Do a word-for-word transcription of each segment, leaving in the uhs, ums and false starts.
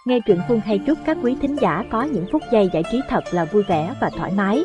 Nghe truyện Phương hay chúc các quý thính giả có những phút giây giải trí thật là vui vẻ và thoải mái.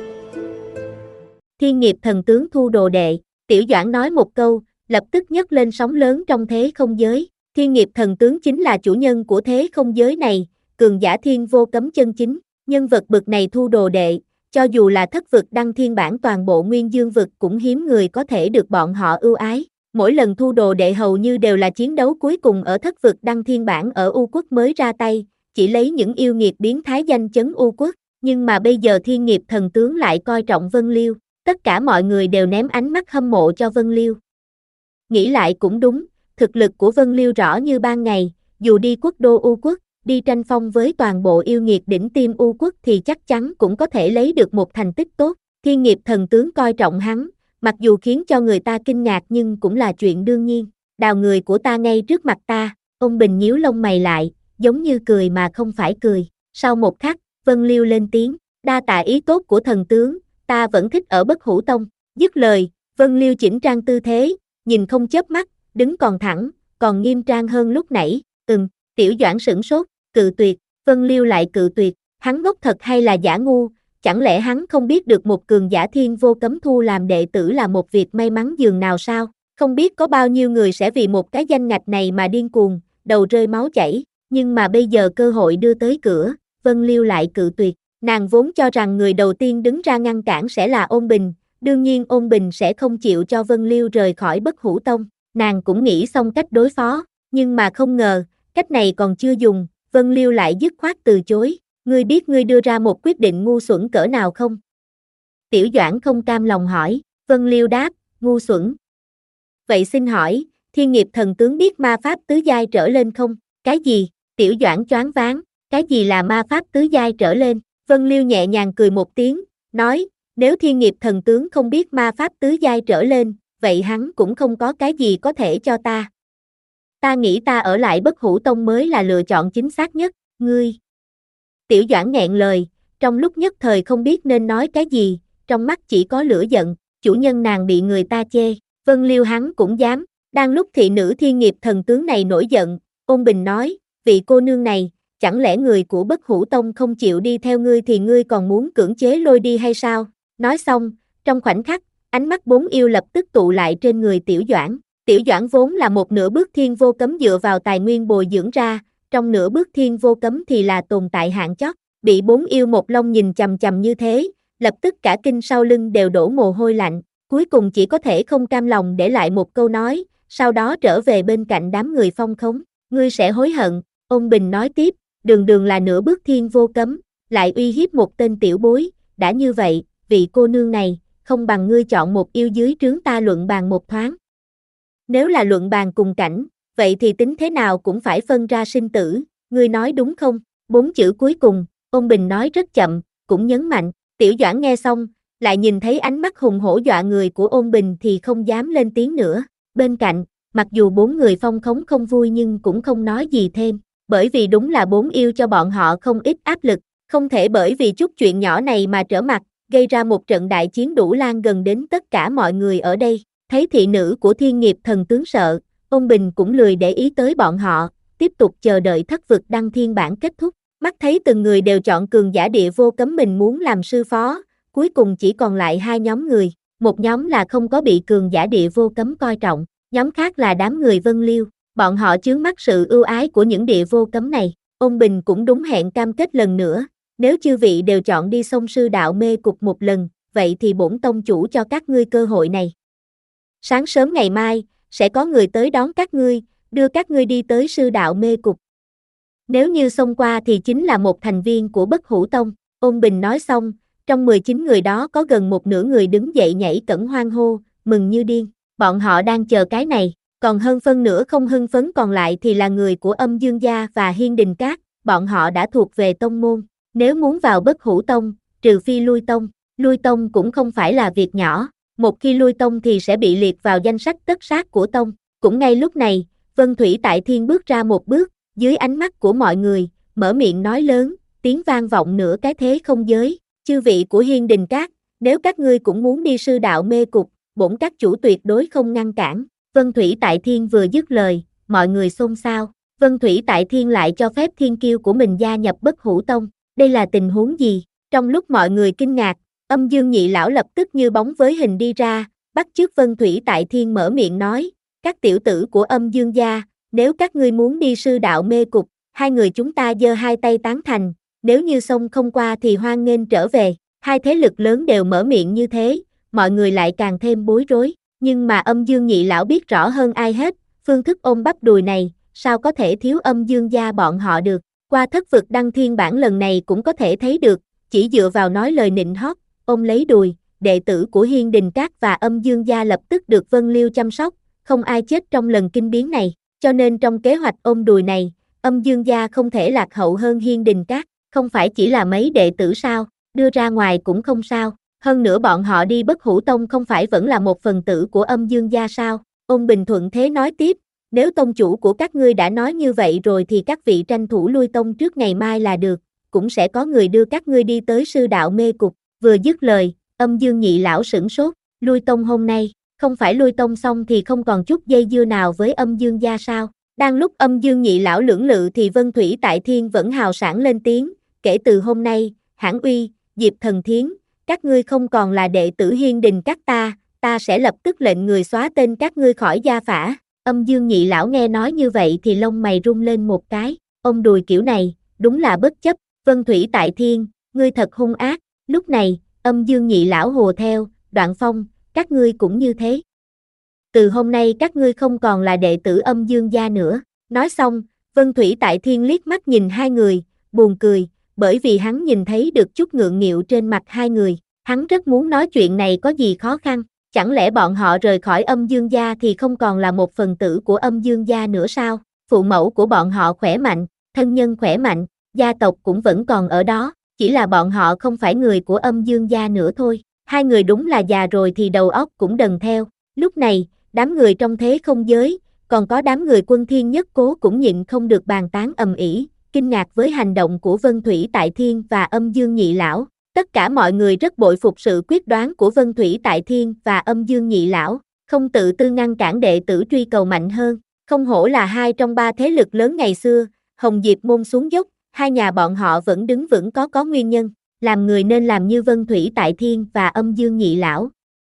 Thiên nghiệp thần tướng thu đồ đệ, Tiểu Doãn nói một câu, lập tức nhấc lên sóng lớn trong thế không giới. Thiên nghiệp thần tướng chính là chủ nhân của thế không giới này, cường giả thiên vô cấm chân chính. Nhân vật bực này thu đồ đệ, cho dù là thất vực đăng thiên bản toàn bộ nguyên dương vực cũng hiếm người có thể được bọn họ ưu ái. Mỗi lần thu đồ đệ hầu như đều là chiến đấu cuối cùng ở thất vực đăng thiên bản ở U quốc mới ra tay, chỉ lấy những yêu nghiệt biến thái danh chấn U quốc. Nhưng mà bây giờ thiên nghiệp thần tướng lại coi trọng Vân Liêu, tất cả mọi người đều ném ánh mắt hâm mộ cho Vân Liêu. Nghĩ lại cũng đúng, thực lực của Vân Liêu rõ như ban ngày, dù đi quốc đô U quốc, đi tranh phong với toàn bộ yêu nghiệt đỉnh tiêm U quốc thì chắc chắn cũng có thể lấy được một thành tích tốt. Thiên nghiệp thần tướng coi trọng hắn, mặc dù khiến cho người ta kinh ngạc nhưng cũng là chuyện đương nhiên. Đào người của ta ngay trước mặt ta, ông Bình nhíu lông mày lại, giống như cười mà không phải cười. Sau một khắc, Vân Liêu lên tiếng, đa tạ ý tốt của thần tướng, ta vẫn thích ở Bất Hủ Tông. Dứt lời, Vân Liêu chỉnh trang tư thế, nhìn không chớp mắt, đứng còn thẳng, còn nghiêm trang hơn lúc nãy. Ừm, Tiểu Doãn sửng sốt, cự tuyệt. Vân Liêu lại cự tuyệt, hắn ngốc thật hay là giả ngu, chẳng lẽ hắn không biết được một cường giả thiên vô cấm thu làm đệ tử là một việc may mắn dường nào sao? Không biết có bao nhiêu người sẽ vì một cái danh ngạch này mà điên cuồng, đầu rơi máu chảy, nhưng mà bây giờ cơ hội đưa tới cửa, Vân Liêu lại cự tuyệt. Nàng vốn cho rằng người đầu tiên đứng ra ngăn cản sẽ là Ôn Bình, đương nhiên Ôn Bình sẽ không chịu cho Vân Liêu rời khỏi Bất Hủ Tông. Nàng cũng nghĩ xong cách đối phó, nhưng mà không ngờ, cách này còn chưa dùng, Vân Liêu lại dứt khoát từ chối. Ngươi biết ngươi đưa ra một quyết định ngu xuẩn cỡ nào không? Tiểu Doãn không cam lòng hỏi. Vân Liêu đáp, ngu xuẩn. Vậy xin hỏi, thiên nghiệp thần tướng biết ma pháp tứ giai trở lên không? Cái gì? Tiểu Doãn choáng váng, cái gì là ma pháp tứ giai trở lên? Vân Liêu nhẹ nhàng cười một tiếng, nói, nếu thiên nghiệp thần tướng không biết ma pháp tứ giai trở lên, vậy hắn cũng không có cái gì có thể cho ta. Ta nghĩ ta ở lại Bất Hủ Tông mới là lựa chọn chính xác nhất, ngươi. Tiểu Doãn nghẹn lời, trong lúc nhất thời không biết nên nói cái gì, trong mắt chỉ có lửa giận, chủ nhân nàng bị người ta chê, Vân Liêu hắn cũng dám. Đang lúc thị nữ thiên nghiệp thần tướng này nổi giận, Ôn Bình nói, vị cô nương này, chẳng lẽ người của Bất Hủ Tông không chịu đi theo ngươi thì ngươi còn muốn cưỡng chế lôi đi hay sao? Nói xong, trong khoảnh khắc, ánh mắt bốn yêu lập tức tụ lại trên người Tiểu Doãn. Tiểu Doãn vốn là một nửa bước thiên vô cấm dựa vào tài nguyên bồi dưỡng ra, trong nửa bước thiên vô cấm thì là tồn tại hạng chót, bị bốn yêu một long nhìn chằm chằm như thế, lập tức cả kinh sau lưng đều đổ mồ hôi lạnh, cuối cùng chỉ có thể không cam lòng để lại một câu nói, sau đó trở về bên cạnh đám người phong khống. Ngươi sẽ hối hận, Ôn Bình nói tiếp, đường đường là nửa bước thiên vô cấm, lại uy hiếp một tên tiểu bối, đã như vậy, vị cô nương này, không bằng ngươi chọn một yêu dưới trướng ta luận bàn một thoáng. Nếu là luận bàn cùng cảnh, vậy thì tính thế nào cũng phải phân ra sinh tử, ngươi nói đúng không? Bốn chữ cuối cùng, Ôn Bình nói rất chậm, cũng nhấn mạnh. Tiểu Doãn nghe xong, lại nhìn thấy ánh mắt hùng hổ dọa người của Ôn Bình thì không dám lên tiếng nữa. Bên cạnh, mặc dù bốn người phong khống không vui nhưng cũng không nói gì thêm, bởi vì đúng là bốn yêu cho bọn họ không ít áp lực, không thể bởi vì chút chuyện nhỏ này mà trở mặt, gây ra một trận đại chiến đủ lan gần đến tất cả mọi người ở đây. Thấy thị nữ của thiên nghiệp thần tướng sợ, Ôn Bình cũng lười để ý tới bọn họ, tiếp tục chờ đợi thất vực đăng thiên bản kết thúc. Mắt thấy từng người đều chọn cường giả địa vô cấm mình muốn làm sư phó, cuối cùng chỉ còn lại hai nhóm người, một nhóm là không có bị cường giả địa vô cấm coi trọng, nhóm khác là đám người Vân Liêu, bọn họ chướng mắt sự ưu ái của những địa vô cấm này. Ôn Bình cũng đúng hẹn cam kết lần nữa, nếu chư vị đều chọn đi xông sư đạo mê cục một lần, vậy thì bổn tông chủ cho các ngươi cơ hội này. Sáng sớm ngày mai, sẽ có người tới đón các ngươi, đưa các ngươi đi tới sư đạo mê cục. Nếu như xông qua thì chính là một thành viên của Bất Hủ Tông. Ôn Bình nói xong, trong mười chín người đó có gần một nửa người đứng dậy nhảy cẫng hoan hô, mừng như điên. Bọn họ đang chờ cái này, còn hơn phân nửa không hưng phấn còn lại thì là người của Âm Dương Gia và Hiên Đình Các, bọn họ đã thuộc về tông môn. Nếu muốn vào Bất Hủ Tông, trừ phi lui tông, lui tông cũng không phải là việc nhỏ. Một khi lui tông thì sẽ bị liệt vào danh sách tất sát của tông. Cũng ngay lúc này, Vân Thủy Tại Thiên bước ra một bước, dưới ánh mắt của mọi người, mở miệng nói lớn, tiếng vang vọng nửa cái thế không giới. Chư vị của Hiên Đình Các, nếu các ngươi cũng muốn đi sư đạo mê cục, bổn các chủ tuyệt đối không ngăn cản. Vân Thủy Tại Thiên vừa dứt lời, mọi người xôn xao. Vân Thủy Tại Thiên lại cho phép thiên kiêu của mình gia nhập Bất Hủ Tông, đây là tình huống gì? Trong lúc mọi người kinh ngạc, Âm Dương Nhị Lão lập tức như bóng với hình đi ra, bắt chước Vân Thủy Tại Thiên mở miệng nói, các tiểu tử của Âm Dương gia, nếu các ngươi muốn đi sư đạo mê cục, hai người chúng ta giơ hai tay tán thành, nếu như sông không qua thì hoan nghênh trở về. Hai thế lực lớn đều mở miệng như thế, mọi người lại càng thêm bối rối, nhưng mà Âm Dương Nhị Lão biết rõ hơn ai hết, phương thức ôm bắp đùi này, sao có thể thiếu Âm Dương gia bọn họ được. Qua thất vực đăng thiên bản lần này cũng có thể thấy được, chỉ dựa vào nói lời nịnh hót, ôm lấy đùi, đệ tử của Hiên Đình Các và Âm Dương gia lập tức được Vân Liêu chăm sóc, không ai chết trong lần kinh biến này, cho nên trong kế hoạch ôm đùi này, Âm Dương gia không thể lạc hậu hơn Hiên Đình Các, không phải chỉ là mấy đệ tử sao, đưa ra ngoài cũng không sao, hơn nữa bọn họ đi Bất Hủ Tông không phải vẫn là một phần tử của Âm Dương gia sao. Ôn Bình thuận thế nói tiếp, nếu tông chủ của các ngươi đã nói như vậy rồi thì các vị tranh thủ lui tông trước ngày mai là được, cũng sẽ có người đưa các ngươi đi tới sư đạo mê cục. Vừa dứt lời, Âm Dương Nhị Lão sửng sốt, lui tông hôm nay, không phải lui tông xong thì không còn chút dây dưa nào với Âm Dương gia sao? Đang lúc Âm Dương Nhị Lão lưỡng lự thì Vân Thủy Tại Thiên vẫn hào sảng lên tiếng, kể từ hôm nay, Hãn Uy, Diệp Thần Thiến, các ngươi không còn là đệ tử Hiên Đình Các ta, ta sẽ lập tức lệnh người xóa tên các ngươi khỏi gia phả. Âm Dương Nhị Lão nghe nói như vậy thì lông mày rung lên một cái, ông đùi kiểu này, đúng là bất chấp. Vân Thủy Tại Thiên, ngươi thật hung ác. Lúc này, Âm Dương Nhị Lão hùa theo, Đoạn Phong, các ngươi cũng như thế. Từ hôm nay các ngươi không còn là đệ tử Âm Dương gia nữa. Nói xong, Vân Thủy Tại Thiên liếc mắt nhìn hai người, buồn cười, bởi vì hắn nhìn thấy được chút ngượng nghịu trên mặt hai người. Hắn rất muốn nói chuyện này có gì khó khăn, chẳng lẽ bọn họ rời khỏi Âm Dương gia thì không còn là một phần tử của Âm Dương gia nữa sao? Phụ mẫu của bọn họ khỏe mạnh, thân nhân khỏe mạnh, gia tộc cũng vẫn còn ở đó, chỉ là bọn họ không phải người của Âm Dương gia nữa thôi. Hai người đúng là già rồi thì đầu óc cũng đần theo. Lúc này, đám người trong thế không giới, còn có đám người Quân Thiên Nhất Cố cũng nhịn không được bàn tán ầm ĩ, kinh ngạc với hành động của Vân Thủy Tại Thiên và Âm Dương Nhị Lão. Tất cả mọi người rất bội phục sự quyết đoán của Vân Thủy Tại Thiên và Âm Dương Nhị Lão, không tự tư ngăn cản đệ tử truy cầu mạnh hơn. Không hổ là hai trong ba thế lực lớn ngày xưa, Hồng Diệp môn xuống dốc, hai nhà bọn họ vẫn đứng vững có có nguyên nhân, làm người nên làm như Vân Thủy Tại Thiên và Âm Dương Nhị Lão.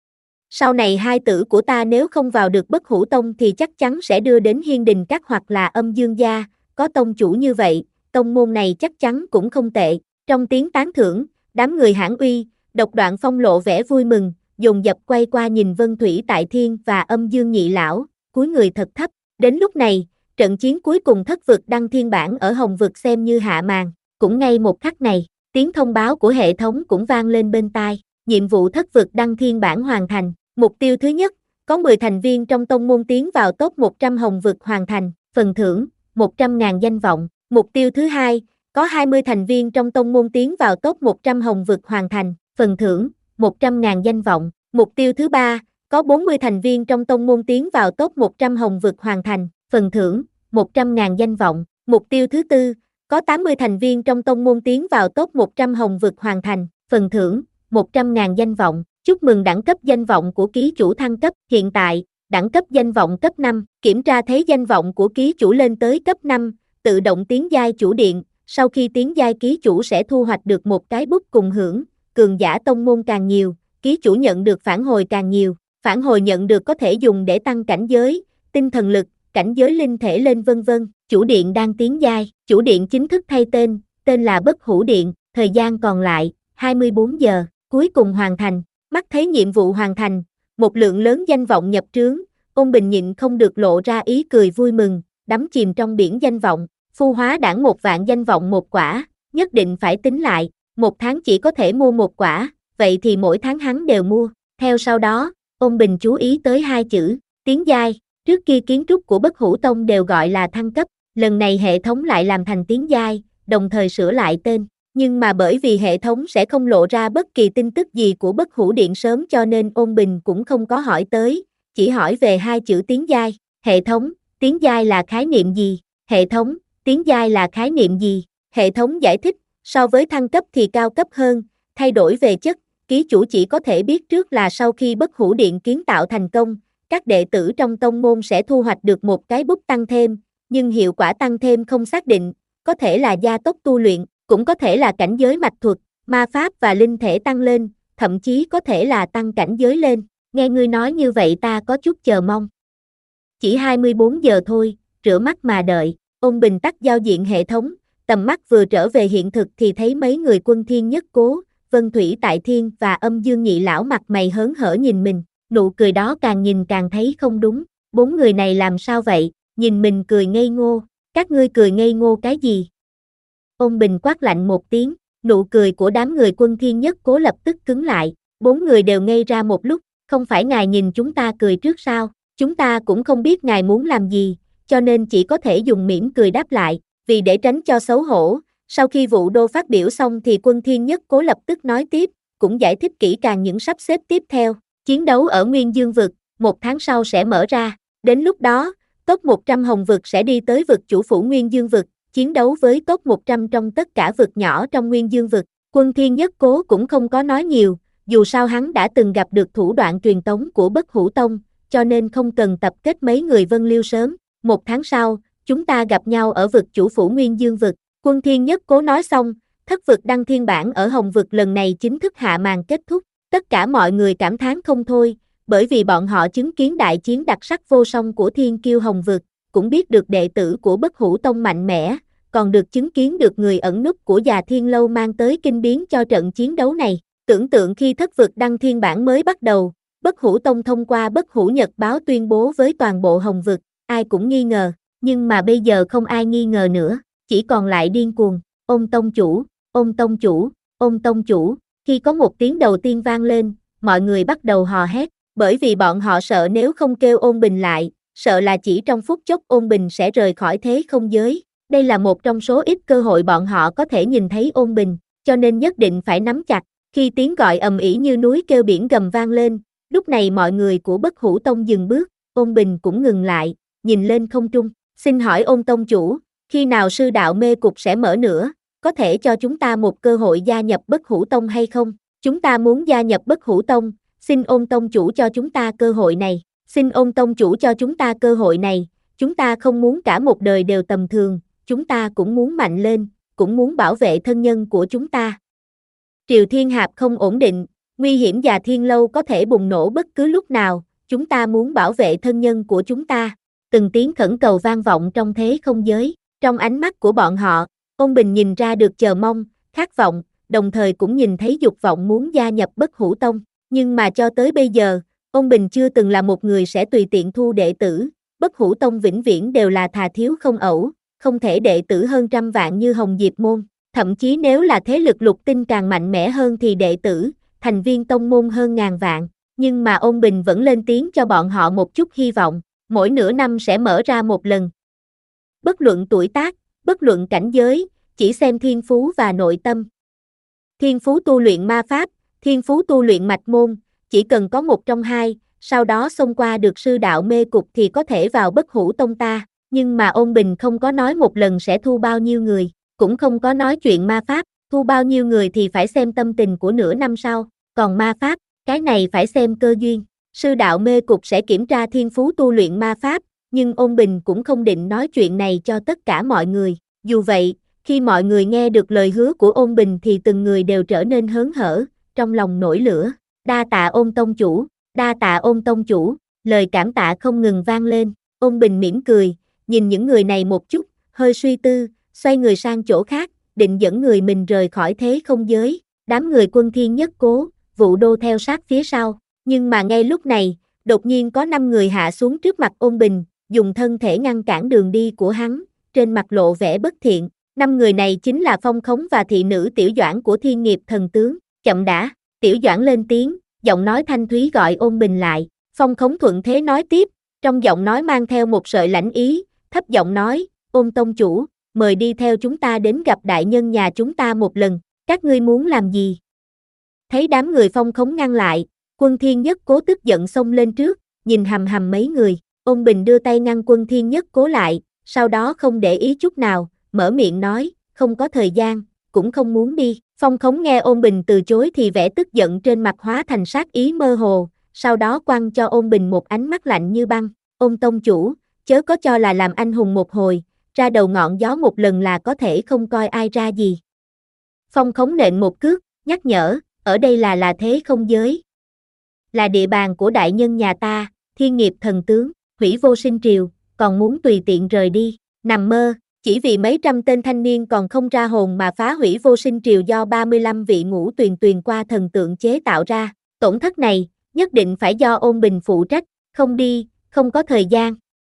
Sau này hai tử của ta nếu không vào được Bất Hủ Tông thì chắc chắn sẽ đưa đến Hiên Đình Các hoặc là Âm Dương gia, có tông chủ như vậy, tông môn này chắc chắn cũng không tệ. Trong tiếng tán thưởng, đám người Hãn Uy, Độc Đoạn Phong lộ vẻ vui mừng, dồn dập quay qua nhìn Vân Thủy Tại Thiên và Âm Dương Nhị Lão, cúi người thật thấp. Đến lúc này, trận chiến cuối cùng thất vực đăng thiên bản ở Hồng vực xem như hạ màn. Cũng ngay một khắc này, tiếng thông báo của hệ thống cũng vang lên bên tai. Nhiệm vụ thất vực đăng thiên bản hoàn thành. Mục tiêu thứ nhất, có mười thành viên trong tông môn tiến vào top một trăm Hồng vực hoàn thành. Phần thưởng, một trăm nghìn danh vọng. Mục tiêu thứ hai, có hai mươi thành viên trong tông môn tiến vào top một trăm Hồng vực hoàn thành. Phần thưởng, một trăm nghìn danh vọng. Mục tiêu thứ ba, có bốn mươi thành viên trong tông môn tiến vào top một trăm Hồng vực hoàn thành. Phần thưởng, một trăm nghìn danh vọng. Mục tiêu thứ tư, có tám mươi thành viên trong tông môn tiến vào top một trăm Hồng vực hoàn thành. Phần thưởng, một trăm nghìn danh vọng. Chúc mừng đẳng cấp danh vọng của ký chủ thăng cấp. Hiện tại, đẳng cấp danh vọng cấp năm. Kiểm tra thấy danh vọng của ký chủ lên tới cấp năm, tự động tiến giai chủ điện. Sau khi tiến giai ký chủ sẽ thu hoạch được một cái bút cùng hưởng. Cường giả tông môn càng nhiều, ký chủ nhận được phản hồi càng nhiều. Phản hồi nhận được có thể dùng để tăng cảnh giới, tinh thần lực, cảnh giới linh thể lên vân vân. Chủ điện đang tiến giai. Chủ điện chính thức thay tên, tên là Bất Hủ Điện. Thời gian còn lại, hai mươi bốn giờ, cuối cùng hoàn thành. Mắt thấy nhiệm vụ hoàn thành, một lượng lớn danh vọng nhập trướng, Ôn Bình nhịn không được lộ ra ý cười vui mừng, đắm chìm trong biển danh vọng. Phu hóa đảng một vạn danh vọng một quả, nhất định phải tính lại, một tháng chỉ có thể mua một quả, vậy thì mỗi tháng hắn đều mua. Theo sau đó, Ôn Bình chú ý tới hai chữ, tiến giai. Trước kia kiến trúc của Bất Hủ Tông đều gọi là thăng cấp, lần này hệ thống lại làm thành tiến giai, đồng thời sửa lại tên. Nhưng mà bởi vì hệ thống sẽ không lộ ra bất kỳ tin tức gì của Bất Hủ Điện sớm cho nên Ôn Bình cũng không có hỏi tới, chỉ hỏi về hai chữ tiến giai. Hệ thống, tiến giai là khái niệm gì? Hệ thống, tiến giai là khái niệm gì? Hệ thống giải thích, so với thăng cấp thì cao cấp hơn, thay đổi về chất, ký chủ chỉ có thể biết trước là sau khi Bất Hủ Điện kiến tạo thành công, các đệ tử trong tông môn sẽ thu hoạch được một cái bút tăng thêm, nhưng hiệu quả tăng thêm không xác định, có thể là gia tốc tu luyện, cũng có thể là cảnh giới mạch thuật, ma pháp và linh thể tăng lên, thậm chí có thể là tăng cảnh giới lên. Nghe ngươi nói như vậy ta có chút chờ mong. Chỉ hai mươi bốn giờ thôi, rửa mắt mà đợi. Ôn Bình tắt giao diện hệ thống, tầm mắt vừa trở về hiện thực thì thấy mấy người Quân Thiên Nhất Cố, Vân Thủy Tại Thiên và Âm Dương Nhị lão mặt mày hớn hở nhìn mình, nụ cười đó càng nhìn càng thấy không đúng. Bốn người này làm sao vậy? Nhìn mình cười ngây ngô, các ngươi cười ngây ngô cái gì? Ôn Bình quát lạnh một tiếng, nụ cười của đám người Quân Thiên Nhất Cố lập tức cứng lại, bốn người đều ngây ra một lúc, không phải ngài nhìn chúng ta cười trước sao? Chúng ta cũng không biết ngài muốn làm gì, cho nên chỉ có thể dùng mỉm cười đáp lại, vì để tránh cho xấu hổ. Sau khi Vũ Đô phát biểu xong thì Quân Thiên Nhất Cố lập tức nói tiếp, cũng giải thích kỹ càng những sắp xếp tiếp theo. Chiến đấu ở Nguyên Dương vực, một tháng sau sẽ mở ra, đến lúc đó, top một trăm hồng vực sẽ đi tới vực chủ phủ Nguyên Dương vực, chiến đấu với top một trăm trong tất cả vực nhỏ trong Nguyên Dương vực. Quân Thiên Nhất Cố cũng không có nói nhiều, dù sao hắn đã từng gặp được thủ đoạn truyền tống của Bất Hủ Tông, cho nên không cần tập kết mấy người Vân Liêu sớm. Một tháng sau, chúng ta gặp nhau ở vực chủ phủ Nguyên Dương vực. Quân Thiên Nhất Cố nói xong, thất vực đăng thiên bản ở hồng vực lần này chính thức hạ màn kết thúc. Tất cả mọi người cảm thán không thôi, bởi vì bọn họ chứng kiến đại chiến đặc sắc vô song của Thiên Kiêu hồng vực, cũng biết được đệ tử của Bất Hủ Tông mạnh mẽ, còn được chứng kiến được người ẩn núp của Già Thiên Lâu mang tới kinh biến cho trận chiến đấu này. Tưởng tượng khi thất vực đăng thiên bản mới bắt đầu, Bất Hủ Tông thông qua Bất Hủ Nhật báo tuyên bố với toàn bộ hồng vực, ai cũng nghi ngờ, nhưng mà bây giờ không ai nghi ngờ nữa, chỉ còn lại điên cuồng. Ôn tông chủ, ôn tông chủ, ôn tông chủ. Khi có một tiếng đầu tiên vang lên, mọi người bắt đầu hò hét, bởi vì bọn họ sợ nếu không kêu Ôn Bình lại, sợ là chỉ trong phút chốc Ôn Bình sẽ rời khỏi thế không giới. Đây là một trong số ít cơ hội bọn họ có thể nhìn thấy Ôn Bình, cho nên nhất định phải nắm chặt. Khi tiếng gọi ầm ĩ như núi kêu biển gầm vang lên, lúc này mọi người của Bất Hủ Tông dừng bước, Ôn Bình cũng ngừng lại, nhìn lên không trung. Xin hỏi Ôn tông chủ, khi nào sư đạo mê cục sẽ mở nữa, có thể cho chúng ta một cơ hội gia nhập Bất Hủ Tông hay không? Chúng ta muốn gia nhập Bất Hủ Tông, xin Ôn tông chủ cho chúng ta cơ hội này, xin Ôn tông chủ cho chúng ta cơ hội này, chúng ta không muốn cả một đời đều tầm thường, chúng ta cũng muốn mạnh lên, cũng muốn bảo vệ thân nhân của chúng ta. Triều Thiên Hạp không ổn định, nguy hiểm Già Thiên Lâu có thể bùng nổ bất cứ lúc nào, chúng ta muốn bảo vệ thân nhân của chúng ta. Từng tiếng khẩn cầu vang vọng trong thế không giới, trong ánh mắt của bọn họ, Ôn Bình nhìn ra được chờ mong, khát vọng, đồng thời cũng nhìn thấy dục vọng muốn gia nhập Bất Hủ Tông, nhưng mà cho tới bây giờ, Ôn Bình chưa từng là một người sẽ tùy tiện thu đệ tử, Bất Hủ Tông vĩnh viễn đều là thà thiếu không ẩu, không thể đệ tử hơn trăm vạn như Hồng Diệp môn, thậm chí nếu là thế lực lục tinh càng mạnh mẽ hơn thì đệ tử, thành viên tông môn hơn ngàn vạn, nhưng mà Ôn Bình vẫn lên tiếng cho bọn họ một chút hy vọng, mỗi nửa năm sẽ mở ra một lần. Bất luận tuổi tác, bất luận cảnh giới, chỉ xem thiên phú và nội tâm. Thiên phú tu luyện ma pháp, thiên phú tu luyện mạch môn, chỉ cần có một trong hai, sau đó xông qua được sư đạo mê cục thì có thể vào Bất Hủ Tông ta, nhưng mà Ôn Bình không có nói một lần sẽ thu bao nhiêu người, cũng không có nói chuyện ma pháp, thu bao nhiêu người thì phải xem tâm tình của nửa năm sau, còn ma pháp, cái này phải xem cơ duyên. Sư đạo mê cục sẽ kiểm tra thiên phú tu luyện ma pháp, nhưng Ôn Bình cũng không định nói chuyện này cho tất cả mọi người. Dù vậy, khi mọi người nghe được lời hứa của Ôn Bình thì từng người đều trở nên hớn hở, trong lòng nổi lửa. Đa tạ Ôn tông chủ, đa tạ Ôn tông chủ, lời cảm tạ không ngừng vang lên. Ôn Bình mỉm cười, nhìn những người này một chút, hơi suy tư, xoay người sang chỗ khác, định dẫn người mình rời khỏi thế không giới. Đám người Quân Thiên Nhất Cố, Vũ Đô theo sát phía sau. Nhưng mà ngay lúc này, đột nhiên có năm người hạ xuống trước mặt Ôn Bình, dùng thân thể ngăn cản đường đi của hắn, trên mặt lộ vẻ bất thiện. Năm người này chính là Phong Khống và thị nữ Tiểu Doãn của Thiên Nghiệp Thần Tướng. Chậm đã, Tiểu Doãn lên tiếng, giọng nói thanh thúy gọi Ôn Bình lại. Phong Khống thuận thế nói tiếp, trong giọng nói mang theo một sợi lãnh ý, thấp giọng nói, Ôn tông chủ, mời đi theo chúng ta đến gặp đại nhân nhà chúng ta một lần, các ngươi muốn làm gì? Thấy đám người Phong Khống ngăn lại, Quân Thiên Nhất Cố tức giận xông lên trước, nhìn hằm hằm mấy người, Ôn Bình đưa tay ngăn Quân Thiên Nhất Cố lại, sau đó không để ý chút nào, mở miệng nói, không có thời gian, cũng không muốn đi. Phong Khống nghe Ôn Bình từ chối thì vẻ tức giận trên mặt hóa thành sát ý mơ hồ, sau đó quăng cho Ôn Bình một ánh mắt lạnh như băng. Ôn tông chủ, chớ có cho là làm anh hùng một hồi, ra đầu ngọn gió một lần là có thể không coi ai ra gì. Phong Khống nện một cước, nhắc nhở, ở đây là là thế không giới. Là địa bàn của đại nhân nhà ta, Thiên Nghiệp thần tướng, hủy Vô Sinh Triều, còn muốn tùy tiện rời đi, nằm mơ, chỉ vì mấy trăm tên thanh niên còn không ra hồn mà phá hủy Vô Sinh Triều do ba mươi lăm vị ngũ tuyền tuyền qua thần tượng chế tạo ra, tổn thất này, nhất định phải do Ôn Bình phụ trách, không đi, không có thời gian.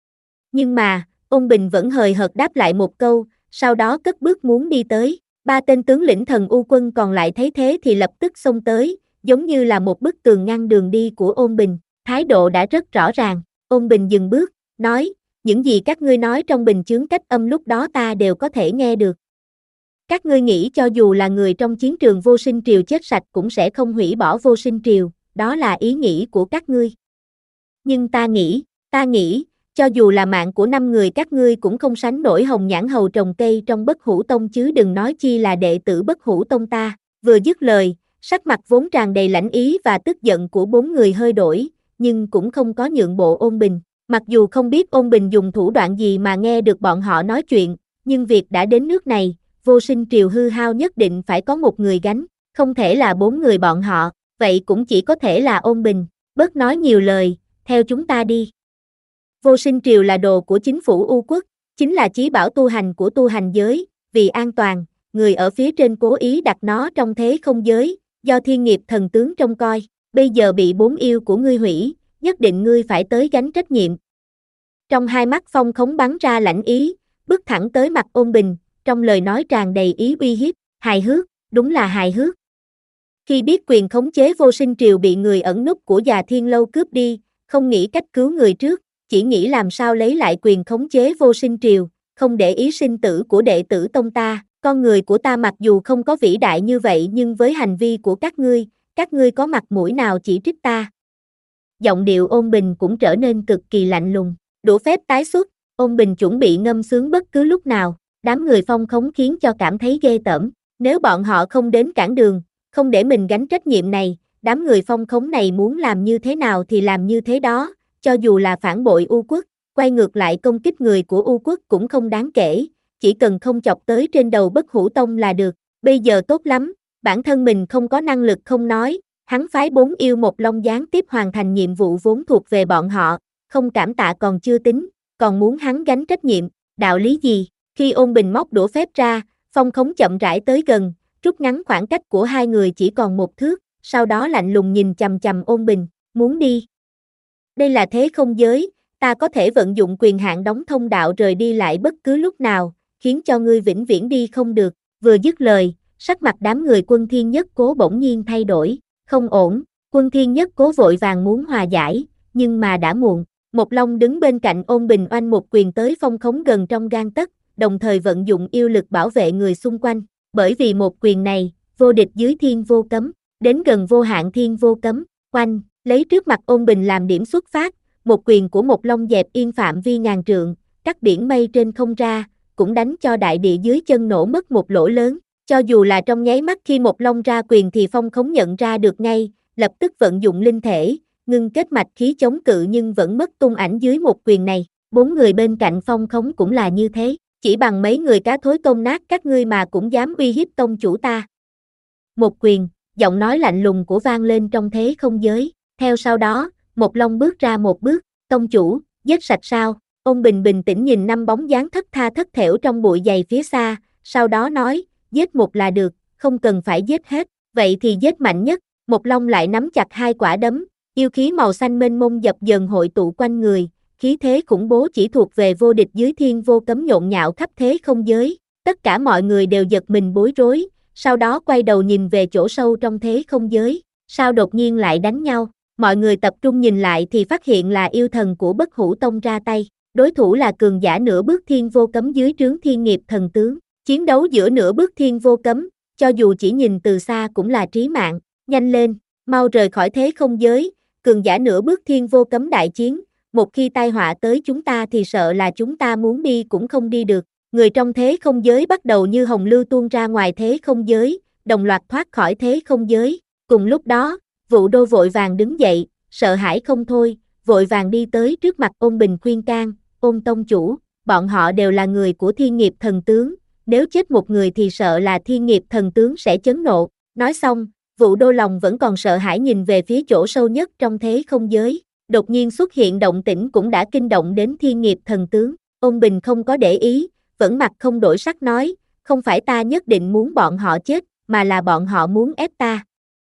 Nhưng mà, Ôn Bình vẫn hời hợt đáp lại một câu, sau đó cất bước muốn đi tới, ba tên tướng lĩnh thần U quân còn lại thấy thế thì lập tức xông tới, giống như là một bức tường ngăn đường đi của Ôn Bình, thái độ đã rất rõ ràng, Ôn Bình dừng bước, nói, những gì các ngươi nói trong bình chướng cách âm lúc đó ta đều có thể nghe được. Các ngươi nghĩ cho dù là người trong chiến trường Vô Sinh Triều chết sạch cũng sẽ không hủy bỏ Vô Sinh Triều, đó là ý nghĩ của các ngươi. Nhưng ta nghĩ, ta nghĩ, cho dù là mạng của năm người các ngươi cũng không sánh nổi Hồng Nhãn Hầu trồng cây trong Bất Hủ Tông chứ đừng nói chi là đệ tử Bất Hủ Tông ta. Vừa dứt lời, sắc mặt vốn tràn đầy lãnh ý và tức giận của bốn người hơi đổi, nhưng cũng không có nhượng bộ Ôn Bình. Mặc dù không biết Ôn Bình dùng thủ đoạn gì mà nghe được bọn họ nói chuyện, nhưng việc đã đến nước này, Vô Sinh Triều hư hao nhất định phải có một người gánh, không thể là bốn người bọn họ, vậy cũng chỉ có thể là Ôn Bình. Bớt nói nhiều lời, theo chúng ta đi. Vô Sinh Triều là đồ của chính phủ U Quốc, chính là chí bảo tu hành của tu hành giới, vì an toàn, người ở phía trên cố ý đặt nó trong thế không giới, do Thiên Nghiệp thần tướng trông coi, bây giờ bị bốn yêu của ngươi hủy, nhất định ngươi phải tới gánh trách nhiệm. Trong hai mắt Phong Khống bắn ra lãnh ý, bước thẳng tới mặt Ôn Bình, trong lời nói tràn đầy ý uy hiếp, hài hước, đúng là hài hước. Khi biết quyền khống chế Vô Sinh Triều bị người ẩn núp của Già Thiên Lâu cướp đi, không nghĩ cách cứu người trước, chỉ nghĩ làm sao lấy lại quyền khống chế Vô Sinh Triều, không để ý sinh tử của đệ tử tông ta, con người của ta mặc dù không có vĩ đại như vậy nhưng với hành vi của các ngươi, các ngươi có mặt mũi nào chỉ trích ta. Giọng điệu Ôn Bình cũng trở nên cực kỳ lạnh lùng, đủ phép tái xuất, Ôn Bình chuẩn bị ngâm sướng bất cứ lúc nào, đám người Phong Khống khiến cho cảm thấy ghê tởm, nếu bọn họ không đến cản đường, không để mình gánh trách nhiệm này, đám người Phong Khống này muốn làm như thế nào thì làm như thế đó, cho dù là phản bội U Quốc, quay ngược lại công kích người của U Quốc cũng không đáng kể, chỉ cần không chọc tới trên đầu Bất Hủ Tông là được, bây giờ tốt lắm, bản thân mình không có năng lực không nói, hắn phái bốn yêu một long gián tiếp hoàn thành nhiệm vụ vốn thuộc về bọn họ, không cảm tạ còn chưa tính, còn muốn hắn gánh trách nhiệm, đạo lý gì? Khi Ôn Bình móc đũa phép ra, Phong Khống chậm rãi tới gần, rút ngắn khoảng cách của hai người chỉ còn một thước, sau đó lạnh lùng nhìn chằm chằm Ôn Bình, muốn đi. Đây là thế không giới, ta có thể vận dụng quyền hạn đóng thông đạo rời đi lại bất cứ lúc nào, khiến cho ngươi vĩnh viễn đi không được, vừa dứt lời, sắc mặt đám người Quân Thiên Nhất Cố bỗng nhiên thay đổi, không ổn, Quân Thiên Nhất Cố vội vàng muốn hòa giải, nhưng mà đã muộn, Một Long đứng bên cạnh Ôn Bình oanh một quyền tới Phong Khống gần trong gang tấc, đồng thời vận dụng yêu lực bảo vệ người xung quanh, bởi vì một quyền này, vô địch dưới thiên vô cấm, đến gần vô hạn thiên vô cấm, oanh, lấy trước mặt Ôn Bình làm điểm xuất phát, một quyền của Một Long dẹp yên phạm vi ngàn trượng, cắt biển mây trên không ra, cũng đánh cho đại địa dưới chân nổ mất một lỗ lớn, cho dù là trong nháy mắt khi Một Long ra quyền thì Phong Khống nhận ra được ngay, lập tức vận dụng linh thể, ngưng kết mạch khí chống cự nhưng vẫn mất tung ảnh dưới một quyền này, bốn người bên cạnh Phong Khống cũng là như thế, chỉ bằng mấy người cá thối tôm nát các ngươi mà cũng dám uy hiếp tông chủ ta. Một quyền, giọng nói lạnh lùng của vang lên trong thế không giới, theo sau đó, Một Long bước ra một bước, tông chủ, giết sạch sao? Ôn Bình bình tĩnh nhìn năm bóng dáng thất tha thất thểu trong bụi dày phía xa, sau đó nói, giết một là được, không cần phải giết hết, vậy thì giết mạnh nhất. Một Long lại nắm chặt hai quả đấm, yêu khí màu xanh mênh mông dập dần hội tụ quanh người, khí thế khủng bố chỉ thuộc về vô địch dưới thiên vô cấm nhộn nhạo khắp thế không giới, tất cả mọi người đều giật mình bối rối, sau đó quay đầu nhìn về chỗ sâu trong thế không giới, sao đột nhiên lại đánh nhau, mọi người tập trung nhìn lại thì phát hiện là yêu thần của Bất Hủ Tông ra tay, đối thủ là cường giả nửa bước thiên vô cấm dưới trướng Thiên Nghiệp thần tướng, chiến đấu giữa nửa bước thiên vô cấm, cho dù chỉ nhìn từ xa cũng là trí mạng, nhanh lên, mau rời khỏi thế không giới, cường giả nửa bước thiên vô cấm đại chiến, một khi tai họa tới chúng ta thì sợ là chúng ta muốn đi cũng không đi được, người trong thế không giới bắt đầu như hồng lưu tuôn ra ngoài thế không giới, đồng loạt thoát khỏi thế không giới, cùng lúc đó, Vũ Đô vội vàng đứng dậy, sợ hãi không thôi, vội vàng đi tới trước mặt Ôn Bình khuyên can, ôn tông chủ, bọn họ đều là người của thiên nghiệp thần tướng, nếu chết một người thì sợ là thiên nghiệp thần tướng sẽ chấn nộ. Nói xong, Vũ Đô lòng vẫn còn sợ hãi nhìn về phía chỗ sâu nhất trong thế không giới, đột nhiên xuất hiện động tĩnh cũng đã kinh động đến thiên nghiệp thần tướng. Ôn Bình không có để ý, vẫn mặt không đổi sắc nói, không phải ta nhất định muốn bọn họ chết, mà là bọn họ muốn ép ta.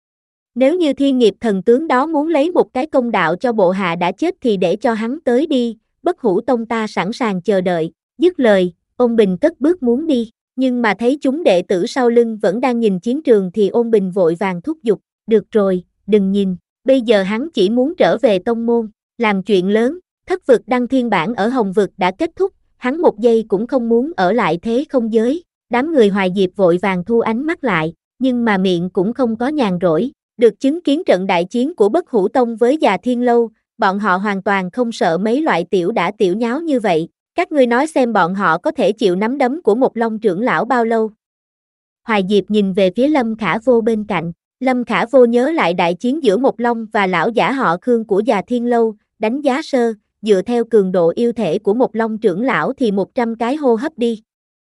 Nếu như thiên nghiệp thần tướng đó muốn lấy một cái công đạo cho bộ hạ đã chết thì để cho hắn tới đi, Bất Hủ Tông ta sẵn sàng chờ đợi. Dứt lời, Ôn Bình cất bước muốn đi, nhưng mà thấy chúng đệ tử sau lưng vẫn đang nhìn chiến trường thì Ôn Bình vội vàng thúc giục, được rồi, đừng nhìn, bây giờ hắn chỉ muốn trở về tông môn, làm chuyện lớn. Thất vực đăng thiên bản ở Hồng vực đã kết thúc, hắn một giây cũng không muốn ở lại thế không giới. Đám người Hoài Diệp vội vàng thu ánh mắt lại, nhưng mà miệng cũng không có nhàn rỗi. Được chứng kiến trận đại chiến của Bất Hủ Tông với Già Thiên Lâu, bọn họ hoàn toàn không sợ mấy loại tiểu đã tiểu nháo như vậy. Các ngươi nói xem bọn họ có thể chịu nắm đấm của một Long trưởng lão bao lâu? Hoài Diệp nhìn về phía Lâm Khả Vô bên cạnh. Lâm Khả Vô nhớ lại đại chiến giữa một Long và lão giả họ Khương của Già Thiên Lâu, đánh giá sơ, dựa theo cường độ yêu thể của một Long trưởng lão thì một trăm cái hô hấp đi.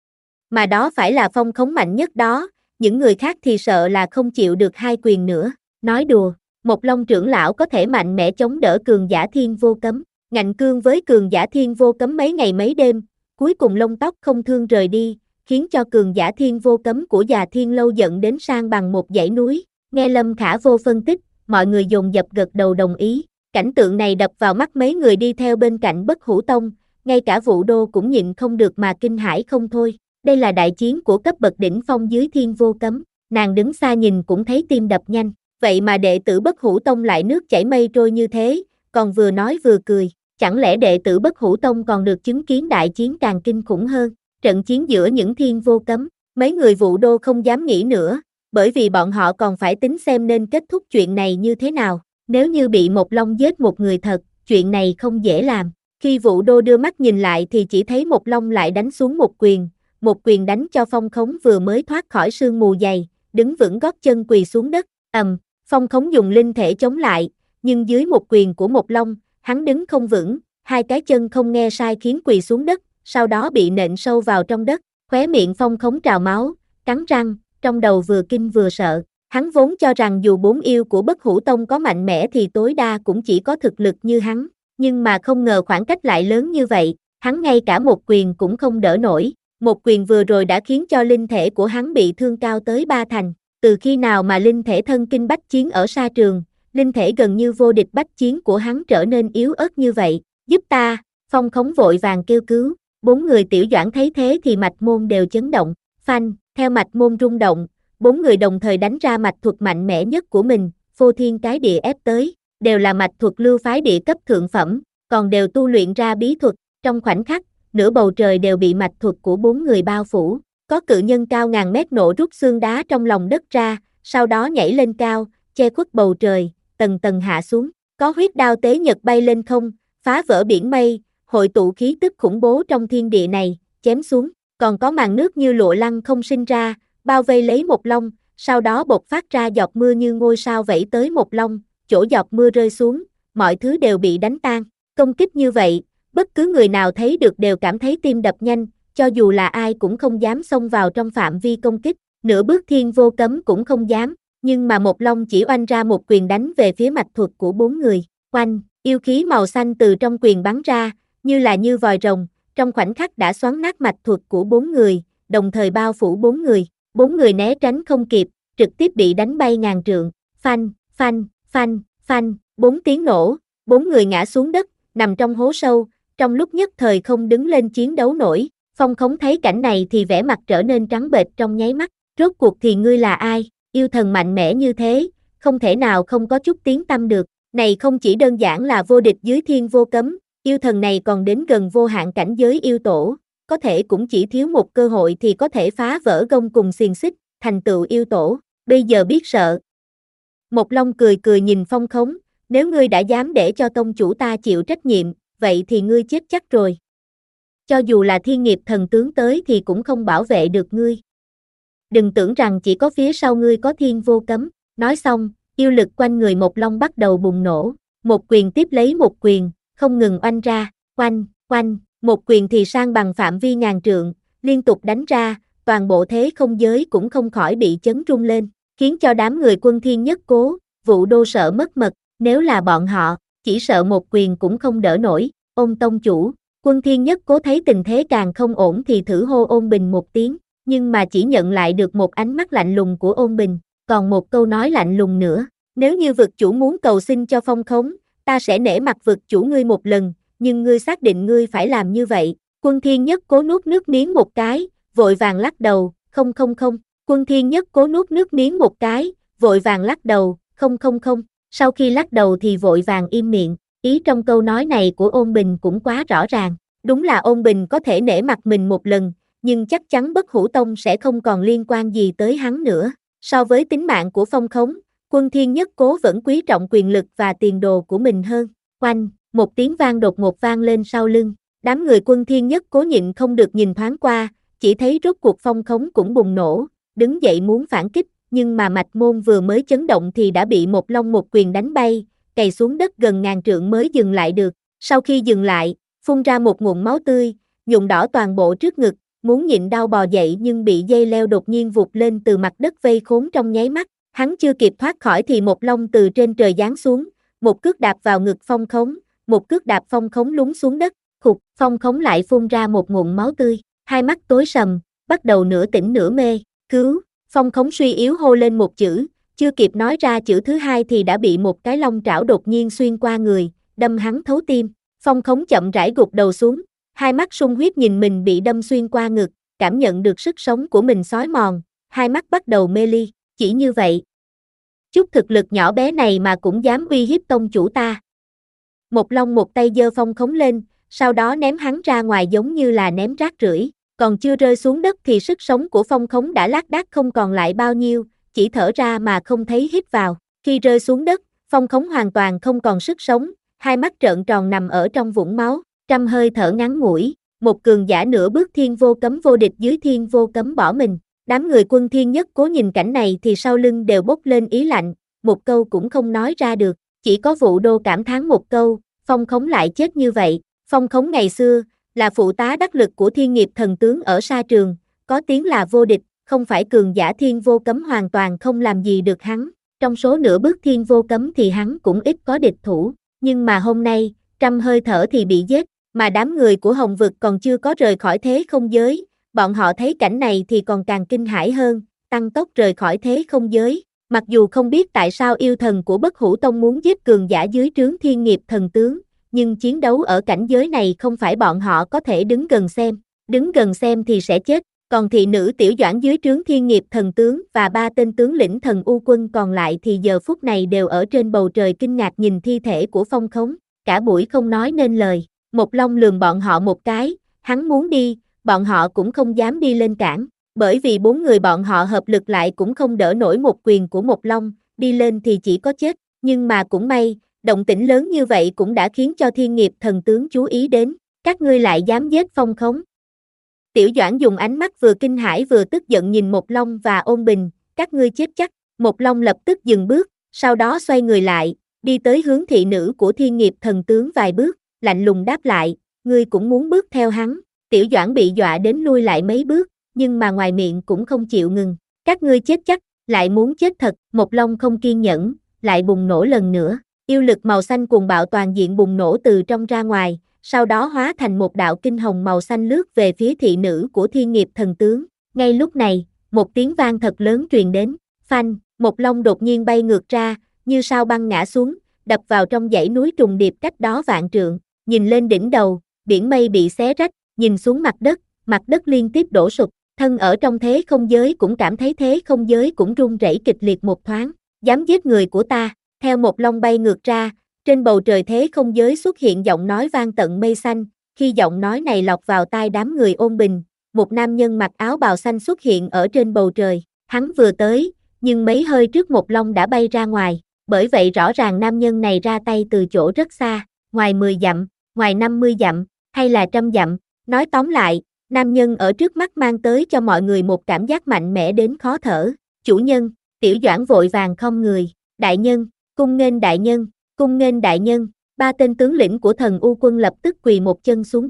Mà đó phải là phong khống mạnh nhất đó, những người khác thì sợ là không chịu được hai quyền nữa. Nói đùa, một Long trưởng lão có thể mạnh mẽ chống đỡ cường giả Thiên Vô Cấm, ngạnh cương với cường giả Thiên Vô Cấm mấy ngày mấy đêm, cuối cùng lông tóc không thương rời đi, khiến cho cường giả Thiên Vô Cấm của Già Thiên Lâu giận đến sang bằng một dãy núi. Nghe Lâm Khả Vô phân tích, mọi người dồn dập gật đầu đồng ý. Cảnh tượng này đập vào mắt mấy người đi theo bên cạnh Bất Hủ Tông, ngay cả Vũ Đô cũng nhịn không được mà kinh hãi không thôi. Đây là đại chiến của cấp bậc đỉnh phong dưới Thiên Vô Cấm, nàng đứng xa nhìn cũng thấy tim đập nhanh. Vậy mà đệ tử Bất Hủ Tông lại nước chảy mây trôi như thế, còn vừa nói vừa cười. Chẳng lẽ đệ tử Bất Hủ Tông còn được chứng kiến đại chiến càng kinh khủng hơn, trận chiến giữa những Thiên Vô Cấm? Mấy người Vũ Đô không dám nghĩ nữa, bởi vì bọn họ còn phải tính xem nên kết thúc chuyện này như thế nào. Nếu như bị một Long giết một người thật, chuyện này không dễ làm. Khi Vũ Đô đưa mắt nhìn lại thì chỉ thấy một Long lại đánh xuống một quyền, một quyền đánh cho Phong Khống vừa mới thoát khỏi sương mù dày, đứng vững gót chân quỳ xuống đất. Ầm, Phong Khống dùng linh thể chống lại, nhưng dưới một quyền của một Long, hắn đứng không vững, hai cái chân không nghe sai khiến quỳ xuống đất, sau đó bị nện sâu vào trong đất. Khóe miệng Phong Khống trào máu, cắn răng, trong đầu vừa kinh vừa sợ. Hắn vốn cho rằng dù bốn yêu của Bất Hủ Tông có mạnh mẽ thì tối đa cũng chỉ có thực lực như hắn, nhưng mà không ngờ khoảng cách lại lớn như vậy, hắn ngay cả một quyền cũng không đỡ nổi. Một quyền vừa rồi đã khiến cho linh thể của hắn bị thương cao tới ba thành. Từ khi nào mà linh thể thân kinh bách chiến ở sa trường, linh thể gần như vô địch bách chiến của hắn trở nên yếu ớt như vậy? Giúp ta! Phong Khống vội vàng kêu cứu. Bốn người Tiểu Doãn thấy thế thì mạch môn đều chấn động. Phanh, theo mạch môn rung động, bốn người đồng thời đánh ra mạch thuật mạnh mẽ nhất của mình, phô thiên cái địa ép tới, đều là mạch thuật lưu phái địa cấp thượng phẩm, còn đều tu luyện ra bí thuật. Trong khoảnh khắc, nửa bầu trời đều bị mạch thuật của bốn người bao phủ. Có cự nhân cao ngàn mét nổ rút xương đá trong lòng đất ra, sau đó nhảy lên cao, che khuất bầu trời, tầng tầng hạ xuống. Có huyết đao tế nhật bay lên không, phá vỡ biển mây, hội tụ khí tức khủng bố trong thiên địa này, chém xuống. Còn có màn nước như lụa lăng không sinh ra, bao vây lấy một Long, sau đó bộc phát ra giọt mưa như ngôi sao vẩy tới một Long, chỗ giọt mưa rơi xuống, mọi thứ đều bị đánh tan. Công kích như vậy, bất cứ người nào thấy được đều cảm thấy tim đập nhanh, cho dù là ai cũng không dám xông vào trong phạm vi công kích, nửa bước Thiên Vô Cấm cũng không dám, nhưng mà một Long chỉ oanh ra một quyền đánh về phía mạch thuật của bốn người. Oanh, yêu khí màu xanh từ trong quyền bắn ra, như là như vòi rồng, trong khoảnh khắc đã xoắn nát mạch thuật của bốn người, đồng thời bao phủ bốn người. Bốn người né tránh không kịp, trực tiếp bị đánh bay ngàn trượng. Phanh, phanh, phanh, phanh, bốn tiếng nổ, bốn người ngã xuống đất, nằm trong hố sâu, trong lúc nhất thời không đứng lên chiến đấu nổi. Phong Khống thấy cảnh này thì vẻ mặt trở nên trắng bệch trong nháy mắt. Rốt cuộc thì ngươi là ai? Yêu thần mạnh mẽ như thế, không thể nào không có chút tiếng tăm được. Này không chỉ đơn giản là vô địch dưới Thiên Vô Cấm, yêu thần này còn đến gần vô hạn cảnh giới yêu tổ, có thể cũng chỉ thiếu một cơ hội thì có thể phá vỡ gông cùng xiềng xích, thành tựu yêu tổ, bây giờ biết sợ. Một Long cười cười nhìn Phong Khống, nếu ngươi đã dám để cho tông chủ ta chịu trách nhiệm, vậy thì ngươi chết chắc rồi. Cho dù là thiên nghiệp thần tướng tới thì cũng không bảo vệ được ngươi. Đừng tưởng rằng chỉ có phía sau ngươi có Thiên Vô Cấm. Nói xong, yêu lực quanh người một Long bắt đầu bùng nổ, một quyền tiếp lấy một quyền, không ngừng oanh ra, oanh, oanh, một quyền thì sang bằng phạm vi ngàn trượng, liên tục đánh ra, toàn bộ thế không giới cũng không khỏi bị chấn rung lên, khiến cho đám người Quân Thiên Nhất Cố, Vụ Đô sợ mất mật, nếu là bọn họ, chỉ sợ một quyền cũng không đỡ nổi. Ôn tông chủ, Quân Thiên Nhất Cố thấy tình thế càng không ổn thì thử hô Ôn Bình một tiếng, nhưng mà chỉ nhận lại được một ánh mắt lạnh lùng của Ôn Bình, còn một câu nói lạnh lùng nữa, nếu như vực chủ muốn cầu xin cho phong khống, ta sẽ nể mặt vực chủ ngươi một lần, nhưng ngươi xác định ngươi phải làm như vậy. Quân Thiên Nhất Cố nuốt nước miếng một cái, vội vàng lắc đầu, không không không, Quân Thiên Nhất Cố nuốt nước miếng một cái, vội vàng lắc đầu, không không không, sau khi lắc đầu thì vội vàng im miệng, ý trong câu nói này của Ôn Bình cũng quá rõ ràng, đúng là Ôn Bình có thể nể mặt mình một lần, nhưng chắc chắn Bất Hủ Tông sẽ không còn liên quan gì tới hắn nữa, so với tính mạng của phong khống, Quân Thiên Nhất Cố vẫn quý trọng quyền lực và tiền đồ của mình hơn. Oanh, một tiếng vang đột ngột vang lên sau lưng, đám người Quân Thiên Nhất Cố nhịn không được nhìn thoáng qua, chỉ thấy rốt cuộc phong khống cũng bùng nổ, đứng dậy muốn phản kích, nhưng mà mạch môn vừa mới chấn động thì đã bị một long một quyền đánh bay, cày xuống đất gần ngàn trượng mới dừng lại được, sau khi dừng lại, phun ra một ngụm máu tươi, nhuộm đỏ toàn bộ trước ngực, muốn nhịn đau bò dậy nhưng bị dây leo đột nhiên vụt lên từ mặt đất vây khốn trong nháy mắt, hắn chưa kịp thoát khỏi thì một long từ trên trời giáng xuống, một cước đạp vào ngực phong khống, một cước đạp phong khống lún xuống đất, khục, phong khống lại phun ra một ngụm máu tươi, hai mắt tối sầm, bắt đầu nửa tỉnh nửa mê, cứu, phong khống suy yếu hô lên một chữ, chưa kịp nói ra chữ thứ hai thì đã bị một cái long trảo đột nhiên xuyên qua người, đâm hắn thấu tim, phong khống chậm rãi gục đầu xuống, hai mắt sung huyết nhìn mình bị đâm xuyên qua ngực, cảm nhận được sức sống của mình xói mòn, hai mắt bắt đầu mê ly, chỉ như vậy. Chút thực lực nhỏ bé này mà cũng dám uy hiếp tông chủ ta. Một long một tay giơ phong khống lên, sau đó ném hắn ra ngoài giống như là ném rác rưởi, còn chưa rơi xuống đất thì sức sống của phong khống đã lác đác không còn lại bao nhiêu, chỉ thở ra mà không thấy hít vào, khi rơi xuống đất, phong khống hoàn toàn không còn sức sống, hai mắt trợn tròn nằm ở trong vũng máu, trăm hơi thở ngắn ngủi, một cường giả nửa bước thiên vô cấm vô địch dưới thiên vô cấm bỏ mình. Đám người Quân Thiên Nhất Cố nhìn cảnh này thì sau lưng đều bốc lên ý lạnh, một câu cũng không nói ra được, chỉ có Vụ Đô cảm thán một câu, phong khống lại chết như vậy. Phong khống ngày xưa, là phụ tá đắc lực của Thiên Nghiệp Thần Tướng ở sa trường, có tiếng là vô địch, không phải cường giả thiên vô cấm hoàn toàn không làm gì được hắn, trong số nửa bước thiên vô cấm thì hắn cũng ít có địch thủ, nhưng mà hôm nay, trăm hơi thở thì bị giết, mà đám người của Hồng Vực còn chưa có rời khỏi thế không giới. Bọn họ thấy cảnh này thì còn càng kinh hãi hơn, tăng tốc rời khỏi thế không giới, mặc dù không biết tại sao yêu thần của Bất Hủ Tông muốn giết cường giả dưới trướng Thiên Nghiệp Thần Tướng, nhưng chiến đấu ở cảnh giới này không phải bọn họ có thể đứng gần xem, đứng gần xem thì sẽ chết, còn thị nữ Tiểu Doãn dưới trướng Thiên Nghiệp Thần Tướng và ba tên tướng lĩnh thần U Quân còn lại thì giờ phút này đều ở trên bầu trời kinh ngạc nhìn thi thể của phong khống, cả buổi không nói nên lời, một long lườm bọn họ một cái, hắn muốn đi, bọn họ cũng không dám đi lên cản, bởi vì bốn người bọn họ hợp lực lại cũng không đỡ nổi một quyền của một long, đi lên thì chỉ có chết, nhưng mà cũng may, động tĩnh lớn như vậy cũng đã khiến cho Thiên Nghiệp Thần Tướng chú ý đến, các ngươi lại dám giết phong khống. Tiểu Doãn dùng ánh mắt vừa kinh hãi vừa tức giận nhìn một long và Ôn Bình, các ngươi chết chắc, một long lập tức dừng bước, sau đó xoay người lại, đi tới hướng thị nữ của Thiên Nghiệp Thần Tướng vài bước, lạnh lùng đáp lại, ngươi cũng muốn bước theo hắn. Tiểu Doãn bị dọa đến lui lại mấy bước, nhưng mà ngoài miệng cũng không chịu ngừng. Các ngươi chết chắc, lại muốn chết thật, một long không kiên nhẫn, lại bùng nổ lần nữa. Yêu lực màu xanh cuồng bạo toàn diện bùng nổ từ trong ra ngoài, sau đó hóa thành một đạo kinh hồng màu xanh lướt về phía thị nữ của Thiên Nghiệp Thần Tướng. Ngay lúc này, một tiếng vang thật lớn truyền đến, phanh, một long đột nhiên bay ngược ra, như sao băng ngã xuống, đập vào trong dãy núi trùng điệp cách đó vạn trượng. Nhìn lên đỉnh đầu, biển mây bị xé rách. Nhìn xuống mặt đất, mặt đất liên tiếp đổ sụp, thân ở trong thế không giới cũng cảm thấy thế không giới cũng rung rẩy kịch liệt một thoáng, dám giết người của ta, theo một long bay ngược ra, trên bầu trời thế không giới xuất hiện giọng nói vang tận mây xanh, khi giọng nói này lọt vào tai đám người Ôn Bình, một nam nhân mặc áo bào xanh xuất hiện ở trên bầu trời, hắn vừa tới, nhưng mấy hơi trước một long đã bay ra ngoài, bởi vậy rõ ràng nam nhân này ra tay từ chỗ rất xa, ngoài mười dặm, ngoài năm mươi dặm, hay là trăm dặm. Nói tóm lại, nam nhân ở trước mắt mang tới cho mọi người một cảm giác mạnh mẽ đến khó thở. Chủ nhân, Tiểu Doãn vội vàng khom người, đại nhân, cung nghênh đại nhân, cung nghênh đại nhân. Ba tên tướng lĩnh của thần U Quân lập tức quỳ một chân xuống đất,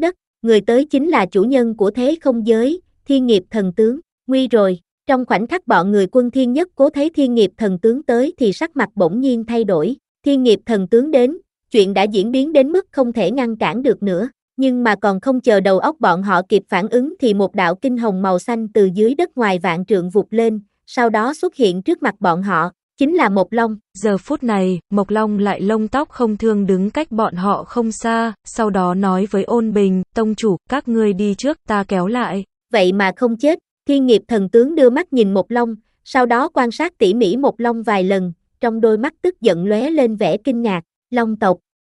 người tới chính là chủ nhân của thế không giới, Thiên Nghiệp Thần Tướng, nguy rồi. Trong khoảnh khắc bọn người Quân Thiên Nhất Cố thấy Thiên Nghiệp Thần Tướng tới thì sắc mặt bỗng nhiên thay đổi, Thiên Nghiệp Thần Tướng đến, chuyện đã diễn biến đến mức không thể ngăn cản được nữa, nhưng mà còn không chờ đầu óc bọn họ kịp phản ứng thì một đạo kinh hồng màu xanh từ dưới đất ngoài vạn trượng vụt lên, sau đó xuất hiện trước mặt bọn họ, chính là Mộc Long. Giờ phút này, Mộc Long lại lông tóc không thương đứng cách bọn họ không xa, sau đó nói với Ôn Bình, tông chủ, các ngươi đi trước, ta kéo lại. Vậy mà không chết, Thiên Nghiệp Thần Tướng đưa mắt nhìn Mộc Long, sau đó quan sát tỉ mỉ Mộc Long vài lần, trong đôi mắt tức giận lóe lên vẻ kinh ngạc, Long tộc.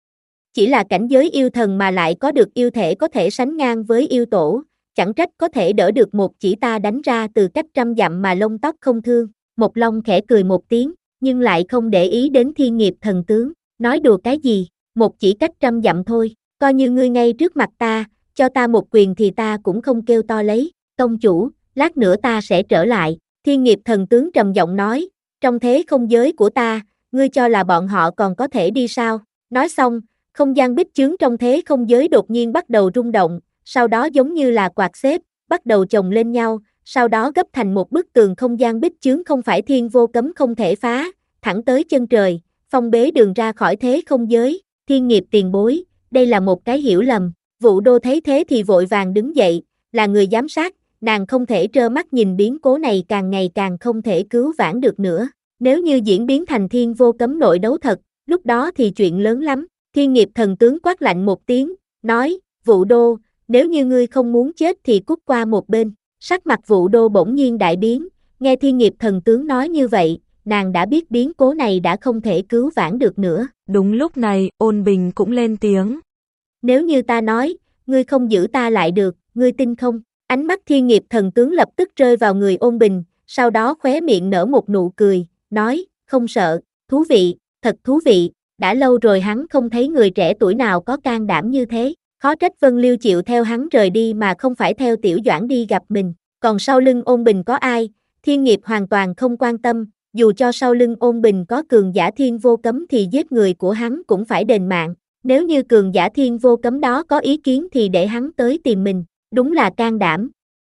Chỉ là cảnh giới yêu thần mà lại có được yêu thể có thể sánh ngang với yêu tổ, chẳng trách có thể đỡ được một chỉ ta đánh ra từ cách trăm dặm mà lông tóc không thương. Mộc Long khẽ cười một tiếng, nhưng lại không để ý đến Thiên Nghiệp Thần Tướng, nói đùa cái gì, một chỉ cách trăm dặm thôi, coi như ngươi ngay trước mặt ta, cho ta một quyền thì ta cũng không kêu to lấy, tông chủ, lát nữa ta sẽ trở lại, Thiên Nghiệp Thần Tướng trầm giọng nói, trong thế không giới của ta, ngươi cho là bọn họ còn có thể đi sao, nói xong, không gian bích chướng trong thế không giới đột nhiên bắt đầu rung động, sau đó giống như là quạt xếp, bắt đầu chồng lên nhau, sau đó gấp thành một bức tường không gian bích chướng không phải thiên vô cấm không thể phá, thẳng tới chân trời, phong bế đường ra khỏi thế không giới, Thiên Nghiệp tiền bối, đây là một cái hiểu lầm, Vũ Đô thấy thế thì vội vàng đứng dậy, là người giám sát, nàng không thể trơ mắt nhìn biến cố này càng ngày càng không thể cứu vãn được nữa, nếu như diễn biến thành thiên vô cấm nội đấu thật, lúc đó thì chuyện lớn lắm. Thiên Nghiệp Thần Tướng quát lạnh một tiếng, nói, Vũ Đô, nếu như ngươi không muốn chết thì cút qua một bên, sắc mặt Vũ Đô bỗng nhiên đại biến, nghe Thiên Nghiệp Thần Tướng nói như vậy, nàng đã biết biến cố này đã không thể cứu vãn được nữa. Đúng lúc này, Ôn Bình cũng lên tiếng. Nếu như ta nói, ngươi không giữ ta lại được, ngươi tin không? Ánh mắt Thiên Nghiệp Thần Tướng lập tức rơi vào người Ôn Bình, sau đó khóe miệng nở một nụ cười, nói, không sợ, thú vị, thật thú vị. Đã lâu rồi hắn không thấy người trẻ tuổi nào có can đảm như thế, khó trách Vân Liêu chịu theo hắn rời đi mà không phải theo Tiểu Doãn đi gặp mình, còn sau lưng Ôn Bình có ai, Thiên Nghiệp hoàn toàn không quan tâm, dù cho sau lưng Ôn Bình có cường giả thiên vô cấm thì giết người của hắn cũng phải đền mạng, nếu như cường giả thiên vô cấm đó có ý kiến thì để hắn tới tìm mình, đúng là can đảm.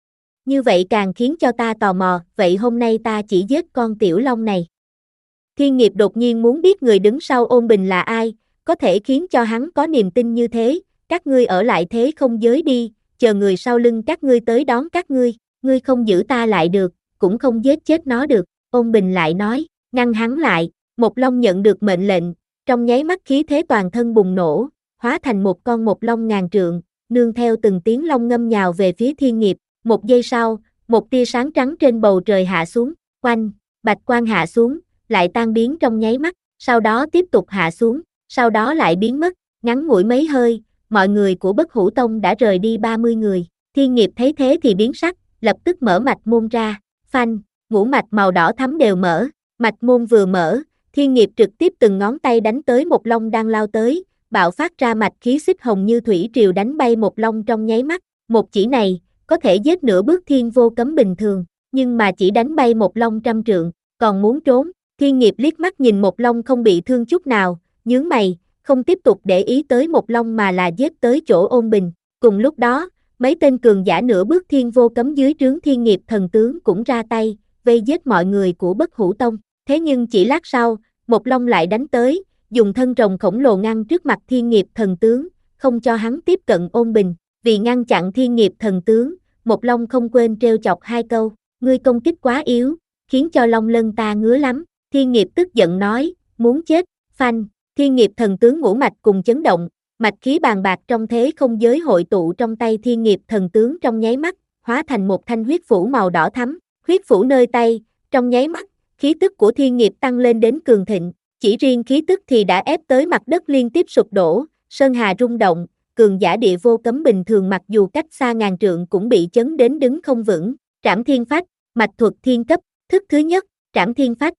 Như vậy càng khiến cho ta tò mò, vậy hôm nay ta chỉ giết con Tiểu Long này. Thiên Nghiệp đột nhiên muốn biết người đứng sau Ôn Bình là ai, có thể khiến cho hắn có niềm tin như thế, các ngươi ở lại thế không giới đi, chờ người sau lưng các ngươi tới đón các ngươi, ngươi không giữ ta lại được, cũng không giết chết nó được, Ôn Bình lại nói, ngăn hắn lại, Mộc Long nhận được mệnh lệnh, trong nháy mắt khí thế toàn thân bùng nổ, hóa thành một con Mộc Long ngàn trượng, nương theo từng tiếng long ngâm nhào về phía Thiên Nghiệp, một giây sau, một tia sáng trắng trên bầu trời hạ xuống, oanh, bạch quang hạ xuống, lại tan biến trong nháy mắt, sau đó tiếp tục hạ xuống, sau đó lại biến mất, ngắn ngủi mấy hơi, mọi người của Bất Hủ Tông đã rời đi ba mươi người, Thiên Nghiệp thấy thế thì biến sắc, lập tức mở mạch môn ra, phanh, ngũ mạch màu đỏ thắm đều mở, mạch môn vừa mở, Thiên Nghiệp trực tiếp từng ngón tay đánh tới Mộc Long đang lao tới, bạo phát ra mạch khí xích hồng như thủy triều đánh bay Mộc Long trong nháy mắt, một chỉ này, có thể giết nửa bước thiên vô cấm bình thường, nhưng mà chỉ đánh bay Mộc Long trăm trượng, còn muốn trốn. Thiên Nghiệp liếc mắt nhìn Mộc Long không bị thương chút nào, nhướng mày, không tiếp tục để ý tới Mộc Long mà là giết tới chỗ Ôn Bình. Cùng lúc đó, mấy tên cường giả nửa bước thiên vô cấm dưới trướng Thiên Nghiệp Thần Tướng cũng ra tay, vây giết mọi người của Bất Hủ Tông. Thế nhưng chỉ lát sau, Mộc Long lại đánh tới, dùng thân rồng khổng lồ ngăn trước mặt Thiên Nghiệp Thần Tướng, không cho hắn tiếp cận Ôn Bình. Vì ngăn chặn Thiên Nghiệp Thần Tướng, Mộc Long không quên trêu chọc hai câu, ngươi công kích quá yếu, khiến cho Long Lân ta ngứa lắm. Thiên Nghiệp tức giận nói, muốn chết, phanh, Thiên Nghiệp Thần Tướng ngũ mạch cùng chấn động, mạch khí bàn bạc trong thế không giới hội tụ trong tay Thiên Nghiệp Thần Tướng trong nháy mắt, hóa thành một thanh huyết phủ màu đỏ thắm, huyết phủ nơi tay, trong nháy mắt, khí tức của Thiên Nghiệp tăng lên đến cường thịnh, chỉ riêng khí tức thì đã ép tới mặt đất liên tiếp sụp đổ, sơn hà rung động, cường giả địa vô cấm bình thường mặc dù cách xa ngàn trượng cũng bị chấn đến đứng không vững, Trảm Thiên Phách, mạch thuật thiên cấp, thức thứ nhất, Trảm Thiên Phách.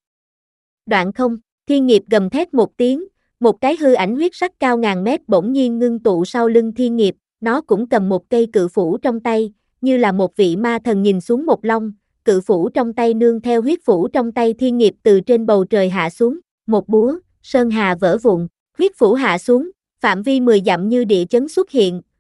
Đoạn không, Thiên Nghiệp gầm thét một tiếng, một cái hư ảnh huyết sắc cao ngàn mét bỗng nhiên ngưng tụ sau lưng Thiên Nghiệp, nó cũng cầm một cây cự phủ trong tay, như là một vị ma thần nhìn xuống Mộc Long, cự phủ trong tay nương theo huyết phủ trong tay Thiên Nghiệp từ trên bầu trời hạ xuống, một búa, sơn hà vỡ vụn, huyết phủ hạ xuống, phạm vi mười dặm như địa chấn xuất hiện,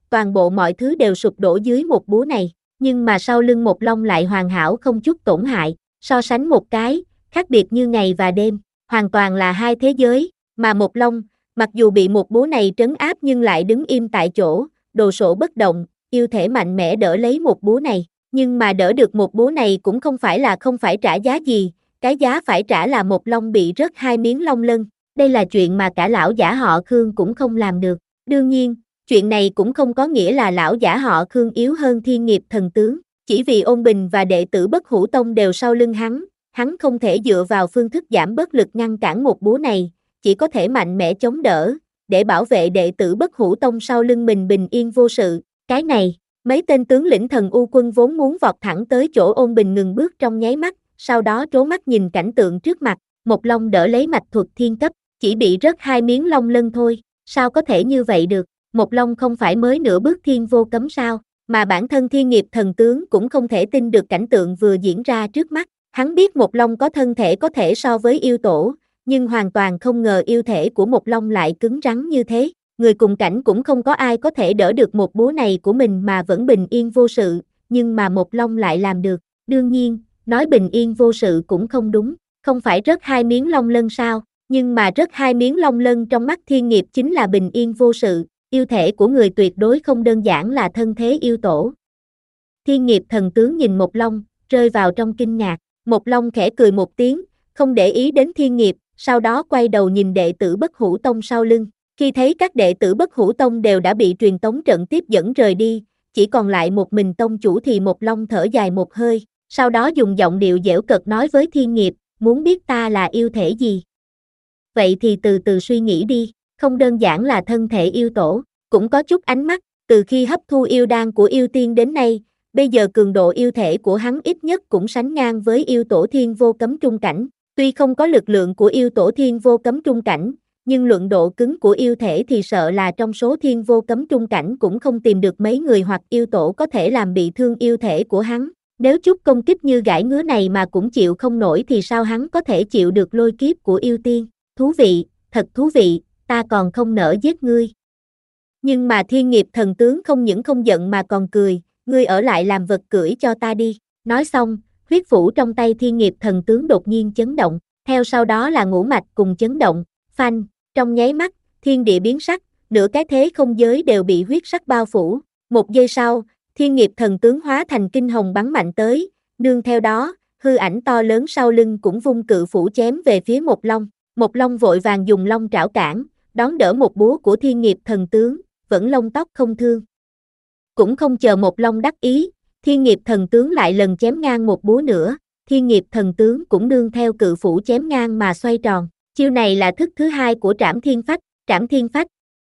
toàn bộ mọi thứ đều sụp đổ dưới một búa này, nhưng mà sau lưng Một Long lại hoàn hảo không chút tổn hại, so sánh một cái, khác biệt như ngày và đêm, hoàn toàn là hai thế giới, mà Một Long, mặc dù bị một búa này trấn áp nhưng lại đứng im tại chỗ, đồ sộ bất động, yêu thể mạnh mẽ đỡ lấy một búa này, nhưng mà đỡ được một búa này cũng không phải là không phải trả giá gì, cái giá phải trả là Một Long bị rớt hai miếng long lân, đây là chuyện mà cả lão giả họ Khương cũng không làm được, đương nhiên, chuyện này cũng không có nghĩa là lão giả họ Khương yếu hơn Thiên Nghiệp Thần Tướng, chỉ vì Ôn Bình và đệ tử Bất Hủ Tông đều sau lưng hắn, hắn không thể dựa vào phương thức giảm bớt lực ngăn cản một búa này, chỉ có thể mạnh mẽ chống đỡ, để bảo vệ đệ tử Bất Hủ Tông sau lưng mình bình yên vô sự, cái này, mấy tên tướng lĩnh Thần U Quân vốn muốn vọt thẳng tới chỗ Ôn Bình ngừng bước trong nháy mắt, sau đó trố mắt nhìn cảnh tượng trước mặt, Một Long đỡ lấy mạch thuật thiên cấp, chỉ bị rớt hai miếng long lân thôi, sao có thể như vậy được, Một Long không phải mới nửa bước thiên vô cấm sao, mà bản thân Thiên Nghiệp Thần Tướng cũng không thể tin được cảnh tượng vừa diễn ra trước mắt, hắn biết Một Long có thân thể có thể so với yêu tổ, nhưng hoàn toàn không ngờ yêu thể của Một Long lại cứng rắn như thế, người cùng cảnh cũng không có ai có thể đỡ được một búa này của mình mà vẫn bình yên vô sự, nhưng mà Một Long lại làm được, đương nhiên, nói bình yên vô sự cũng không đúng, không phải rớt hai miếng long lân sao, nhưng mà rớt hai miếng long lân trong mắt Thiên Nghiệp chính là bình yên vô sự, yêu thể của người tuyệt đối không đơn giản là thân thế yêu tổ. Thiên Nghiệp Thần Tướng nhìn Một Long, rơi vào trong kinh ngạc, Một Long khẽ cười một tiếng, không để ý đến Thiên Nghiệp, sau đó quay đầu nhìn đệ tử Bất Hủ Tông sau lưng, khi thấy các đệ tử Bất Hủ Tông đều đã bị truyền tống trận tiếp dẫn rời đi, chỉ còn lại một mình tông chủ thì Một Long thở dài một hơi, sau đó dùng giọng điệu giễu cợt nói với Thiên Nghiệp, muốn biết ta là yêu thể gì? Vậy thì từ từ suy nghĩ đi, không đơn giản là thân thể yêu tổ, cũng có chút ánh mắt, từ khi hấp thu yêu đan của yêu tiên đến nay, bây giờ cường độ yêu thể của hắn ít nhất cũng sánh ngang với yêu tổ thiên vô cấm trung cảnh, tuy không có lực lượng của yêu tổ thiên vô cấm trung cảnh, nhưng luận độ cứng của yêu thể thì sợ là trong số thiên vô cấm trung cảnh cũng không tìm được mấy người hoặc yêu tổ có thể làm bị thương yêu thể của hắn. Nếu chút công kích như gãi ngứa này mà cũng chịu không nổi thì sao hắn có thể chịu được lôi kiếp của yêu tiên? Thú vị, thật thú vị, ta còn không nỡ giết ngươi. Nhưng mà Thiên Nghiệp Thần Tướng không những không giận mà còn cười, ngươi ở lại làm vật cưỡi cho ta đi. Nói xong, huyết phủ trong tay Thiên Nghiệp Thần Tướng đột nhiên chấn động, theo sau đó là ngũ mạch cùng chấn động, phanh, trong nháy mắt, thiên địa biến sắc, nửa cái thế không giới đều bị huyết sắc bao phủ. Một giây sau, Thiên Nghiệp Thần Tướng hóa thành kinh hồng bắn mạnh tới, nương theo đó, hư ảnh to lớn sau lưng cũng vung cự phủ chém về phía Một Long. Một Long vội vàng dùng long trảo cản, đón đỡ một búa của Thiên Nghiệp Thần Tướng, vẫn lông tóc không thương. Cũng không chờ Một Long đắc ý, Thiên Nghiệp Thần Tướng lại lần chém ngang một búa nữa, Thiên Nghiệp Thần Tướng cũng nương theo cự phủ chém ngang mà xoay tròn. Chiêu này là thức thứ hai của Trảm Thiên Phách, Trảm Thiên Phách.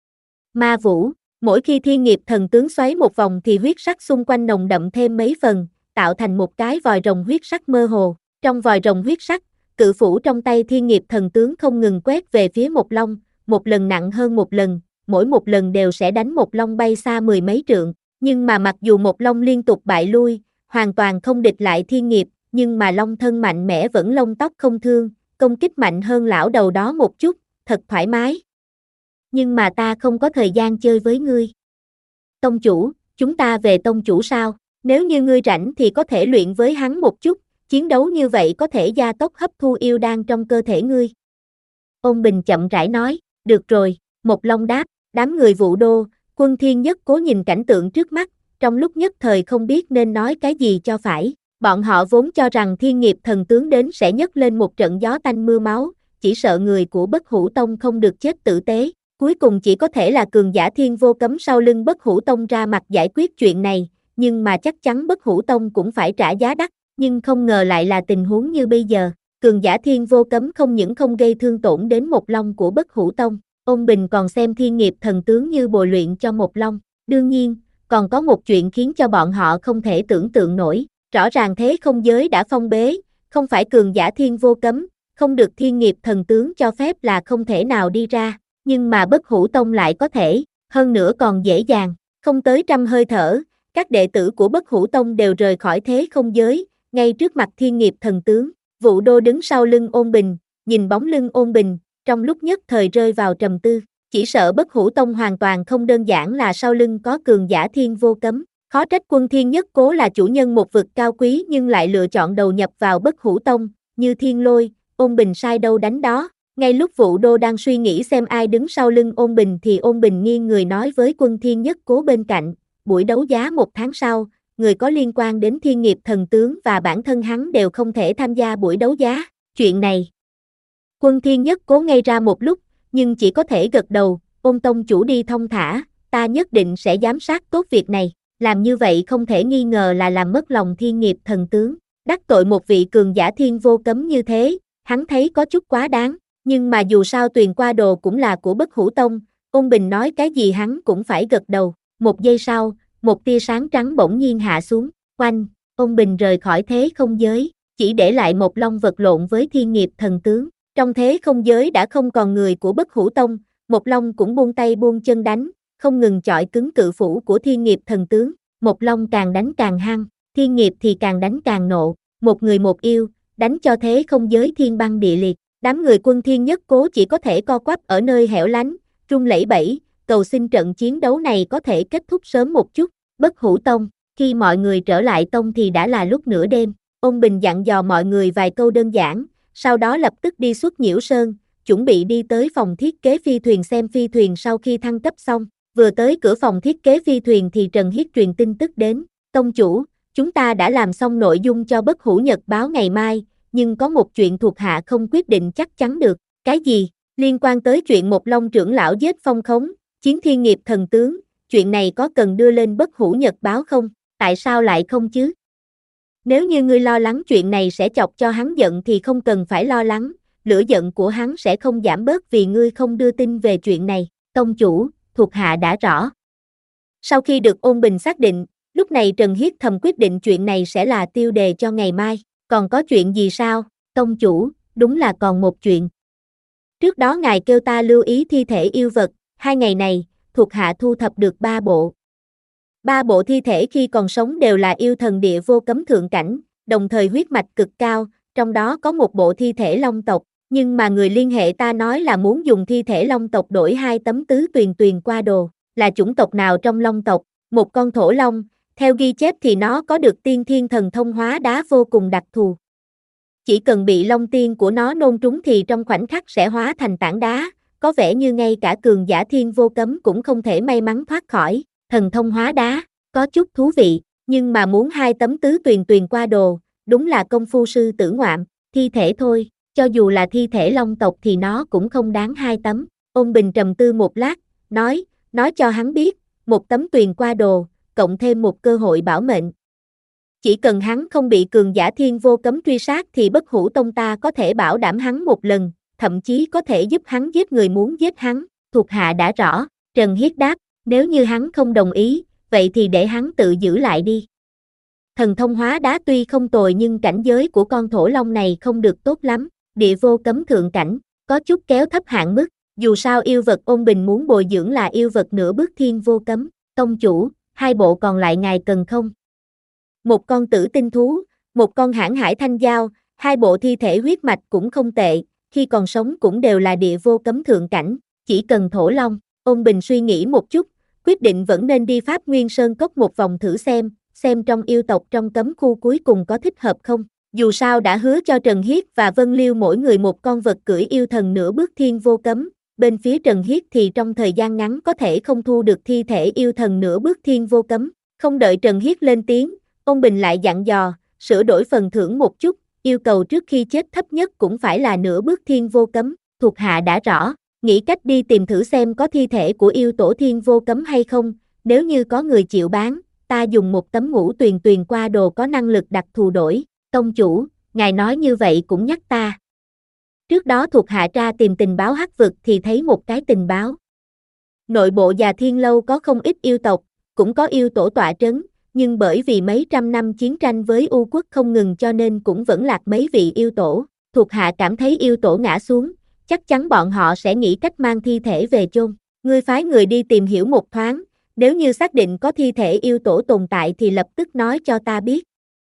Ma Vũ, mỗi khi Thiên Nghiệp Thần Tướng xoáy một vòng thì huyết sắc xung quanh nồng đậm thêm mấy phần, tạo thành một cái vòi rồng huyết sắc mơ hồ. Trong vòi rồng huyết sắc, cự phủ trong tay Thiên Nghiệp Thần Tướng không ngừng quét về phía Một Long, một lần nặng hơn một lần, mỗi một lần đều sẽ đánh Một Long bay xa mười mấy trượng. Nhưng mà mặc dù Một Long liên tục bại lui, hoàn toàn không địch lại Thiên Nghiệp, nhưng mà Long thân mạnh mẽ vẫn lông tóc không thương, công kích mạnh hơn lão đầu đó một chút, thật thoải mái. Nhưng mà ta không có thời gian chơi với ngươi. Tông chủ, chúng ta về tông chủ sao? Nếu như ngươi rảnh thì có thể luyện với hắn một chút, chiến đấu như vậy có thể gia tốc hấp thu yêu đan trong cơ thể ngươi. Ôn Bình chậm rãi nói, được rồi, Một Long đáp, đám người Vũ Đô, Quân Thiên Nhất cố nhìn cảnh tượng trước mắt, trong lúc nhất thời không biết nên nói cái gì cho phải. Bọn họ vốn cho rằng Thiên Nghiệp Thần Tướng đến sẽ nhấc lên một trận gió tanh mưa máu, chỉ sợ người của Bất Hủ Tông không được chết tử tế, cuối cùng chỉ có thể là cường giả thiên vô cấm sau lưng Bất Hủ Tông ra mặt giải quyết chuyện này, nhưng mà chắc chắn Bất Hủ Tông cũng phải trả giá đắt, nhưng không ngờ lại là tình huống như bây giờ, cường giả thiên vô cấm không những không gây thương tổn đến Một Long của Bất Hủ Tông, Ôn Bình còn xem Thiên Nghiệp Thần Tướng như bồi luyện cho Một Long, đương nhiên, còn có một chuyện khiến cho bọn họ không thể tưởng tượng nổi. Rõ ràng thế không giới đã phong bế, không phải cường giả thiên vô cấm, không được Thiên Nghiệp Thần Tướng cho phép là không thể nào đi ra, nhưng mà Bất Hủ Tông lại có thể, hơn nữa còn dễ dàng, không tới trăm hơi thở, các đệ tử của Bất Hủ Tông đều rời khỏi thế không giới, ngay trước mặt Thiên Nghiệp Thần Tướng. Vũ Đô đứng sau lưng Ôn Bình, nhìn bóng lưng Ôn Bình, trong lúc nhất thời rơi vào trầm tư, chỉ sợ Bất Hủ Tông hoàn toàn không đơn giản là sau lưng có cường giả thiên vô cấm. Khó trách Quân Thiên Nhất Cố là chủ nhân một vực cao quý nhưng lại lựa chọn đầu nhập vào Bất Hủ Tông, như Thiên Lôi, Ôn Bình sai đâu đánh đó. Ngay lúc Vũ Đô đang suy nghĩ xem ai đứng sau lưng Ôn Bình thì Ôn Bình nghiêng người nói với Quân Thiên Nhất Cố bên cạnh, buổi đấu giá một tháng sau, người có liên quan đến Thiên Nghiệp Thần Tướng và bản thân hắn đều không thể tham gia buổi đấu giá. Chuyện này, Quân Thiên Nhất Cố ngây ra một lúc, nhưng chỉ có thể gật đầu, Ôn tông chủ đi thông thả, ta nhất định sẽ giám sát tốt việc này. Làm như vậy không thể nghi ngờ là làm mất lòng Thiên Nghiệp Thần Tướng. Đắc tội một vị cường giả thiên vô cấm như thế, hắn thấy có chút quá đáng, nhưng mà dù sao Tuyền Qua Đồ cũng là của Bất Hủ Tông, Ôn Bình nói cái gì hắn cũng phải gật đầu. Một giây sau, một tia sáng trắng bỗng nhiên hạ xuống, oanh, Ôn Bình rời khỏi thế không giới, chỉ để lại Mộc Long vật lộn với Thiên Nghiệp Thần Tướng. Trong thế không giới đã không còn người của Bất Hủ Tông, Mộc Long cũng buông tay buông chân đánh, không ngừng chọi cứng cự phủ của Thiên Nghiệp Thần Tướng. Mộc Long càng đánh càng hăng, Thiên Nghiệp thì càng đánh càng nộ, một người một yêu, đánh cho thế không giới thiên băng địa liệt. Đám người Quân Thiên Nhất Cố chỉ có thể co quắp ở nơi hẻo lánh, run lẩy bẩy, cầu xin trận chiến đấu này có thể kết thúc sớm một chút. Bất Hủ Tông, khi mọi người trở lại tông thì đã là lúc nửa đêm. Ôn Bình dặn dò mọi người vài câu đơn giản, sau đó lập tức đi xuất Nhiễu Sơn, chuẩn bị đi tới phòng thiết kế phi thuyền xem phi thuyền sau khi thăng cấp xong. Vừa tới cửa phòng thiết kế phi thuyền thì Trần Hiết truyền tin tức đến, tông chủ, chúng ta đã làm xong nội dung cho Bất Hủ Nhật báo ngày mai, nhưng có một chuyện thuộc hạ không quyết định chắc chắn được. Cái gì? Liên quan tới chuyện Mộc Long trưởng lão giết Phong Khống, chiến Thiên Nghiệp Thần Tướng, chuyện này có cần đưa lên Bất Hủ Nhật báo không? Tại sao lại không chứ? Nếu như ngươi lo lắng chuyện này sẽ chọc cho hắn giận thì không cần phải lo lắng, lửa giận của hắn sẽ không giảm bớt vì ngươi không đưa tin về chuyện này. Tông chủ, thuộc hạ đã rõ. Sau khi được Ôn Bình xác định, lúc này Trần Hiết thầm quyết định chuyện này sẽ là tiêu đề cho ngày mai. Còn có chuyện gì sao? Tông chủ, đúng là còn một chuyện. Trước đó ngài kêu ta lưu ý thi thể yêu vật, hai ngày này, thuộc hạ thu thập được ba bộ. Ba bộ thi thể khi còn sống đều là yêu thần địa vô cấm thượng cảnh, đồng thời huyết mạch cực cao, trong đó có một bộ thi thể long tộc, nhưng mà người liên hệ ta nói là muốn dùng thi thể long tộc đổi hai tấm tứ tuyền tuyền qua đồ. Là chủng tộc nào trong long tộc? Một con thổ long, theo ghi chép thì nó có được tiên thiên thần thông hóa đá vô cùng đặc thù. Chỉ cần bị long tiên của nó nôn trúng thì trong khoảnh khắc sẽ hóa thành tảng đá, có vẻ như ngay cả cường giả thiên vô cấm cũng không thể may mắn thoát khỏi. Thần thông hóa đá, có chút thú vị, nhưng mà muốn hai tấm tứ tuyền tuyền qua đồ, đúng là công phu sư tử ngoạm, thi thể thôi, cho dù là thi thể long tộc thì nó cũng không đáng hai tấm. Ôn Bình trầm tư một lát, nói, nói cho hắn biết, một tấm tuyền qua đồ, cộng thêm một cơ hội bảo mệnh. Chỉ cần hắn không bị cường giả thiên vô cấm truy sát thì Bất Hủ Tông ta có thể bảo đảm hắn một lần, thậm chí có thể giúp hắn giết người muốn giết hắn. Thuộc hạ đã rõ, Trần Hiết đáp, nếu như hắn không đồng ý, vậy thì để hắn tự giữ lại đi. Thần thông hóa đá tuy không tồi nhưng cảnh giới của con thổ long này không được tốt lắm, địa vô cấm thượng cảnh, có chút kéo thấp hạn mức, dù sao yêu vật Ôn Bình muốn bồi dưỡng là yêu vật nửa bước thiên vô cấm. Tông chủ, hai bộ còn lại ngài cần không? Một con tử tinh thú, một con hãn hải thanh dao, hai bộ thi thể huyết mạch cũng không tệ, khi còn sống cũng đều là địa vô cấm thượng cảnh, chỉ cần thổ long. Ôn Bình suy nghĩ một chút, quyết định vẫn nên đi Pháp Nguyên Sơn Cốc một vòng thử xem, xem trong yêu tộc trong cấm khu cuối cùng có thích hợp không. Dù sao đã hứa cho Trần Hiết và Vân Liêu mỗi người một con vật cưỡi yêu thần nửa bước thiên vô cấm, bên phía Trần Hiết thì trong thời gian ngắn có thể không thu được thi thể yêu thần nửa bước thiên vô cấm. Không đợi Trần Hiết lên tiếng, Ôn Bình lại dặn dò, sửa đổi phần thưởng một chút, yêu cầu trước khi chết thấp nhất cũng phải là nửa bước thiên vô cấm. Thuộc hạ đã rõ, nghĩ cách đi tìm thử xem có thi thể của yêu tổ thiên vô cấm hay không, nếu như có người chịu bán, ta dùng một tấm ngũ tuyền tuyền qua đồ có năng lực đặc thù đổi. Tông chủ, ngài nói như vậy cũng nhắc ta. Trước đó thuộc hạ tra tìm tình báo hắc vực thì thấy một cái tình báo. Nội bộ Già Thiên Lâu có không ít yêu tộc, cũng có yêu tổ tọa trấn, nhưng bởi vì mấy trăm năm chiến tranh với U quốc không ngừng cho nên cũng vẫn lạc mấy vị yêu tổ. Thuộc hạ cảm thấy yêu tổ ngã xuống, chắc chắn bọn họ sẽ nghĩ cách mang thi thể về chôn. Ngươi phái người đi tìm hiểu một thoáng, nếu như xác định có thi thể yêu tổ tồn tại thì lập tức nói cho ta biết.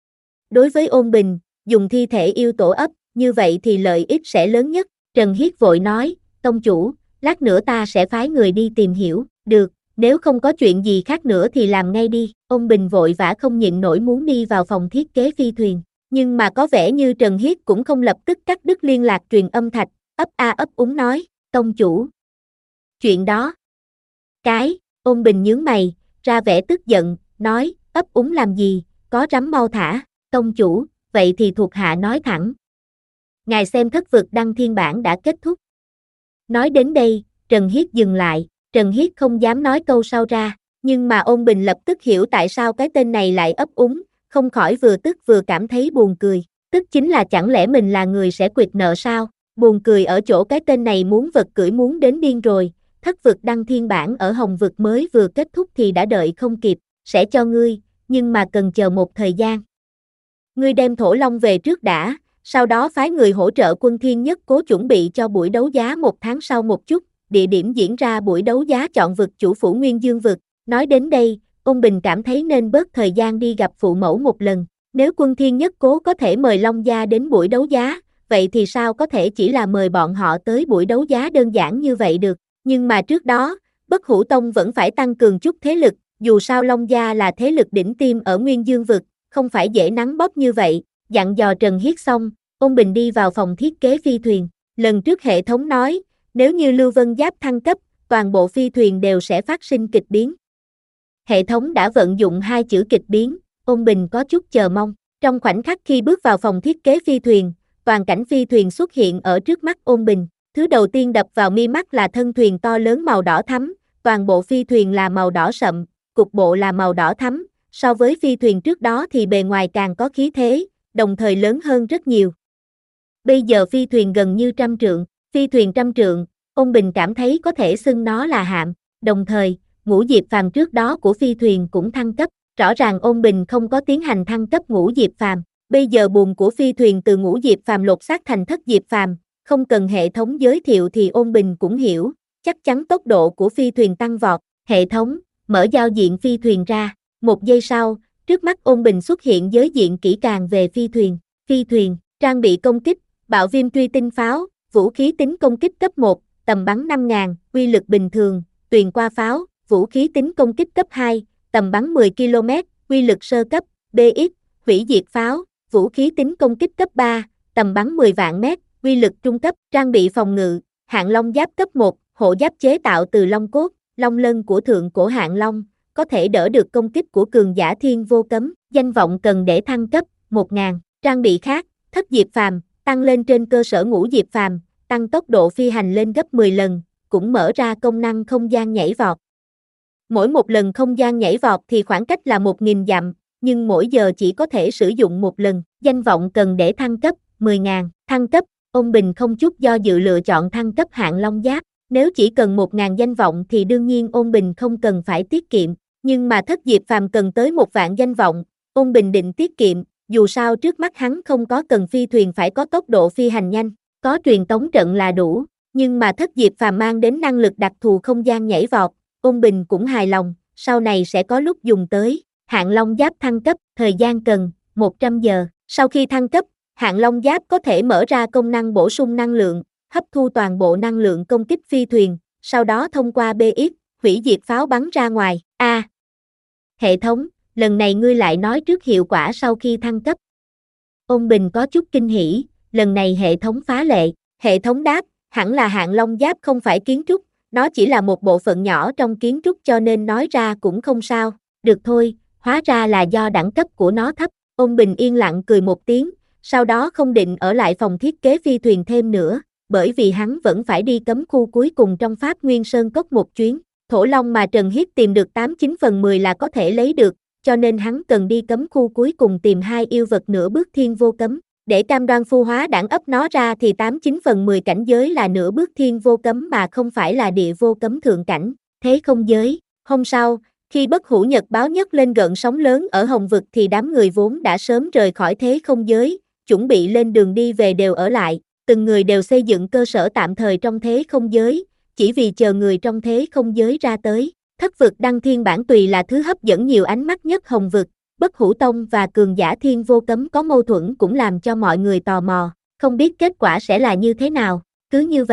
Đối với Ôn Bình, dùng thi thể yêu tổ ấp, như vậy thì lợi ích sẽ lớn nhất. Trần Hiết vội nói, tông chủ, lát nữa ta sẽ phái người đi tìm hiểu, được, nếu không có chuyện gì khác nữa thì làm ngay đi, ông Bình vội vã không nhịn nổi muốn đi vào phòng thiết kế phi thuyền, nhưng mà có vẻ như Trần Hiết cũng không lập tức cắt đứt liên lạc truyền âm thạch, ấp a ấp úng nói, tông chủ. Chuyện đó. Cái, ông Bình nhướng mày, ra vẻ tức giận, nói, ấp úng làm gì, có rắm mau thả, tông chủ, vậy thì thuộc hạ nói thẳng. Ngài xem thất vực đăng thiên bản đã kết thúc. Nói đến đây, Trần Hiết dừng lại, Trần Hiết không dám nói câu sau ra, nhưng mà ôn Bình lập tức hiểu tại sao cái tên này lại ấp úng, không khỏi vừa tức vừa cảm thấy buồn cười, tức chính là chẳng lẽ mình là người sẽ quyệt nợ sao, buồn cười ở chỗ cái tên này muốn vật cưỡi muốn đến điên rồi, thất vực đăng thiên bản ở Hồng vực mới vừa kết thúc thì đã đợi không kịp, sẽ cho ngươi, nhưng mà cần chờ một thời gian. Ngươi đem Thổ Long về trước đã, sau đó phái người hỗ trợ quân Thiên Nhất Cố chuẩn bị cho buổi đấu giá một tháng sau một chút, địa điểm diễn ra buổi đấu giá chọn vực chủ phủ Nguyên Dương vực. Nói đến đây, ông Bình cảm thấy nên bớt thời gian đi gặp phụ mẫu một lần, nếu quân Thiên Nhất Cố có thể mời Long Gia đến buổi đấu giá, vậy thì sao có thể chỉ là mời bọn họ tới buổi đấu giá đơn giản như vậy được, nhưng mà trước đó, Bất Hủ Tông vẫn phải tăng cường chút thế lực, dù sao Long Gia là thế lực đỉnh tiêm ở Nguyên Dương vực, không phải dễ nắng bóp như vậy. Dặn dò Trần Hiết xong, ông Bình đi vào phòng thiết kế phi thuyền, lần trước hệ thống nói, nếu như Lưu Vân Giáp thăng cấp, toàn bộ phi thuyền đều sẽ phát sinh kịch biến. Hệ thống đã vận dụng hai chữ kịch biến, ông Bình có chút chờ mong, trong khoảnh khắc khi bước vào phòng thiết kế phi thuyền, toàn cảnh phi thuyền xuất hiện ở trước mắt ông Bình, thứ đầu tiên đập vào mi mắt là thân thuyền to lớn màu đỏ thắm, toàn bộ phi thuyền là màu đỏ sậm, cục bộ là màu đỏ thắm, so với phi thuyền trước đó thì bề ngoài càng có khí thế, đồng thời lớn hơn rất nhiều. Bây giờ phi thuyền gần như trăm trượng, phi thuyền trăm trượng, ông Bình cảm thấy có thể xưng nó là hạm, đồng thời, ngũ diệp phàm trước đó của phi thuyền cũng thăng cấp, rõ ràng ông Bình không có tiến hành thăng cấp ngũ diệp phàm, bây giờ buồng của phi thuyền từ ngũ diệp phàm lột xác thành thất diệp phàm, không cần hệ thống giới thiệu thì ông Bình cũng hiểu, chắc chắn tốc độ của phi thuyền tăng vọt, hệ thống, mở giao diện phi thuyền ra, một giây sau, trước mắt ông Bình xuất hiện giới diện kỹ càng về phi thuyền, phi thuyền, trang bị công kích, bạo viêm truy tinh pháo, vũ khí tính công kích cấp một, tầm bắn năm nghìn, uy lực bình thường, tuyền qua pháo, vũ khí tính công kích cấp hai, tầm bắn mười ki lô mét, uy lực sơ cấp, bê ích, hủy diệt pháo, vũ khí tính công kích cấp ba, tầm bắn mười vạn mét, uy lực trung cấp, trang bị phòng ngự, hạng long giáp cấp một, hộ giáp chế tạo từ long cốt, long lân của thượng cổ hạng long, có thể đỡ được công kích của cường giả thiên vô cấm, danh vọng cần để thăng cấp, một nghìn, trang bị khác, thất diệp phàm, tăng lên trên cơ sở ngũ diệp phàm, tăng tốc độ phi hành lên gấp mười lần, cũng mở ra công năng không gian nhảy vọt. Mỗi một lần không gian nhảy vọt thì khoảng cách là một nghìn dặm, nhưng mỗi giờ chỉ có thể sử dụng một lần, danh vọng cần để thăng cấp, mười nghìn, thăng cấp, ông Bình không chút do dự lựa chọn thăng cấp hạng long giáp, nếu chỉ cần một nghìn danh vọng thì đương nhiên ông Bình không cần phải tiết kiệm, nhưng mà thất diệp phàm cần tới một vạn danh vọng, ông Bình định tiết kiệm, dù sao trước mắt hắn không có cần phi thuyền phải có tốc độ phi hành nhanh, có truyền tống trận là đủ, nhưng mà thất diệp phàm mang đến năng lực đặc thù không gian nhảy vọt, ông Bình cũng hài lòng, sau này sẽ có lúc dùng tới, hạng long giáp thăng cấp, thời gian cần, một trăm giờ, sau khi thăng cấp, hạng long giáp có thể mở ra công năng bổ sung năng lượng, hấp thu toàn bộ năng lượng công kích phi thuyền, sau đó thông qua bê ích, hủy diệt pháo bắn ra ngoài, a à, hệ thống, lần này ngươi lại nói trước hiệu quả sau khi thăng cấp. Ông Bình có chút kinh hỉ, lần này hệ thống phá lệ, hệ thống đáp, hẳn là hạng long giáp không phải kiến trúc, nó chỉ là một bộ phận nhỏ trong kiến trúc cho nên nói ra cũng không sao, được thôi, hóa ra là do đẳng cấp của nó thấp, ông Bình yên lặng cười một tiếng, sau đó không định ở lại phòng thiết kế phi thuyền thêm nữa, bởi vì hắn vẫn phải đi cấm khu cuối cùng trong Pháp Nguyên Sơn Cốc một chuyến, Thổ Long mà Trần Hiết tìm được tám chín phần mười là có thể lấy được, cho nên hắn cần đi cấm khu cuối cùng tìm hai yêu vật nửa bước thiên vô cấm, để cam đoan phu hóa đẳng ấp nó ra thì tám chín phần mười cảnh giới là nửa bước thiên vô cấm mà không phải là địa vô cấm thượng cảnh, thế không giới. Hôm sau, khi Bất Hủ Nhật báo nhấc lên gợn sóng lớn ở Hồng vực thì đám người vốn đã sớm rời khỏi thế không giới, chuẩn bị lên đường đi về đều ở lại, từng người đều xây dựng cơ sở tạm thời trong thế không giới, chỉ vì chờ người trong thế không giới ra tới. Thất vực đăng thiên bản tùy là thứ hấp dẫn nhiều ánh mắt nhất Hồng vực, Bất Hủ Tông và cường giả thiên vô cấm có mâu thuẫn cũng làm cho mọi người tò mò, không biết kết quả sẽ là như thế nào. Cứ như vậy,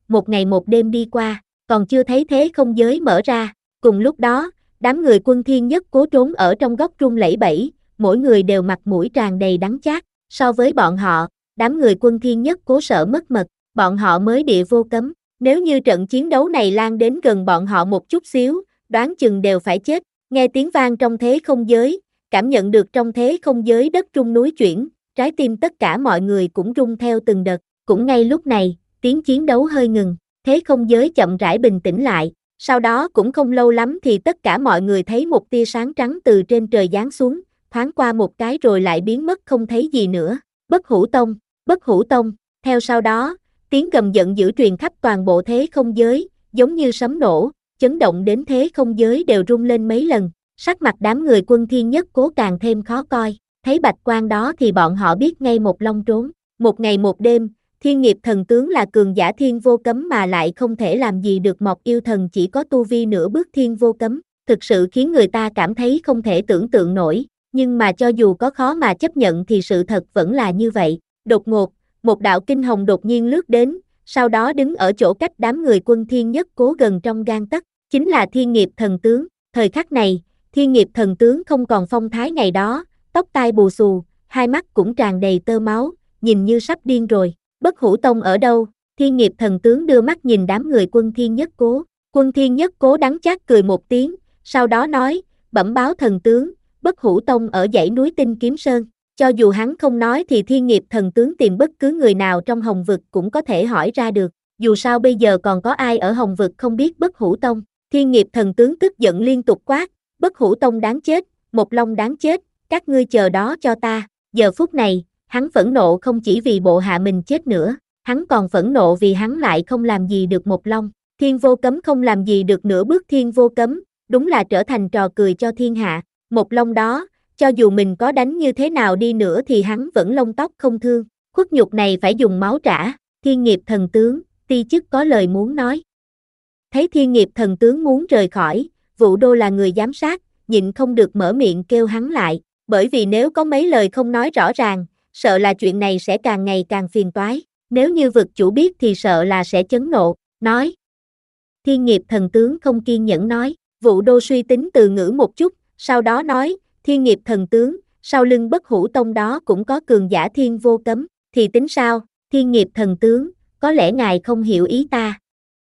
một ngày một đêm đi qua, còn chưa thấy thế không giới mở ra. Cùng lúc đó, đám người Quân Thiên Nhất Cố trốn ở trong góc rung lẩy bẩy, mỗi người đều mặt mũi tràn đầy đắng chát. So với bọn họ, đám người Quân Thiên Nhất Cố sợ mất mật, bọn họ mới địa vô cấm. Nếu như trận chiến đấu này lan đến gần bọn họ một chút xíu, đoán chừng đều phải chết. Nghe tiếng vang trong thế không giới, cảm nhận được trong thế không giới đất rung núi chuyển, trái tim tất cả mọi người cũng rung theo từng đợt. Cũng ngay lúc này, tiếng chiến đấu hơi ngừng, thế không giới chậm rãi bình tĩnh lại. Sau đó cũng không lâu lắm thì tất cả mọi người thấy một tia sáng trắng từ trên trời giáng xuống, thoáng qua một cái rồi lại biến mất không thấy gì nữa. Bất Hủ Tông, Bất Hủ Tông. Theo sau đó, tiếng gầm giận dữ truyền khắp toàn bộ thế không giới, giống như sấm nổ, chấn động đến thế không giới đều rung lên mấy lần. Sắc mặt đám người Quân Thiên Nhất Cố càng thêm khó coi, thấy bạch quang đó thì bọn họ biết ngay một long trốn. Một ngày một đêm, Thiên Nghiệp Thần Tướng là cường giả thiên vô cấm mà lại không thể làm gì được Mộc Yêu Thần chỉ có tu vi nửa bước thiên vô cấm, thực sự khiến người ta cảm thấy không thể tưởng tượng nổi, nhưng mà cho dù có khó mà chấp nhận thì sự thật vẫn là như vậy. Đột ngột, một đạo kinh hồng đột nhiên lướt đến, sau đó đứng ở chỗ cách đám người Quân Thiên Nhất Cố gần trong gang tấc, chính là Thiên Nghiệp Thần Tướng. Thời khắc này, Thiên Nghiệp Thần Tướng không còn phong thái ngày đó, tóc tai bù xù, hai mắt cũng tràn đầy tơ máu, nhìn như sắp điên rồi. Bất Hủ Tông ở đâu? Thiên Nghiệp Thần Tướng đưa mắt nhìn đám người Quân Thiên Nhất Cố. Quân Thiên Nhất Cố đắng chát cười một tiếng, sau đó nói, bẩm báo thần tướng, Bất Hủ Tông ở dãy núi Tinh Kiếm Sơn. Cho dù hắn không nói thì Thiên Nghiệp Thần Tướng tìm bất cứ người nào trong Hồng Vực cũng có thể hỏi ra được. Dù sao bây giờ còn có ai ở Hồng Vực không biết Bất Hủ Tông. Thiên Nghiệp Thần Tướng tức giận liên tục quát, Bất Hủ Tông đáng chết, Một Long đáng chết, các ngươi chờ đó cho ta. Giờ phút này, hắn phẫn nộ không chỉ vì bộ hạ mình chết nữa, hắn còn phẫn nộ vì hắn lại không làm gì được Một Long. Thiên vô cấm không làm gì được nửa bước thiên vô cấm, đúng là trở thành trò cười cho thiên hạ. Một Long đó, cho dù mình có đánh như thế nào đi nữa thì hắn vẫn lông tóc không thương, khuất nhục này phải dùng máu trả. Thiên Nghiệp Thần Tướng, ti chức có lời muốn nói. Thấy Thiên Nghiệp Thần Tướng muốn rời khỏi, Vũ Đô là người giám sát, nhịn không được mở miệng kêu hắn lại, bởi vì nếu có mấy lời không nói rõ ràng, sợ là chuyện này sẽ càng ngày càng phiền toái, nếu như vực chủ biết thì sợ là sẽ chấn nộ, nói. Thiên Nghiệp Thần Tướng không kiên nhẫn nói, Vũ Đô suy tính từ ngữ một chút, sau đó nói, Thiên Nghiệp Thần Tướng, sau lưng Bất Hủ Tông đó cũng có cường giả thiên vô cấm, thì tính sao? Thiên Nghiệp Thần Tướng, có lẽ ngài không hiểu ý ta.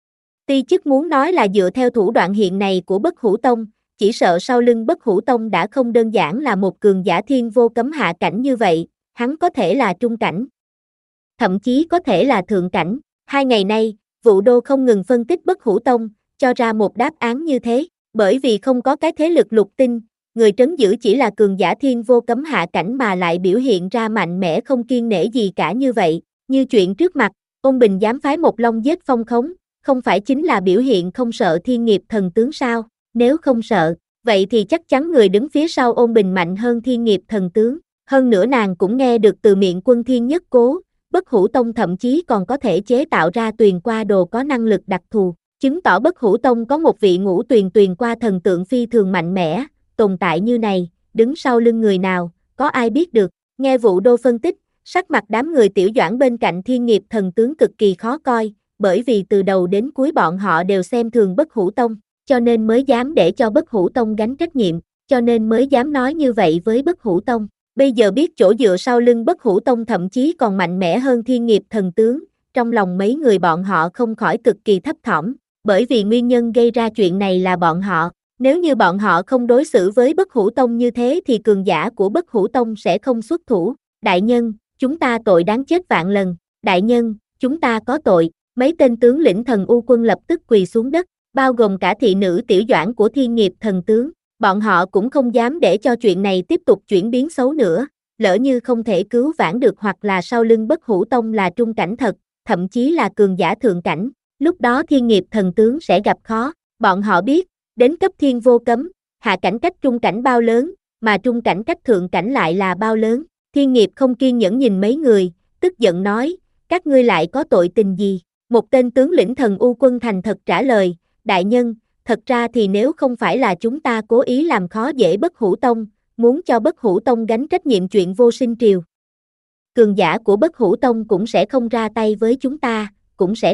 Ti chức muốn nói là dựa theo thủ đoạn hiện này của Bất Hủ Tông, chỉ sợ sau lưng Bất Hủ Tông đã không đơn giản là một cường giả thiên vô cấm hạ cảnh như vậy, hắn có thể là trung cảnh, thậm chí có thể là thượng cảnh. Hai ngày nay, Vũ Đô không ngừng phân tích Bất Hủ Tông, cho ra một đáp án như thế, bởi vì không có cái thế lực lục tinh, người trấn giữ chỉ là cường giả thiên vô cấm hạ cảnh mà lại biểu hiện ra mạnh mẽ không kiêng nể gì cả như vậy, như chuyện trước mặt, Ôn Bình dám phái Một Long giết Phong Khống, không phải chính là biểu hiện không sợ Thiên Nghiệp Thần Tướng sao? Nếu không sợ, vậy thì chắc chắn người đứng phía sau Ôn Bình mạnh hơn Thiên Nghiệp Thần Tướng. Hơn nữa nàng cũng nghe được từ miệng Quân Thiên Nhất Cố, Bất Hủ Tông thậm chí còn có thể chế tạo ra tuyền qua đồ có năng lực đặc thù, chứng tỏ Bất Hủ Tông có một vị ngũ tuyền tuyền qua thần tượng phi thường mạnh mẽ, tồn tại như này, đứng sau lưng người nào, có ai biết được. Nghe Vũ Đô phân tích, sắc mặt đám người Tiểu Doãn bên cạnh Thiên Nghiệp Thần Tướng cực kỳ khó coi, bởi vì từ đầu đến cuối bọn họ đều xem thường Bất Hủ Tông, cho nên mới dám để cho Bất Hủ Tông gánh trách nhiệm, cho nên mới dám nói như vậy với Bất Hủ Tông. Bây giờ biết chỗ dựa sau lưng Bất Hủ Tông thậm chí còn mạnh mẽ hơn Thiên Nghiệp Thần Tướng, trong lòng mấy người bọn họ không khỏi cực kỳ thấp thỏm, bởi vì nguyên nhân gây ra chuyện này là bọn họ. Nếu như bọn họ không đối xử với Bất Hủ Tông như thế thì cường giả của Bất Hủ Tông sẽ không xuất thủ. Đại nhân, chúng ta tội đáng chết vạn lần. Đại nhân, chúng ta có tội. Mấy tên tướng lĩnh Thần U Quân lập tức quỳ xuống đất, bao gồm cả thị nữ Tiểu Doãn của Thiên Nghiệp Thần Tướng. Bọn họ cũng không dám để cho chuyện này tiếp tục chuyển biến xấu nữa, lỡ như không thể cứu vãn được hoặc là sau lưng Bất Hủ Tông là trung cảnh thật, thậm chí là cường giả thượng cảnh, lúc đó Thiên Nghiệp Thần Tướng sẽ gặp khó. Bọn họ biết, đến cấp thiên vô cấm, hạ cảnh cách trung cảnh bao lớn, mà trung cảnh cách thượng cảnh lại là bao lớn. Thiên Nghiệp không kiên nhẫn nhìn mấy người, tức giận nói, các ngươi lại có tội tình gì? Một tên tướng lĩnh Thần U Quân thành thật trả lời, đại nhân, thật ra thì nếu không phải là chúng ta cố ý làm khó dễ Bất Hủ Tông, muốn cho Bất Hủ Tông gánh trách nhiệm chuyện vô sinh triều, cường giả của Bất Hủ Tông cũng sẽ không ra tay với chúng ta, cũng sẽ không.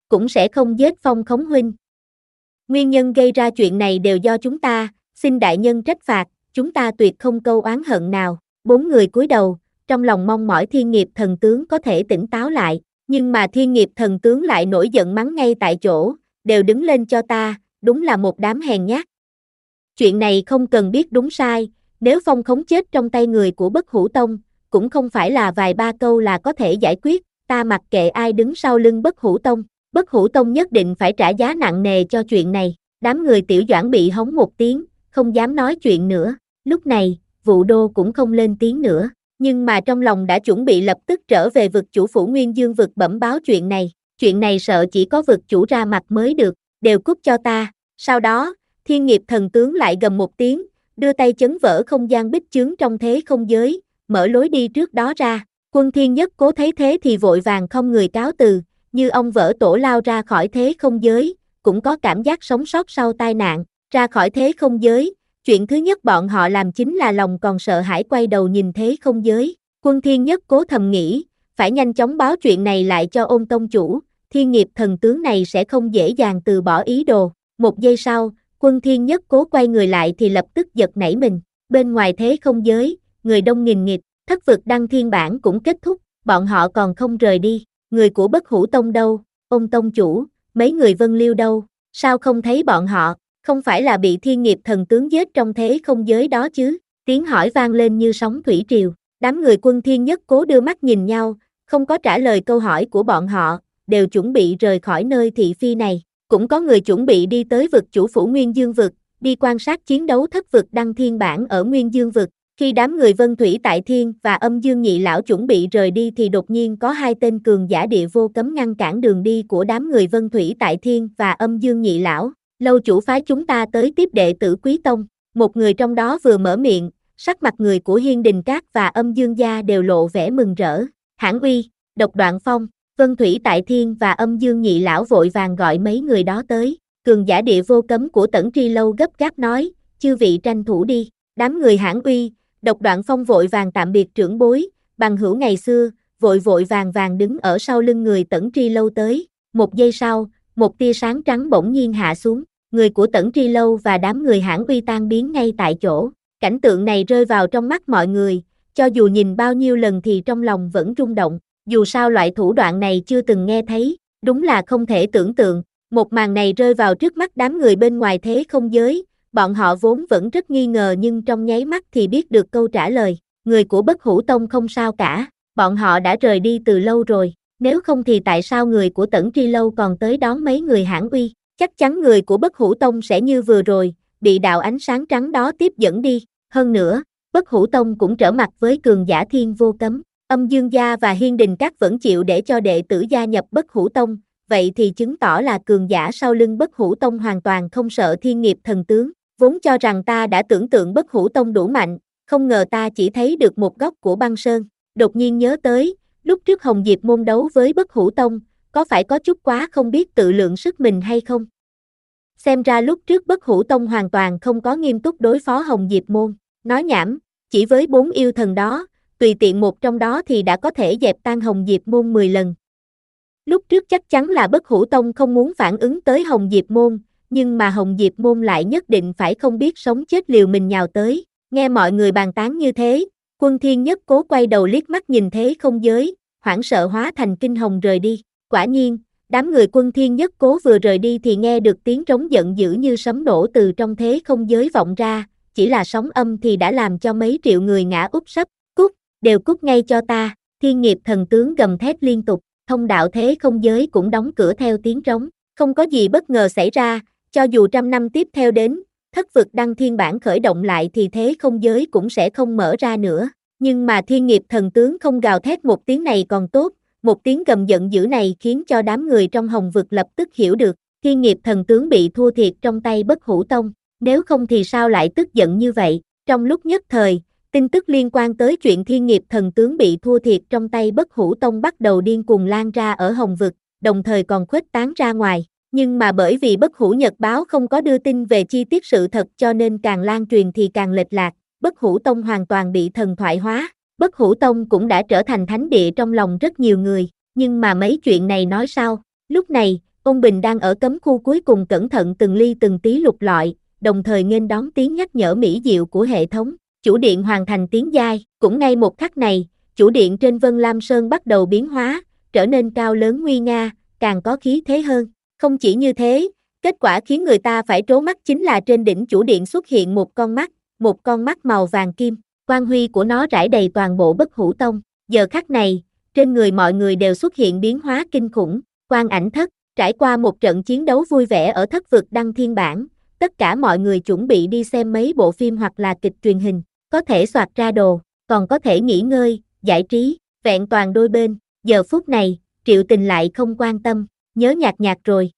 cũng sẽ không giết Phong Khống huynh. Nguyên nhân gây ra chuyện này đều do chúng ta, xin đại nhân trách phạt, chúng ta tuyệt không câu oán hận nào. Bốn người cúi đầu, trong lòng mong mỏi Thiên Nghiệp Thần Tướng có thể tỉnh táo lại, nhưng mà Thiên Nghiệp Thần Tướng lại nổi giận mắng ngay tại chỗ, đều đứng lên cho ta, đúng là một đám hèn nhát. Chuyện này không cần biết đúng sai, nếu Phong Khống chết trong tay người của Bất Hủ Tông, cũng không phải là vài ba câu là có thể giải quyết, ta mặc kệ ai đứng sau lưng Bất Hủ Tông, Bất Hủ Tông nhất định phải trả giá nặng nề cho chuyện này. Đám người Tiểu Doãn bị hống một tiếng, không dám nói chuyện nữa. Lúc này, Vụ Đô cũng không lên tiếng nữa, nhưng mà trong lòng đã chuẩn bị lập tức trở về vực chủ phủ Nguyên Dương vực bẩm báo chuyện này. Chuyện này sợ chỉ có vực chủ ra mặt mới được, đều cút cho ta. Sau đó, Thiên Nghiệp Thần Tướng lại gầm một tiếng, đưa tay chấn vỡ không gian bích chướng trong thế không giới, mở lối đi trước đó ra. Quân Thiên Nhất Cố thấy thế thì vội vàng không người cáo từ, như ông vỡ tổ lao ra khỏi thế không giới, cũng có cảm giác sống sót sau tai nạn. Ra khỏi thế không giới, chuyện thứ nhất bọn họ làm chính là lòng còn sợ hãi quay đầu nhìn thế không giới. Quân Thiên Nhất Cố thầm nghĩ, phải nhanh chóng báo chuyện này lại cho Ôn tông chủ, Thiên Nghiệp Thần Tướng này sẽ không dễ dàng từ bỏ ý đồ. Một giây sau, Quân Thiên Nhất Cố quay người lại thì lập tức giật nảy mình. Bên ngoài thế không giới, người đông nghìn nghịt, thất vực đăng thiên bản cũng kết thúc, bọn họ còn không rời đi. Người của Bất Hủ Tông đâu? Ôn tông chủ, mấy người Vân Liêu đâu? Sao không thấy bọn họ? Không phải là bị Thiên Nghiệp Thần Tướng giết trong thế không giới đó chứ? Tiếng hỏi vang lên như sóng thủy triều. Đám người Quân Thiên Nhất Cố đưa mắt nhìn nhau, không có trả lời câu hỏi của bọn họ, đều chuẩn bị rời khỏi nơi thị phi này. Cũng có người chuẩn bị đi tới vực chủ phủ Nguyên Dương vực, đi quan sát chiến đấu thất vực đăng thiên bản ở Nguyên Dương vực. Khi đám người Vân Thủy Tại Thiên và Âm Dương Nhị Lão chuẩn bị rời đi thì đột nhiên có hai tên cường giả địa vô cấm ngăn cản đường đi của đám người Vân Thủy Tại Thiên và Âm Dương Nhị Lão. Lâu chủ phái chúng ta tới tiếp đệ tử Quý Tông. Một người trong đó vừa mở miệng, sắc mặt người của Hiên Đình Các và Âm Dương gia đều lộ vẻ mừng rỡ. Hãn Uy, Độc Đoạn Phong, Vân Thủy Tại Thiên và Âm Dương Nhị Lão vội vàng gọi mấy người đó tới. Cường giả địa vô cấm của Tẩn Tri Lâu gấp gáp nói, chư vị tranh thủ đi. Đám người Hãn Uy, Độc Đoạn Phong vội vàng tạm biệt trưởng bối, bằng hữu ngày xưa, vội vội vàng vàng đứng ở sau lưng người Tẩn Tri Lâu tới. Một giây sau, một tia sáng trắng bỗng nhiên hạ xuống, người của Tẩn Tri Lâu và đám người Hãn Uy tan biến ngay tại chỗ. Cảnh tượng này rơi vào trong mắt mọi người, cho dù nhìn bao nhiêu lần thì trong lòng vẫn rung động. Dù sao loại thủ đoạn này chưa từng nghe thấy, đúng là không thể tưởng tượng. Một màn này rơi vào trước mắt đám người bên ngoài thế không giới, bọn họ vốn vẫn rất nghi ngờ nhưng trong nháy mắt thì biết được câu trả lời. Người của Bất Hủ Tông không sao cả, bọn họ đã rời đi từ lâu rồi, nếu không thì tại sao người của Tẩn Tri Lâu còn tới đón mấy người Hãn Uy? Chắc chắn người của Bất Hủ Tông sẽ như vừa rồi, bị đạo ánh sáng trắng đó tiếp dẫn đi. Hơn nữa, Bất Hủ Tông cũng trở mặt với cường giả thiên vô cấm. Âm Dương gia và Hiên Đình Các vẫn chịu để cho đệ tử gia nhập Bất Hủ Tông, vậy thì chứng tỏ là cường giả sau lưng Bất Hủ Tông hoàn toàn không sợ Thiên Nghiệp Thần Tướng. Vốn cho rằng ta đã tưởng tượng Bất Hủ Tông đủ mạnh, không ngờ ta chỉ thấy được một góc của băng sơn. Đột nhiên nhớ tới, lúc trước Hồng Diệp môn đấu với Bất Hủ Tông, có phải có chút quá không biết tự lượng sức mình hay không? Xem ra lúc trước Bất Hủ Tông hoàn toàn không có nghiêm túc đối phó Hồng Diệp môn. Nói nhảm, chỉ với bốn yêu thần đó, tùy tiện một trong đó thì đã có thể dẹp tan Hồng Diệp môn mười lần. Lúc trước chắc chắn là Bất Hủ Tông không muốn phản ứng tới Hồng Diệp môn, nhưng mà Hồng Diệp môn lại nhất định phải không biết sống chết liều mình nhào tới. Nghe mọi người bàn tán như thế, Quân Thiên Nhất Cố quay đầu liếc mắt nhìn thế không giới, hoảng sợ hóa thành kinh hồng rời đi. Quả nhiên, đám người Quân Thiên Nhất Cố vừa rời đi thì nghe được tiếng trống giận dữ như sấm nổ từ trong thế không giới vọng ra, chỉ là sóng âm thì đã làm cho mấy triệu người ngã úp sấp. Cút, đều cút ngay cho ta. Thiên Nghiệp Thần Tướng gầm thét liên tục, thông đạo thế không giới cũng đóng cửa theo tiếng trống. Không có gì bất ngờ xảy ra, cho dù trăm năm tiếp theo đến, thất vực đăng thiên bản khởi động lại thì thế không giới cũng sẽ không mở ra nữa. Nhưng mà Thiên Nghiệp Thần Tướng không gào thét một tiếng này còn tốt, một tiếng gầm giận dữ này khiến cho đám người trong Hồng vực lập tức hiểu được, Thiên Nghiệp Thần Tướng bị thua thiệt trong tay Bất Hủ Tông, nếu không thì sao lại tức giận như vậy. Trong lúc nhất thời, tin tức liên quan tới chuyện Thiên Nghiệp Thần Tướng bị thua thiệt trong tay Bất Hủ Tông bắt đầu điên cuồng lan ra ở Hồng vực, đồng thời còn khuếch tán ra ngoài. Nhưng mà bởi vì Bất Hủ Nhật báo không có đưa tin về chi tiết sự thật cho nên càng lan truyền thì càng lệch lạc, Bất Hủ Tông hoàn toàn bị thần thoại hóa. Bất Hủ Tông cũng đã trở thành thánh địa trong lòng rất nhiều người, nhưng mà mấy chuyện này nói sao? Lúc này, Ôn Bình đang ở cấm khu cuối cùng cẩn thận từng ly từng tí lục lọi, đồng thời nghênh đón tiếng nhắc nhở mỹ diệu của hệ thống. Chủ điện hoàn thành tiến giai, cũng ngay một khắc này, chủ điện trên Vân Lam Sơn bắt đầu biến hóa, trở nên cao lớn nguy nga, càng có khí thế hơn. Không chỉ như thế, kết quả khiến người ta phải trố mắt chính là trên đỉnh chủ điện xuất hiện một con mắt, một con mắt màu vàng kim, quang huy của nó rải đầy toàn bộ Bất Hủ Tông. Giờ khắc này, trên người mọi người đều xuất hiện biến hóa kinh khủng. Quan Ảnh Thất, trải qua một trận chiến đấu vui vẻ ở thất vực đăng thiên bản, tất cả mọi người chuẩn bị đi xem mấy bộ phim hoặc là kịch truyền hình, có thể soạt ra đồ, còn có thể nghỉ ngơi, giải trí, vẹn toàn đôi bên. Giờ phút này, Triệu Tình lại không quan tâm, nhớ Nhạc Nhạc rồi.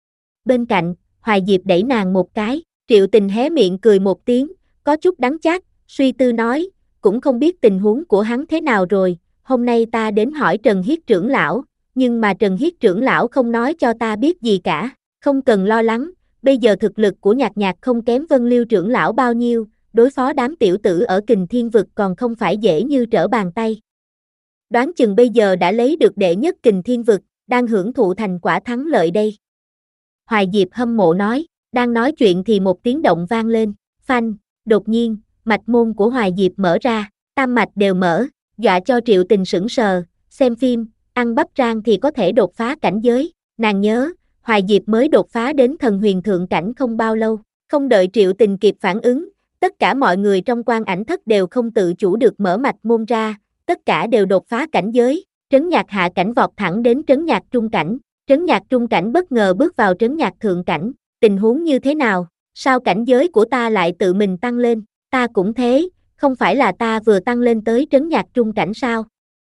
Bên cạnh, Hoài Diệp đẩy nàng một cái, Triệu Tình hé miệng cười một tiếng, có chút đắng chát, suy tư nói, cũng không biết tình huống của hắn thế nào rồi, hôm nay ta đến hỏi Trần Hiết trưởng lão, nhưng mà Trần Hiết trưởng lão không nói cho ta biết gì cả, không cần lo lắng, bây giờ thực lực của Nhạc Nhạc không kém Vân Liêu trưởng lão bao nhiêu, đối phó đám tiểu tử ở Kình Thiên vực còn không phải dễ như trở bàn tay. Đoán chừng bây giờ đã lấy được đệ nhất Kình Thiên vực, đang hưởng thụ thành quả thắng lợi đây. Hoài Diệp hâm mộ nói, đang nói chuyện thì một tiếng động vang lên, phanh, đột nhiên, mạch môn của Hoài Diệp mở ra, tam mạch đều mở, dọa cho Triệu Tình sững sờ, xem phim, ăn bắp rang thì có thể đột phá cảnh giới, nàng nhớ, Hoài Diệp mới đột phá đến thần huyền thượng cảnh không bao lâu, không đợi Triệu Tình kịp phản ứng, tất cả mọi người trong Quan Ảnh Thất đều không tự chủ được mở mạch môn ra, tất cả đều đột phá cảnh giới, Trấn Nhạc hạ cảnh vọt thẳng đến Trấn Nhạc trung cảnh, Trấn Nhạc trung cảnh bất ngờ bước vào Trấn Nhạc thượng cảnh, tình huống như thế nào, sao cảnh giới của ta lại tự mình tăng lên, ta cũng thế, không phải là ta vừa tăng lên tới Trấn Nhạc trung cảnh sao?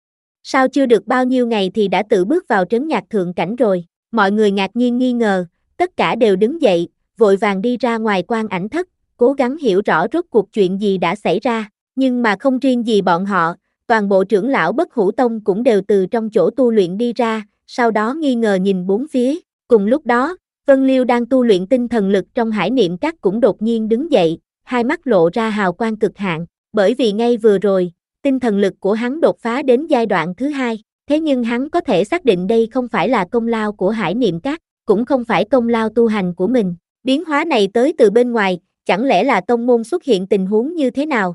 Sao chưa được bao nhiêu ngày thì đã tự bước vào Trấn Nhạc thượng cảnh rồi, mọi người ngạc nhiên nghi ngờ, tất cả đều đứng dậy, vội vàng đi ra ngoài Quan Ảnh Thất, cố gắng hiểu rõ rốt cuộc chuyện gì đã xảy ra, nhưng mà không riêng gì bọn họ, toàn bộ trưởng lão Bất Hủ Tông cũng đều từ trong chỗ tu luyện đi ra, sau đó nghi ngờ nhìn bốn phía, cùng lúc đó, Vân Liêu đang tu luyện tinh thần lực trong Hải Niệm Các cũng đột nhiên đứng dậy, hai mắt lộ ra hào quang cực hạn, bởi vì ngay vừa rồi, tinh thần lực của hắn đột phá đến giai đoạn thứ hai, thế nhưng hắn có thể xác định đây không phải là công lao của Hải Niệm Các, cũng không phải công lao tu hành của mình, biến hóa này tới từ bên ngoài, chẳng lẽ là tông môn xuất hiện tình huống như thế nào?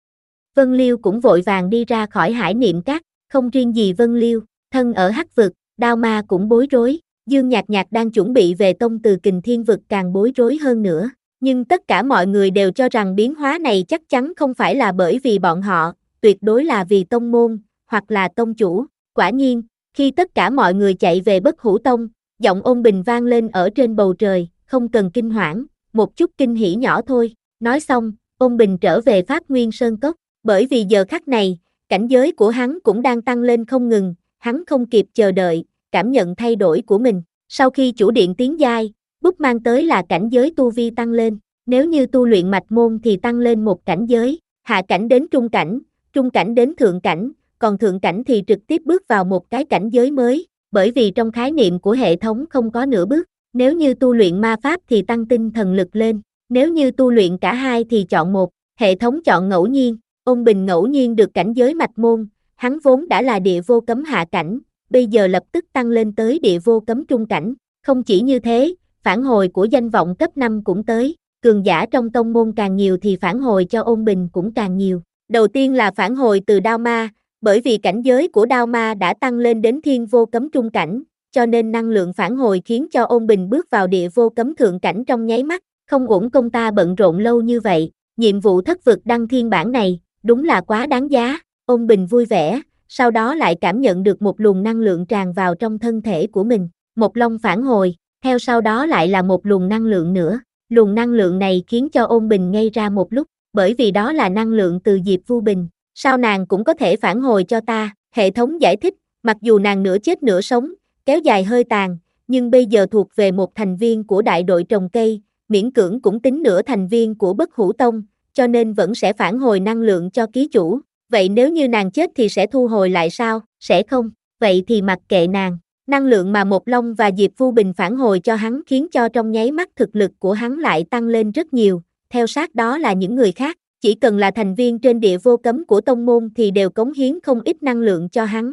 Vân Liêu cũng vội vàng đi ra khỏi Hải Niệm Các, không riêng gì Vân Liêu, thân ở Hắc vực, Đao Ma cũng bối rối, Dương Nhạc Nhạc đang chuẩn bị về tông từ Kình Thiên vực càng bối rối hơn nữa, nhưng tất cả mọi người đều cho rằng biến hóa này chắc chắn không phải là bởi vì bọn họ, tuyệt đối là vì tông môn, hoặc là tông chủ. Quả nhiên, khi tất cả mọi người chạy về Bất Hủ Tông, giọng Ôn Bình vang lên ở trên bầu trời, không cần kinh hoảng, một chút kinh hỉ nhỏ thôi. Nói xong, Ôn Bình trở về Pháp Nguyên Sơn Cốc, bởi vì giờ khắc này, cảnh giới của hắn cũng đang tăng lên không ngừng, hắn không kịp chờ đợi, cảm nhận thay đổi của mình. Sau khi chủ điện tiến giai, bút mang tới là cảnh giới tu vi tăng lên, nếu như tu luyện mạch môn thì tăng lên một cảnh giới, hạ cảnh đến trung cảnh, trung cảnh đến thượng cảnh, còn thượng cảnh thì trực tiếp bước vào một cái cảnh giới mới, bởi vì trong khái niệm của hệ thống không có nửa bước, nếu như tu luyện ma pháp thì tăng tinh thần lực lên, nếu như tu luyện cả hai thì chọn một, hệ thống chọn ngẫu nhiên, Ôn Bình ngẫu nhiên được cảnh giới mạch môn, hắn vốn đã là địa vô cấm hạ cảnh, bây giờ lập tức tăng lên tới địa vô cấm trung cảnh, không chỉ như thế, phản hồi của danh vọng cấp năm cũng tới, cường giả trong tông môn càng nhiều thì phản hồi cho Ôn Bình cũng càng nhiều. Đầu tiên là phản hồi từ Đao Ma, bởi vì cảnh giới của Đao Ma đã tăng lên đến thiên vô cấm trung cảnh, cho nên năng lượng phản hồi khiến cho Ôn Bình bước vào địa vô cấm thượng cảnh trong nháy mắt, không uổng công ta bận rộn lâu như vậy, nhiệm vụ thất vực đăng thiên bản này, đúng là quá đáng giá, Ôn Bình vui vẻ, sau đó lại cảm nhận được một luồng năng lượng tràn vào trong thân thể của mình, một long phản hồi, theo sau đó lại là một luồng năng lượng nữa, luồng năng lượng này khiến cho Ôn Bình ngây ra một lúc, bởi vì đó là năng lượng từ Diệp Vu Bình, sao nàng cũng có thể phản hồi cho ta, hệ thống giải thích, mặc dù nàng nửa chết nửa sống, kéo dài hơi tàn, nhưng bây giờ thuộc về một thành viên của đại đội trồng cây, miễn cưỡng cũng tính nửa thành viên của Bất Hủ Tông, cho nên vẫn sẽ phản hồi năng lượng cho ký chủ, vậy nếu như nàng chết thì sẽ thu hồi lại sao, sẽ không, vậy thì mặc kệ nàng, năng lượng mà Một Long và Diệp Vu Bình phản hồi cho hắn khiến cho trong nháy mắt thực lực của hắn lại tăng lên rất nhiều, theo sát đó là những người khác, chỉ cần là thành viên trên địa vô cấm của tông môn thì đều cống hiến không ít năng lượng cho hắn,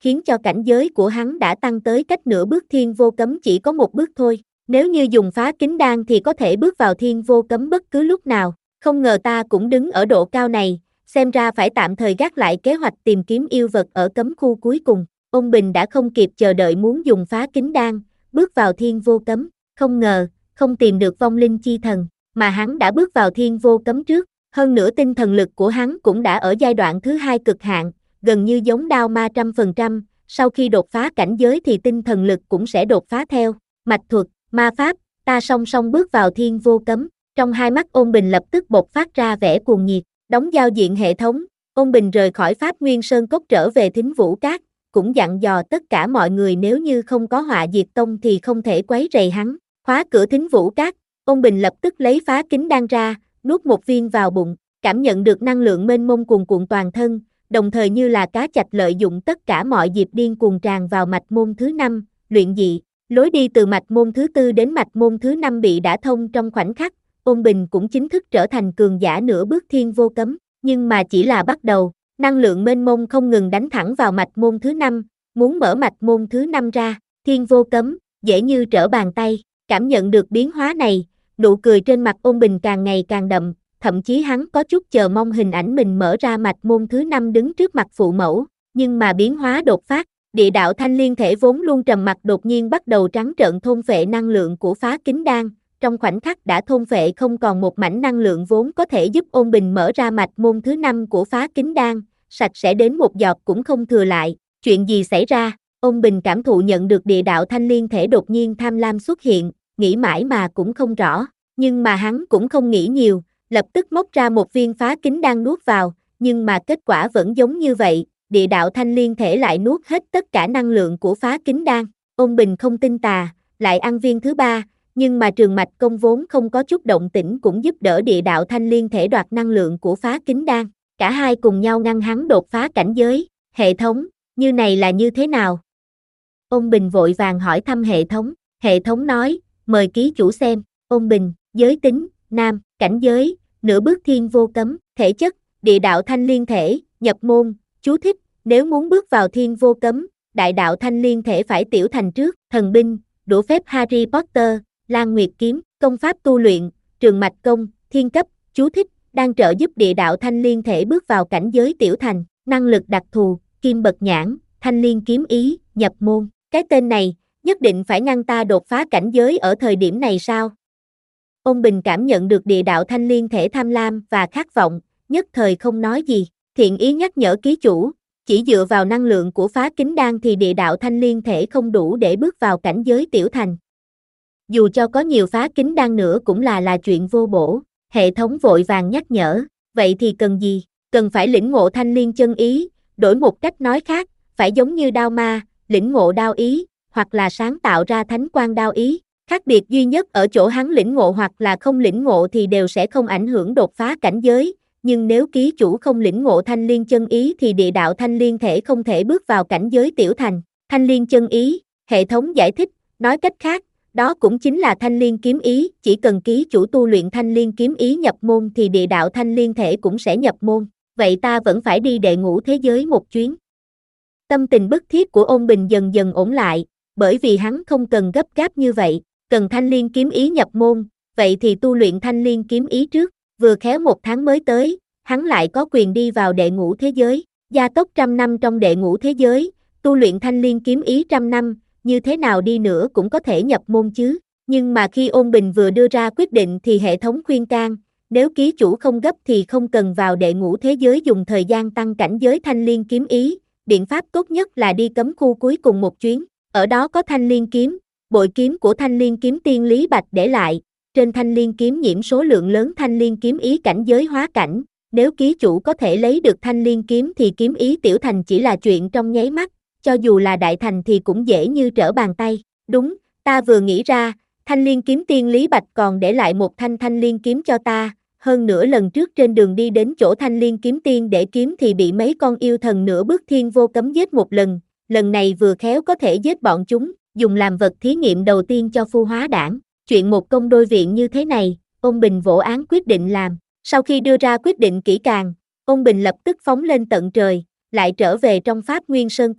khiến cho cảnh giới của hắn đã tăng tới cách nửa bước thiên vô cấm chỉ có một bước thôi. Nếu như dùng phá kính đan thì có thể bước vào thiên vô cấm bất cứ lúc nào. Không ngờ ta cũng đứng ở độ cao này, xem ra phải tạm thời gác lại kế hoạch tìm kiếm yêu vật ở cấm khu cuối cùng. Ôn Bình đã không kịp chờ đợi muốn dùng phá kính đan, bước vào thiên vô cấm. Không ngờ, không tìm được vong linh chi thần, mà hắn đã bước vào thiên vô cấm trước. Hơn nữa tinh thần lực của hắn cũng đã ở giai đoạn thứ hai cực hạn, gần như giống đao ma trăm phần trăm. Sau khi đột phá cảnh giới thì tinh thần lực cũng sẽ đột phá theo. Mạch thuật, ma pháp, ta song song bước vào thiên vô cấm. Trong hai mắt Ôn Bình lập tức bộc phát ra vẻ cuồng nhiệt. Đóng giao diện hệ thống, Ôn Bình rời khỏi Pháp Nguyên Sơn Cốc trở về Thính Vũ Cát, cũng dặn dò tất cả mọi người nếu như không có Họa Diệt Tông thì không thể quấy rầy hắn. Khóa cửa Thính Vũ Cát, Ôn Bình lập tức lấy phá kính đan ra, nuốt một viên vào bụng, cảm nhận được năng lượng mênh mông cuồn cuộn toàn thân, đồng thời như là cá chạch lợi dụng tất cả mọi dịp điên cuồng tràn vào mạch môn thứ năm, luyện dị. Lối đi từ mạch môn thứ tư đến mạch môn thứ năm bị đả thông trong khoảnh khắc. Ôn Bình cũng chính thức trở thành cường giả nửa bước thiên vô cấm, nhưng mà chỉ là bắt đầu, năng lượng mênh mông không ngừng đánh thẳng vào mạch môn thứ năm, muốn mở mạch môn thứ năm ra, thiên vô cấm, dễ như trở bàn tay. Cảm nhận được biến hóa này, nụ cười trên mặt Ôn Bình càng ngày càng đậm, thậm chí hắn có chút chờ mong hình ảnh mình mở ra mạch môn thứ năm đứng trước mặt phụ mẫu, nhưng mà biến hóa đột phát, địa đạo thanh liên thể vốn luôn trầm mặc đột nhiên bắt đầu trắng trợn thôn phệ năng lượng của phá kính đan. Trong khoảnh khắc đã thôn phệ không còn một mảnh năng lượng vốn có thể giúp Ôn Bình mở ra mạch môn thứ năm của phá kính đan, sạch sẽ đến một giọt cũng không thừa lại. Chuyện gì xảy ra? Ôn Bình cảm thụ nhận được địa đạo thanh liên thể đột nhiên tham lam xuất hiện, nghĩ mãi mà cũng không rõ, nhưng mà hắn cũng không nghĩ nhiều, lập tức móc ra một viên phá kính đan nuốt vào, nhưng mà kết quả vẫn giống như vậy, địa đạo thanh liên thể lại nuốt hết tất cả năng lượng của phá kính đan. Ôn Bình không tin tà, lại ăn viên thứ ba. Nhưng mà Trường Mạch Công vốn không có chút động tĩnh cũng giúp đỡ địa đạo thanh liên thể đoạt năng lượng của phá kính đan. Cả hai cùng nhau ngăn hắn đột phá cảnh giới. Hệ thống, như này là như thế nào? Ôn Bình vội vàng hỏi thăm hệ thống. Hệ thống nói, mời ký chủ xem. Ôn Bình, giới tính, nam, cảnh giới, nửa bước thiên vô cấm, thể chất, địa đạo thanh liên thể, nhập môn, chú thích, nếu muốn bước vào thiên vô cấm, đại đạo thanh liên thể phải tiểu thành trước. Thần binh, đũa phép Harry Potter, Lan Nguyệt kiếm, công pháp tu luyện, Trường Mạch Công, thiên cấp, chú thích, đang trợ giúp địa đạo thanh liên thể bước vào cảnh giới tiểu thành, năng lực đặc thù, kim bật nhãn, thanh liên kiếm ý, nhập môn. Cái tên này, nhất định phải ngăn ta đột phá cảnh giới ở thời điểm này sao? Ôn Bình cảm nhận được địa đạo thanh liên thể tham lam và khát vọng, nhất thời không nói gì. Thiện ý nhắc nhở ký chủ, chỉ dựa vào năng lượng của phá kính đan thì địa đạo thanh liên thể không đủ để bước vào cảnh giới tiểu thành. Dù cho có nhiều phá kính đan nữa cũng là là chuyện vô bổ. Hệ thống vội vàng nhắc nhở, vậy thì cần gì? Cần phải lĩnh ngộ thanh liên chân ý, đổi một cách nói khác, phải giống như đao ma, lĩnh ngộ đao ý, hoặc là sáng tạo ra thánh quang đao ý. Khác biệt duy nhất ở chỗ hắn lĩnh ngộ hoặc là không lĩnh ngộ thì đều sẽ không ảnh hưởng đột phá cảnh giới, nhưng nếu ký chủ không lĩnh ngộ thanh liên chân ý thì địa đạo thanh liên thể không thể bước vào cảnh giới tiểu thành. Thanh liên chân ý, hệ thống giải thích, nói cách khác, đó cũng chính là thanh liên kiếm ý, chỉ cần ký chủ tu luyện thanh liên kiếm ý nhập môn thì địa đạo thanh liên thể cũng sẽ nhập môn, vậy ta vẫn phải đi đệ ngũ thế giới một chuyến. Tâm tình bức thiết của Ôn Bình dần dần ổn lại, bởi vì hắn không cần gấp gáp như vậy, cần thanh liên kiếm ý nhập môn, vậy thì tu luyện thanh liên kiếm ý trước, vừa khéo một tháng mới tới, hắn lại có quyền đi vào đệ ngũ thế giới, gia tốc trăm năm trong đệ ngũ thế giới, tu luyện thanh liên kiếm ý trăm năm, như thế nào đi nữa cũng có thể nhập môn chứ. Nhưng mà khi Ôn Bình vừa đưa ra quyết định thì hệ thống khuyên can, nếu ký chủ không gấp thì không cần vào đệ ngũ thế giới dùng thời gian tăng cảnh giới thanh liên kiếm ý, biện pháp tốt nhất là đi cấm khu cuối cùng một chuyến, ở đó có thanh liên kiếm, bội kiếm của thanh liên kiếm tiên Lý Bạch để lại, trên thanh liên kiếm nhiễm số lượng lớn thanh liên kiếm ý cảnh giới hóa cảnh, nếu ký chủ có thể lấy được thanh liên kiếm thì kiếm ý tiểu thành chỉ là chuyện trong nháy mắt, cho dù là đại thành thì cũng dễ như trở bàn tay. Đúng, ta vừa nghĩ ra, thanh liên kiếm tiên Lý Bạch còn để lại một thanh thanh liên kiếm cho ta, hơn nữa lần trước trên đường đi đến chỗ thanh liên kiếm tiên để kiếm thì bị mấy con yêu thần nửa bước thiên vô cấm giết một lần, lần này vừa khéo có thể giết bọn chúng, dùng làm vật thí nghiệm đầu tiên cho Phu Hóa Đảng. Chuyện một công đôi viện như thế này, Ôn Bình vỗ án quyết định làm. Sau khi đưa ra quyết định kỹ càng, Ôn Bình lập tức phóng lên tận trời, lại trở về trong Pháp Nguyên Sơn Cốc,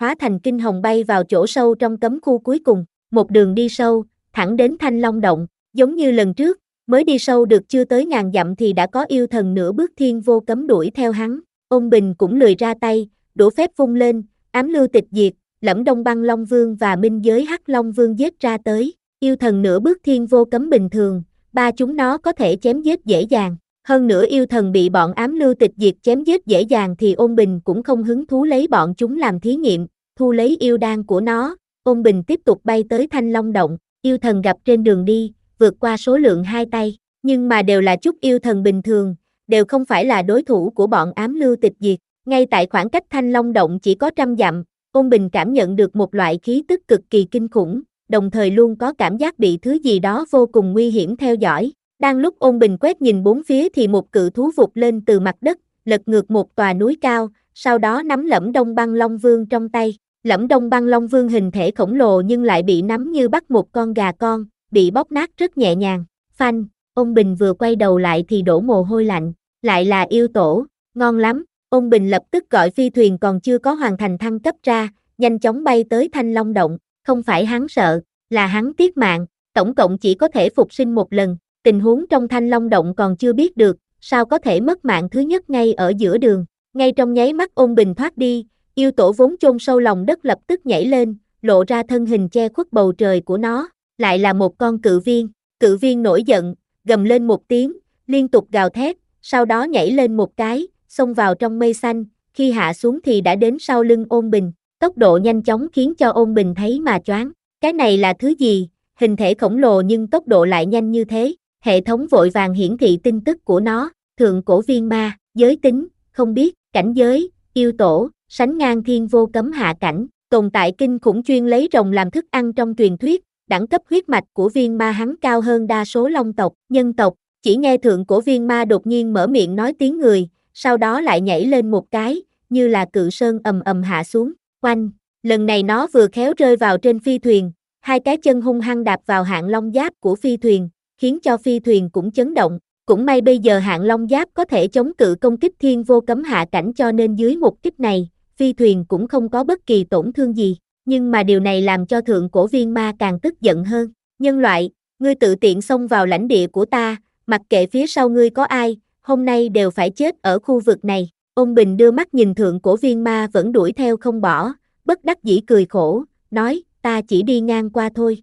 hóa thành kinh hồng bay vào chỗ sâu trong cấm khu cuối cùng, một đường đi sâu, thẳng đến Thanh Long Động, giống như lần trước, mới đi sâu được chưa tới ngàn dặm thì đã có yêu thần nửa bước thiên vô cấm đuổi theo hắn, Ôn Bình cũng lười ra tay, đũa phép vung lên, ám lưu tịch diệt, Lẫm Đông Băng Long Vương và Minh Giới Hắc Long Vương giết ra tới, yêu thần nửa bước thiên vô cấm bình thường, ba chúng nó có thể chém giết dễ dàng, hơn nữa yêu thần bị bọn ám lưu tịch diệt chém giết dễ dàng thì Ôn Bình cũng không hứng thú lấy bọn chúng làm thí nghiệm, thu lấy yêu đan của nó, Ôn Bình tiếp tục bay tới Thanh Long Động, yêu thần gặp trên đường đi, vượt qua số lượng hai tay, nhưng mà đều là chút yêu thần bình thường, đều không phải là đối thủ của bọn ám lưu tịch diệt, ngay tại khoảng cách Thanh Long Động chỉ có trăm dặm, Ôn Bình cảm nhận được một loại khí tức cực kỳ kinh khủng, đồng thời luôn có cảm giác bị thứ gì đó vô cùng nguy hiểm theo dõi. Đang lúc Ôn Bình quét nhìn bốn phía thì một cự thú vụt lên từ mặt đất, lật ngược một tòa núi cao, sau đó nắm Lẫm Đông Băng Long Vương trong tay. Lẫm Đông Băng Long Vương hình thể khổng lồ nhưng lại bị nắm như bắt một con gà con, bị bóp nát rất nhẹ nhàng. Phanh, Ôn Bình vừa quay đầu lại thì đổ mồ hôi lạnh, lại là yêu tổ, ngon lắm. Ôn Bình lập tức gọi phi thuyền còn chưa có hoàn thành thăng cấp ra, nhanh chóng bay tới Thanh Long Động, không phải hắn sợ, là hắn tiếc mạng, tổng cộng chỉ có thể phục sinh một lần, tình huống trong Thanh Long Động còn chưa biết được, sao có thể mất mạng thứ nhất ngay ở giữa đường, ngay trong nháy mắt Ôn Bình thoát đi, yêu tổ vốn chôn sâu lòng đất lập tức nhảy lên, lộ ra thân hình che khuất bầu trời của nó, lại là một con cự viên, cự viên nổi giận, gầm lên một tiếng, liên tục gào thét, sau đó nhảy lên một cái, xông vào trong mây xanh, khi hạ xuống thì đã đến sau lưng Ôn Bình, tốc độ nhanh chóng khiến cho Ôn Bình thấy mà choáng, cái này là thứ gì, hình thể khổng lồ nhưng tốc độ lại nhanh như thế, hệ thống vội vàng hiển thị tin tức của nó, thượng cổ viên ma, giới tính, không biết, cảnh giới, yêu tổ, sánh ngang thiên vô cấm hạ cảnh, tồn tại kinh khủng chuyên lấy rồng làm thức ăn trong truyền thuyết, đẳng cấp huyết mạch của viên ma hắn cao hơn đa số long tộc, nhân tộc, chỉ nghe thượng cổ viên ma đột nhiên mở miệng nói tiếng người, sau đó lại nhảy lên một cái, như là cự sơn ầm ầm hạ xuống, oanh, lần này nó vừa khéo rơi vào trên phi thuyền, hai cái chân hung hăng đạp vào hạng long giáp của phi thuyền, khiến cho phi thuyền cũng chấn động, cũng may bây giờ hạng long giáp có thể chống cự công kích thiên vô cấm hạ cảnh cho nên dưới một kích này, phi thuyền cũng không có bất kỳ tổn thương gì, nhưng mà điều này làm cho thượng cổ viên ma càng tức giận hơn, nhân loại, ngươi tự tiện xông vào lãnh địa của ta, mặc kệ phía sau ngươi có ai, hôm nay đều phải chết ở khu vực này, Ôn Bình đưa mắt nhìn thượng cổ viên ma vẫn đuổi theo không bỏ, bất đắc dĩ cười khổ, nói, ta chỉ đi ngang qua thôi.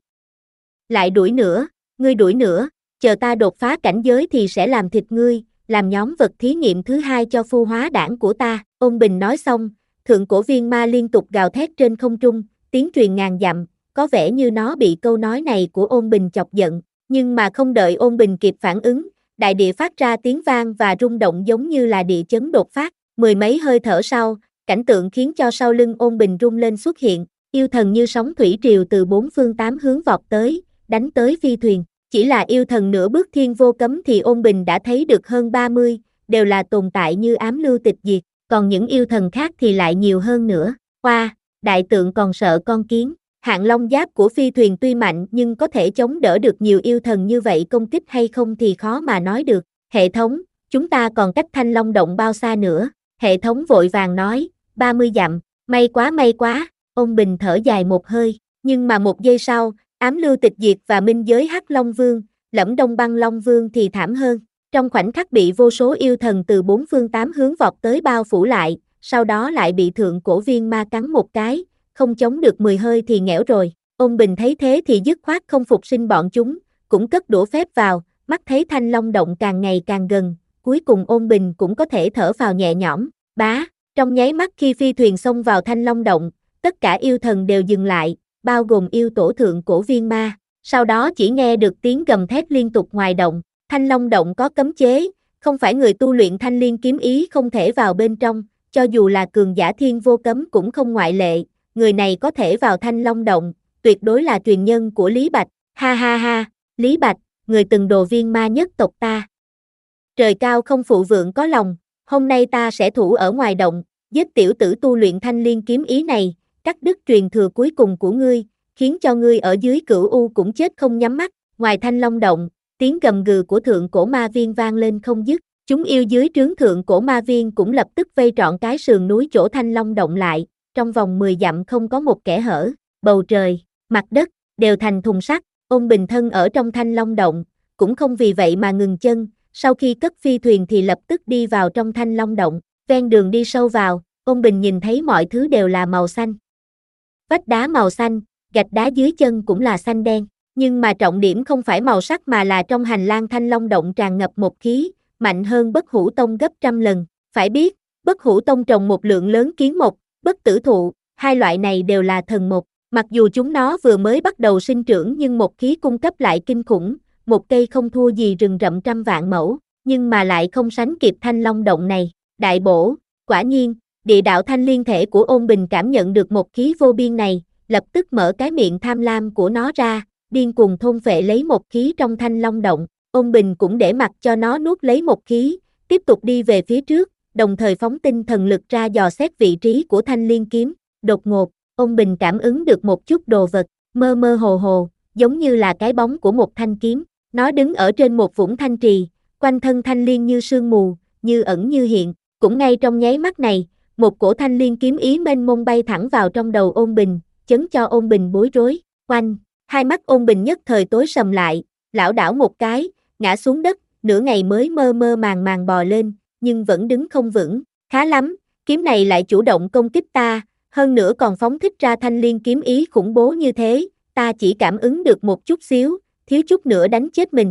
Lại đuổi nữa, ngươi đuổi nữa, chờ ta đột phá cảnh giới thì sẽ làm thịt ngươi, làm nhóm vật thí nghiệm thứ hai cho phu hóa đảng của ta, Ôn Bình nói xong, thượng cổ viên ma liên tục gào thét trên không trung, tiếng truyền ngàn dặm, có vẻ như nó bị câu nói này của Ôn Bình chọc giận, nhưng mà không đợi Ôn Bình kịp phản ứng, đại địa phát ra tiếng vang và rung động giống như là địa chấn đột phát, mười mấy hơi thở sau, cảnh tượng khiến cho sau lưng Ôn Bình rung lên xuất hiện, yêu thần như sóng thủy triều từ bốn phương tám hướng vọt tới, đánh tới phi thuyền, chỉ là yêu thần nửa bước thiên vô cấm thì Ôn Bình đã thấy được hơn ba mươi, đều là tồn tại như ám lưu tịch diệt, còn những yêu thần khác thì lại nhiều hơn nữa, hoa, đại tượng còn sợ con kiến, hạng long giáp của phi thuyền tuy mạnh nhưng có thể chống đỡ được nhiều yêu thần như vậy công kích hay không thì khó mà nói được, hệ thống, chúng ta còn cách Thanh Long Động bao xa nữa, hệ thống vội vàng nói, ba mươi dặm, may quá may quá, Ôn Bình thở dài một hơi, nhưng mà một giây sau, ám lưu tịch diệt và minh giới Hắc Long Vương, Lẫm Đông Băng Long Vương thì thảm hơn, trong khoảnh khắc bị vô số yêu thần từ bốn phương tám hướng vọt tới bao phủ lại, sau đó lại bị thượng cổ viên ma cắn một cái, không chống được mười hơi thì nghẽo rồi, Ôn Bình thấy thế thì dứt khoát không phục sinh bọn chúng, cũng cất đũa phép vào, mắt thấy Thanh Long Động càng ngày càng gần, cuối cùng Ôn Bình cũng có thể thở phào nhẹ nhõm, bá, trong nháy mắt khi phi thuyền xông vào Thanh Long Động, tất cả yêu thần đều dừng lại, bao gồm yêu tổ thượng cổ viên ma, sau đó chỉ nghe được tiếng gầm thét liên tục ngoài động, Thanh Long Động có cấm chế, không phải người tu luyện thanh liên kiếm ý không thể vào bên trong, cho dù là cường giả thiên vô cấm cũng không ngoại lệ, người này có thể vào Thanh Long Động, tuyệt đối là truyền nhân của Lý Bạch, ha ha ha, Lý Bạch, người từng đồ viên ma nhất tộc ta. Trời cao không phụ vượng có lòng, hôm nay ta sẽ thủ ở ngoài động, giết tiểu tử tu luyện thanh liên kiếm ý này, cắt đứt truyền thừa cuối cùng của ngươi, khiến cho ngươi ở dưới cửu u cũng chết không nhắm mắt, ngoài Thanh Long Động, tiếng gầm gừ của thượng cổ ma viên vang lên không dứt, chúng yêu dưới trướng thượng cổ ma viên cũng lập tức vây trọn cái sườn núi chỗ Thanh Long Động lại, trong vòng mười dặm không có một kẽ hở, bầu trời, mặt đất, đều thành thùng sắt, Ôn Bình thân ở trong Thanh Long Động, cũng không vì vậy mà ngừng chân, sau khi cất phi thuyền thì lập tức đi vào trong Thanh Long Động, ven đường đi sâu vào, Ôn Bình nhìn thấy mọi thứ đều là màu xanh. Vách đá màu xanh, gạch đá dưới chân cũng là xanh đen, nhưng mà trọng điểm không phải màu sắc mà là trong hành lang Thanh Long Động tràn ngập một khí, mạnh hơn Bất Hủ Tông gấp trăm lần, phải biết, Bất Hủ Tông trồng một lượng lớn kiến mộc, bất tử thụ, hai loại này đều là thần mộc, mặc dù chúng nó vừa mới bắt đầu sinh trưởng nhưng một khí cung cấp lại kinh khủng, một cây không thua gì rừng rậm trăm vạn mẫu, nhưng mà lại không sánh kịp Thanh Long Động này, đại bổ, quả nhiên, địa đạo thanh liên thể của Ôn Bình cảm nhận được một khí vô biên này, lập tức mở cái miệng tham lam của nó ra, điên cuồng thôn phệ lấy một khí trong Thanh Long Động, Ôn Bình cũng để mặc cho nó nuốt lấy một khí, tiếp tục đi về phía trước, đồng thời phóng tinh thần lực ra dò xét vị trí của thanh liên kiếm, đột ngột, Ôn Bình cảm ứng được một chút đồ vật, mơ mơ hồ hồ, giống như là cái bóng của một thanh kiếm, nó đứng ở trên một vũng thanh trì, quanh thân thanh liên như sương mù, như ẩn như hiện, cũng ngay trong nháy mắt này, một cổ thanh liên kiếm ý mênh mông bay thẳng vào trong đầu Ôn Bình, chấn cho Ôn Bình bối rối, oanh, hai mắt Ôn Bình nhất thời tối sầm lại, lảo đảo một cái, ngã xuống đất, nửa ngày mới mơ mơ màng màng bò lên, nhưng vẫn đứng không vững, khá lắm, kiếm này lại chủ động công kích ta, hơn nữa còn phóng thích ra thanh liên kiếm ý khủng bố như thế, ta chỉ cảm ứng được một chút xíu, thiếu chút nữa đánh chết mình.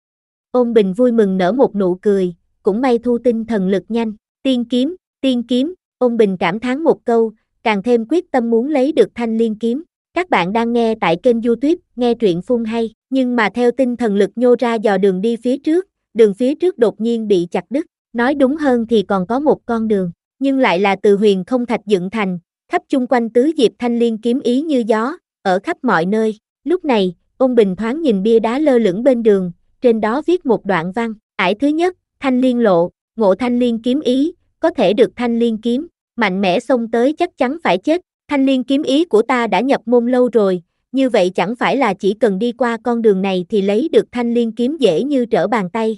Ôn Bình vui mừng nở một nụ cười, cũng may thu tinh thần lực nhanh, tiên kiếm, tiên kiếm, Ôn Bình cảm thán một câu, càng thêm quyết tâm muốn lấy được thanh liên kiếm. Các bạn đang nghe tại kênh YouTube, nghe truyện phun hay, nhưng mà theo tinh thần lực nhô ra dò đường đi phía trước, đường phía trước đột nhiên bị chặt đứt, nói đúng hơn thì còn có một con đường, nhưng lại là từ huyền không thạch dựng thành, khắp chung quanh tứ diệp thanh liên kiếm ý như gió, ở khắp mọi nơi. Lúc này, Ôn Bình thoáng nhìn bia đá lơ lửng bên đường, trên đó viết một đoạn văn, ải thứ nhất, thanh liên lộ, ngộ thanh liên kiếm ý, có thể được thanh liên kiếm, mạnh mẽ xông tới chắc chắn phải chết, thanh liên kiếm ý của ta đã nhập môn lâu rồi, như vậy chẳng phải là chỉ cần đi qua con đường này thì lấy được thanh liên kiếm dễ như trở bàn tay.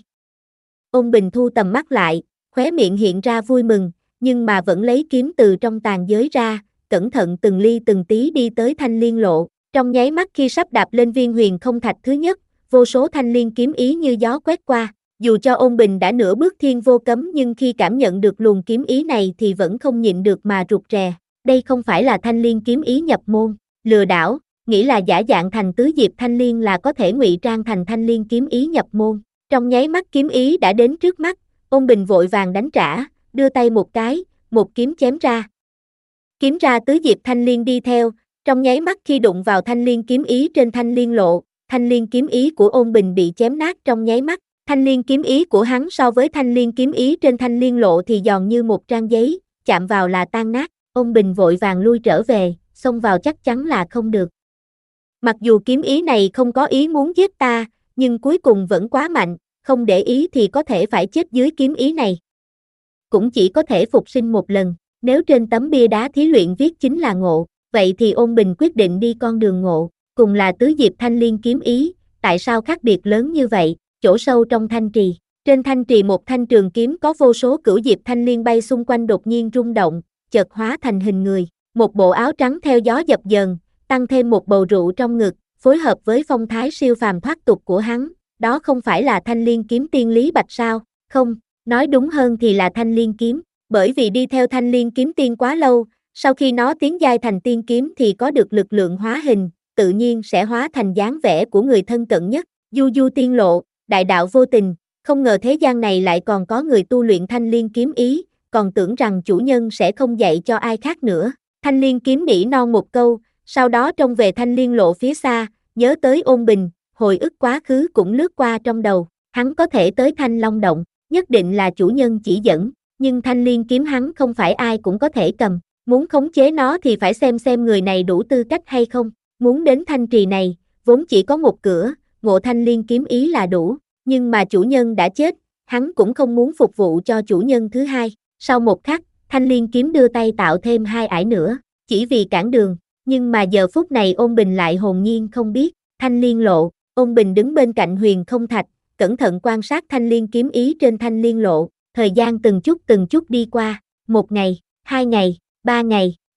Ôn Bình thu tầm mắt lại, khóe miệng hiện ra vui mừng, nhưng mà vẫn lấy kiếm từ trong tàn giới ra, cẩn thận từng ly từng tí đi tới thanh liên lộ, trong nháy mắt khi sắp đạp lên viên huyền không thạch thứ nhất, vô số thanh liên kiếm ý như gió quét qua, dù cho Ôn Bình đã nửa bước thiên vô cấm nhưng khi cảm nhận được luồng kiếm ý này thì vẫn không nhịn được mà rụt rè, đây không phải là thanh liên kiếm ý nhập môn, lừa đảo, nghĩ là giả dạng thành tứ diệp thanh liên là có thể ngụy trang thành thanh liên kiếm ý nhập môn, trong nháy mắt kiếm ý đã đến trước mắt, Ôn Bình vội vàng đánh trả, đưa tay một cái, một kiếm chém ra. Kiếm ra tứ diệp thanh liên đi theo, trong nháy mắt khi đụng vào thanh liên kiếm ý trên thanh liên lộ, thanh liên kiếm ý của Ôn Bình bị chém nát trong nháy mắt, thanh liên kiếm ý của hắn so với thanh liên kiếm ý trên thanh liên lộ thì giòn như một trang giấy, chạm vào là tan nát, Ôn Bình vội vàng lui trở về, xông vào chắc chắn là không được. Mặc dù kiếm ý này không có ý muốn giết ta, nhưng cuối cùng vẫn quá mạnh, không để ý thì có thể phải chết dưới kiếm ý này. Cũng chỉ có thể phục sinh một lần, nếu trên tấm bia đá thí luyện viết chính là ngộ, vậy thì Ôn Bình quyết định đi con đường ngộ, cùng là tứ diệp thanh liên kiếm ý, tại sao khác biệt lớn như vậy, chỗ sâu trong thanh trì, trên thanh trì một thanh trường kiếm có vô số cửu diệp thanh liên bay xung quanh đột nhiên rung động, chợt hóa thành hình người, một bộ áo trắng theo gió dập dờn, tăng thêm một bầu rượu trong ngực, phối hợp với phong thái siêu phàm thoát tục của hắn, đó không phải là thanh liên kiếm tiên Lý Bạch sao, không, nói đúng hơn thì là thanh liên kiếm, bởi vì đi theo thanh liên kiếm tiên quá lâu, sau khi nó tiến giai thành tiên kiếm thì có được lực lượng hóa hình, tự nhiên sẽ hóa thành dáng vẻ của người thân cận nhất, du du tiên lộ, đại đạo vô tình, không ngờ thế gian này lại còn có người tu luyện thanh liên kiếm ý, còn tưởng rằng chủ nhân sẽ không dạy cho ai khác nữa, thanh liên kiếm nỉ non một câu, sau đó trông về thanh liên lộ phía xa, nhớ tới Ôn Bình, hồi ức quá khứ cũng lướt qua trong đầu, hắn có thể tới Thanh Long Động, nhất định là chủ nhân chỉ dẫn, nhưng thanh liên kiếm hắn không phải ai cũng có thể cầm, muốn khống chế nó thì phải xem xem người này đủ tư cách hay không, muốn đến thanh trì này, vốn chỉ có một cửa, ngộ thanh liên kiếm ý là đủ, nhưng mà chủ nhân đã chết, hắn cũng không muốn phục vụ cho chủ nhân thứ hai, sau một khắc, thanh liên kiếm đưa tay tạo thêm hai ải nữa, chỉ vì cản đường, nhưng mà giờ phút này Ôn Bình lại hồn nhiên không biết, thanh liên lộ, Ôn Bình đứng bên cạnh huyền không thạch, cẩn thận quan sát thanh liên kiếm ý trên thanh liên lộ, thời gian từng chút từng chút đi qua, một ngày, hai ngày, ba ngày,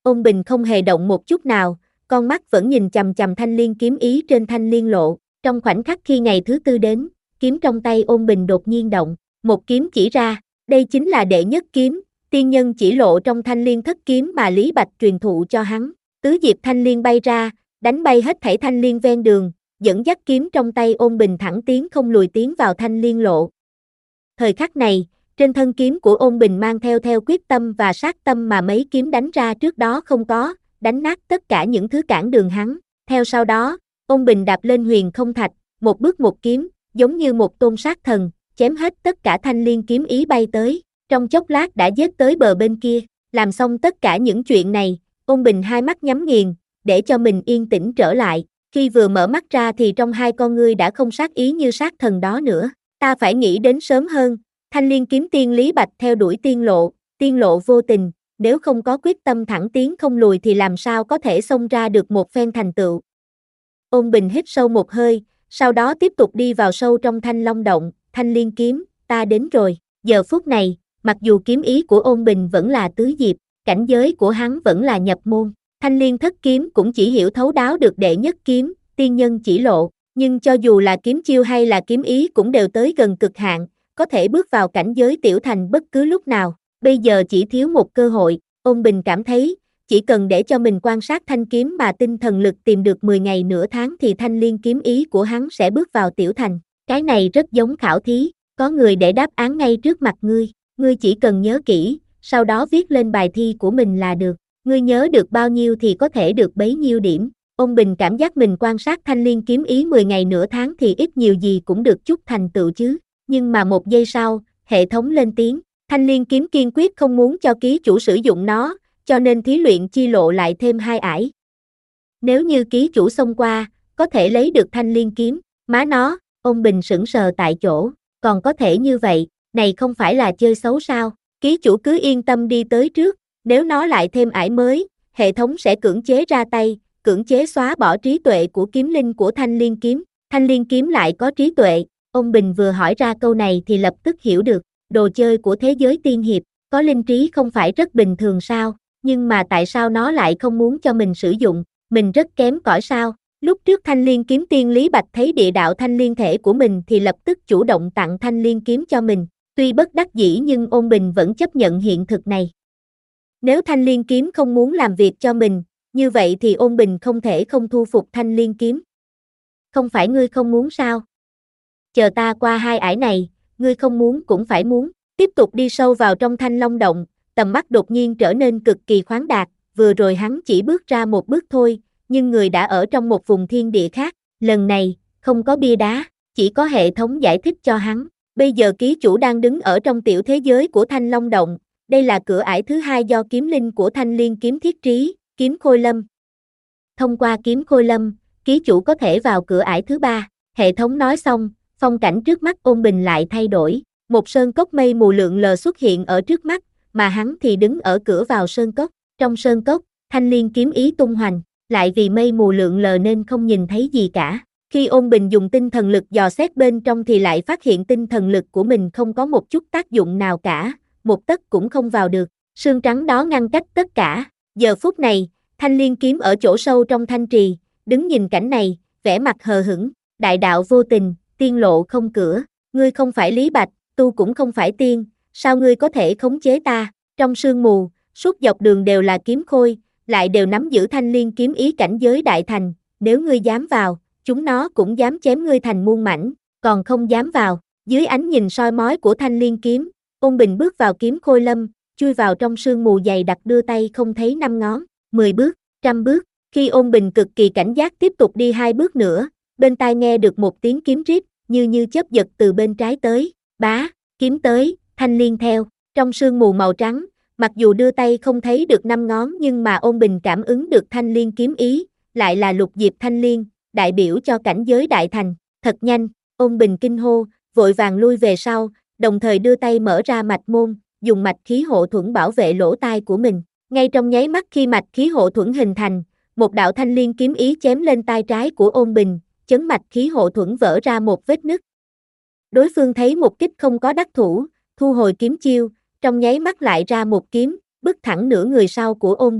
Ôn Bình không hề động một chút nào, con mắt vẫn nhìn chằm chằm thanh liên kiếm ý trên thanh liên lộ. Trong khoảnh khắc khi ngày thứ tư đến, kiếm trong tay Ôn Bình đột nhiên động, một kiếm chỉ ra, đây chính là đệ nhất kiếm, tiên nhân chỉ lộ trong thanh liên thất kiếm mà Lý Bạch truyền thụ cho hắn. Tứ diệp thanh liên bay ra, đánh bay hết thảy thanh liên ven đường, dẫn dắt kiếm trong tay Ôn Bình thẳng tiến không lùi tiến vào thanh liên lộ. Thời khắc này, trên thân kiếm của Ôn Bình mang theo theo quyết tâm và sát tâm mà mấy kiếm đánh ra trước đó không có, đánh nát tất cả những thứ cản đường hắn. Theo sau đó, Ôn Bình đạp lên huyền không thạch, một bước một kiếm, giống như một tôn sát thần, chém hết tất cả thanh liên kiếm ý bay tới, trong chốc lát đã giết tới bờ bên kia. Làm xong tất cả những chuyện này, Ôn Bình hai mắt nhắm nghiền, để cho mình yên tĩnh trở lại. Khi vừa mở mắt ra thì trong hai con ngươi đã không sát ý như sát thần đó nữa. Ta phải nghĩ đến sớm hơn, thanh liên kiếm tiên Lý Bạch theo đuổi tiên lộ, tiên lộ vô tình, nếu không có quyết tâm thẳng tiến không lùi thì làm sao có thể xông ra được một phen thành tựu. Ôn Bình hít sâu một hơi, sau đó tiếp tục đi vào sâu trong thanh long động. Thanh liên kiếm, ta đến rồi. Giờ phút này, mặc dù kiếm ý của Ôn Bình vẫn là tứ diệp, cảnh giới của hắn vẫn là nhập môn. Thanh liên thất kiếm cũng chỉ hiểu thấu đáo được đệ nhất kiếm, tiên nhân chỉ lộ, nhưng cho dù là kiếm chiêu hay là kiếm ý cũng đều tới gần cực hạn, có thể bước vào cảnh giới tiểu thành bất cứ lúc nào. Bây giờ chỉ thiếu một cơ hội. Ôn Bình cảm thấy, chỉ cần để cho mình quan sát thanh kiếm mà tinh thần lực tìm được mười ngày nửa tháng thì thanh liên kiếm ý của hắn sẽ bước vào tiểu thành. Cái này rất giống khảo thí, có người để đáp án ngay trước mặt ngươi, ngươi chỉ cần nhớ kỹ, sau đó viết lên bài thi của mình là được. Ngươi nhớ được bao nhiêu thì có thể được bấy nhiêu điểm. Ôn Bình cảm giác mình quan sát thanh liên kiếm ý mười ngày nửa tháng thì ít nhiều gì cũng được chút thành tựu chứ. Nhưng mà một giây sau, hệ thống lên tiếng, thanh liên kiếm kiên quyết không muốn cho ký chủ sử dụng nó, cho nên thí luyện chi lộ lại thêm hai ải. Nếu như ký chủ xông qua, có thể lấy được thanh liên kiếm, má nó. Ôn Bình sững sờ tại chỗ, còn có thể như vậy, này không phải là chơi xấu sao? Ký chủ cứ yên tâm đi tới trước, nếu nó lại thêm ải mới, hệ thống sẽ cưỡng chế ra tay, cưỡng chế xóa bỏ trí tuệ của kiếm linh của thanh liên kiếm. Thanh liên kiếm lại có trí tuệ. Ôn Bình vừa hỏi ra câu này thì lập tức hiểu được, đồ chơi của thế giới tiên hiệp, có linh trí không phải rất bình thường sao, nhưng mà tại sao nó lại không muốn cho mình sử dụng, mình rất kém cỏi sao? Lúc trước thanh liên kiếm tiên Lý Bạch thấy địa đạo thanh liên thể của mình thì lập tức chủ động tặng thanh liên kiếm cho mình, tuy bất đắc dĩ nhưng Ôn Bình vẫn chấp nhận hiện thực này. Nếu thanh liên kiếm không muốn làm việc cho mình, như vậy thì Ôn Bình không thể không thu phục thanh liên kiếm. Không phải ngươi không muốn sao? Chờ ta qua hai ải này, ngươi không muốn cũng phải muốn. Tiếp tục đi sâu vào trong thanh long động, tầm mắt đột nhiên trở nên cực kỳ khoáng đạt, vừa rồi hắn chỉ bước ra một bước thôi, nhưng người đã ở trong một vùng thiên địa khác, lần này, không có bia đá, chỉ có hệ thống giải thích cho hắn. Bây giờ ký chủ đang đứng ở trong tiểu thế giới của thanh long động, đây là cửa ải thứ hai do kiếm linh của thanh liên kiếm thiết trí, kiếm khôi lâm. Thông qua kiếm khôi lâm, ký chủ có thể vào cửa ải thứ ba. Hệ thống nói xong, phong cảnh trước mắt Ôn Bình lại thay đổi, một sơn cốc mây mù lượn lờ xuất hiện ở trước mắt, mà hắn thì đứng ở cửa vào sơn cốc. Trong sơn cốc, thanh liên kiếm ý tung hoành, lại vì mây mù lượn lờ nên không nhìn thấy gì cả. Khi Ôn Bình dùng tinh thần lực dò xét bên trong thì lại phát hiện tinh thần lực của mình không có một chút tác dụng nào cả, một tấc cũng không vào được, sương trắng đó ngăn cách tất cả. Giờ phút này, thanh liên kiếm ở chỗ sâu trong thanh trì, đứng nhìn cảnh này, vẻ mặt hờ hững, đại đạo vô tình, tiên lộ không cửa, ngươi không phải Lý Bạch, tu cũng không phải tiên, sao ngươi có thể khống chế ta? Trong sương mù, suốt dọc đường đều là kiếm khôi, lại đều nắm giữ thanh liên kiếm ý cảnh giới đại thành, nếu ngươi dám vào, chúng nó cũng dám chém ngươi thành muôn mảnh, còn không dám vào. Dưới ánh nhìn soi mói của thanh liên kiếm, Ôn Bình bước vào kiếm khôi lâm, chui vào trong sương mù dày đặc đưa tay không thấy năm ngón, mười bước, trăm bước. Khi Ôn Bình cực kỳ cảnh giác tiếp tục đi hai bước nữa, bên tai nghe được một tiếng kiếm rít, như như chớp giật từ bên trái tới, bá, kiếm tới, thanh liên theo. Trong sương mù màu trắng, mặc dù đưa tay không thấy được năm ngón nhưng mà Ôn Bình cảm ứng được thanh liên kiếm ý, lại là lục diệp thanh liên, đại biểu cho cảnh giới đại thành. Thật nhanh, Ôn Bình kinh hô, vội vàng lui về sau, đồng thời đưa tay mở ra mạch môn, dùng mạch khí hộ thuẫn bảo vệ lỗ tai của mình. Ngay trong nháy mắt khi mạch khí hộ thuẫn hình thành, một đạo thanh liên kiếm ý chém lên tai trái của Ôn Bình, chấn mạch khí hộ thuẫn vỡ ra một vết nứt. Đối phương thấy một kích không có đắc thủ, thu hồi kiếm chiêu, trong nháy mắt lại ra một kiếm, bức thẳng nửa người sau của Ôn Bình.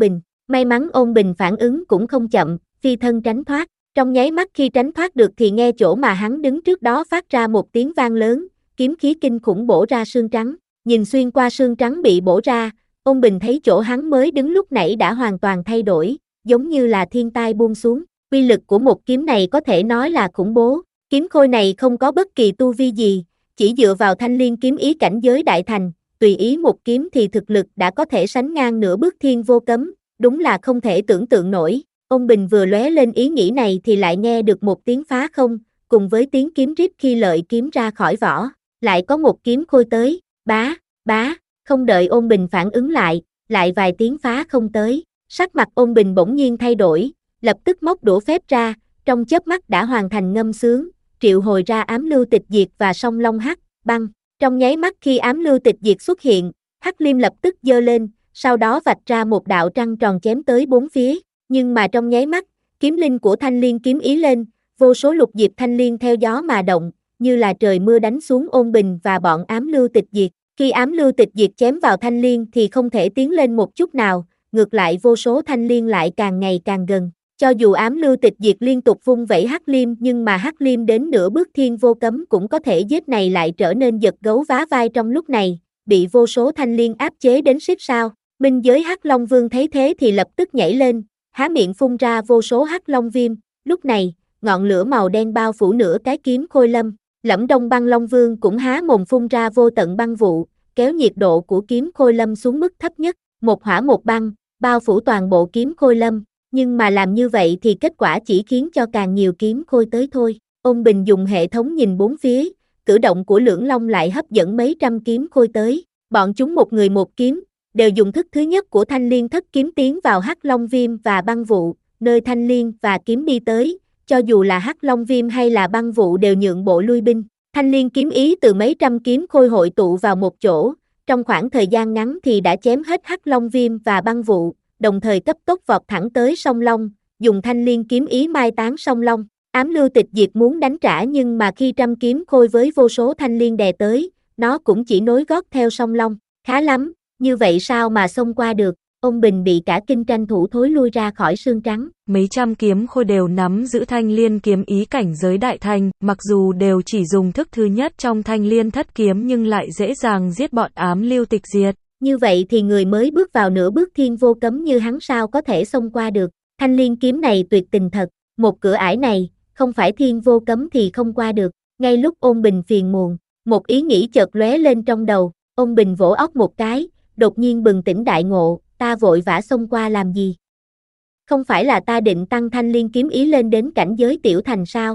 May mắn Ôn Bình phản ứng cũng không chậm, phi thân tránh thoát. Trong nháy mắt khi tránh thoát được thì nghe chỗ mà hắn đứng trước đó phát ra một tiếng vang lớn, kiếm khí kinh khủng bổ ra xương trắng. Nhìn xuyên qua xương trắng bị bổ ra, Ôn Bình thấy chỗ hắn mới đứng lúc nãy đã hoàn toàn thay đổi, giống như là thiên tai buông xuống. Uy lực của một kiếm này có thể nói là khủng bố. Kiếm khôi này không có bất kỳ tu vi gì, chỉ dựa vào thanh liên kiếm ý cảnh giới đại thành, tùy ý một kiếm thì thực lực đã có thể sánh ngang nửa bước thiên vô cấm, đúng là không thể tưởng tượng nổi. Ôn Bình vừa lóe lên ý nghĩ này thì lại nghe được một tiếng phá không, cùng với tiếng kiếm rít khi lợi kiếm ra khỏi vỏ, lại có một kiếm khôi tới, bá, bá, không đợi Ôn Bình phản ứng lại, lại vài tiếng phá không tới, sắc mặt Ôn Bình bỗng nhiên thay đổi, lập tức móc đũa phép ra, trong chớp mắt đã hoàn thành ngâm sướng, triệu hồi ra ám lưu tịch diệt và song long hắc, băng. Trong nháy mắt khi ám lưu tịch diệt xuất hiện, hắc liêm lập tức giơ lên, sau đó vạch ra một đạo trăng tròn chém tới bốn phía, nhưng mà trong nháy mắt, kiếm linh của thanh liên kiếm ý lên, vô số lục diệp thanh liên theo gió mà động, như là trời mưa đánh xuống Ôn Bình và bọn ám lưu tịch diệt. Khi ám lưu tịch diệt chém vào thanh liên thì không thể tiến lên một chút nào, ngược lại vô số thanh liên lại càng ngày càng gần. Cho dù ám lưu tịch diệt liên tục vung vẩy hắc liêm nhưng mà hắc liêm đến nửa bước thiên vô cấm cũng có thể giết này lại trở nên giật gấu vá vai trong lúc này, bị vô số thanh liên áp chế đến xích sao. Minh giới hắc long vương thấy thế thì lập tức nhảy lên, há miệng phun ra vô số hắc long viêm, lúc này, ngọn lửa màu đen bao phủ nửa cái kiếm khôi lâm. Lẫm Đông Băng Long Vương cũng há mồm phun ra vô tận băng vụ, kéo nhiệt độ của kiếm khôi lâm xuống mức thấp nhất, một hỏa một băng, bao phủ toàn bộ kiếm khôi lâm, nhưng mà làm như vậy thì kết quả chỉ khiến cho càng nhiều kiếm khôi tới thôi. Ôn Bình dùng hệ thống nhìn bốn phía, cử động của Lưỡng Long lại hấp dẫn mấy trăm kiếm khôi tới, bọn chúng một người một kiếm, đều dùng thức thứ nhất của thanh liên thất kiếm tiến vào hắc long viêm và băng vụ, nơi thanh liên và kiếm đi tới. Cho dù là hắc long viêm hay là băng vụ đều nhượng bộ lui binh. Thanh liên kiếm ý từ mấy trăm kiếm khôi hội tụ vào một chỗ, trong khoảng thời gian ngắn thì đã chém hết hắc long viêm và băng vụ, đồng thời cấp tốc vọt thẳng tới song long, dùng thanh liên kiếm ý mai tán song long. Ám lưu tịch diệt muốn đánh trả nhưng mà khi trăm kiếm khôi với vô số thanh liên đè tới, nó cũng chỉ nối gót theo song long. Khá lắm, như vậy sao mà xông qua được? Ôn Bình bị cả kinh tranh thủ thối lui ra khỏi xương trắng. Mấy trăm kiếm khôi đều nắm giữ thanh liên kiếm ý cảnh giới đại thành, mặc dù đều chỉ dùng thức thứ nhất trong thanh liên thất kiếm nhưng lại dễ dàng giết bọn ám lưu tịch diệt. Như vậy thì người mới bước vào nửa bước thiên vô cấm như hắn sao có thể xông qua được? Thanh liên kiếm này tuyệt tình thật, một cửa ải này, không phải thiên vô cấm thì không qua được. Ngay lúc Ôn Bình phiền muộn, một ý nghĩ chợt lóe lên trong đầu, Ôn Bình vỗ óc một cái, đột nhiên bừng tỉnh đại ngộ. Ta vội vã xông qua làm gì? Không phải là ta định tăng thanh liên kiếm ý lên đến cảnh giới tiểu thành sao?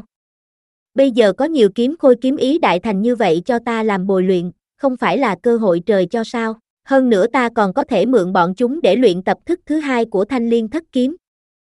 Bây giờ có nhiều kiếm khôi kiếm ý đại thành như vậy cho ta làm bồi luyện, không phải là cơ hội trời cho sao? Hơn nữa ta còn có thể mượn bọn chúng để luyện tập thức thứ hai của thanh liên thất kiếm.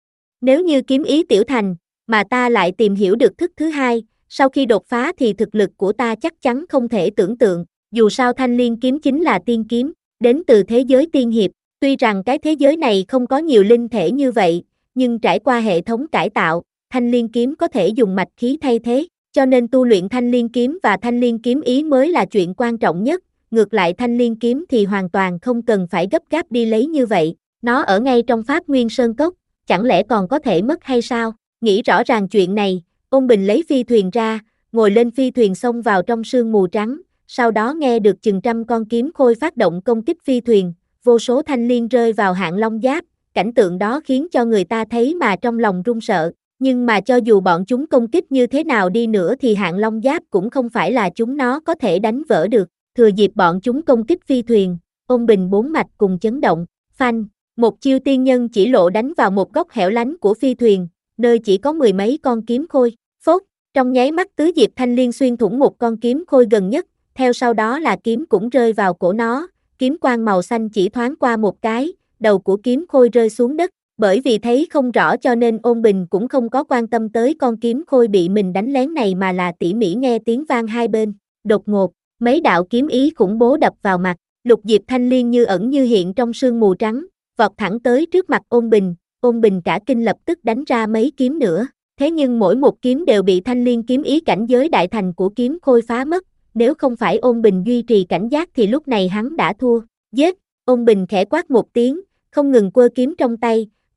Nếu như kiếm ý tiểu thành, mà ta lại tìm hiểu được thức thứ hai, sau khi đột phá thì thực lực của ta chắc chắn không thể tưởng tượng. Dù sao thanh liên kiếm chính là tiên kiếm, đến từ thế giới tiên hiệp. Tuy rằng cái thế giới này không có nhiều linh thể như vậy, nhưng trải qua hệ thống cải tạo, thanh liên kiếm có thể dùng mạch khí thay thế, cho nên tu luyện thanh liên kiếm và thanh liên kiếm ý mới là chuyện quan trọng nhất, ngược lại thanh liên kiếm thì hoàn toàn không cần phải gấp gáp đi lấy như vậy, nó ở ngay trong Pháp Nguyên Sơn Cốc, chẳng lẽ còn có thể mất hay sao? Nghĩ rõ ràng chuyện này, Ôn Bình lấy phi thuyền ra, ngồi lên phi thuyền xông vào trong sương mù trắng, sau đó nghe được chừng trăm con kiếm khôi phát động công kích phi thuyền. Vô số thanh liên rơi vào hạng long giáp, cảnh tượng đó khiến cho người ta thấy mà trong lòng run sợ, nhưng mà cho dù bọn chúng công kích như thế nào đi nữa thì hạng long giáp cũng không phải là chúng nó có thể đánh vỡ được. Thừa dịp bọn chúng công kích phi thuyền, Ôn Bình bốn mạch cùng chấn động, phanh, một chiêu tiên nhân chỉ lộ đánh vào một góc hẻo lánh của phi thuyền, nơi chỉ có mười mấy con kiếm khôi, phốt, trong nháy mắt tứ diệp thanh liên xuyên thủng một con kiếm khôi gần nhất, theo sau đó là kiếm cũng rơi vào cổ nó. Kiếm quang màu xanh chỉ thoáng qua một cái, đầu của kiếm khôi rơi xuống đất, bởi vì thấy không rõ cho nên Ôn Bình cũng không có quan tâm tới con kiếm khôi bị mình đánh lén này mà là tỉ mỉ nghe tiếng vang hai bên. Đột ngột, mấy đạo kiếm ý khủng bố đập vào mặt, lục diệp thanh liên như ẩn như hiện trong sương mù trắng, vọt thẳng tới trước mặt Ôn Bình, Ôn Bình cả kinh lập tức đánh ra mấy kiếm nữa, thế nhưng mỗi một kiếm đều bị thanh liên kiếm ý cảnh giới đại thành của kiếm khôi phá mất. Nếu không phải Ôn Bình duy trì cảnh giác thì lúc này hắn đã thua. Giết! Ôn Bình khẽ quát một tiếng, không ngừng quơ kiếm trong tay,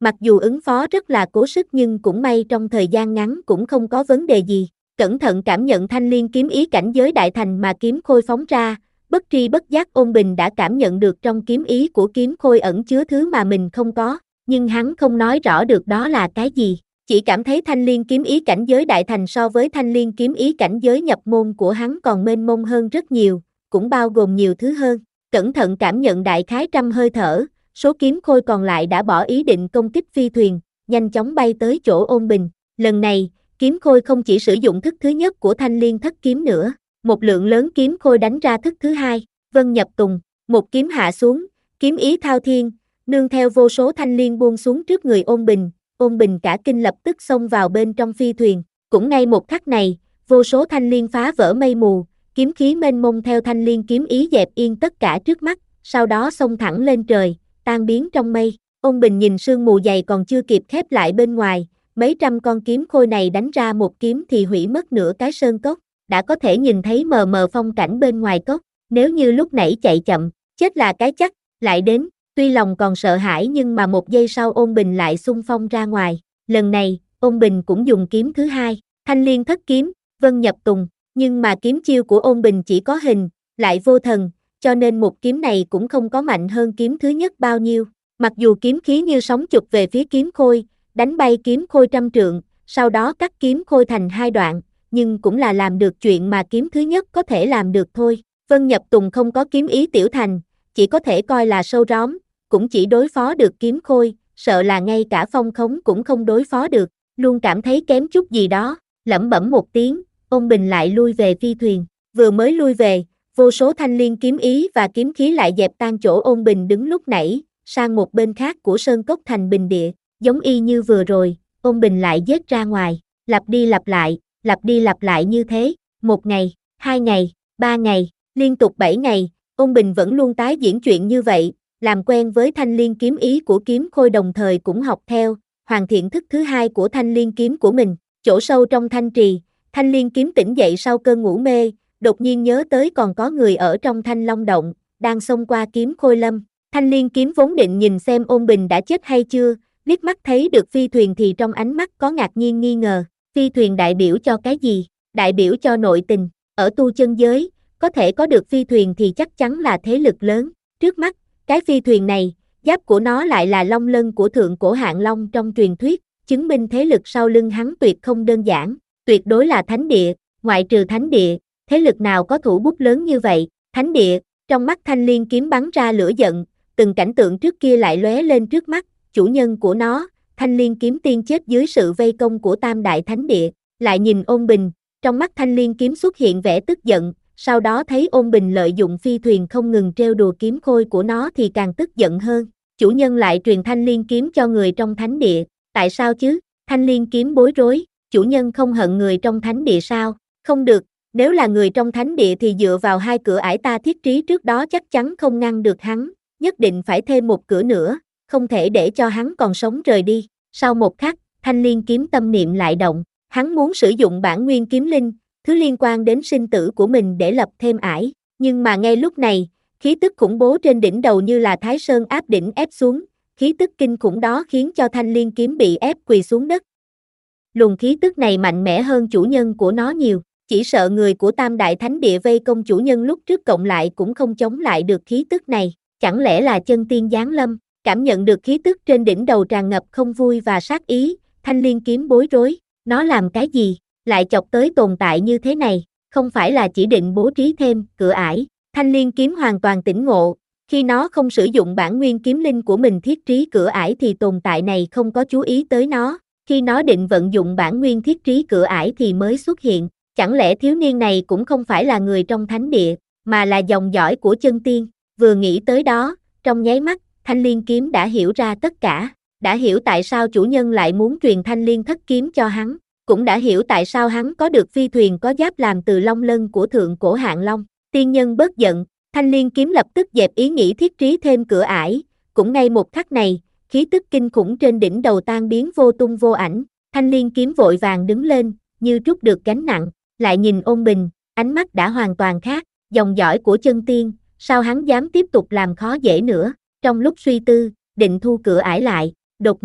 Mặc dù ứng phó rất là cố sức nhưng cũng may trong thời gian ngắn cũng không có vấn đề gì. Cẩn thận cảm nhận thanh liên kiếm ý cảnh giới đại thành mà kiếm khôi phóng ra, bất tri bất giác Ôn Bình đã cảm nhận được trong kiếm ý của kiếm khôi ẩn chứa thứ mà mình không có, nhưng hắn không nói rõ được đó là cái gì, chỉ cảm thấy thanh liên kiếm ý cảnh giới đại thành so với thanh liên kiếm ý cảnh giới nhập môn của hắn còn mênh mông hơn rất nhiều, cũng bao gồm nhiều thứ hơn. Cẩn thận cảm nhận đại khái trăm hơi thở, số kiếm khôi còn lại đã bỏ ý định công kích phi thuyền, nhanh chóng bay tới chỗ Ôn Bình. Lần này, kiếm khôi không chỉ sử dụng thức thứ nhất của thanh liên thất kiếm nữa, một lượng lớn kiếm khôi đánh ra thức thứ hai, Vân Nhập Tùng, một kiếm hạ xuống, kiếm ý thao thiên, nương theo vô số thanh liên buông xuống trước người Ôn Bình, Ôn Bình cả kinh lập tức xông vào bên trong phi thuyền, cũng ngay một khắc này, vô số thanh liên phá vỡ mây mù, kiếm khí mênh mông theo thanh liên kiếm ý dẹp yên tất cả trước mắt, sau đó xông thẳng lên trời, tan biến trong mây. Ôn Bình nhìn sương mù dày còn chưa kịp khép lại bên ngoài, mấy trăm con kiếm khôi này đánh ra một kiếm thì hủy mất nửa cái sơn cốc, đã có thể nhìn thấy mờ mờ phong cảnh bên ngoài cốc, nếu như lúc nãy chạy chậm, chết là cái chắc, lại đến, tuy lòng còn sợ hãi nhưng mà một giây sau Ôn Bình lại xung phong ra ngoài, lần này, Ôn Bình cũng dùng kiếm thứ hai, thanh liên thất kiếm, Vân Nhập Tùng, nhưng mà kiếm chiêu của Ôn Bình chỉ có hình, lại vô thần, cho nên một kiếm này cũng không có mạnh hơn kiếm thứ nhất bao nhiêu, mặc dù kiếm khí như sóng chụp về phía kiếm khôi, đánh bay kiếm khôi trăm trượng, sau đó cắt kiếm khôi thành hai đoạn, nhưng cũng là làm được chuyện mà kiếm thứ nhất có thể làm được thôi. Vân Nhập Tùng không có kiếm ý tiểu thành, chỉ có thể coi là sâu róm, cũng chỉ đối phó được kiếm khôi, sợ là ngay cả phong khống cũng không đối phó được, luôn cảm thấy kém chút gì đó, lẩm bẩm một tiếng, Ôn Bình lại lui về phi thuyền, vừa mới lui về, vô số thanh liên kiếm ý và kiếm khí lại dẹp tan chỗ Ôn Bình đứng lúc nãy, sang một bên khác của sơn cốc thành bình địa, giống y như vừa rồi, Ôn Bình lại giết ra ngoài, lặp đi lặp lại, lặp đi lặp lại như thế, một ngày, hai ngày, ba ngày, liên tục bảy ngày, Ôn Bình vẫn luôn tái diễn chuyện như vậy, làm quen với thanh liên kiếm ý của kiếm khôi đồng thời cũng học theo, hoàn thiện thức thứ hai của thanh liên kiếm của mình, chỗ sâu trong thanh trì, thanh liên kiếm tỉnh dậy sau cơn ngủ mê, đột nhiên nhớ tới còn có người ở trong thanh long động, đang xông qua kiếm khôi lâm, thanh liên kiếm vốn định nhìn xem Ôn Bình đã chết hay chưa, liếc mắt thấy được phi thuyền thì trong ánh mắt có ngạc nhiên nghi ngờ, phi thuyền đại biểu cho cái gì, đại biểu cho nội tình, ở tu chân giới, có thể có được phi thuyền thì chắc chắn là thế lực lớn, trước mắt, cái phi thuyền này, giáp của nó lại là long lân của thượng cổ hạng long trong truyền thuyết, chứng minh thế lực sau lưng hắn tuyệt không đơn giản, tuyệt đối là thánh địa, ngoại trừ thánh địa, thế lực nào có thủ bút lớn như vậy, thánh địa, trong mắt thanh liên kiếm bắn ra lửa giận, từng cảnh tượng trước kia lại lóe lên trước mắt, chủ nhân của nó, thanh liên kiếm tiên chết dưới sự vây công của tam đại thánh địa, lại nhìn Ôn Bình, trong mắt thanh liên kiếm xuất hiện vẻ tức giận, sau đó thấy Ôn Bình lợi dụng phi thuyền không ngừng trêu đùa kiếm khôi của nó thì càng tức giận hơn, chủ nhân lại truyền thanh liên kiếm cho người trong thánh địa, tại sao chứ, thanh liên kiếm bối rối, chủ nhân không hận người trong thánh địa sao, không được, nếu là người trong thánh địa thì dựa vào hai cửa ải ta thiết trí trước đó chắc chắn không ngăn được hắn, nhất định phải thêm một cửa nữa, không thể để cho hắn còn sống rời đi, sau một khắc, thanh liên kiếm tâm niệm lại động, hắn muốn sử dụng bản nguyên kiếm linh, thứ liên quan đến sinh tử của mình để lập thêm ải, nhưng mà ngay lúc này, khí tức khủng bố trên đỉnh đầu như là Thái Sơn áp đỉnh ép xuống, khí tức kinh khủng đó khiến cho thanh liên kiếm bị ép quỳ xuống đất. Luồng khí tức này mạnh mẽ hơn chủ nhân của nó nhiều, chỉ sợ người của Tam Đại Thánh Địa vây công chủ nhân lúc trước cộng lại cũng không chống lại được khí tức này, chẳng lẽ là chân tiên giáng lâm, cảm nhận được khí tức trên đỉnh đầu tràn ngập không vui và sát ý, thanh liên kiếm bối rối, nó làm cái gì, lại chọc tới tồn tại như thế này, không phải là chỉ định bố trí thêm cửa ải, thanh liên kiếm hoàn toàn tỉnh ngộ, khi nó không sử dụng bản nguyên kiếm linh của mình thiết trí cửa ải thì tồn tại này không có chú ý tới nó, khi nó định vận dụng bản nguyên thiết trí cửa ải thì mới xuất hiện, chẳng lẽ thiếu niên này cũng không phải là người trong thánh địa, mà là dòng dõi của chân tiên, vừa nghĩ tới đó, trong nháy mắt, thanh liên kiếm đã hiểu ra tất cả, đã hiểu tại sao chủ nhân lại muốn truyền thanh liên thất kiếm cho hắn, cũng đã hiểu tại sao hắn có được phi thuyền có giáp làm từ long lân của thượng cổ hạng long, tiên nhân bớt giận, thanh liên kiếm lập tức dẹp ý nghĩ thiết trí thêm cửa ải, cũng ngay một khắc này, khí tức kinh khủng trên đỉnh đầu tan biến vô tung vô ảnh, thanh liên kiếm vội vàng đứng lên, như trút được gánh nặng, lại nhìn Ôn Bình, ánh mắt đã hoàn toàn khác, dòng dõi của chân tiên, sao hắn dám tiếp tục làm khó dễ nữa, trong lúc suy tư, định thu cửa ải lại, đột ngột,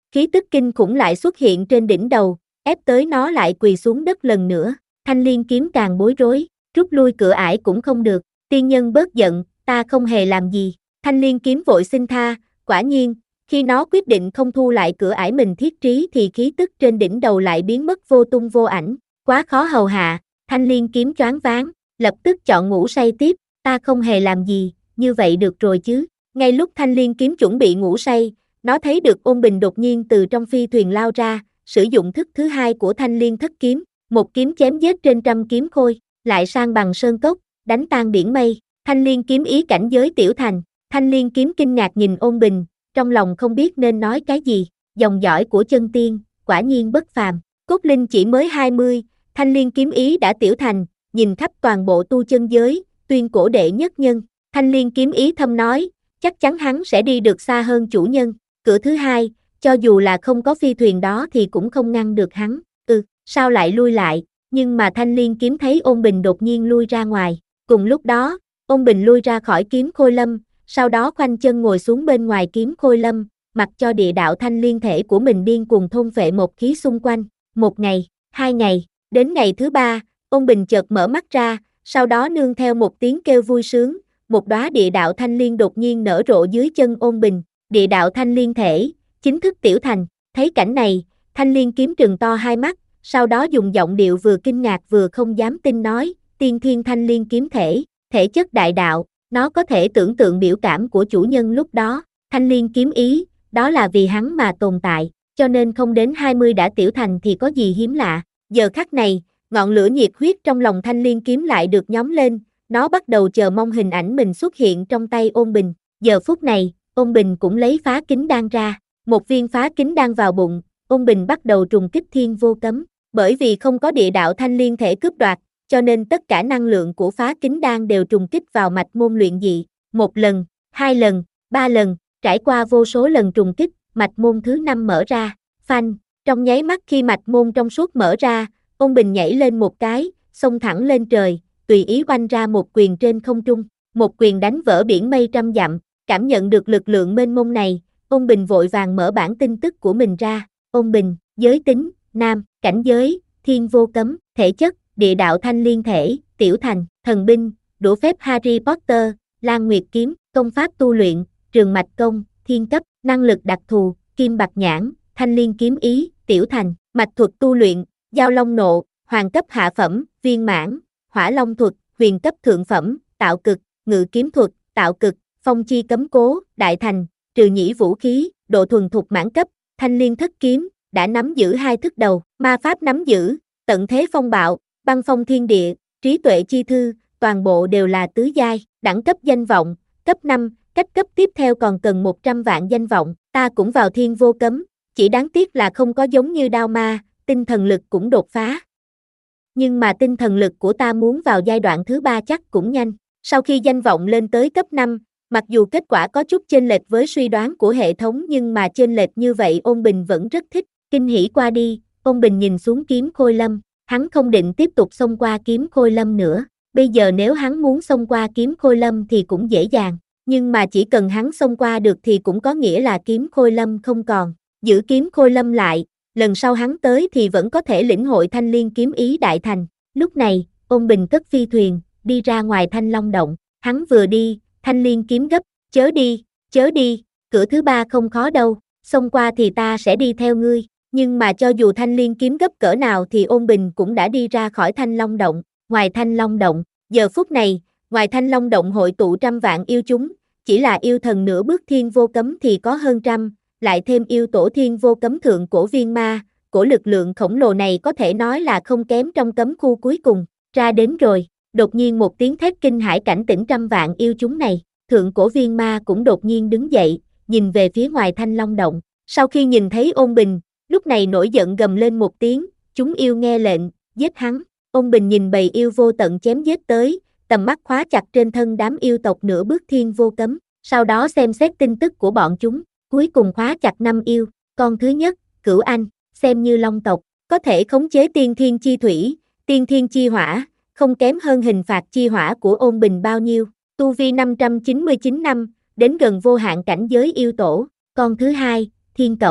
khí tức kinh khủng lại xuất hiện trên đỉnh đầu, ép tới nó lại quỳ xuống đất lần nữa. Thanh Liên kiếm càng bối rối, rút lui cửa ải cũng không được. Tiên nhân bớt giận, ta không hề làm gì. Thanh Liên kiếm vội xin tha, quả nhiên, khi nó quyết định không thu lại cửa ải mình thiết trí thì khí tức trên đỉnh đầu lại biến mất vô tung vô ảnh. Quá khó hầu hạ, Thanh Liên kiếm choáng váng, lập tức chọn ngủ say tiếp, ta không hề làm gì, như vậy được rồi chứ. Ngay lúc Thanh Liên kiếm chuẩn bị ngủ say, nó thấy được Ôn Bình đột nhiên từ trong phi thuyền lao ra, sử dụng thức thứ hai của Thanh Liên thất kiếm, một kiếm chém giết trên trăm kiếm khôi, lại sang bằng sơn cốc, đánh tan biển mây. Thanh Liên kiếm ý cảnh giới tiểu thành. Thanh Liên kiếm kinh ngạc nhìn Ôn Bình, trong lòng không biết nên nói cái gì. Dòng dõi của chân tiên, quả nhiên bất phàm. Cốt linh chỉ mới hai mươi, Thanh Liên kiếm ý đã tiểu thành, nhìn khắp toàn bộ tu chân giới, tuyên cổ đệ nhất nhân. Thanh Liên kiếm ý thâm nói, chắc chắn hắn sẽ đi được xa hơn chủ nhân. Cửa thứ hai, cho dù là không có phi thuyền đó thì cũng không ngăn được hắn. Ừ, sao lại lui lại? Nhưng mà Thanh Liên kiếm thấy Ôn Bình đột nhiên lui ra ngoài. Cùng lúc đó, Ôn Bình lui ra khỏi kiếm khôi lâm, sau đó khoanh chân ngồi xuống bên ngoài kiếm khôi lâm, mặc cho địa đạo thanh liên thể của mình điên cuồng thôn phệ một khí xung quanh. Một ngày, hai ngày, đến ngày thứ ba, Ôn Bình chợt mở mắt ra, sau đó nương theo một tiếng kêu vui sướng, một đóa địa đạo thanh liên đột nhiên nở rộ dưới chân Ôn Bình. Địa đạo thanh liên thể, chính thức tiểu thành. Thấy cảnh này, Thanh Liên kiếm trừng to hai mắt, sau đó dùng giọng điệu vừa kinh ngạc vừa không dám tin nói, tiên thiên thanh liên kiếm thể, thể chất đại đạo, nó có thể tưởng tượng biểu cảm của chủ nhân lúc đó. Thanh liên kiếm ý, đó là vì hắn mà tồn tại, cho nên không đến hai mươi đã tiểu thành thì có gì hiếm lạ. Giờ khắc này, ngọn lửa nhiệt huyết trong lòng Thanh Liên kiếm lại được nhóm lên, nó bắt đầu chờ mong hình ảnh mình xuất hiện trong tay Ôn Bình. Giờ phút này, Ôn Bình cũng lấy phá kính đan ra, một viên phá kính đan vào bụng, Ôn Bình bắt đầu trùng kích thiên vô cấm. Bởi vì không có địa đạo thanh liên thể cướp đoạt, cho nên tất cả năng lượng của phá kính đan đều trùng kích vào mạch môn luyện dị. Một lần, hai lần, ba lần, trải qua vô số lần trùng kích, mạch môn thứ năm mở ra. Phanh, trong nháy mắt khi mạch môn trong suốt mở ra, Ôn Bình nhảy lên một cái, xông thẳng lên trời, tùy ý oanh ra một quyền trên không trung. Một quyền đánh vỡ biển mây trăm dặm. Cảm nhận được lực lượng mênh mông này, Ôn Bình vội vàng mở bản tin tức của mình ra. Ôn Bình, giới tính, nam, cảnh giới, thiên vô cấm, thể chất, địa đạo thanh liên thể, tiểu thành, thần binh, đũa phép Harry Potter, Lan Nguyệt kiếm, công pháp tu luyện, trường mạch công, thiên cấp, năng lực đặc thù, kim bạc nhãn, thanh liên kiếm ý, tiểu thành, mạch thuật tu luyện, giao long nộ, hoàng cấp hạ phẩm, viên mãn, hỏa long thuật, huyền cấp thượng phẩm, tạo cực, ngự kiếm thuật, tạo cực, phong chi cấm cố, đại thành, trừ nhĩ vũ khí, độ thuần thục mãn cấp, thanh liên thất kiếm, đã nắm giữ hai thức đầu, ma pháp nắm giữ, tận thế phong bạo, băng phong thiên địa, trí tuệ chi thư, toàn bộ đều là tứ giai, đẳng cấp danh vọng, cấp năm, cách cấp tiếp theo còn cần một trăm vạn danh vọng, ta cũng vào thiên vô cấm, chỉ đáng tiếc là không có giống như đao ma, tinh thần lực cũng đột phá. Nhưng mà tinh thần lực của ta muốn vào giai đoạn thứ ba chắc cũng nhanh, sau khi danh vọng lên tới cấp năm, mặc dù kết quả có chút chênh lệch với suy đoán của hệ thống nhưng mà chênh lệch như vậy Ôn Bình vẫn rất thích. Kinh hỉ qua đi, Ôn Bình nhìn xuống kiếm khôi lâm, hắn không định tiếp tục xông qua kiếm khôi lâm nữa. Bây giờ nếu hắn muốn xông qua kiếm khôi lâm thì cũng dễ dàng, nhưng mà chỉ cần hắn xông qua được thì cũng có nghĩa là kiếm khôi lâm không còn. Giữ kiếm khôi lâm lại, lần sau hắn tới thì vẫn có thể lĩnh hội thanh liên kiếm ý đại thành. Lúc này, Ôn Bình cất phi thuyền, đi ra ngoài Thanh Long động, hắn vừa đi, Thanh liên kiếm gấp, chớ đi, chớ đi, cửa thứ ba không khó đâu, xông qua thì ta sẽ đi theo ngươi. Nhưng mà cho dù Thanh liên kiếm gấp cỡ nào thì Ôn Bình cũng đã đi ra khỏi Thanh Long động. Ngoài Thanh Long động, giờ phút này, ngoài Thanh Long động hội tụ trăm vạn yêu chúng, chỉ là yêu thần nửa bước thiên vô cấm thì có hơn trăm, lại thêm yêu tổ thiên vô cấm thượng cổ viên ma, cổ lực lượng khổng lồ này có thể nói là không kém trong cấm khu cuối cùng. Ra đến rồi, đột nhiên một tiếng thét kinh hãi cảnh tỉnh trăm vạn yêu chúng này, thượng cổ viên ma cũng đột nhiên đứng dậy, nhìn về phía ngoài Thanh Long động. Sau khi nhìn thấy Ôn Bình, lúc này nổi giận gầm lên một tiếng, chúng yêu nghe lệnh, giết hắn. Ôn Bình nhìn bầy yêu vô tận chém giết tới, tầm mắt khóa chặt trên thân đám yêu tộc nửa bước thiên vô cấm, sau đó xem xét tin tức của bọn chúng, cuối cùng khóa chặt năm yêu, con thứ nhất, Cửu Anh, xem như long tộc, có thể khống chế tiên thiên chi thủy, tiên thiên chi hỏa, không kém hơn hình phạt chi hỏa của Ôn Bình bao nhiêu, tu vi năm trăm chín mươi chín năm, đến gần vô hạn cảnh giới yêu tổ. Con thứ hai, Thiên Cẩu,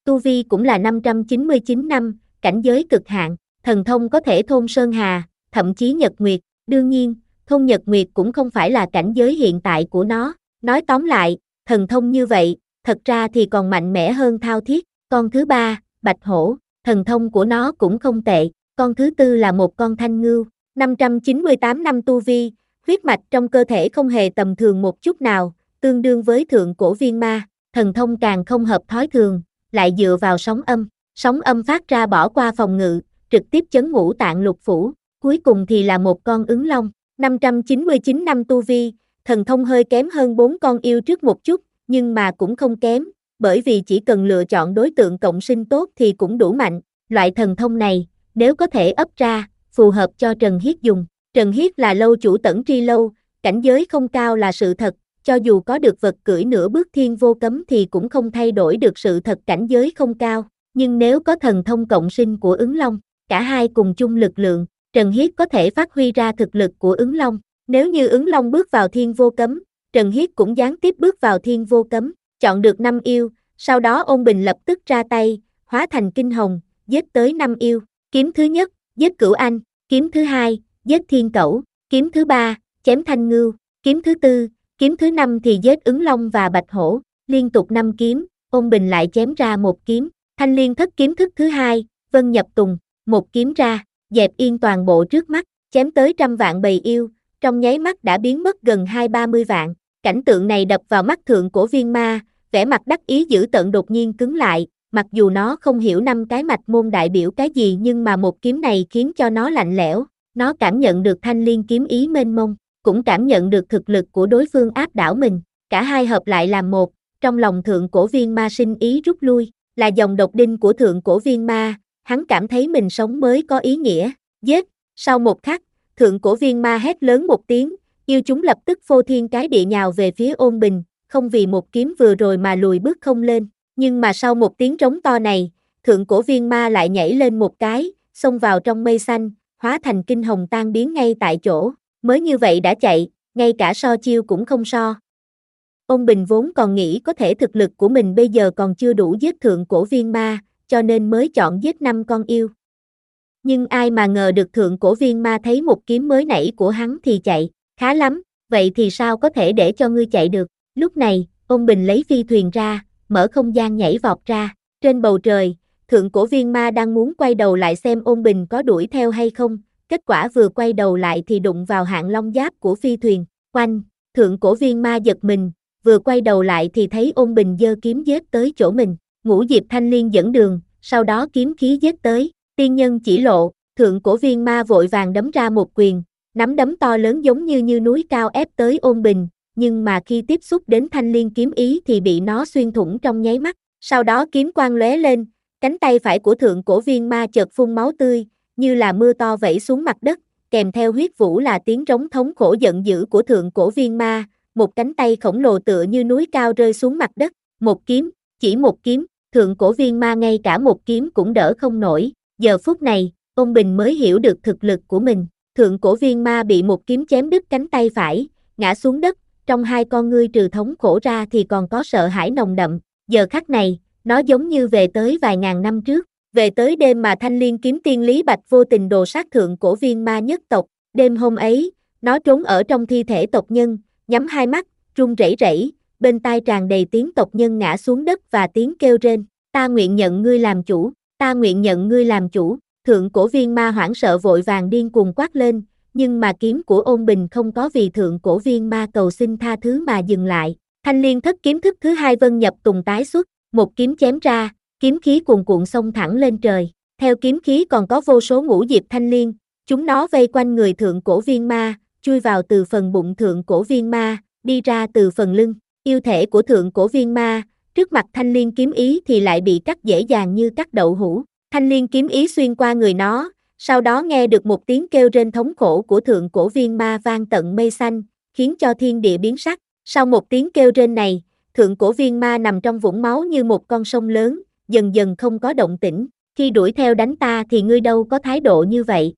tu vi cũng là năm trăm chín mươi chín năm, cảnh giới cực hạn, thần thông có thể thôn sơn hà, thậm chí nhật nguyệt, đương nhiên, thôn nhật nguyệt cũng không phải là cảnh giới hiện tại của nó, nói tóm lại, thần thông như vậy, thật ra thì còn mạnh mẽ hơn thao thiết, con thứ ba, bạch hổ, thần thông của nó cũng không tệ, con thứ tư là một con thanh ngưu, năm trăm chín mươi tám năm tu vi, huyết mạch trong cơ thể không hề tầm thường một chút nào, tương đương với thượng cổ viên ma, thần thông càng không hợp thói thường, lại dựa vào sóng âm, sóng âm phát ra bỏ qua phòng ngự, trực tiếp chấn ngũ tạng lục phủ, cuối cùng thì là một con ứng long, năm trăm chín mươi chín năm tu vi, thần thông hơi kém hơn bốn con yêu trước một chút, nhưng mà cũng không kém, bởi vì chỉ cần lựa chọn đối tượng cộng sinh tốt thì cũng đủ mạnh, loại thần thông này, nếu có thể ấp ra, phù hợp cho Trần Hiết dùng. Trần Hiết là lâu chủ Tẩn Tri Lâu, cảnh giới không cao là sự thật, cho dù có được vật cưỡi nửa bước thiên vô cấm thì cũng không thay đổi được sự thật cảnh giới không cao, nhưng nếu có thần thông cộng sinh của ứng long, cả hai cùng chung lực lượng, Trần Hiết có thể phát huy ra thực lực của ứng long, nếu như ứng long bước vào thiên vô cấm, Trần Hiết cũng gián tiếp bước vào thiên vô cấm, chọn được năm yêu, sau đó Ôn Bình lập tức ra tay, hóa thành kinh hồng, giết tới năm yêu, kiếm thứ nhất, giết Cửu Anh, kiếm thứ hai, giết Thiên Cẩu, kiếm thứ ba, chém Thanh Ngưu, kiếm thứ tư, kiếm thứ năm thì giết ứng long và bạch hổ, liên tục năm kiếm, Ôn Bình lại chém ra một kiếm, Thanh Liên Thất kiếm thức thứ hai, Vân Nhập Tùng, một kiếm ra, dẹp yên toàn bộ trước mắt, chém tới trăm vạn bầy yêu, trong nháy mắt đã biến mất gần hai ba mươi vạn, cảnh tượng này đập vào mắt thượng cổ viên ma, vẻ mặt đắc ý dữ tợn đột nhiên cứng lại, mặc dù nó không hiểu năm cái mạch môn đại biểu cái gì nhưng mà một kiếm này khiến cho nó lạnh lẽo, nó cảm nhận được thanh liên kiếm ý mênh mông, cũng cảm nhận được thực lực của đối phương áp đảo mình, cả hai hợp lại làm một, trong lòng thượng cổ viên ma sinh ý rút lui, là dòng độc đinh của thượng cổ viên ma, hắn cảm thấy mình sống mới có ý nghĩa, giết, sau một khắc, thượng cổ viên ma hét lớn một tiếng, yêu chúng lập tức phô thiên cái địa nhào về phía Ôn Bình, không vì một kiếm vừa rồi mà lùi bước không lên, nhưng mà sau một tiếng trống to này, thượng cổ viên ma lại nhảy lên một cái, xông vào trong mây xanh, hóa thành kinh hồng tan biến ngay tại chỗ, mới như vậy đã chạy, ngay cả so chiêu cũng không so. Ôn Bình vốn còn nghĩ có thể thực lực của mình bây giờ còn chưa đủ giết thượng cổ viên ma, cho nên mới chọn giết năm con yêu. Nhưng ai mà ngờ được thượng cổ viên ma thấy một kiếm mới nãy của hắn thì chạy, khá lắm, vậy thì sao có thể để cho ngươi chạy được. Lúc này, Ôn Bình lấy phi thuyền ra, mở không gian nhảy vọt ra, trên bầu trời, thượng cổ viên ma đang muốn quay đầu lại xem Ôn Bình có đuổi theo hay không, kết quả vừa quay đầu lại thì đụng vào hạng long giáp của phi thuyền, oanh, thượng cổ viên ma giật mình, vừa quay đầu lại thì thấy Ôn Bình giơ kiếm giết tới chỗ mình, Ngũ Diệp Thanh Liên dẫn đường, sau đó kiếm khí giết tới, tiên nhân chỉ lộ, thượng cổ viên ma vội vàng đấm ra một quyền, nắm đấm to lớn giống như như núi cao ép tới Ôn Bình, nhưng mà khi tiếp xúc đến thanh liên kiếm ý thì bị nó xuyên thủng trong nháy mắt, sau đó kiếm quang lóe lên, cánh tay phải của thượng cổ viên ma chợt phun máu tươi, như là mưa to vẩy xuống mặt đất, kèm theo huyết vũ là tiếng rống thống khổ giận dữ của thượng cổ viên ma, một cánh tay khổng lồ tựa như núi cao rơi xuống mặt đất, một kiếm, chỉ một kiếm, thượng cổ viên ma ngay cả một kiếm cũng đỡ không nổi, giờ phút này, Ôn Bình mới hiểu được thực lực của mình, thượng cổ viên ma bị một kiếm chém đứt cánh tay phải, ngã xuống đất, trong hai con ngươi trừ thống khổ ra thì còn có sợ hãi nồng đậm, giờ khắc này, nó giống như về tới vài ngàn năm trước, về tới đêm mà Thanh Liên kiếm tiên Lý Bạch vô tình đồ sát thượng cổ viên ma nhất tộc, đêm hôm ấy, nó trốn ở trong thi thể tộc nhân, nhắm hai mắt, run rẩy rẩy, bên tai tràn đầy tiếng tộc nhân ngã xuống đất và tiếng kêu rên, ta nguyện nhận ngươi làm chủ, ta nguyện nhận ngươi làm chủ, thượng cổ viên ma hoảng sợ vội vàng điên cuồng quát lên, nhưng mà kiếm của Ôn Bình không có vì thượng cổ viên ma cầu xin tha thứ mà dừng lại, Thanh Liên Thất kiếm thức thứ hai Vân Nhập Tùng tái xuất, một kiếm chém ra, kiếm khí cuồn cuộn xông thẳng lên trời, theo kiếm khí còn có vô số ngũ diệp thanh liên, chúng nó vây quanh người thượng cổ viên ma, chui vào từ phần bụng thượng cổ viên ma, đi ra từ phần lưng, yêu thể của thượng cổ viên ma, trước mặt thanh liên kiếm ý thì lại bị cắt dễ dàng như cắt đậu hũ, thanh liên kiếm ý xuyên qua người nó, sau đó nghe được một tiếng kêu rên thống khổ của thượng cổ viên ma vang tận mây xanh, khiến cho thiên địa biến sắc, sau một tiếng kêu rên này, thượng cổ viên ma nằm trong vũng máu như một con sông lớn, dần dần không có động tĩnh, khi đuổi theo đánh ta thì ngươi đâu có thái độ như vậy.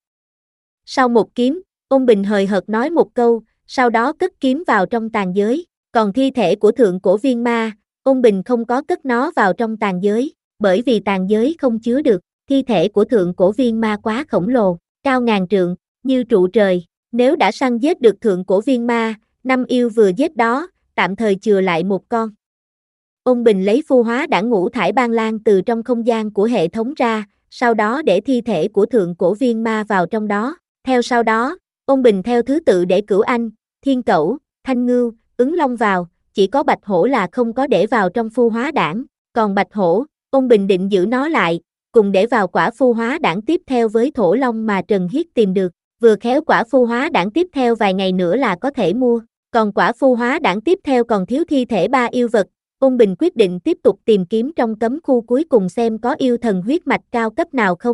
Sau một kiếm, Ôn Bình hời hợt nói một câu, sau đó cất kiếm vào trong tàn giới, còn thi thể của thượng cổ viên ma, Ôn Bình không có cất nó vào trong tàn giới, bởi vì tàn giới không chứa được, thi thể của thượng cổ viên ma quá khổng lồ, cao ngàn trượng, như trụ trời, nếu đã săn giết được thượng cổ viên ma, năm yêu vừa giết đó, tạm thời chừa lại một con. Ôn Bình lấy phu hóa đản ngũ thải ban lan từ trong không gian của hệ thống ra, sau đó để thi thể của thượng cổ viên ma vào trong đó, theo sau đó, Ôn Bình theo thứ tự để Cửu Anh, Thiên Cẩu, Thanh Ngưu, Ứng Long vào, chỉ có Bạch Hổ là không có để vào trong phu hóa đản, còn Bạch Hổ, Ôn Bình định giữ nó lại, cùng để vào quả phu hóa đản tiếp theo với Thổ Long mà Trần Hiết tìm được, vừa khéo quả phu hóa đản tiếp theo vài ngày nữa là có thể mua, còn quả phu hóa đản tiếp theo còn thiếu thi thể ba yêu vật, Ôn Bình quyết định tiếp tục tìm kiếm trong cấm khu cuối cùng xem có yêu thần huyết mạch cao cấp nào không.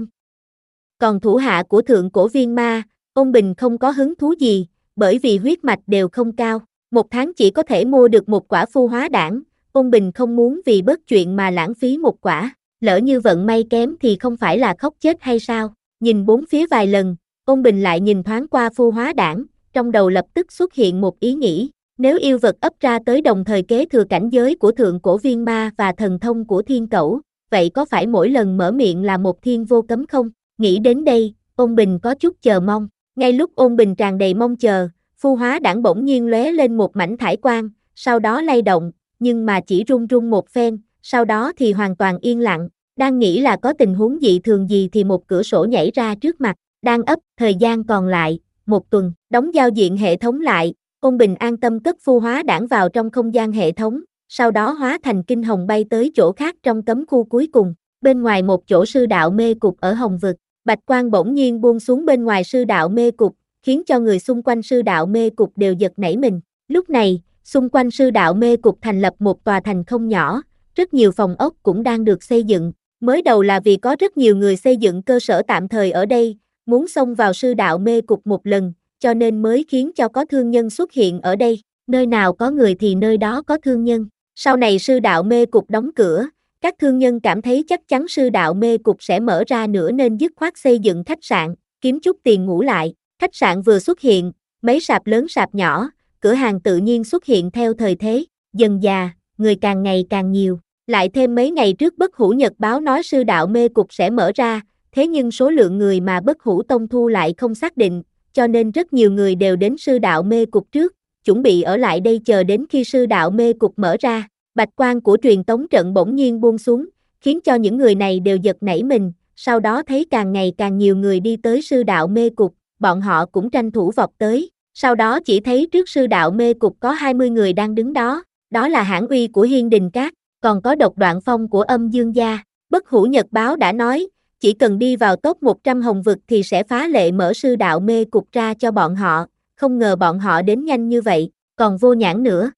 Còn thủ hạ của thượng cổ viên ma, Ôn Bình không có hứng thú gì, bởi vì huyết mạch đều không cao, một tháng chỉ có thể mua được một quả phu hóa đản, Ôn Bình không muốn vì bớt chuyện mà lãng phí một quả, lỡ như vận may kém thì không phải là khóc chết hay sao, nhìn bốn phía vài lần, Ôn Bình lại nhìn thoáng qua phu hóa đản, trong đầu lập tức xuất hiện một ý nghĩ, nếu yêu vật ấp ra tới đồng thời kế thừa cảnh giới của thượng cổ viên ma và thần thông của Thiên Cẩu, vậy có phải mỗi lần mở miệng là một thiên vô cấm không? Nghĩ đến đây, Ôn Bình có chút chờ mong, ngay lúc Ôn Bình tràn đầy mong chờ, phu hóa đản bỗng nhiên lóe lên một mảnh thải quang, sau đó lay động, nhưng mà chỉ rung rung một phen, sau đó thì hoàn toàn yên lặng, đang nghĩ là có tình huống dị thường gì thì một cửa sổ nhảy ra trước mặt, đang ấp, thời gian còn lại, một tuần, đóng giao diện hệ thống lại, Ôn Bình an tâm cất phu hóa đản vào trong không gian hệ thống, sau đó hóa thành kinh hồng bay tới chỗ khác trong cấm khu cuối cùng, bên ngoài một chỗ sư đạo mê cục ở Hồng Vực, bạch quang bỗng nhiên buông xuống bên ngoài sư đạo mê cục, khiến cho người xung quanh sư đạo mê cục đều giật nảy mình, lúc này, xung quanh sư đạo mê cục thành lập một tòa thành không nhỏ, rất nhiều phòng ốc cũng đang được xây dựng, mới đầu là vì có rất nhiều người xây dựng cơ sở tạm thời ở đây, muốn xông vào sư đạo mê cục một lần, cho nên mới khiến cho có thương nhân xuất hiện ở đây, nơi nào có người thì nơi đó có thương nhân. Sau này sư đạo mê cục đóng cửa, các thương nhân cảm thấy chắc chắn sư đạo mê cục sẽ mở ra nữa nên dứt khoát xây dựng khách sạn, kiếm chút tiền ngủ lại. Khách sạn vừa xuất hiện, mấy sạp lớn sạp nhỏ, cửa hàng tự nhiên xuất hiện theo thời thế, dần dà, người càng ngày càng nhiều. Lại thêm mấy ngày trước Bất Hủ Nhật báo nói sư đạo mê cục sẽ mở ra, thế nhưng số lượng người mà Bất Hủ Tông thu lại không xác định, cho nên rất nhiều người đều đến sư đạo mê cục trước, chuẩn bị ở lại đây chờ đến khi sư đạo mê cục mở ra. Bạch quang của truyền tống trận bỗng nhiên buông xuống, khiến cho những người này đều giật nảy mình, sau đó thấy càng ngày càng nhiều người đi tới sư đạo mê cục, bọn họ cũng tranh thủ vọt tới, sau đó chỉ thấy trước sư đạo mê cục có hai mươi người đang đứng đó, đó là hãn uy của Hiên Đình Các, còn có Độc Đoạn Phong của Âm Dương Gia. Bất Hủ Nhật báo đã nói, chỉ cần đi vào top một trăm Hồng Vực thì sẽ phá lệ mở sư đạo mê cục ra cho bọn họ, không ngờ bọn họ đến nhanh như vậy, còn Vô Nhãn nữa.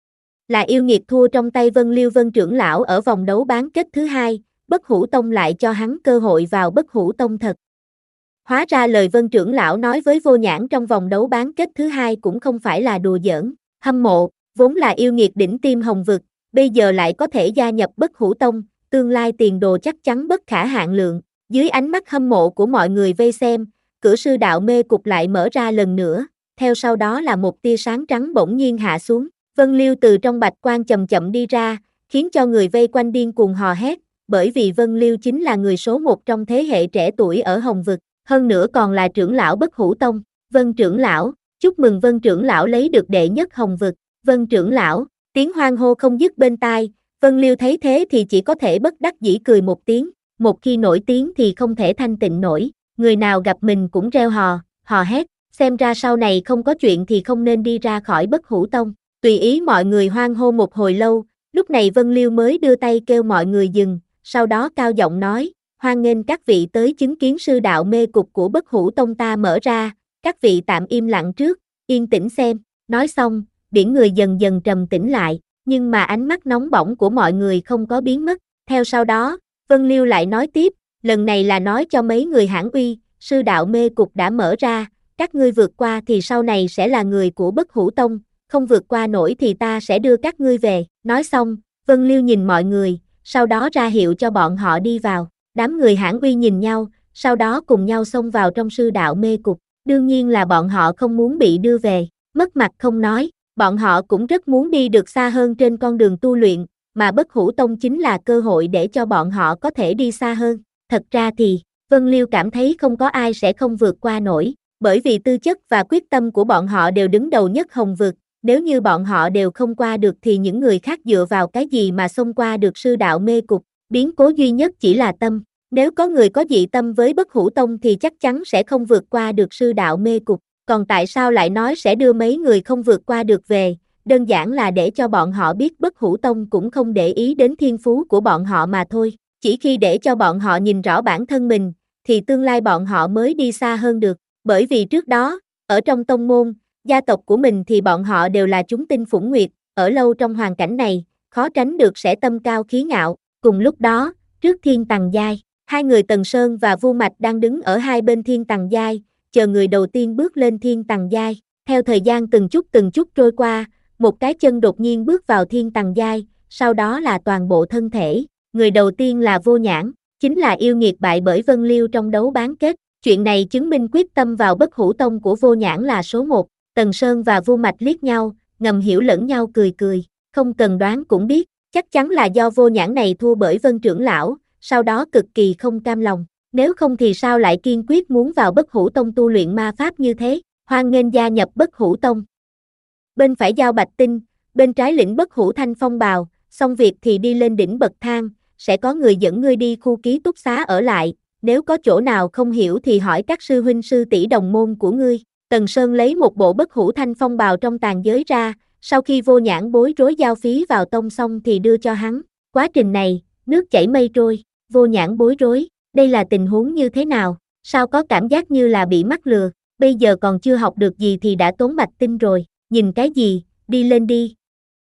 Là yêu nghiệt thua trong tay Vân Liêu Vân trưởng lão ở vòng đấu bán kết thứ hai, Bất Hủ Tông lại cho hắn cơ hội vào Bất Hủ Tông thật. Hóa ra lời Vân trưởng lão nói với Vô Nhãn trong vòng đấu bán kết thứ hai cũng không phải là đùa giỡn, hâm mộ, vốn là yêu nghiệt đỉnh tim Hồng Vực, bây giờ lại có thể gia nhập Bất Hủ Tông, tương lai tiền đồ chắc chắn bất khả hạn lượng. Dưới ánh mắt hâm mộ của mọi người vây xem, cửa sư đạo mê cục lại mở ra lần nữa, theo sau đó là một tia sáng trắng bỗng nhiên hạ xuống, Vân Liêu từ trong bạch quang chậm chậm đi ra, khiến cho người vây quanh điên cuồng hò hét, bởi vì Vân Liêu chính là người số một trong thế hệ trẻ tuổi ở Hồng Vực, hơn nữa còn là trưởng lão Bất Hủ Tông. Vân trưởng lão, chúc mừng Vân trưởng lão lấy được đệ nhất Hồng Vực. Vân trưởng lão, tiếng hoan hô không dứt bên tai, Vân Liêu thấy thế thì chỉ có thể bất đắc dĩ cười một tiếng, một khi nổi tiếng thì không thể thanh tịnh nổi, người nào gặp mình cũng reo hò, hò hét, xem ra sau này không có chuyện thì không nên đi ra khỏi Bất Hủ Tông. Tùy ý mọi người hoan hô một hồi lâu, lúc này Vân Liêu mới đưa tay kêu mọi người dừng, sau đó cao giọng nói, hoan nghênh các vị tới chứng kiến sư đạo mê cục của Bất Hủ Tông ta mở ra, các vị tạm im lặng trước, yên tĩnh xem. Nói xong, biển người dần dần trầm tĩnh lại, nhưng mà ánh mắt nóng bỏng của mọi người không có biến mất. Theo sau đó, Vân Liêu lại nói tiếp, lần này là nói cho mấy người hãn uy, sư đạo mê cục đã mở ra, các ngươi vượt qua thì sau này sẽ là người của Bất Hủ Tông, không vượt qua nổi thì ta sẽ đưa các ngươi về. Nói xong, Vân Liêu nhìn mọi người, sau đó ra hiệu cho bọn họ đi vào. Đám người hãn uy nhìn nhau, sau đó cùng nhau xông vào trong sư đạo mê cục. Đương nhiên là bọn họ không muốn bị đưa về, mất mặt không nói, bọn họ cũng rất muốn đi được xa hơn trên con đường tu luyện, mà Bất Hủ Tông chính là cơ hội để cho bọn họ có thể đi xa hơn. Thật ra thì, Vân Liêu cảm thấy không có ai sẽ không vượt qua nổi, bởi vì tư chất và quyết tâm của bọn họ đều đứng đầu nhất Hồng Vực, nếu như bọn họ đều không qua được thì những người khác dựa vào cái gì mà xông qua được sư đạo mê cục, biến cố duy nhất chỉ là tâm. Nếu có người có dị tâm với Bất Hủ Tông thì chắc chắn sẽ không vượt qua được sư đạo mê cục, còn tại sao lại nói sẽ đưa mấy người không vượt qua được về, đơn giản là để cho bọn họ biết Bất Hủ Tông cũng không để ý đến thiên phú của bọn họ mà thôi, chỉ khi để cho bọn họ nhìn rõ bản thân mình, thì tương lai bọn họ mới đi xa hơn được, bởi vì trước đó, ở trong tông môn, gia tộc của mình thì bọn họ đều là chúng tinh phủng nguyệt, ở lâu trong hoàn cảnh này, khó tránh được sẽ tâm cao khí ngạo, cùng lúc đó, trước Thiên Tằng Giai, hai người Tần Sơn và Vu Mạch đang đứng ở hai bên Thiên Tằng Giai, chờ người đầu tiên bước lên Thiên Tằng Giai, theo thời gian từng chút từng chút trôi qua, một cái chân đột nhiên bước vào Thiên Tằng Giai, sau đó là toàn bộ thân thể, người đầu tiên là Vô Nhãn, chính là yêu nghiệt bại bởi Vân Liêu trong đấu bán kết, chuyện này chứng minh quyết tâm vào Bất Hủ Tông của Vô Nhãn là số một, Tần Sơn và Vu Mạch liếc nhau, ngầm hiểu lẫn nhau cười cười, không cần đoán cũng biết, chắc chắn là do Vô Nhãn này thua bởi Vân trưởng lão, sau đó cực kỳ không cam lòng, nếu không thì sao lại kiên quyết muốn vào Bất Hủ Tông tu luyện ma pháp như thế, hoan nghênh gia nhập Bất Hủ Tông. Bên phải giao Bạch Tinh, bên trái lĩnh Bất Hủ Thanh Phong bào, xong việc thì đi lên đỉnh bậc thang, sẽ có người dẫn ngươi đi khu ký túc xá ở lại, nếu có chỗ nào không hiểu thì hỏi các sư huynh sư tỷ đồng môn của ngươi. Tần Sơn lấy một bộ Bất Hủ Thanh Phong bào trong tàn giới ra, sau khi Vô Nhãn bối rối giao phí vào tông xong thì đưa cho hắn, quá trình này, nước chảy mây trôi, Vô Nhãn bối rối, đây là tình huống như thế nào, sao có cảm giác như là bị mắc lừa, bây giờ còn chưa học được gì thì đã tốn Bạch Tinh rồi, nhìn cái gì, đi lên đi.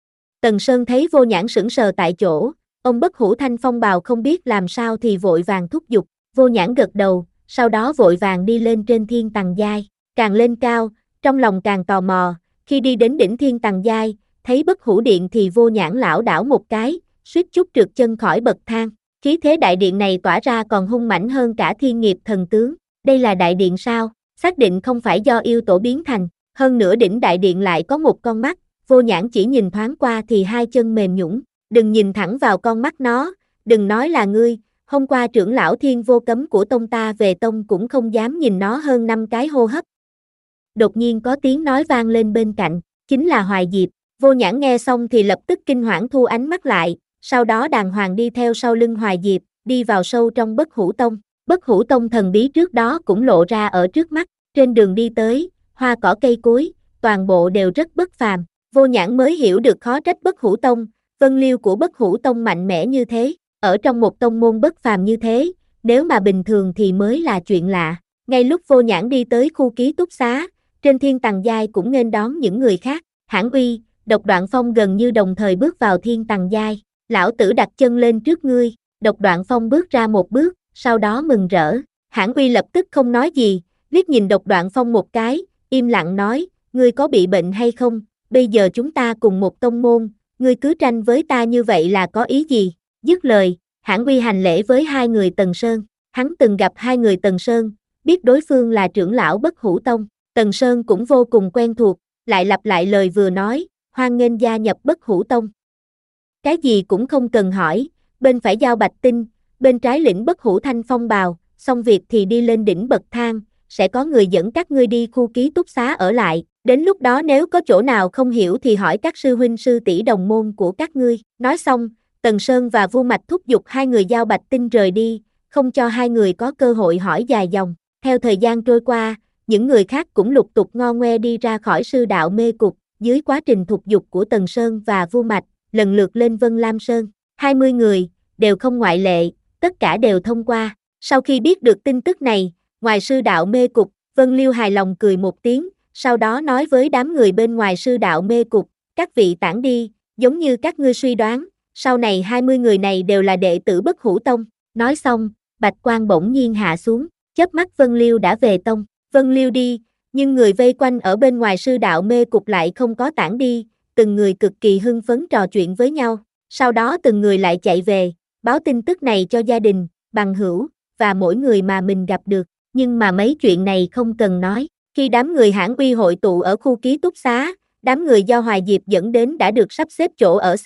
Tần Sơn thấy Vô Nhãn sững sờ tại chỗ, ông Bất Hủ Thanh Phong bào không biết làm sao thì vội vàng thúc giục, Vô Nhãn gật đầu, sau đó vội vàng đi lên trên Thiên Tằng Giai, càng lên cao, trong lòng càng tò mò, khi đi đến đỉnh Thiên Tằng Giai, thấy Bất Hủ Điện thì Vô Nhãn lảo đảo một cái, suýt chút trượt chân khỏi bậc thang, khí thế đại điện này tỏa ra còn hung mãnh hơn cả Thiên Nghiệp Thần Tướng, đây là đại điện sao, xác định không phải do yêu tổ biến thành, hơn nữa đỉnh đại điện lại có một con mắt, Vô Nhãn chỉ nhìn thoáng qua thì hai chân mềm nhũn, đừng nhìn thẳng vào con mắt nó, đừng nói là ngươi, hôm qua trưởng lão Thiên Vô Cấm của tông ta về tông cũng không dám nhìn nó hơn năm cái hô hấp. Đột nhiên có tiếng nói vang lên bên cạnh, chính là Hoài Diệp, Vô Nhãn nghe xong thì lập tức kinh hoảng thu ánh mắt lại, sau đó đàng hoàng đi theo sau lưng Hoài Diệp, đi vào sâu trong Bất Hủ Tông, Bất Hủ Tông thần bí trước đó cũng lộ ra ở trước mắt, trên đường đi tới, hoa cỏ cây cối, toàn bộ đều rất bất phàm, Vô Nhãn mới hiểu được khó trách Bất Hủ Tông, Vân Liêu của Bất Hủ Tông mạnh mẽ như thế, ở trong một tông môn bất phàm như thế, nếu mà bình thường thì mới là chuyện lạ. Ngay lúc Vô Nhãn đi tới khu ký túc xá, trên Thiên Tằng Giai cũng nghênh đón những người khác, Hãn Uy, Độc Đoạn Phong gần như đồng thời bước vào Thiên Tằng Giai, lão tử đặt chân lên trước ngươi, Độc Đoạn Phong bước ra một bước, sau đó mừng rỡ, Hãn Uy lập tức không nói gì, liếc nhìn Độc Đoạn Phong một cái, im lặng nói, ngươi có bị bệnh hay không, bây giờ chúng ta cùng một tông môn, ngươi cứ tranh với ta như vậy là có ý gì, dứt lời, Hãn Uy hành lễ với hai người Tần Sơn, hắn từng gặp hai người Tần Sơn, biết đối phương là trưởng lão Bất Hủ Tông, Tần Sơn cũng vô cùng quen thuộc, lại lặp lại lời vừa nói, hoan nghênh gia nhập Bất Hủ Tông. Cái gì cũng không cần hỏi, bên phải giao Bạch Tinh, bên trái lĩnh Bất Hủ Thanh Phong bào, xong việc thì đi lên đỉnh bậc thang, sẽ có người dẫn các ngươi đi khu ký túc xá ở lại, đến lúc đó nếu có chỗ nào không hiểu thì hỏi các sư huynh sư tỷ đồng môn của các ngươi. Nói xong, Tần Sơn và Vu Mạch thúc giục hai người giao Bạch Tinh rời đi, không cho hai người có cơ hội hỏi dài dòng. Theo thời gian trôi qua, những người khác cũng lục tục ngo ngoe đi ra khỏi sư đạo mê cục, dưới quá trình thúc giục của Tần Sơn và Vu Mạch, lần lượt lên Vân Lam Sơn. hai mươi người, đều không ngoại lệ, tất cả đều thông qua. Sau khi biết được tin tức này, ngoài sư đạo mê cục, Vân Liêu hài lòng cười một tiếng, sau đó nói với đám người bên ngoài sư đạo mê cục, các vị tản đi, giống như các ngươi suy đoán, sau này hai mươi người này đều là đệ tử Bất Hủ Tông. Nói xong, bạch quang bỗng nhiên hạ xuống, chớp mắt Vân Liêu đã về tông. Vân Liêu đi, nhưng người vây quanh ở bên ngoài sư đạo mê cục lại không có tản đi, từng người cực kỳ hưng phấn trò chuyện với nhau, sau đó từng người lại chạy về, báo tin tức này cho gia đình, bằng hữu, và mỗi người mà mình gặp được, nhưng mà mấy chuyện này không cần nói, khi đám người Hãn Uy hội tụ ở khu ký túc xá, đám người do Hoài Diệp dẫn đến đã được sắp xếp chỗ ở xong,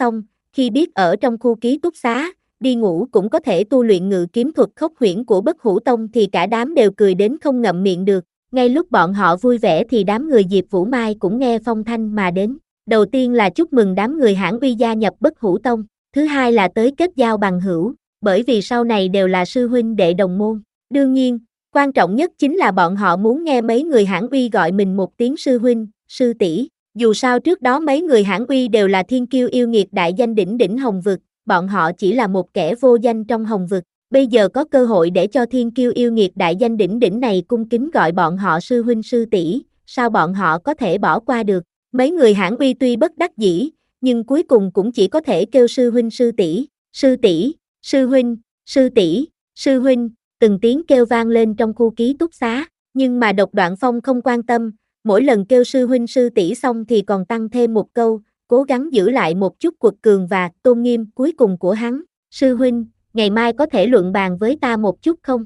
khi biết ở trong khu ký túc xá, đi ngủ cũng có thể tu luyện ngự kiếm thuật khốc huyễn của Bất Hủ Tông thì cả đám đều cười đến không ngậm miệng được. Ngay lúc bọn họ vui vẻ thì đám người Diệp Vũ Mai cũng nghe phong thanh mà đến. Đầu tiên là chúc mừng đám người Hãn Uy gia nhập Bất Hủ Tông, thứ hai là tới kết giao bằng hữu, bởi vì sau này đều là sư huynh đệ đồng môn. Đương nhiên, quan trọng nhất chính là bọn họ muốn nghe mấy người Hãn Uy gọi mình một tiếng sư huynh, sư tỷ. Dù sao trước đó mấy người Hãn Uy đều là thiên kiêu yêu nghiệt đại danh đỉnh đỉnh Hồng Vực, bọn họ chỉ là một kẻ vô danh trong Hồng Vực. Bây giờ có cơ hội để cho thiên kiêu yêu nghiệt đại danh đỉnh đỉnh này cung kính gọi bọn họ sư huynh sư tỷ, sao bọn họ có thể bỏ qua được. Mấy người Hãn Uy tuy bất đắc dĩ, nhưng cuối cùng cũng chỉ có thể kêu sư huynh sư tỷ, sư tỷ, sư huynh, sư tỷ, sư huynh, từng tiếng kêu vang lên trong khu ký túc xá, nhưng mà Độc Đoạn Phong không quan tâm, mỗi lần kêu sư huynh sư tỷ xong thì còn tăng thêm một câu, cố gắng giữ lại một chút quật cường và tôn nghiêm cuối cùng của hắn. Sư huynh, ngày mai có thể luận bàn với ta một chút không?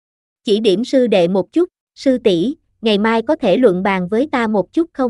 Chỉ điểm sư đệ một chút. Sư tỷ, ngày mai có thể luận bàn với ta một chút không?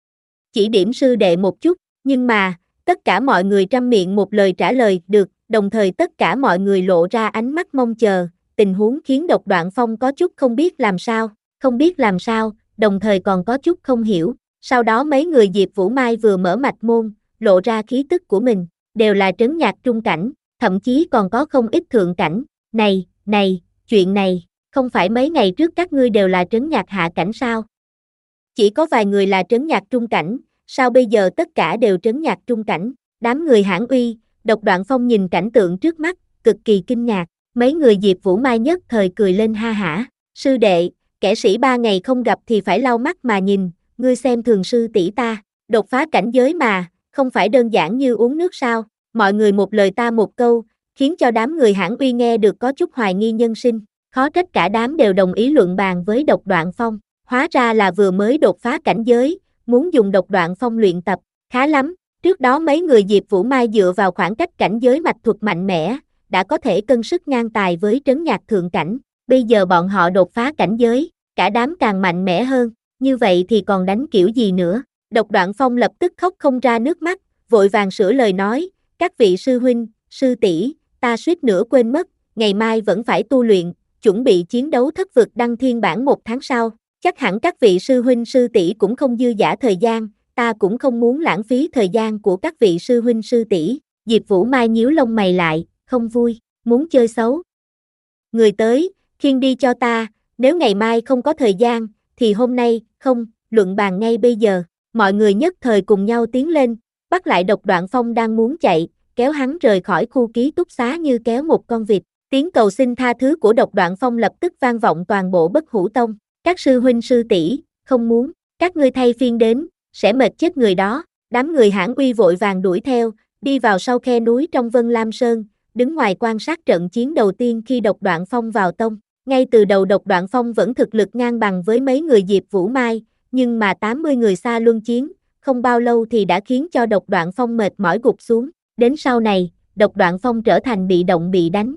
Chỉ điểm sư đệ một chút, nhưng mà, tất cả mọi người trăm miệng một lời trả lời được, đồng thời tất cả mọi người lộ ra ánh mắt mong chờ, tình huống khiến Độc Đoạn Phong có chút không biết làm sao, không biết làm sao, đồng thời còn có chút không hiểu. Sau đó mấy người Diệp Vũ Mai vừa mở mạch môn, lộ ra khí tức của mình, đều là trấn nhạc trung cảnh, thậm chí còn có không ít thượng cảnh. Này, này, chuyện này, không phải mấy ngày trước các ngươi đều là trấn nhạc hạ cảnh sao? Chỉ có vài người là trấn nhạc trung cảnh, sao bây giờ tất cả đều trấn nhạc trung cảnh? Đám người Hãn Uy, Độc Đoạn Phong nhìn cảnh tượng trước mắt, cực kỳ kinh ngạc, mấy người Diệp Vũ Mai nhất thời cười lên ha hả. Sư đệ, kẻ sĩ ba ngày không gặp thì phải lau mắt mà nhìn, ngươi xem thường sư tỷ ta, đột phá cảnh giới mà, không phải đơn giản như uống nước sao? Mọi người một lời ta một câu, khiến cho đám người Hãn Uy nghe được có chút hoài nghi nhân sinh, khó trách cả đám đều đồng ý luận bàn với Độc Đoạn Phong, hóa ra là vừa mới đột phá cảnh giới, muốn dùng Độc Đoạn Phong luyện tập, khá lắm. Trước đó mấy người Diệp Vũ Mai dựa vào khoảng cách cảnh giới mạch thuật mạnh mẽ, đã có thể cân sức ngang tài với trấn nhạc thượng cảnh, bây giờ bọn họ đột phá cảnh giới, cả đám càng mạnh mẽ hơn, như vậy thì còn đánh kiểu gì nữa? Độc Đoạn Phong lập tức khóc không ra nước mắt, vội vàng sửa lời nói, các vị sư huynh, sư tỷ, ta suýt nữa quên mất, ngày mai vẫn phải tu luyện, chuẩn bị chiến đấu thất vực đăng thiên bản một tháng sau, chắc hẳn các vị sư huynh sư tỷ cũng không dư dả thời gian, ta cũng không muốn lãng phí thời gian của các vị sư huynh sư tỷ. Diệp Vũ Mai nhíu lông mày lại, không vui, muốn chơi xấu. Người tới, khiêng đi cho ta, nếu ngày mai không có thời gian, thì hôm nay, không, luận bàn ngay bây giờ. Mọi người nhất thời cùng nhau tiến lên, bắt lại Độc Đoạn Phong đang muốn chạy, kéo hắn rời khỏi khu ký túc xá như kéo một con vịt. Tiếng cầu xin tha thứ của Độc Đoạn Phong lập tức vang vọng toàn bộ Bất Hủ Tông. Các sư huynh sư tỷ, không muốn, các ngươi thay phiên đến, sẽ mệt chết người đó. Đám người Hãn Uy vội vàng đuổi theo, đi vào sau khe núi trong Vân Lam Sơn, đứng ngoài quan sát trận chiến đầu tiên khi Độc Đoạn Phong vào tông. Ngay từ đầu Độc Đoạn Phong vẫn thực lực ngang bằng với mấy người Diệp Vũ Mai, nhưng mà tám mươi người xa luân chiến, không bao lâu thì đã khiến cho Độc Đoạn Phong mệt mỏi gục xuống. Đến sau này, Độc Đoạn Phong trở thành bị động bị đánh.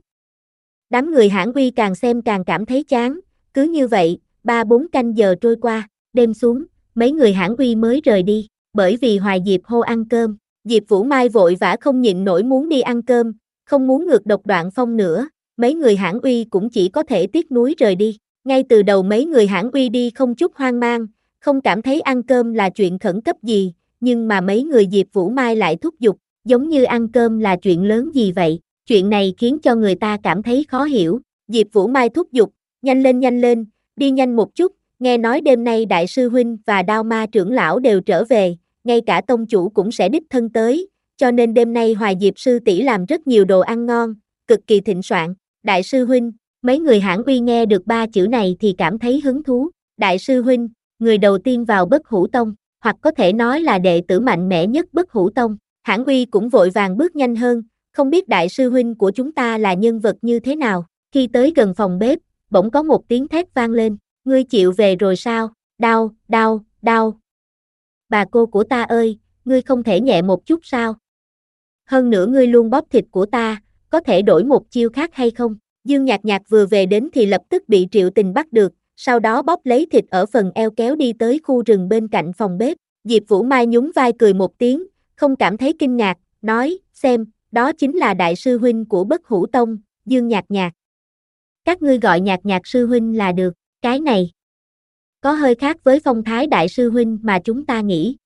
Đám người Hãn Uy càng xem càng cảm thấy chán, cứ như vậy, ba bốn canh giờ trôi qua, đêm xuống, mấy người Hãn Uy mới rời đi, bởi vì Hoài Diệp hô ăn cơm, Diệp Vũ Mai vội vã không nhịn nổi muốn đi ăn cơm, không muốn ngược Độc Đoạn Phong nữa, mấy người Hãn Uy cũng chỉ có thể tiếc nuối rời đi. Ngay từ đầu mấy người Hãn Uy đi không chút hoang mang, không cảm thấy ăn cơm là chuyện khẩn cấp gì, nhưng mà mấy người Diệp Vũ Mai lại thúc giục, giống như ăn cơm là chuyện lớn gì vậy, chuyện này khiến cho người ta cảm thấy khó hiểu. Diệp Vũ Mai thúc giục, nhanh lên nhanh lên, đi nhanh một chút, nghe nói đêm nay Đại sư Huynh và Đao Ma trưởng lão đều trở về, ngay cả tông chủ cũng sẽ đích thân tới, cho nên đêm nay Hoài Diệp sư tỷ làm rất nhiều đồ ăn ngon, cực kỳ thịnh soạn. Đại sư Huynh, mấy người Hãn Uy nghe được ba chữ này thì cảm thấy hứng thú. Đại sư Huynh, người đầu tiên vào Bất Hủ Tông, hoặc có thể nói là đệ tử mạnh mẽ nhất Bất Hủ Tông. Hãn Uy cũng vội vàng bước nhanh hơn, không biết Đại sư Huynh của chúng ta là nhân vật như thế nào. Khi tới gần phòng bếp, bỗng có một tiếng thét vang lên, ngươi chịu về rồi sao? Đau, đau, đau. Bà cô của ta ơi, ngươi không thể nhẹ một chút sao? Hơn nữa ngươi luôn bóp thịt của ta, có thể đổi một chiêu khác hay không? Dương Nhạc Nhạc vừa về đến thì lập tức bị Triệu Tình bắt được, sau đó bóp lấy thịt ở phần eo kéo đi tới khu rừng bên cạnh phòng bếp. Diệp Vũ Mai nhún vai cười một tiếng, không cảm thấy kinh ngạc, nói, xem, đó chính là đại sư huynh của Bất Hủ Tông, Dương Nhạc Nhạc. Các ngươi gọi Nhạc Nhạc sư huynh là được, cái này có hơi khác với phong thái đại sư huynh mà chúng ta nghĩ.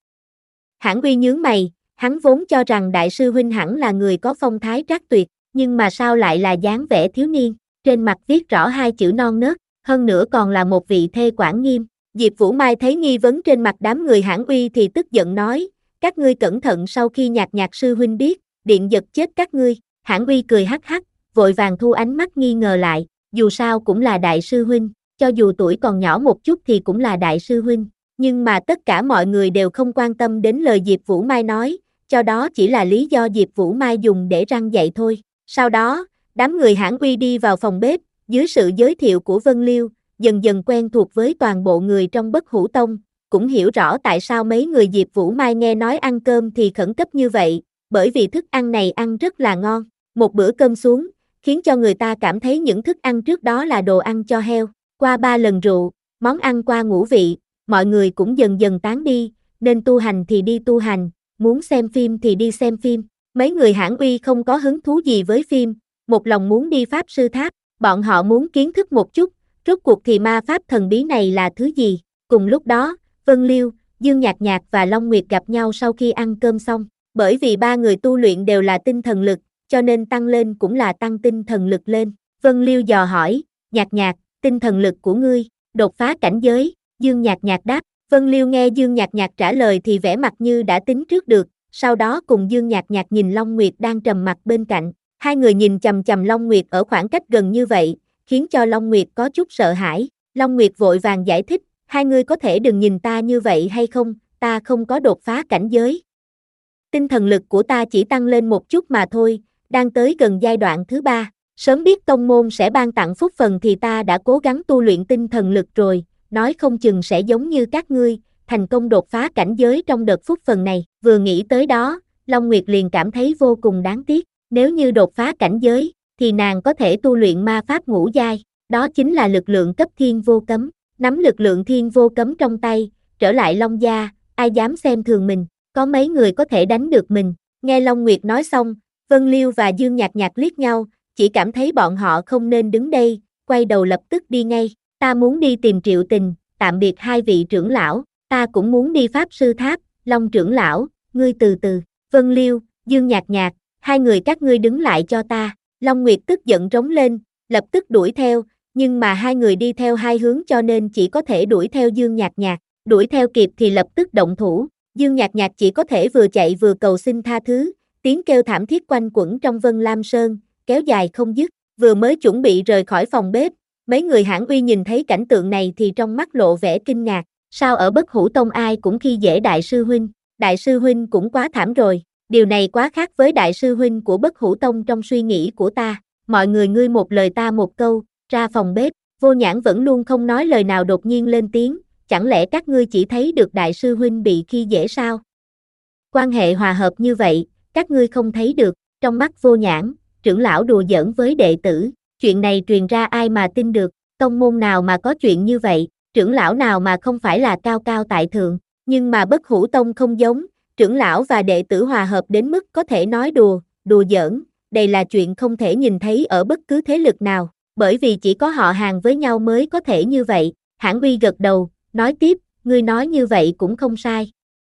Hãn Uy nhướng mày, hắn vốn cho rằng đại sư huynh hẳn là người có phong thái trác tuyệt, nhưng mà sao lại là dáng vẻ thiếu niên, trên mặt viết rõ hai chữ non nớt, hơn nữa còn là một vị thê quản nghiêm. Diệp Vũ Mai thấy nghi vấn trên mặt đám người Hãn Uy thì tức giận nói, các ngươi cẩn thận sau khi Nhạc Nhạc sư huynh biết, điện giật chết các ngươi. Hãn Uy cười hắc hắc, vội vàng thu ánh mắt nghi ngờ lại, dù sao cũng là đại sư huynh, cho dù tuổi còn nhỏ một chút thì cũng là đại sư huynh, nhưng mà tất cả mọi người đều không quan tâm đến lời Diệp Vũ Mai nói, cho đó chỉ là lý do Diệp Vũ Mai dùng để răng dạy thôi. Sau đó, đám người Hãn Uy đi vào phòng bếp, dưới sự giới thiệu của Vân Liêu, dần dần quen thuộc với toàn bộ người trong Bất Hủ Tông, cũng hiểu rõ tại sao mấy người Diệp Vũ Mai nghe nói ăn cơm thì khẩn cấp như vậy, bởi vì thức ăn này ăn rất là ngon. Một bữa cơm xuống, khiến cho người ta cảm thấy những thức ăn trước đó là đồ ăn cho heo. Qua ba lần rượu, món ăn qua ngũ vị, mọi người cũng dần dần tán đi, nên tu hành thì đi tu hành, muốn xem phim thì đi xem phim. Mấy người Hãn Uy không có hứng thú gì với phim, một lòng muốn đi Pháp Sư Tháp, bọn họ muốn kiến thức một chút, rốt cuộc thì ma pháp thần bí này là thứ gì. Cùng lúc đó, Vân Liêu, Dương Nhạc Nhạc và Long Nguyệt gặp nhau sau khi ăn cơm xong, bởi vì ba người tu luyện đều là tinh thần lực, cho nên tăng lên cũng là tăng tinh thần lực lên. Vân Liêu dò hỏi, Nhạc Nhạc, tinh thần lực của ngươi, đột phá cảnh giới. Dương Nhạc Nhạc đáp. Vân Liêu nghe Dương Nhạc Nhạc trả lời thì vẻ mặt như đã tính trước được, sau đó cùng Dương Nhạc Nhạc nhìn Long Nguyệt đang trầm mặt bên cạnh. Hai người nhìn chằm chằm Long Nguyệt ở khoảng cách gần như vậy, khiến cho Long Nguyệt có chút sợ hãi. Long Nguyệt vội vàng giải thích, hai người có thể đừng nhìn ta như vậy hay không, ta không có đột phá cảnh giới. Tinh thần lực của ta chỉ tăng lên một chút mà thôi, đang tới gần giai đoạn thứ ba. Sớm biết tông môn sẽ ban tặng phúc phần thì ta đã cố gắng tu luyện tinh thần lực rồi, nói không chừng sẽ giống như các ngươi, thành công đột phá cảnh giới trong đợt phúc phần này. Vừa nghĩ tới đó, Long Nguyệt liền cảm thấy vô cùng đáng tiếc, nếu như đột phá cảnh giới, thì nàng có thể tu luyện ma pháp ngũ giai, đó chính là lực lượng cấp thiên vô cấm, nắm lực lượng thiên vô cấm trong tay, trở lại Long gia, ai dám xem thường mình, có mấy người có thể đánh được mình. Nghe Long Nguyệt nói xong, Vân Liêu và Dương Nhạc Nhạc liếc nhau, chỉ cảm thấy bọn họ không nên đứng đây, quay đầu lập tức đi ngay. Ta muốn đi tìm Triệu Tình, tạm biệt hai vị trưởng lão, ta cũng muốn đi Pháp Sư Tháp. Long trưởng lão, ngươi từ từ. Vân Liêu, Dương Nhạc Nhạc, hai người các ngươi đứng lại cho ta. Long Nguyệt tức giận rống lên, lập tức đuổi theo, nhưng mà hai người đi theo hai hướng cho nên chỉ có thể đuổi theo Dương Nhạc Nhạc, đuổi theo kịp thì lập tức động thủ. Dương Nhạc Nhạc chỉ có thể vừa chạy vừa cầu xin tha thứ, tiếng kêu thảm thiết quanh quẩn trong Vân Lam Sơn, kéo dài không dứt. Vừa mới chuẩn bị rời khỏi phòng bếp, mấy người Hãn Uy nhìn thấy cảnh tượng này thì trong mắt lộ vẻ kinh ngạc, sao ở Bất Hủ Tông ai cũng khi dễ đại sư huynh, đại sư huynh cũng quá thảm rồi, điều này quá khác với đại sư huynh của Bất Hủ Tông trong suy nghĩ của ta. Mọi người ngươi một lời ta một câu, ra phòng bếp. Vô Nhãn vẫn luôn không nói lời nào đột nhiên lên tiếng, chẳng lẽ các ngươi chỉ thấy được đại sư huynh bị khi dễ sao? Quan hệ hòa hợp như vậy, các ngươi không thấy được. Trong mắt Vô Nhãn, trưởng lão đùa giỡn với đệ tử, chuyện này truyền ra ai mà tin được, tông môn nào mà có chuyện như vậy, trưởng lão nào mà không phải là cao cao tại thượng, nhưng mà Bất Hủ Tông không giống, trưởng lão và đệ tử hòa hợp đến mức có thể nói đùa, đùa giỡn, đây là chuyện không thể nhìn thấy ở bất cứ thế lực nào, bởi vì chỉ có họ hàng với nhau mới có thể như vậy. Hãn Uy gật đầu, nói tiếp, ngươi nói như vậy cũng không sai.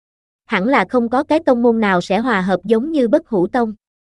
Hẳn là không có cái tông môn nào sẽ hòa hợp giống như Bất Hủ Tông.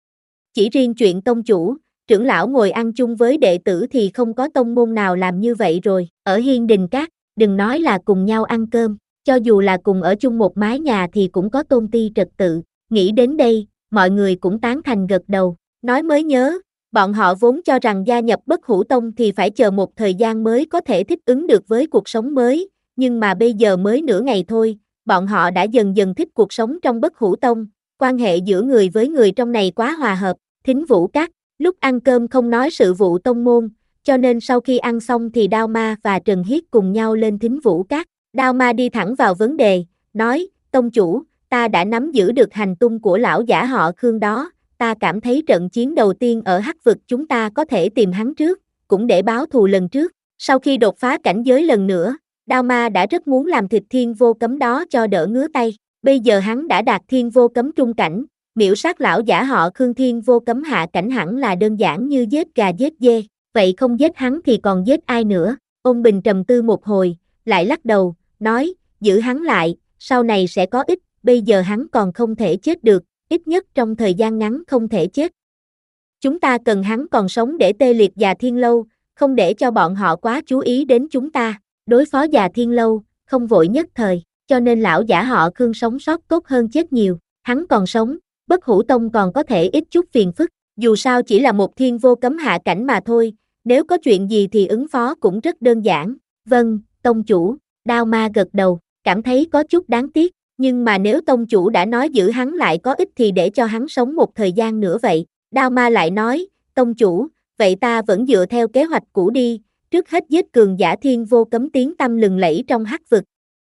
Chỉ riêng chuyện tông chủ, trưởng lão ngồi ăn chung với đệ tử thì không có tông môn nào làm như vậy rồi. Ở Hiên Đình Các, đừng nói là cùng nhau ăn cơm, cho dù là cùng ở chung một mái nhà thì cũng có tôn ti trật tự. Nghĩ đến đây, mọi người cũng tán thành gật đầu. Nói mới nhớ, bọn họ vốn cho rằng gia nhập Bất Hủ Tông thì phải chờ một thời gian mới có thể thích ứng được với cuộc sống mới, nhưng mà bây giờ mới nửa ngày thôi, bọn họ đã dần dần thích cuộc sống trong Bất Hủ Tông. Quan hệ giữa người với người trong này quá hòa hợp. Thính Vũ Các, lúc ăn cơm không nói sự vụ tông môn, cho nên sau khi ăn xong thì Đao Ma và Trần Hiết cùng nhau lên Thính Vũ Các. Đao Ma đi thẳng vào vấn đề, nói, tông chủ, ta đã nắm giữ được hành tung của lão giả họ Khương đó, ta cảm thấy trận chiến đầu tiên ở Hắc Vực chúng ta có thể tìm hắn trước, cũng để báo thù lần trước. Sau khi đột phá cảnh giới lần nữa, Đao Ma đã rất muốn làm thịt thiên vô cấm đó cho đỡ ngứa tay, bây giờ hắn đã đạt thiên vô cấm trung cảnh, miễu sát lão giả họ Khương Thiên Vô cấm hạ cảnh hẳn là đơn giản như giết gà giết dê, vậy không giết hắn thì còn giết ai nữa? Ôn Bình trầm tư một hồi, lại lắc đầu, nói, giữ hắn lại, sau này sẽ có ích, bây giờ hắn còn không thể chết được, ít nhất trong thời gian ngắn không thể chết. Chúng ta cần hắn còn sống để tê liệt Già Thiên Lâu, không để cho bọn họ quá chú ý đến chúng ta, đối phó Già Thiên Lâu, không vội nhất thời, cho nên lão giả họ Khương sống sót tốt hơn chết nhiều, hắn còn sống, Bất Hủ Tông còn có thể ít chút phiền phức, dù sao chỉ là một thiên vô cấm hạ cảnh mà thôi, nếu có chuyện gì thì ứng phó cũng rất đơn giản. Vâng, tông chủ, Đao Ma gật đầu, cảm thấy có chút đáng tiếc, nhưng mà nếu tông chủ đã nói giữ hắn lại có ích thì để cho hắn sống một thời gian nữa vậy. Đao Ma lại nói, tông chủ, vậy ta vẫn dựa theo kế hoạch cũ đi, trước hết giết cường giả thiên vô cấm tiếng tăm lừng lẫy trong hắc vực.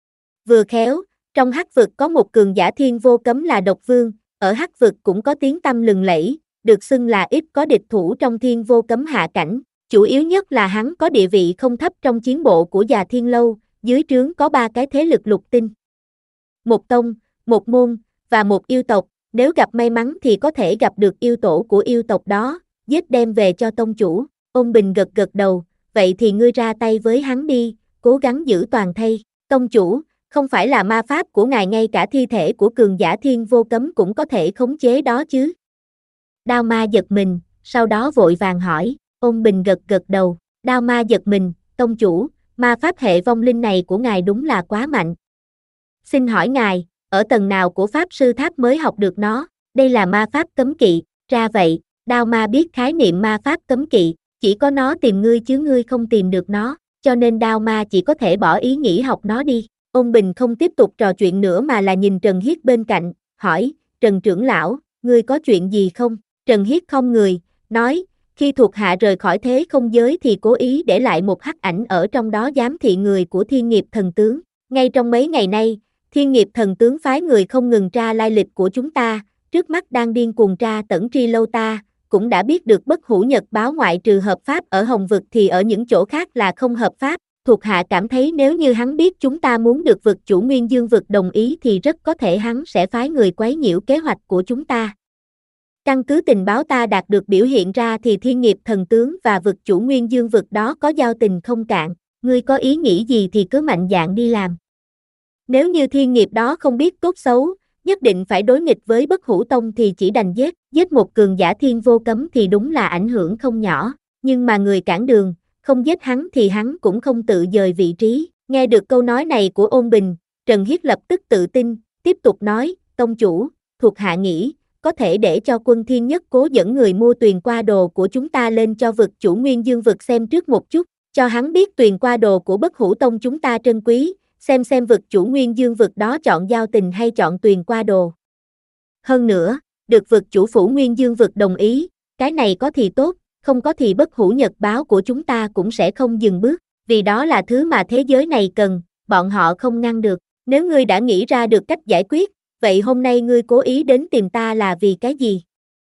Vừa khéo, trong hắc vực có một cường giả thiên vô cấm là Độc Vương, ở hắc vực cũng có tiếng tăm lừng lẫy, được xưng là ít có địch thủ trong thiên vô cấm hạ cảnh. Chủ yếu nhất là hắn có địa vị không thấp trong chiến bộ của Già Thiên Lâu, dưới trướng có ba cái thế lực lục tinh. Một tông, một môn, và một yêu tộc, nếu gặp may mắn thì có thể gặp được yêu tổ của yêu tộc đó, giết đem về cho tông chủ. Ôn Bình gật gật đầu, vậy thì ngươi ra tay với hắn đi, cố gắng giữ toàn thây. Tông chủ, không phải là ma pháp của ngài ngay cả thi thể của cường giả thiên vô cấm cũng có thể khống chế đó chứ? Đao Ma giật mình, sau đó vội vàng hỏi. Ôn Bình gật gật đầu, Đao Ma giật mình, tông chủ, ma pháp hệ vong linh này của ngài đúng là quá mạnh. Xin hỏi ngài, ở tầng nào của pháp sư tháp mới học được nó? Đây là ma pháp cấm kỵ, ra vậy, Đao Ma biết khái niệm ma pháp cấm kỵ, chỉ có nó tìm ngươi chứ ngươi không tìm được nó, cho nên Đao Ma chỉ có thể bỏ ý nghĩ học nó đi. Ôn Bình không tiếp tục trò chuyện nữa mà là nhìn Trần Hiết bên cạnh, hỏi, Trần trưởng lão, ngươi có chuyện gì không? Trần Hiết không người, nói, khi thuộc hạ rời khỏi thế không giới thì cố ý để lại một hắc ảnh ở trong đó giám thị người của Thiên Nghiệp Thần Tướng. Ngay trong mấy ngày nay, Thiên Nghiệp Thần Tướng phái người không ngừng tra lai lịch của chúng ta, trước mắt đang điên cuồng tra tẩn tri lâu ta, cũng đã biết được Bất Hủ Nhật báo ngoại trừ hợp pháp ở Hồng Vực thì ở những chỗ khác là không hợp pháp. Thuộc hạ cảm thấy nếu như hắn biết chúng ta muốn được vực chủ Nguyên Dương Vực đồng ý thì rất có thể hắn sẽ phái người quấy nhiễu kế hoạch của chúng ta. Căn cứ tình báo ta đạt được biểu hiện ra thì Thiên Nghiệp Thần Tướng và vực chủ Nguyên Dương Vực đó có giao tình không cạn, ngươi có ý nghĩ gì thì cứ mạnh dạn đi làm. Nếu như thiên nghiệp đó không biết tốt xấu, nhất định phải đối nghịch với Bất Hủ Tông thì chỉ đành giết, giết một cường giả thiên vô cấm thì đúng là ảnh hưởng không nhỏ, nhưng mà người cản đường, không giết hắn thì hắn cũng không tự dời vị trí. Nghe được câu nói này của Ôn Bình, Trần Hiết lập tức tự tin, tiếp tục nói, tông chủ, thuộc hạ nghĩ, có thể để cho Quân Thiên Nhất Cố dẫn người mua tuyền qua đồ của chúng ta lên cho vực chủ Nguyên Dương Vực xem trước một chút, cho hắn biết tuyền qua đồ của Bất Hủ Tông chúng ta trân quý, xem xem vực chủ Nguyên Dương Vực đó chọn giao tình hay chọn tuyền qua đồ. Hơn nữa, được vực chủ phủ Nguyên Dương Vực đồng ý, cái này có thì tốt, không có thì Bất Hủ Nhật báo của chúng ta cũng sẽ không dừng bước, vì đó là thứ mà thế giới này cần, bọn họ không ngăn được. Nếu ngươi đã nghĩ ra được cách giải quyết, vậy hôm nay ngươi cố ý đến tìm ta là vì cái gì?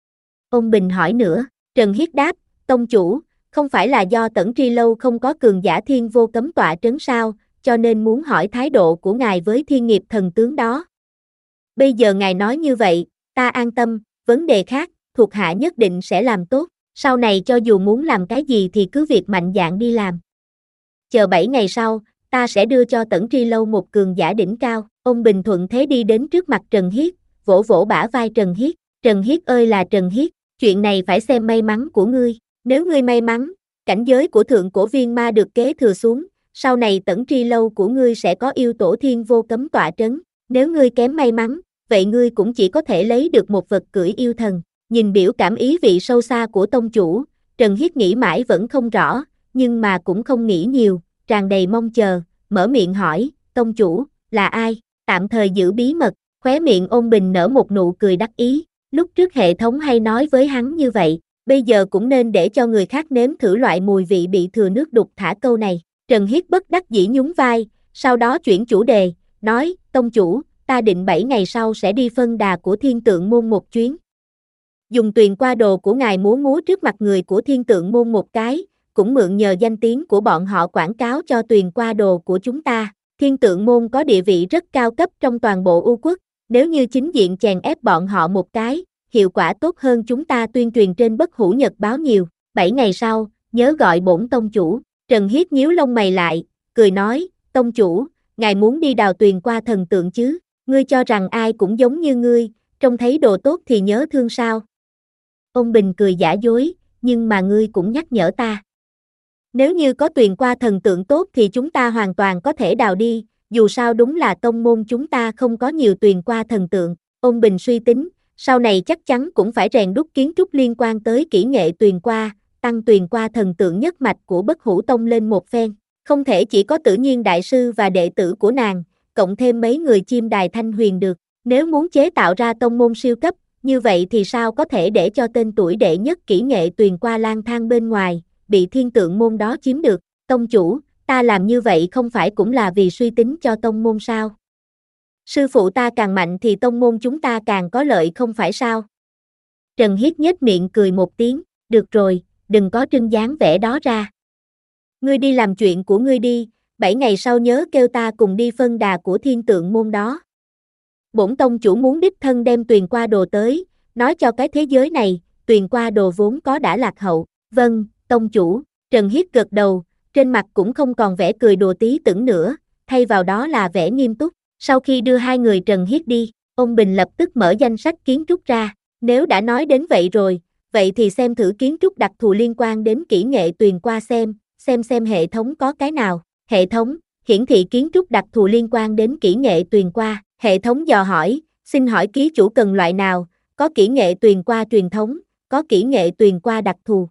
Ôn Bình hỏi nữa, Trần Hiết đáp, tông chủ, không phải là do Tẩn Tri Lâu không có cường giả thiên vô cấm tọa trấn sao, cho nên muốn hỏi thái độ của ngài với Thiên Nghiệp Thần Tướng đó. Bây giờ ngài nói như vậy, ta an tâm, vấn đề khác, thuộc hạ nhất định sẽ làm tốt, sau này cho dù muốn làm cái gì thì cứ việc mạnh dạn đi làm. Chờ bảy ngày sau, ta sẽ đưa cho Tẩn Tri Lâu một cường giả đỉnh cao. Ông Bình thuận thế đi đến trước mặt Trần Hiết, vỗ vỗ bả vai Trần Hiết. Trần Hiết ơi là Trần Hiết, chuyện này phải xem may mắn của ngươi. Nếu ngươi may mắn, cảnh giới của thượng cổ viên ma được kế thừa xuống, sau này Tẩn Tri Lâu của ngươi sẽ có yêu tổ thiên vô cấm tọa trấn. Nếu ngươi kém may mắn, vậy ngươi cũng chỉ có thể lấy được một vật cưỡi yêu thần. Nhìn biểu cảm ý vị sâu xa của tông chủ, Trần Hiết nghĩ mãi vẫn không rõ, nhưng mà cũng không nghĩ nhiều, tràn đầy mong chờ, mở miệng hỏi, tông chủ, là ai? Tạm thời giữ bí mật, khóe miệng Ôn Bình nở một nụ cười đắc ý, lúc trước hệ thống hay nói với hắn như vậy, bây giờ cũng nên để cho người khác nếm thử loại mùi vị bị thừa nước đục thả câu này. Trần Hiết bất đắc dĩ nhún vai, sau đó chuyển chủ đề, nói, tông chủ, ta định bảy ngày sau sẽ đi phân đà của Thiên Tượng Môn một chuyến. Dùng tuyền qua đồ của ngài múa múa trước mặt người của Thiên Tượng Môn một cái, cũng mượn nhờ danh tiếng của bọn họ quảng cáo cho tuyền qua đồ của chúng ta. Thiên Tượng Môn có địa vị rất cao cấp trong toàn bộ U Quốc, nếu như chính diện chèn ép bọn họ một cái, hiệu quả tốt hơn chúng ta tuyên truyền trên Bất Hủ Nhật báo nhiều. Bảy ngày sau, nhớ gọi bổn tông chủ. Trần Hiết nhíu lông mày lại, cười nói, tông chủ, ngài muốn đi đào tuyền qua thần tượng chứ, ngươi cho rằng ai cũng giống như ngươi, trông thấy đồ tốt thì nhớ thương sao? Ông Bình cười giả dối, nhưng mà ngươi cũng nhắc nhở ta. Nếu như có tuyền qua thần tượng tốt thì chúng ta hoàn toàn có thể đào đi, dù sao đúng là tông môn chúng ta không có nhiều tuyền qua thần tượng. Ông Bình suy tính, sau này chắc chắn cũng phải rèn đúc kiến trúc liên quan tới kỹ nghệ tuyền qua, tăng tuyền qua thần tượng nhất mạch của Bất Hủ Tông lên một phen. Không thể chỉ có Tử Nhiên đại sư và đệ tử của nàng, cộng thêm mấy người chim đài thanh huyền được. Nếu muốn chế tạo ra tông môn siêu cấp, như vậy thì sao có thể để cho tên tuổi đệ nhất kỹ nghệ tuyền qua lang thang bên ngoài, bị thiên tượng môn đó chiếm được. Tông chủ, ta làm như vậy không phải cũng là vì suy tính cho tông môn sao? Sư phụ ta càng mạnh thì tông môn chúng ta càng có lợi không phải sao? Trần Hiết nhếch miệng cười một tiếng, được rồi, đừng có trưng dáng vẻ đó ra. Ngươi đi làm chuyện của ngươi đi, bảy ngày sau nhớ kêu ta cùng đi phân đà của thiên tượng môn đó. Bổn tông chủ muốn đích thân đem tuyền qua đồ tới, nói cho cái thế giới này, tuyền qua đồ vốn có đã lạc hậu. Vâng, tông chủ. Trần Hiết gật đầu, trên mặt cũng không còn vẻ cười đùa tí tưởng nữa, thay vào đó là vẻ nghiêm túc. Sau khi đưa hai người Trần Hiết đi, ông Bình lập tức mở danh sách kiến trúc ra. Nếu đã nói đến vậy rồi, vậy thì xem thử kiến trúc đặc thù liên quan đến kỹ nghệ tuyền qua xem, xem xem hệ thống có cái nào. Hệ thống, hiển thị kiến trúc đặc thù liên quan đến kỹ nghệ tuyền qua. Hệ thống dò hỏi, xin hỏi ký chủ cần loại nào, có kỹ nghệ tuyền qua truyền thống, có kỹ nghệ tuyền qua đặc thù.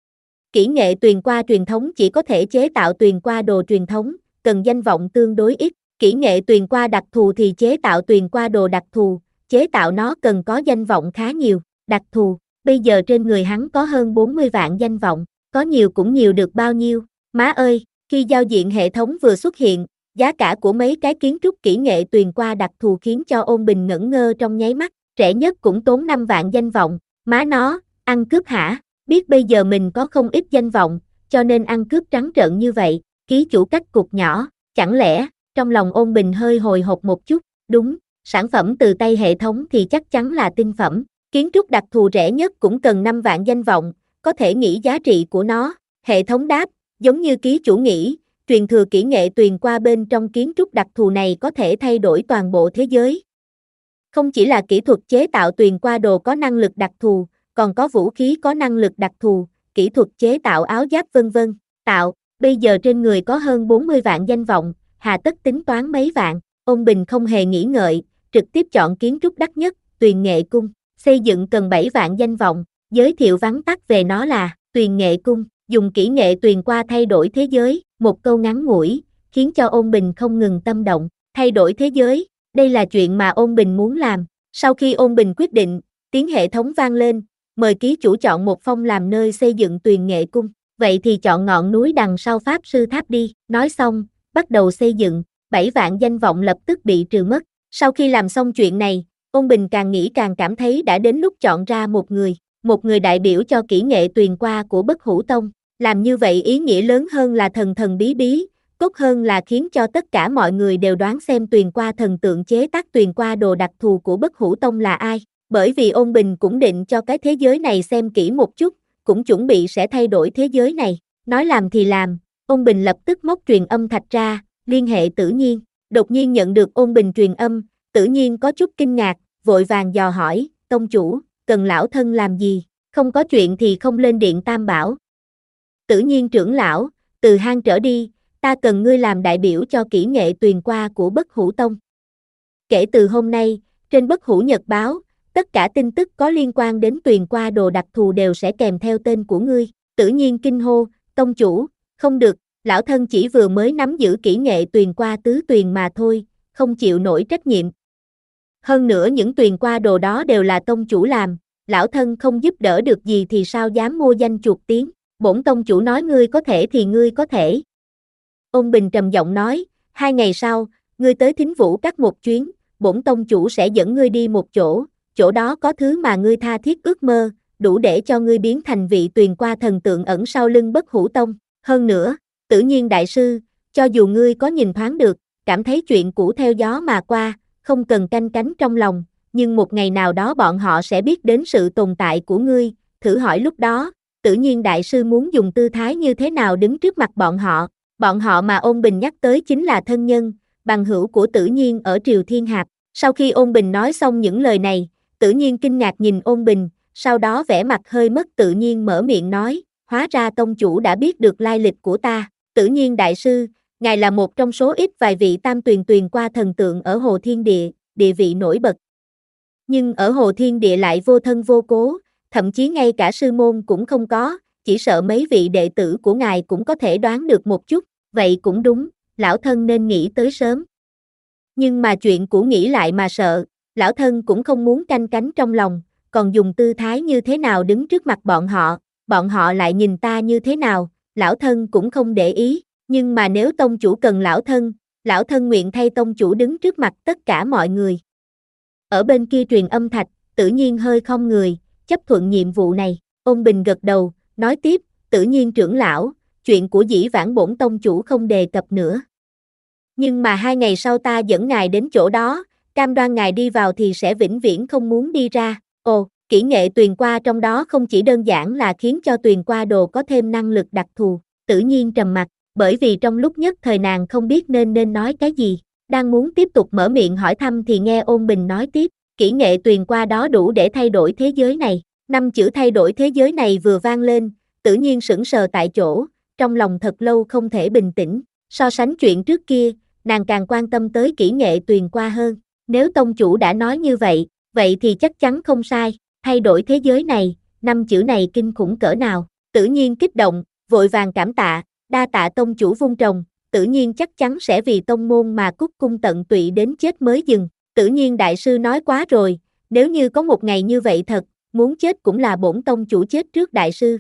Kỹ nghệ tuyền qua truyền thống chỉ có thể chế tạo tuyền qua đồ truyền thống, cần danh vọng tương đối ít. Kỹ nghệ tuyền qua đặc thù thì chế tạo tuyền qua đồ đặc thù, chế tạo nó cần có danh vọng khá nhiều. Đặc thù, bây giờ trên người hắn có hơn bốn mươi vạn danh vọng, có nhiều cũng nhiều được bao nhiêu. Má ơi, khi giao diện hệ thống vừa xuất hiện, giá cả của mấy cái kiến trúc kỹ nghệ tuyền qua đặc thù khiến cho Ôn Bình ngẩn ngơ trong nháy mắt, rẻ nhất cũng tốn năm vạn danh vọng. Má nó, ăn cướp hả? Biết bây giờ mình có không ít danh vọng, cho nên ăn cướp trắng trợn như vậy. Ký chủ cách cục nhỏ, chẳng lẽ? Trong lòng Ôn Bình hơi hồi hộp một chút. Đúng, sản phẩm từ tay hệ thống thì chắc chắn là tinh phẩm. Kiến trúc đặc thù rẻ nhất cũng cần năm vạn danh vọng, có thể nghĩ giá trị của nó. Hệ thống đáp, giống như ký chủ nghĩ, truyền thừa kỹ nghệ tuyền qua bên trong kiến trúc đặc thù này có thể thay đổi toàn bộ thế giới. Không chỉ là kỹ thuật chế tạo tuyền qua đồ có năng lực đặc thù, còn có vũ khí có năng lực đặc thù, kỹ thuật chế tạo áo giáp vân vân. Tạo, bây giờ trên người có hơn bốn mươi vạn danh vọng, hà tất tính toán mấy vạn. Ôn Bình không hề nghĩ ngợi, trực tiếp chọn kiến trúc đắt nhất, Tuyền Nghệ Cung. Xây dựng cần bảy vạn danh vọng, giới thiệu vắn tắt về nó là Tuyền Nghệ Cung, dùng kỹ nghệ tuyền qua thay đổi thế giới. Một câu ngắn ngủi, khiến cho Ôn Bình không ngừng tâm động. Thay đổi thế giới, đây là chuyện mà Ôn Bình muốn làm. Sau khi Ôn Bình quyết định, tiếng hệ thống vang lên, mời ký chủ chọn một phong làm nơi xây dựng Tuyền Nghệ Cung. Vậy thì chọn ngọn núi đằng sau Pháp Sư Tháp đi. Nói xong, bắt đầu xây dựng, bảy vạn danh vọng lập tức bị trừ mất. Sau khi làm xong chuyện này, Ôn Bình càng nghĩ càng cảm thấy đã đến lúc chọn ra một người, một người đại biểu cho kỹ nghệ tuyền qua của Bất Hủ Tông. Làm như vậy ý nghĩa lớn hơn là thần thần bí bí, tốt hơn là khiến cho tất cả mọi người đều đoán xem tuyền qua thần tượng chế tác tuyền qua đồ đặc thù của Bất Hủ Tông là ai. Bởi vì Ôn Bình cũng định cho cái thế giới này xem kỹ một chút, cũng chuẩn bị sẽ thay đổi thế giới này. Nói làm thì làm, Ôn Bình lập tức móc truyền âm thạch ra, liên hệ Tử Nhiên. Đột nhiên nhận được Ôn Bình truyền âm, Tử Nhiên có chút kinh ngạc, vội vàng dò hỏi, tông chủ, cần lão thân làm gì? Không có chuyện thì không lên điện Tam Bảo. Tử Nhiên trưởng lão, từ hang trở đi, ta cần ngươi làm đại biểu cho kỹ nghệ tuyền qua của Bất Hủ Tông. Kể từ hôm nay, trên Bất Hủ Nhật báo, tất cả tin tức có liên quan đến tuyền qua đồ đặc thù đều sẽ kèm theo tên của ngươi. Tử Nhiên kinh hô, tông chủ, không được, lão thân chỉ vừa mới nắm giữ kỹ nghệ tuyền qua tứ tuyền mà thôi, không chịu nổi trách nhiệm. Hơn nữa những tuyền qua đồ đó đều là tông chủ làm, lão thân không giúp đỡ được gì thì sao dám mua danh chuột tiếng. Bổn tông chủ nói ngươi có thể thì ngươi có thể. Ôn Bình trầm giọng nói, hai ngày sau, ngươi tới Thính Vũ Các một chuyến, bổn tông chủ sẽ dẫn ngươi đi một chỗ, chỗ đó có thứ mà ngươi tha thiết ước mơ, đủ để cho ngươi biến thành vị tuyền qua thần tượng ẩn sau lưng Bất Hủ Tông. Hơn nữa, Tử Nhiên đại sư, cho dù ngươi có nhìn thoáng được, cảm thấy chuyện cũ theo gió mà qua, không cần canh cánh trong lòng, nhưng một ngày nào đó bọn họ sẽ biết đến sự tồn tại của ngươi, thử hỏi lúc đó, Tử Nhiên đại sư muốn dùng tư thái như thế nào đứng trước mặt bọn họ, bọn họ mà Ôn Bình nhắc tới chính là thân nhân, bằng hữu của Tử Nhiên ở Triều Thiên Hạp. Sau khi Ôn Bình nói xong những lời này, Tử Nhiên kinh ngạc nhìn Ôn Bình, sau đó vẻ mặt hơi mất tự nhiên mở miệng nói, hóa ra tông chủ đã biết được lai lịch của ta. Tử Nhiên đại sư, ngài là một trong số ít vài vị tam tuyền tuyền qua thần tượng ở Hồ Thiên Địa, địa vị nổi bật. Nhưng ở Hồ Thiên Địa lại vô thân vô cố, thậm chí ngay cả sư môn cũng không có, chỉ sợ mấy vị đệ tử của ngài cũng có thể đoán được một chút, vậy cũng đúng, lão thân nên nghĩ tới sớm. Nhưng mà chuyện của nghĩ lại mà sợ, lão thân cũng không muốn canh cánh trong lòng, còn dùng tư thái như thế nào đứng trước mặt bọn họ, bọn họ lại nhìn ta như thế nào, lão thân cũng không để ý, nhưng mà nếu tông chủ cần lão thân, lão thân nguyện thay tông chủ đứng trước mặt tất cả mọi người. Ở bên kia truyền âm thạch, Tử Nhiên hơi khom người, chấp thuận nhiệm vụ này, Ôn Bình gật đầu, nói tiếp, Tử Nhiên trưởng lão, chuyện của dĩ vãng bổn tông chủ không đề cập nữa. Nhưng mà hai ngày sau ta dẫn ngài đến chỗ đó, cam đoan ngài đi vào thì sẽ vĩnh viễn không muốn đi ra. Ồ, kỹ nghệ tuyền qua trong đó không chỉ đơn giản là khiến cho tuyền qua đồ có thêm năng lực đặc thù. Tử Nhiên trầm mặt, bởi vì trong lúc nhất thời nàng không biết nên nên nói cái gì. Đang muốn tiếp tục mở miệng hỏi thăm thì nghe Ôn Bình nói tiếp, kỹ nghệ tuyền qua đó đủ để thay đổi thế giới này. Năm chữ thay đổi thế giới này vừa vang lên, Tử Nhiên sững sờ tại chỗ, trong lòng thật lâu không thể bình tĩnh. So sánh chuyện trước kia, nàng càng quan tâm tới kỹ nghệ tuyền qua hơn. Nếu tông chủ đã nói như vậy, vậy thì chắc chắn không sai, thay đổi thế giới này, năm chữ này kinh khủng cỡ nào. Tử Nhiên kích động, vội vàng cảm tạ, đa tạ tông chủ vung trồng, Tử Nhiên chắc chắn sẽ vì tông môn mà cúc cung tận tụy đến chết mới dừng. Tử Nhiên đại sư nói quá rồi, nếu như có một ngày như vậy thật, muốn chết cũng là bổn tông chủ chết trước đại sư.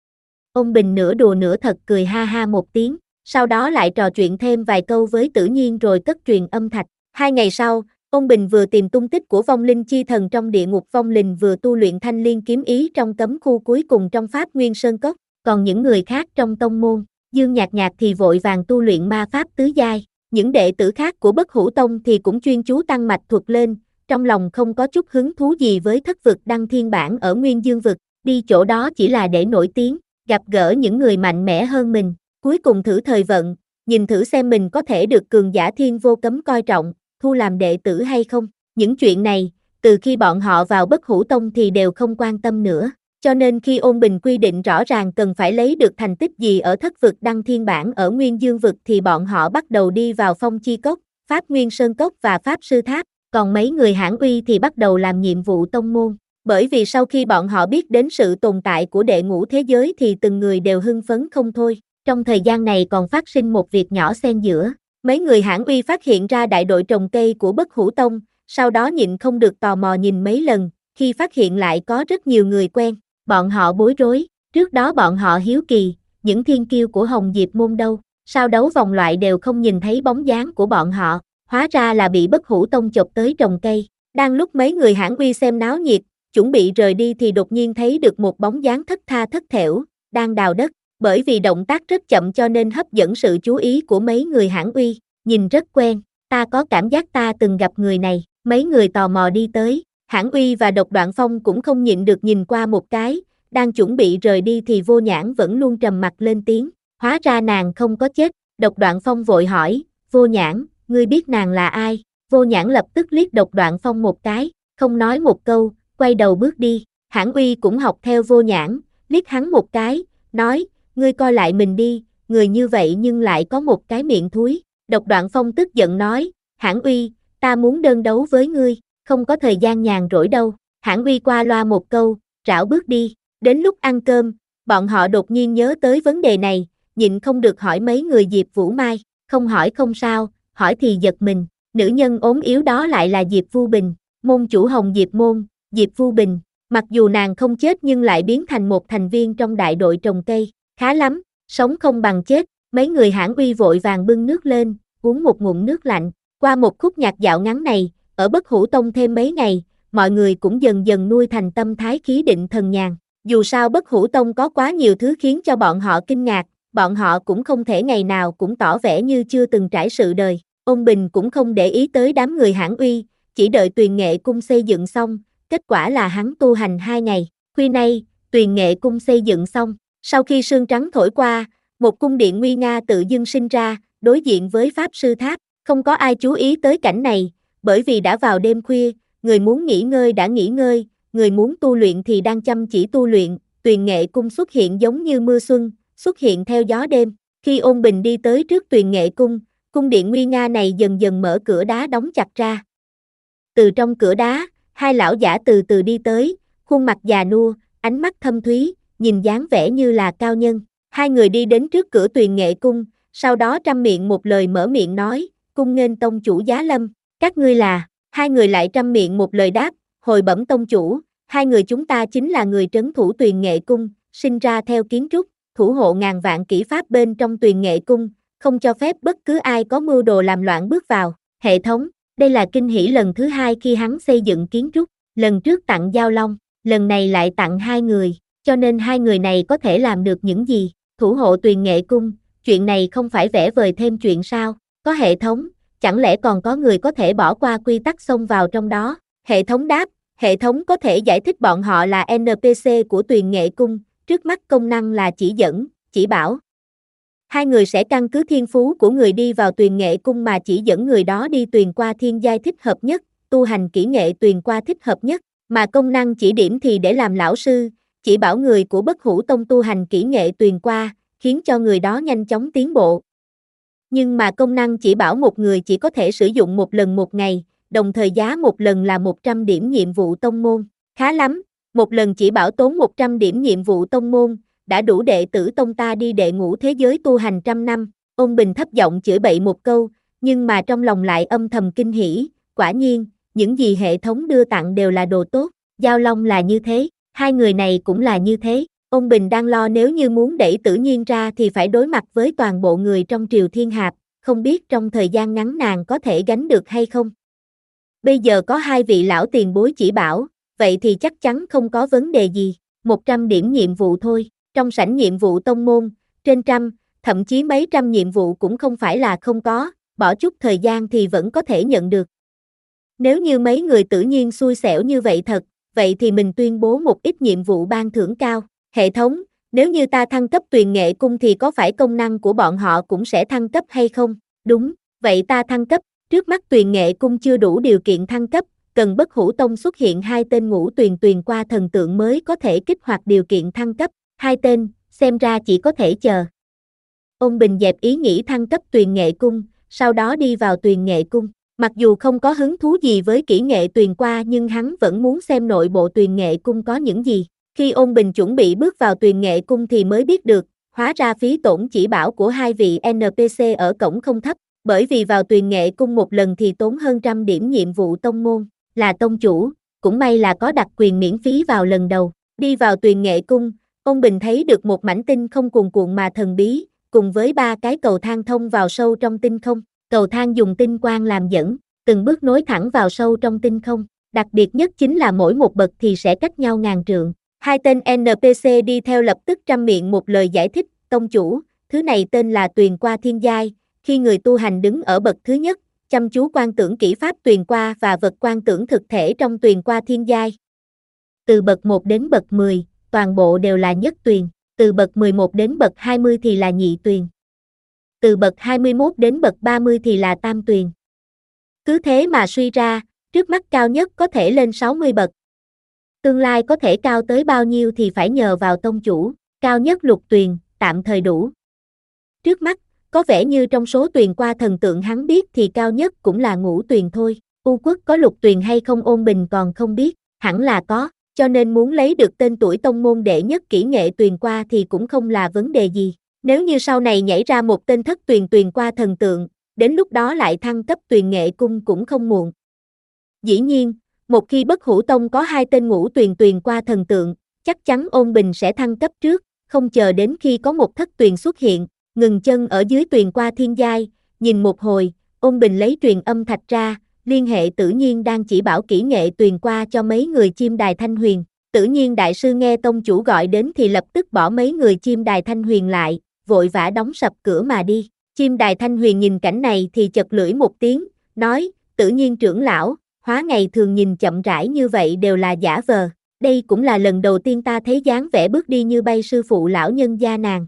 Ôn Bình nửa đùa nửa thật cười ha ha một tiếng, sau đó lại trò chuyện thêm vài câu với Tử Nhiên rồi cất truyền âm thạch. Hai ngày sau, Ôn Bình vừa tìm tung tích của vong linh chi thần trong địa ngục vong linh vừa tu luyện thanh liên kiếm ý trong cấm khu cuối cùng trong Pháp Nguyên Sơn Cốc, còn những người khác trong tông môn, Dương Nhạc Nhạc thì vội vàng tu luyện ma pháp tứ giai, những đệ tử khác của Bất Hủ Tông thì cũng chuyên chú tăng mạch thuật lên, trong lòng không có chút hứng thú gì với thất vực đăng thiên bản ở Nguyên Dương vực, đi chỗ đó chỉ là để nổi tiếng, gặp gỡ những người mạnh mẽ hơn mình, cuối cùng thử thời vận, nhìn thử xem mình có thể được cường giả thiên vô cấm coi trọng, thu làm đệ tử hay không. Những chuyện này, từ khi bọn họ vào Bất Hủ Tông thì đều không quan tâm nữa, cho nên khi Ôn Bình quy định rõ ràng cần phải lấy được thành tích gì ở thất vực đăng thiên bản ở Nguyên Dương vực thì bọn họ bắt đầu đi vào Phong Chi Cốc, Pháp Nguyên Sơn Cốc và Pháp Sư Tháp, còn mấy người Hãn Uy thì bắt đầu làm nhiệm vụ tông môn. Bởi vì sau khi bọn họ biết đến sự tồn tại của đệ ngũ thế giới thì từng người đều hưng phấn không thôi. Trong thời gian này còn phát sinh một việc nhỏ xen giữa. Mấy người Hãn Uy phát hiện ra đại đội trồng cây của Bất Hủ Tông, sau đó nhịn không được tò mò nhìn mấy lần, khi phát hiện lại có rất nhiều người quen, bọn họ bối rối, trước đó bọn họ hiếu kỳ, những thiên kiêu của Hồng Diệp môn đâu, sao đấu vòng loại đều không nhìn thấy bóng dáng của bọn họ, hóa ra là bị Bất Hủ Tông chộp tới trồng cây. Đang lúc mấy người Hãn Uy xem náo nhiệt, chuẩn bị rời đi thì đột nhiên thấy được một bóng dáng thất tha thất thểu, đang đào đất. Bởi vì động tác rất chậm cho nên hấp dẫn sự chú ý của mấy người Hãn Uy, nhìn rất quen, ta có cảm giác ta từng gặp người này, mấy người tò mò đi tới, Hãn Uy và Độc Đoạn Phong cũng không nhịn được nhìn qua một cái, đang chuẩn bị rời đi thì Vô Nhãn vẫn luôn trầm mặc lên tiếng, hóa ra nàng không có chết. Độc Đoạn Phong vội hỏi, Vô Nhãn, ngươi biết nàng là ai? Vô Nhãn lập tức liếc Độc Đoạn Phong một cái, không nói một câu, quay đầu bước đi, Hãn Uy cũng học theo Vô Nhãn, liếc hắn một cái, nói, ngươi coi lại mình đi, người như vậy nhưng lại có một cái miệng thúi. Độc Đoạn Phong tức giận nói, Hãn Uy, ta muốn đơn đấu với ngươi, không có thời gian nhàn rỗi đâu. Hãn Uy qua loa một câu, rảo bước đi. Đến lúc ăn cơm, bọn họ đột nhiên nhớ tới vấn đề này, nhịn không được hỏi mấy người Diệp Vũ Mai, không hỏi không sao, hỏi thì giật mình, nữ nhân ốm yếu đó lại là Diệp Vu Bình, môn chủ Hồng Diệp môn, Diệp Vu Bình, mặc dù nàng không chết nhưng lại biến thành một thành viên trong đại đội trồng cây, khá lắm, sống không bằng chết. Mấy người Hãn Uy vội vàng bưng nước lên, uống một ngụm nước lạnh. Qua một khúc nhạc dạo ngắn này, ở Bất Hủ Tông thêm mấy ngày, mọi người cũng dần dần nuôi thành tâm thái khí định thần nhàn. Dù sao Bất Hủ Tông có quá nhiều thứ khiến cho bọn họ kinh ngạc, bọn họ cũng không thể ngày nào cũng tỏ vẻ như chưa từng trải sự đời. Ôn Bình cũng không để ý tới đám người Hãn Uy, chỉ đợi Tuyền Nghệ Cung xây dựng xong, kết quả là hắn tu hành hai ngày. Khuya nay, Tuyền Nghệ Cung xây dựng xong, sau khi sương trắng thổi qua, một cung điện nguy nga tự dưng sinh ra, đối diện với Pháp Sư Tháp. Không có ai chú ý tới cảnh này, bởi vì đã vào đêm khuya, người muốn nghỉ ngơi đã nghỉ ngơi, người muốn tu luyện thì đang chăm chỉ tu luyện. Tuyền Nghệ Cung xuất hiện giống như mưa xuân, xuất hiện theo gió đêm. Khi Ôn Bình đi tới trước Tuyền Nghệ Cung, cung điện nguy nga này dần dần mở cửa đá đóng chặt ra. Từ trong cửa đá, hai lão giả từ từ đi tới, khuôn mặt già nua, ánh mắt thâm thúy, nhìn dáng vẻ như là cao nhân. Hai người đi đến trước cửa Tuyền Nghệ Cung, sau đó trăm miệng một lời mở miệng nói, cung nghênh tông chủ giá lâm, các ngươi là, hai người lại trăm miệng một lời đáp, hồi bẩm tông chủ, hai người chúng ta chính là người trấn thủ Tuyền Nghệ Cung, sinh ra theo kiến trúc, thủ hộ ngàn vạn kỹ pháp bên trong Tuyền Nghệ Cung, không cho phép bất cứ ai có mưu đồ làm loạn bước vào. Hệ thống, đây là kinh hỉ lần thứ hai khi hắn xây dựng kiến trúc, lần trước tặng Giao Long, lần này lại tặng hai người, cho nên hai người này có thể làm được những gì? Thủ hộ Tuyền Nghệ Cung, chuyện này không phải vẽ vời thêm chuyện sao? Có hệ thống, chẳng lẽ còn có người có thể bỏ qua quy tắc xông vào trong đó? Hệ thống đáp, hệ thống có thể giải thích bọn họ là en pê xê của Tuyền Nghệ Cung, trước mắt công năng là chỉ dẫn, chỉ bảo. Hai người sẽ căn cứ thiên phú của người đi vào Tuyền Nghệ Cung mà chỉ dẫn người đó đi tuyền qua thiên giai thích hợp nhất, tu hành kỹ nghệ tuyền qua thích hợp nhất, mà công năng chỉ điểm thì để làm lão sư, chỉ bảo người của Bất Hủ Tông tu hành kỹ nghệ tuyền qua, khiến cho người đó nhanh chóng tiến bộ. Nhưng mà công năng chỉ bảo một người chỉ có thể sử dụng một lần một ngày, đồng thời giá một lần là một trăm điểm nhiệm vụ tông môn. Khá lắm, một lần chỉ bảo tốn một trăm điểm nhiệm vụ tông môn, đã đủ đệ tử tông ta đi đệ ngũ thế giới tu hành trăm năm. Ôn Bình thấp giọng chửi bậy một câu, nhưng mà trong lòng lại âm thầm kinh hỉ, quả nhiên, những gì hệ thống đưa tặng đều là đồ tốt, Giao Long là như thế, hai người này cũng là như thế. Ôn Bình đang lo nếu như muốn đẩy Tử Nhiên ra thì phải đối mặt với toàn bộ người trong Triều Thiên Hạp, không biết trong thời gian ngắn nàng có thể gánh được hay không. Bây giờ có hai vị lão tiền bối chỉ bảo, vậy thì chắc chắn không có vấn đề gì, một trăm điểm nhiệm vụ thôi, trong sảnh nhiệm vụ tông môn, trên trăm, thậm chí mấy trăm nhiệm vụ cũng không phải là không có, bỏ chút thời gian thì vẫn có thể nhận được. Nếu như mấy người Tử Nhiên xui xẻo như vậy thật, vậy thì mình tuyên bố một ít nhiệm vụ ban thưởng cao. Hệ thống, nếu như ta thăng cấp Tuyền Nghệ Cung thì có phải công năng của bọn họ cũng sẽ thăng cấp hay không? Đúng, vậy ta thăng cấp, trước mắt Tuyền Nghệ Cung chưa đủ điều kiện thăng cấp, cần Bất Hủ Tông xuất hiện hai tên ngũ tuyền tuyền qua thần tượng mới có thể kích hoạt điều kiện thăng cấp, hai tên, xem ra chỉ có thể chờ. Ôn Bình dẹp ý nghĩ thăng cấp Tuyền Nghệ Cung, sau đó đi vào Tuyền Nghệ Cung. Mặc dù không có hứng thú gì với kỹ nghệ tuyền qua nhưng hắn vẫn muốn xem nội bộ Tuyền Nghệ Cung có những gì. Khi Ôn Bình chuẩn bị bước vào Tuyền Nghệ Cung thì mới biết được, hóa ra phí tổn chỉ bảo của hai vị en pê xê ở cổng không thấp, bởi vì vào Tuyền Nghệ Cung một lần thì tốn hơn trăm điểm nhiệm vụ tông môn, là tông chủ, cũng may là có đặc quyền miễn phí vào lần đầu. Đi vào Tuyền Nghệ Cung, Ôn Bình thấy được một mảnh tinh không cuồn cuộn mà thần bí, cùng với ba cái cầu thang thông vào sâu trong tinh không. Cầu thang dùng tinh quang làm dẫn, từng bước nối thẳng vào sâu trong tinh không. Đặc biệt nhất chính là mỗi một bậc thì sẽ cách nhau ngàn trượng. Hai tên en pê xê đi theo lập tức trăm miệng một lời giải thích, tông chủ, thứ này tên là tuyền qua thiên giai, khi người tu hành đứng ở bậc thứ nhất, chăm chú quan tưởng kỹ pháp tuyền qua và vật quan tưởng thực thể trong tuyền qua thiên giai. Từ bậc một đến bậc mười, toàn bộ đều là nhất tuyền, từ bậc mười một đến bậc hai mươi thì là nhị tuyền. Từ bậc hai mươi mốt đến bậc ba mươi thì là tam tuyền. Cứ thế mà suy ra, trước mắt cao nhất có thể lên sáu mươi bậc. Tương lai có thể cao tới bao nhiêu thì phải nhờ vào tông chủ, cao nhất lục tuyền, tạm thời đủ. Trước mắt, có vẻ như trong số tuyền qua thần tượng hắn biết thì cao nhất cũng là ngũ tuyền thôi. U Quốc có lục tuyền hay không Ôn Bình còn không biết, hẳn là có, cho nên muốn lấy được tên tuổi tông môn đệ nhất kỹ nghệ tuyền qua thì cũng không là vấn đề gì. Nếu như sau này nhảy ra một tên thất tuyền tuyền qua thần tượng, đến lúc đó lại thăng cấp Tuyền Nghệ Cung cũng không muộn. Dĩ nhiên, một khi Bất Hủ Tông có hai tên ngũ tuyền tuyền qua thần tượng, chắc chắn Ôn Bình sẽ thăng cấp trước, không chờ đến khi có một thất tuyền xuất hiện, ngừng chân ở dưới tuyền qua thiên giai, nhìn một hồi, Ôn Bình lấy truyền âm thạch ra, liên hệ Tử Nhiên đang chỉ bảo kỹ nghệ tuyền qua cho mấy người chim đài Thanh Huyền. Tử Nhiên đại sư nghe tông chủ gọi đến thì lập tức bỏ mấy người chim đài Thanh Huyền lại, vội vã đóng sập cửa mà đi. Chim đài Thanh Huyền nhìn cảnh này thì chật lưỡi một tiếng, nói, Tử Nhiên trưởng lão, hóa ngày thường nhìn chậm rãi như vậy đều là giả vờ, đây cũng là lần đầu tiên ta thấy dáng vẻ bước đi như bay sư phụ lão nhân gia nàng.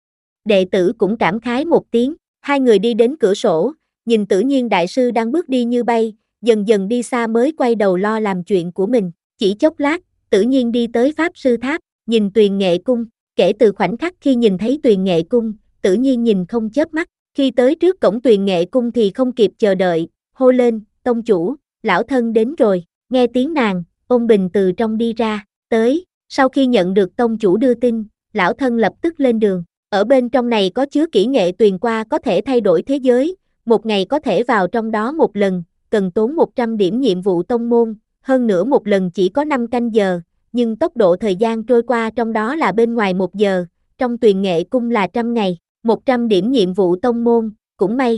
Đệ tử cũng cảm khái một tiếng, hai người đi đến cửa sổ, nhìn Tử Nhiên đại sư đang bước đi như bay, dần dần đi xa mới quay đầu lo làm chuyện của mình, chỉ chốc lát, Tử Nhiên đi tới Pháp Sư Tháp, nhìn Tuyền Nghệ Cung, kể từ khoảnh khắc khi nhìn thấy Tuyền Nghệ Cung, Tử Nhiên nhìn không chớp mắt, khi tới trước cổng Tuyền Nghệ Cung thì không kịp chờ đợi, hô lên, tông chủ, lão thân đến rồi, nghe tiếng nàng, Ôn Bình từ trong đi ra, tới, sau khi nhận được tông chủ đưa tin, lão thân lập tức lên đường, ở bên trong này có chứa kỹ nghệ tuyền qua có thể thay đổi thế giới, một ngày có thể vào trong đó một lần, cần tốn một trăm điểm nhiệm vụ tông môn, hơn nữa một lần chỉ có năm canh giờ, nhưng tốc độ thời gian trôi qua trong đó là bên ngoài một giờ, trong Tuyền Nghệ Cung là trăm ngày, một trăm điểm nhiệm vụ tông môn, cũng may.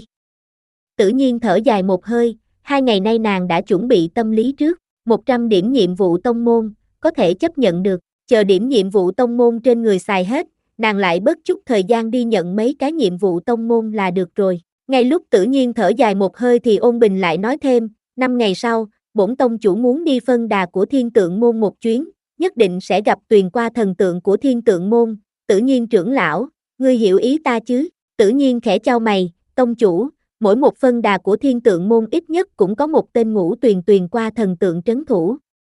Tử Nhiên thở dài một hơi, hai ngày nay nàng đã chuẩn bị tâm lý trước, một trăm điểm nhiệm vụ tông môn, có thể chấp nhận được, chờ điểm nhiệm vụ tông môn trên người xài hết, nàng lại bớt chút thời gian đi nhận mấy cái nhiệm vụ tông môn là được rồi. Ngay lúc Tử Nhiên thở dài một hơi thì Ôn Bình lại nói thêm, năm ngày sau, bổn tông chủ muốn đi phân đà của Thiên Tượng Môn một chuyến, nhất định sẽ gặp Tuyền qua thần tượng của Thiên Tượng Môn, Tử Nhiên trưởng lão, ngươi hiểu ý ta chứ? Tử Nhiên khẽ chau mày, tông chủ, mỗi một phân đà của Thiên Tượng Môn ít nhất cũng có một tên ngũ tuyền tuyền qua thần tượng trấn thủ.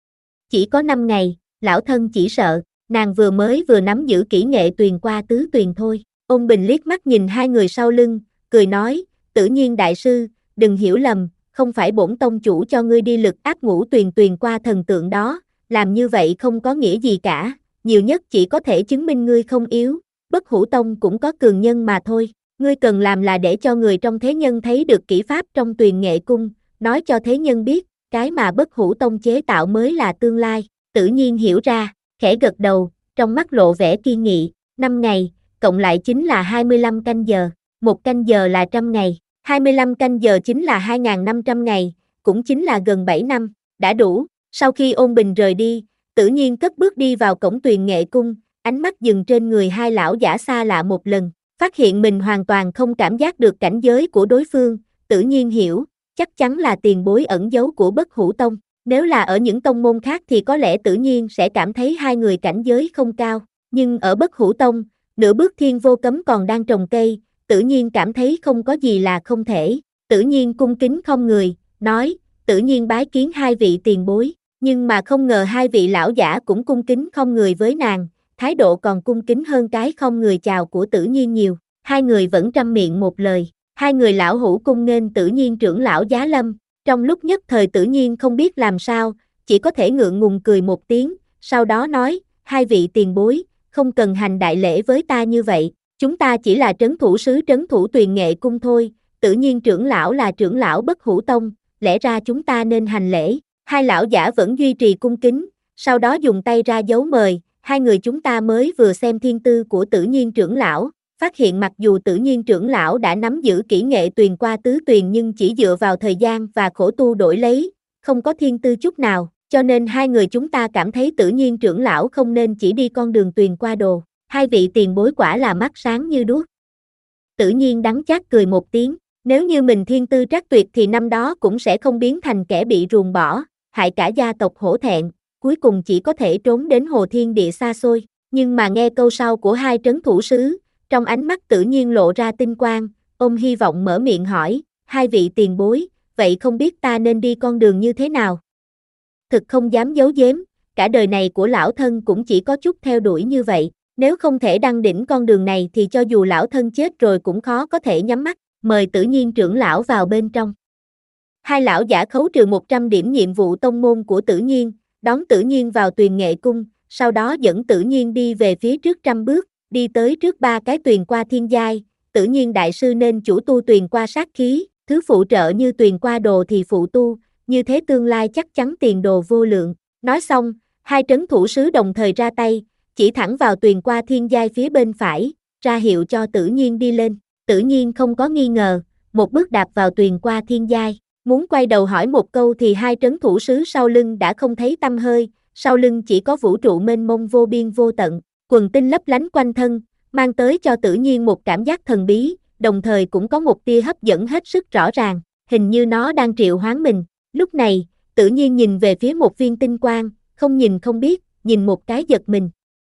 Chỉ có năm ngày, lão thân chỉ sợ, nàng vừa mới vừa nắm giữ kỹ nghệ tuyền qua tứ tuyền thôi. Ôn Bình liếc mắt nhìn hai người sau lưng, cười nói, Tử Nhiên đại sư, đừng hiểu lầm, không phải bổn tông chủ cho ngươi đi lực áp ngũ tuyền tuyền qua thần tượng đó, làm như vậy không có nghĩa gì cả, nhiều nhất chỉ có thể chứng minh ngươi không yếu, Bất Hủ Tông cũng có cường nhân mà thôi, ngươi cần làm là để cho người trong thế nhân thấy được kỹ pháp trong Tuyền Nghệ Cung, nói cho thế nhân biết, cái mà Bất Hủ Tông chế tạo mới là tương lai. Tử Nhiên hiểu ra, khẽ gật đầu, trong mắt lộ vẻ kiên nghị, năm ngày, cộng lại chính là hai mươi lăm canh giờ, một canh giờ là trăm ngày, hai mươi lăm canh giờ chính là hai nghìn năm trăm ngày, cũng chính là gần bảy năm, đã đủ. Sau khi Ôn Bình rời đi, Tử Nhiên cất bước đi vào cổng Tuyền Nghệ Cung, ánh mắt dừng trên người hai lão giả xa lạ một lần, phát hiện mình hoàn toàn không cảm giác được cảnh giới của đối phương, Tử Nhiên hiểu, chắc chắn là tiền bối ẩn giấu của Bất Hủ Tông, nếu là ở những tông môn khác thì có lẽ Tử Nhiên sẽ cảm thấy hai người cảnh giới không cao, nhưng ở Bất Hủ Tông, nửa bước thiên vô cấm còn đang trồng cây, Tử Nhiên cảm thấy không có gì là không thể, Tử Nhiên cung kính không người, nói, Tử Nhiên bái kiến hai vị tiền bối, nhưng mà không ngờ hai vị lão giả cũng cung kính không người với nàng, thái độ còn cung kính hơn cái không người chào của Tử Nhiên nhiều, hai người vẫn trăm miệng một lời, hai người lão hữu cung nghênh Tử Nhiên trưởng lão giá lâm, trong lúc nhất thời Tử Nhiên không biết làm sao, chỉ có thể ngượng ngùng cười một tiếng, sau đó nói, hai vị tiền bối, không cần hành đại lễ với ta như vậy, chúng ta chỉ là trấn thủ sứ trấn thủ Tuyền Nghệ Cung thôi, Tử Nhiên trưởng lão là trưởng lão Bất Hủ Tông, lẽ ra chúng ta nên hành lễ. Hai lão giả vẫn duy trì cung kính, sau đó dùng tay ra dấu mời, hai người chúng ta mới vừa xem thiên tư của Tử Nhiên trưởng lão, phát hiện mặc dù Tử Nhiên trưởng lão đã nắm giữ kỹ nghệ tuyền qua tứ tuyền nhưng chỉ dựa vào thời gian và khổ tu đổi lấy, không có thiên tư chút nào, cho nên hai người chúng ta cảm thấy Tử Nhiên trưởng lão không nên chỉ đi con đường tuyền qua đồ, hai vị tiền bối quả là mắt sáng như đuốc. Tử Nhiên đắng chát cười một tiếng, nếu như mình thiên tư trác tuyệt thì năm đó cũng sẽ không biến thành kẻ bị ruồng bỏ, hại cả gia tộc hổ thẹn, cuối cùng chỉ có thể trốn đến hồ thiên địa xa xôi, nhưng mà nghe câu sau của hai trấn thủ sứ, trong ánh mắt Tử Nhiên lộ ra tinh quang, ông hy vọng mở miệng hỏi, hai vị tiền bối, vậy không biết ta nên đi con đường như thế nào? Thực không dám giấu giếm, cả đời này của lão thân cũng chỉ có chút theo đuổi như vậy, nếu không thể đăng đỉnh con đường này thì cho dù lão thân chết rồi cũng khó có thể nhắm mắt, mời Tử Nhiên trưởng lão vào bên trong. Hai lão giả khấu trừ một trăm điểm nhiệm vụ tông môn của Tử Nhiên, đón Tử Nhiên vào Tuyền Nghệ Cung, sau đó dẫn Tử Nhiên đi về phía trước trăm bước, đi tới trước ba cái tuyền qua thiên giai, Tử Nhiên đại sư nên chủ tu tuyền qua sát khí, thứ phụ trợ như tuyền qua đồ thì phụ tu, như thế tương lai chắc chắn tiền đồ vô lượng. Nói xong, hai trấn thủ sứ đồng thời ra tay, chỉ thẳng vào tuyền qua thiên giai phía bên phải, ra hiệu cho Tử Nhiên đi lên. Tử Nhiên không có nghi ngờ, một bước đạp vào tuyền qua thiên giai, muốn quay đầu hỏi một câu thì hai trấn thủ sứ sau lưng đã không thấy tăm hơi, sau lưng chỉ có vũ trụ mênh mông vô biên vô tận, quần tinh lấp lánh quanh thân, mang tới cho Tử Nhiên một cảm giác thần bí, đồng thời cũng có một tia hấp dẫn hết sức rõ ràng, hình như nó đang triệu hoán mình. Lúc này, Tự nhiên nhìn về phía một viên tinh quang, không nhìn không biết, nhìn một cái giật mình.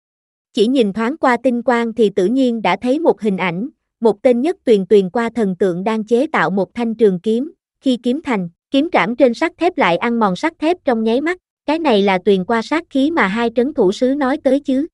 Chỉ nhìn thoáng qua tinh quang thì tự nhiên đã thấy một hình ảnh, một tên nhất tuyền tuyền qua thần tượng đang chế tạo một thanh trường kiếm, khi kiếm thành, kiếm trảm trên sắt thép lại ăn mòn sắt thép trong nháy mắt, cái này là tuyền qua sát khí mà hai trấn thủ sứ nói tới chứ.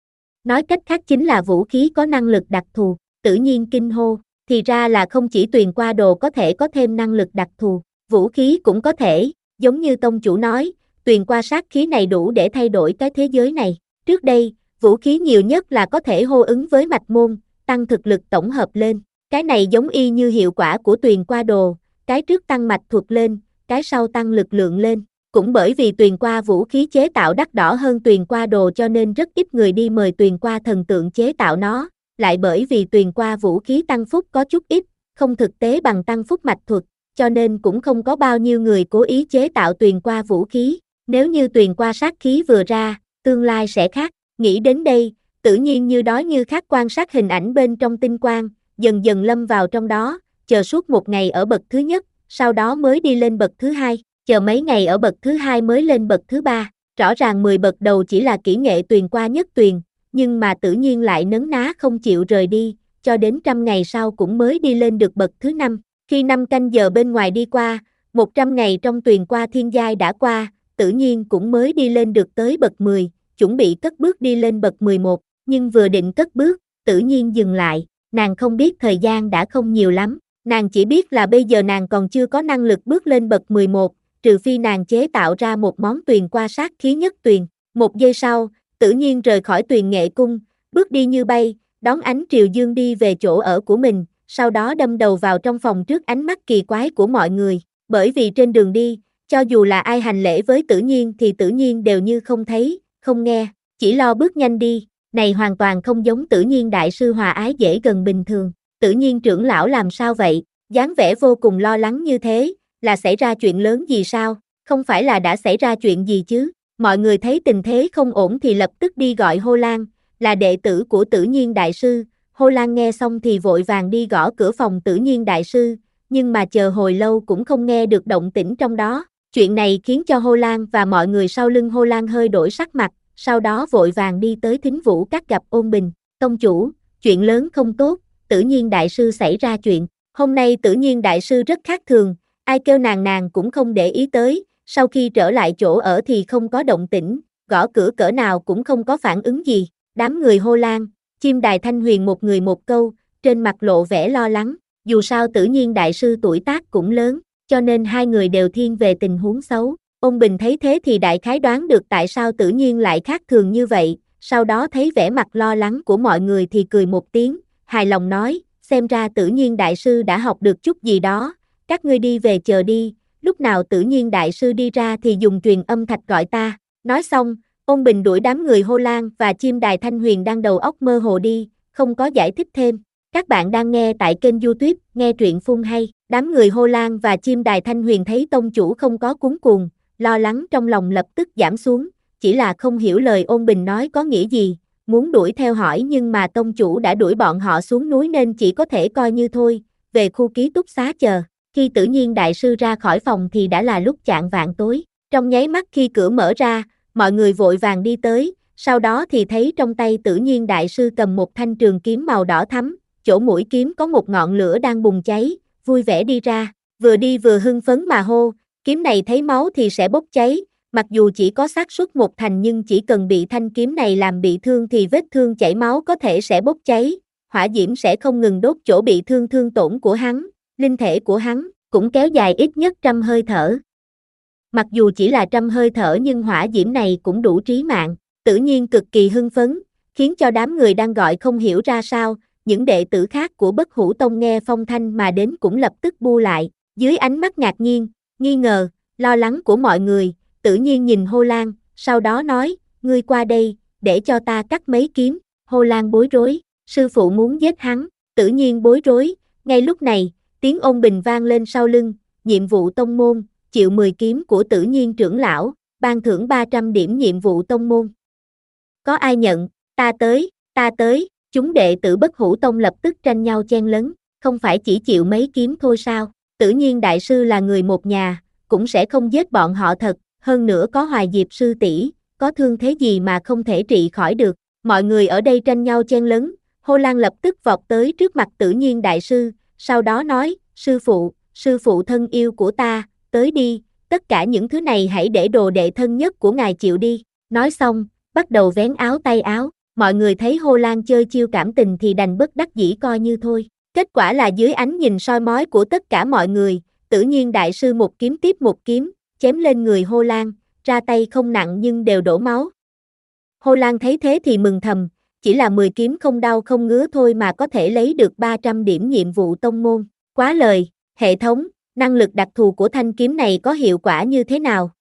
Nói cách khác chính là vũ khí có năng lực đặc thù, tự nhiên kinh hô, thì ra là không chỉ tuyền qua đồ có thể có thêm năng lực đặc thù, vũ khí cũng có thể, giống như tông chủ nói, tuyền qua sát khí này đủ để thay đổi cái thế giới này. Trước đây, vũ khí nhiều nhất là có thể hô ứng với mạch môn, tăng thực lực tổng hợp lên. Cái này giống y như hiệu quả của tuyền qua đồ, cái trước tăng mạch thuật lên, cái sau tăng lực lượng lên. Cũng bởi vì tuyền qua vũ khí chế tạo đắt đỏ hơn tuyền qua đồ cho nên rất ít người đi mời tuyền qua thần tượng chế tạo nó. Lại bởi vì tuyền qua vũ khí tăng phúc có chút ít, không thực tế bằng tăng phúc mạch thuật, cho nên cũng không có bao nhiêu người cố ý chế tạo tuyền qua vũ khí. Nếu như tuyền qua sát khí vừa ra, tương lai sẽ khác. Nghĩ đến đây, tự nhiên như đói như khát quan sát hình ảnh bên trong tinh quang, dần dần lâm vào trong đó, chờ suốt một ngày ở bậc thứ nhất, sau đó mới đi lên bậc thứ hai, chờ mấy ngày ở bậc thứ hai mới lên bậc thứ ba. Rõ ràng mười bậc đầu chỉ là kỹ nghệ tuyền qua nhất tuyền, nhưng mà tự nhiên lại nấn ná không chịu rời đi, cho đến trăm ngày sau cũng mới đi lên được bậc thứ năm. Khi năm canh giờ bên ngoài đi qua, một trăm ngày trong tuyền qua thiên giai đã qua, tự nhiên cũng mới đi lên được tới bậc mười, chuẩn bị cất bước đi lên bậc mười một, nhưng vừa định cất bước, tự nhiên dừng lại, nàng không biết thời gian đã không nhiều lắm, nàng chỉ biết là bây giờ nàng còn chưa có năng lực bước lên bậc mười một, trừ phi nàng chế tạo ra một món tuyền qua sát khí nhất tuyền. Một giây sau, tự nhiên rời khỏi tuyền nghệ cung, bước đi như bay, đón ánh triều dương đi về chỗ ở của mình, sau đó đâm đầu vào trong phòng trước ánh mắt kỳ quái của mọi người, bởi vì trên đường đi, cho dù là ai hành lễ với tự nhiên thì tự nhiên đều như không thấy, không nghe, chỉ lo bước nhanh đi, này hoàn toàn không giống tự nhiên đại sư hòa ái dễ gần bình thường. Tự nhiên trưởng lão làm sao vậy, dáng vẻ vô cùng lo lắng như thế, là xảy ra chuyện lớn gì sao, không phải là đã xảy ra chuyện gì chứ. Mọi người thấy tình thế không ổn thì lập tức đi gọi Hô Lan, là đệ tử của tự nhiên đại sư. Hô Lan nghe xong thì vội vàng đi gõ cửa phòng tự nhiên đại sư, nhưng mà chờ hồi lâu cũng không nghe được động tĩnh trong đó. Chuyện này khiến cho Hô Lan và mọi người sau lưng Hô Lan hơi đổi sắc mặt, sau đó vội vàng đi tới Thính Vũ Các gặp Ôn Bình. Tông chủ, chuyện lớn không tốt, tự nhiên đại sư xảy ra chuyện. Hôm nay tự nhiên đại sư rất khác thường, ai kêu nàng nàng cũng không để ý tới, sau khi trở lại chỗ ở thì không có động tĩnh, gõ cửa cỡ nào cũng không có phản ứng gì. Đám người Hô Lan, Chim Đài Thanh Huyền một người một câu, trên mặt lộ vẻ lo lắng, dù sao tự nhiên đại sư tuổi tác cũng lớn, cho nên hai người đều thiên về tình huống xấu. Ôn Bình thấy thế thì đại khái đoán được tại sao tự nhiên lại khác thường như vậy, sau đó thấy vẻ mặt lo lắng của mọi người thì cười một tiếng, hài lòng nói, xem ra tự nhiên đại sư đã học được chút gì đó, các ngươi đi về chờ đi, lúc nào tự nhiên đại sư đi ra thì dùng truyền âm thạch gọi ta. Nói xong, Ôn Bình đuổi đám người Hô Lan và Chim Đài Thanh Huyền đang đầu óc mơ hồ đi, không có giải thích thêm. Các bạn đang nghe tại kênh YouTube, nghe truyện phun hay. Đám người Hô Lan và Chim Đài Thanh Huyền thấy tông chủ không có cuống cuồng, lo lắng trong lòng lập tức giảm xuống, chỉ là không hiểu lời Ôn Bình nói có nghĩa gì, muốn đuổi theo hỏi nhưng mà tông chủ đã đuổi bọn họ xuống núi nên chỉ có thể coi như thôi, về khu ký túc xá chờ. Khi tự nhiên đại sư ra khỏi phòng thì đã là lúc chạng vạng tối, trong nháy mắt khi cửa mở ra, mọi người vội vàng đi tới, sau đó thì thấy trong tay tự nhiên đại sư cầm một thanh trường kiếm màu đỏ thắm, chỗ mũi kiếm có một ngọn lửa đang bùng cháy, vui vẻ đi ra, vừa đi vừa hưng phấn mà hô, kiếm này thấy máu thì sẽ bốc cháy, mặc dù chỉ có xác suất một thành nhưng chỉ cần bị thanh kiếm này làm bị thương thì vết thương chảy máu có thể sẽ bốc cháy, hỏa diễm sẽ không ngừng đốt chỗ bị thương thương tổn của hắn, linh thể của hắn cũng kéo dài ít nhất trăm hơi thở. Mặc dù chỉ là trăm hơi thở nhưng hỏa diễm này cũng đủ trí mạng, tự nhiên cực kỳ hưng phấn, khiến cho đám người đang gọi không hiểu ra sao, những đệ tử khác của Bất Hủ Tông nghe phong thanh mà đến cũng lập tức bu lại, dưới ánh mắt ngạc nhiên, nghi ngờ, lo lắng của mọi người, tự nhiên nhìn Hô Lan, sau đó nói, ngươi qua đây, để cho ta cắt mấy kiếm. Hô Lan bối rối, sư phụ muốn giết hắn, tự nhiên bối rối, ngay lúc này, tiếng Ôn Bình vang lên sau lưng, nhiệm vụ tông môn, chịu mười kiếm của tự nhiên trưởng lão, ban thưởng ba trăm điểm nhiệm vụ tông môn. Có ai nhận, ta tới, ta tới, chúng đệ tử Bất Hủ Tông lập tức tranh nhau chen lấn, không phải chỉ chịu mấy kiếm thôi sao, tự nhiên đại sư là người một nhà, cũng sẽ không giết bọn họ thật, hơn nữa có Hoài Diệp sư tỷ, có thương thế gì mà không thể trị khỏi được. Mọi người ở đây tranh nhau chen lấn, Hồ Lan lập tức vọt tới trước mặt Tử Nhiên đại sư, sau đó nói, sư phụ, sư phụ thân yêu của ta, tới đi, tất cả những thứ này hãy để đồ đệ thân nhất của ngài chịu đi. Nói xong, bắt đầu vén áo tay áo, mọi người thấy Hồ Lan chơi chiêu cảm tình thì đành bất đắc dĩ coi như thôi. Kết quả là dưới ánh nhìn soi mói của tất cả mọi người, Tử Nhiên đại sư một kiếm tiếp một kiếm, chém lên người Hồ Lan, ra tay không nặng nhưng đều đổ máu. Hồ Lan thấy thế thì mừng thầm, chỉ là mười kiếm không đau không ngứa thôi mà có thể lấy được ba trăm điểm nhiệm vụ tông môn. Quá lời, hệ thống, năng lực đặc thù của thanh kiếm này có hiệu quả như thế nào?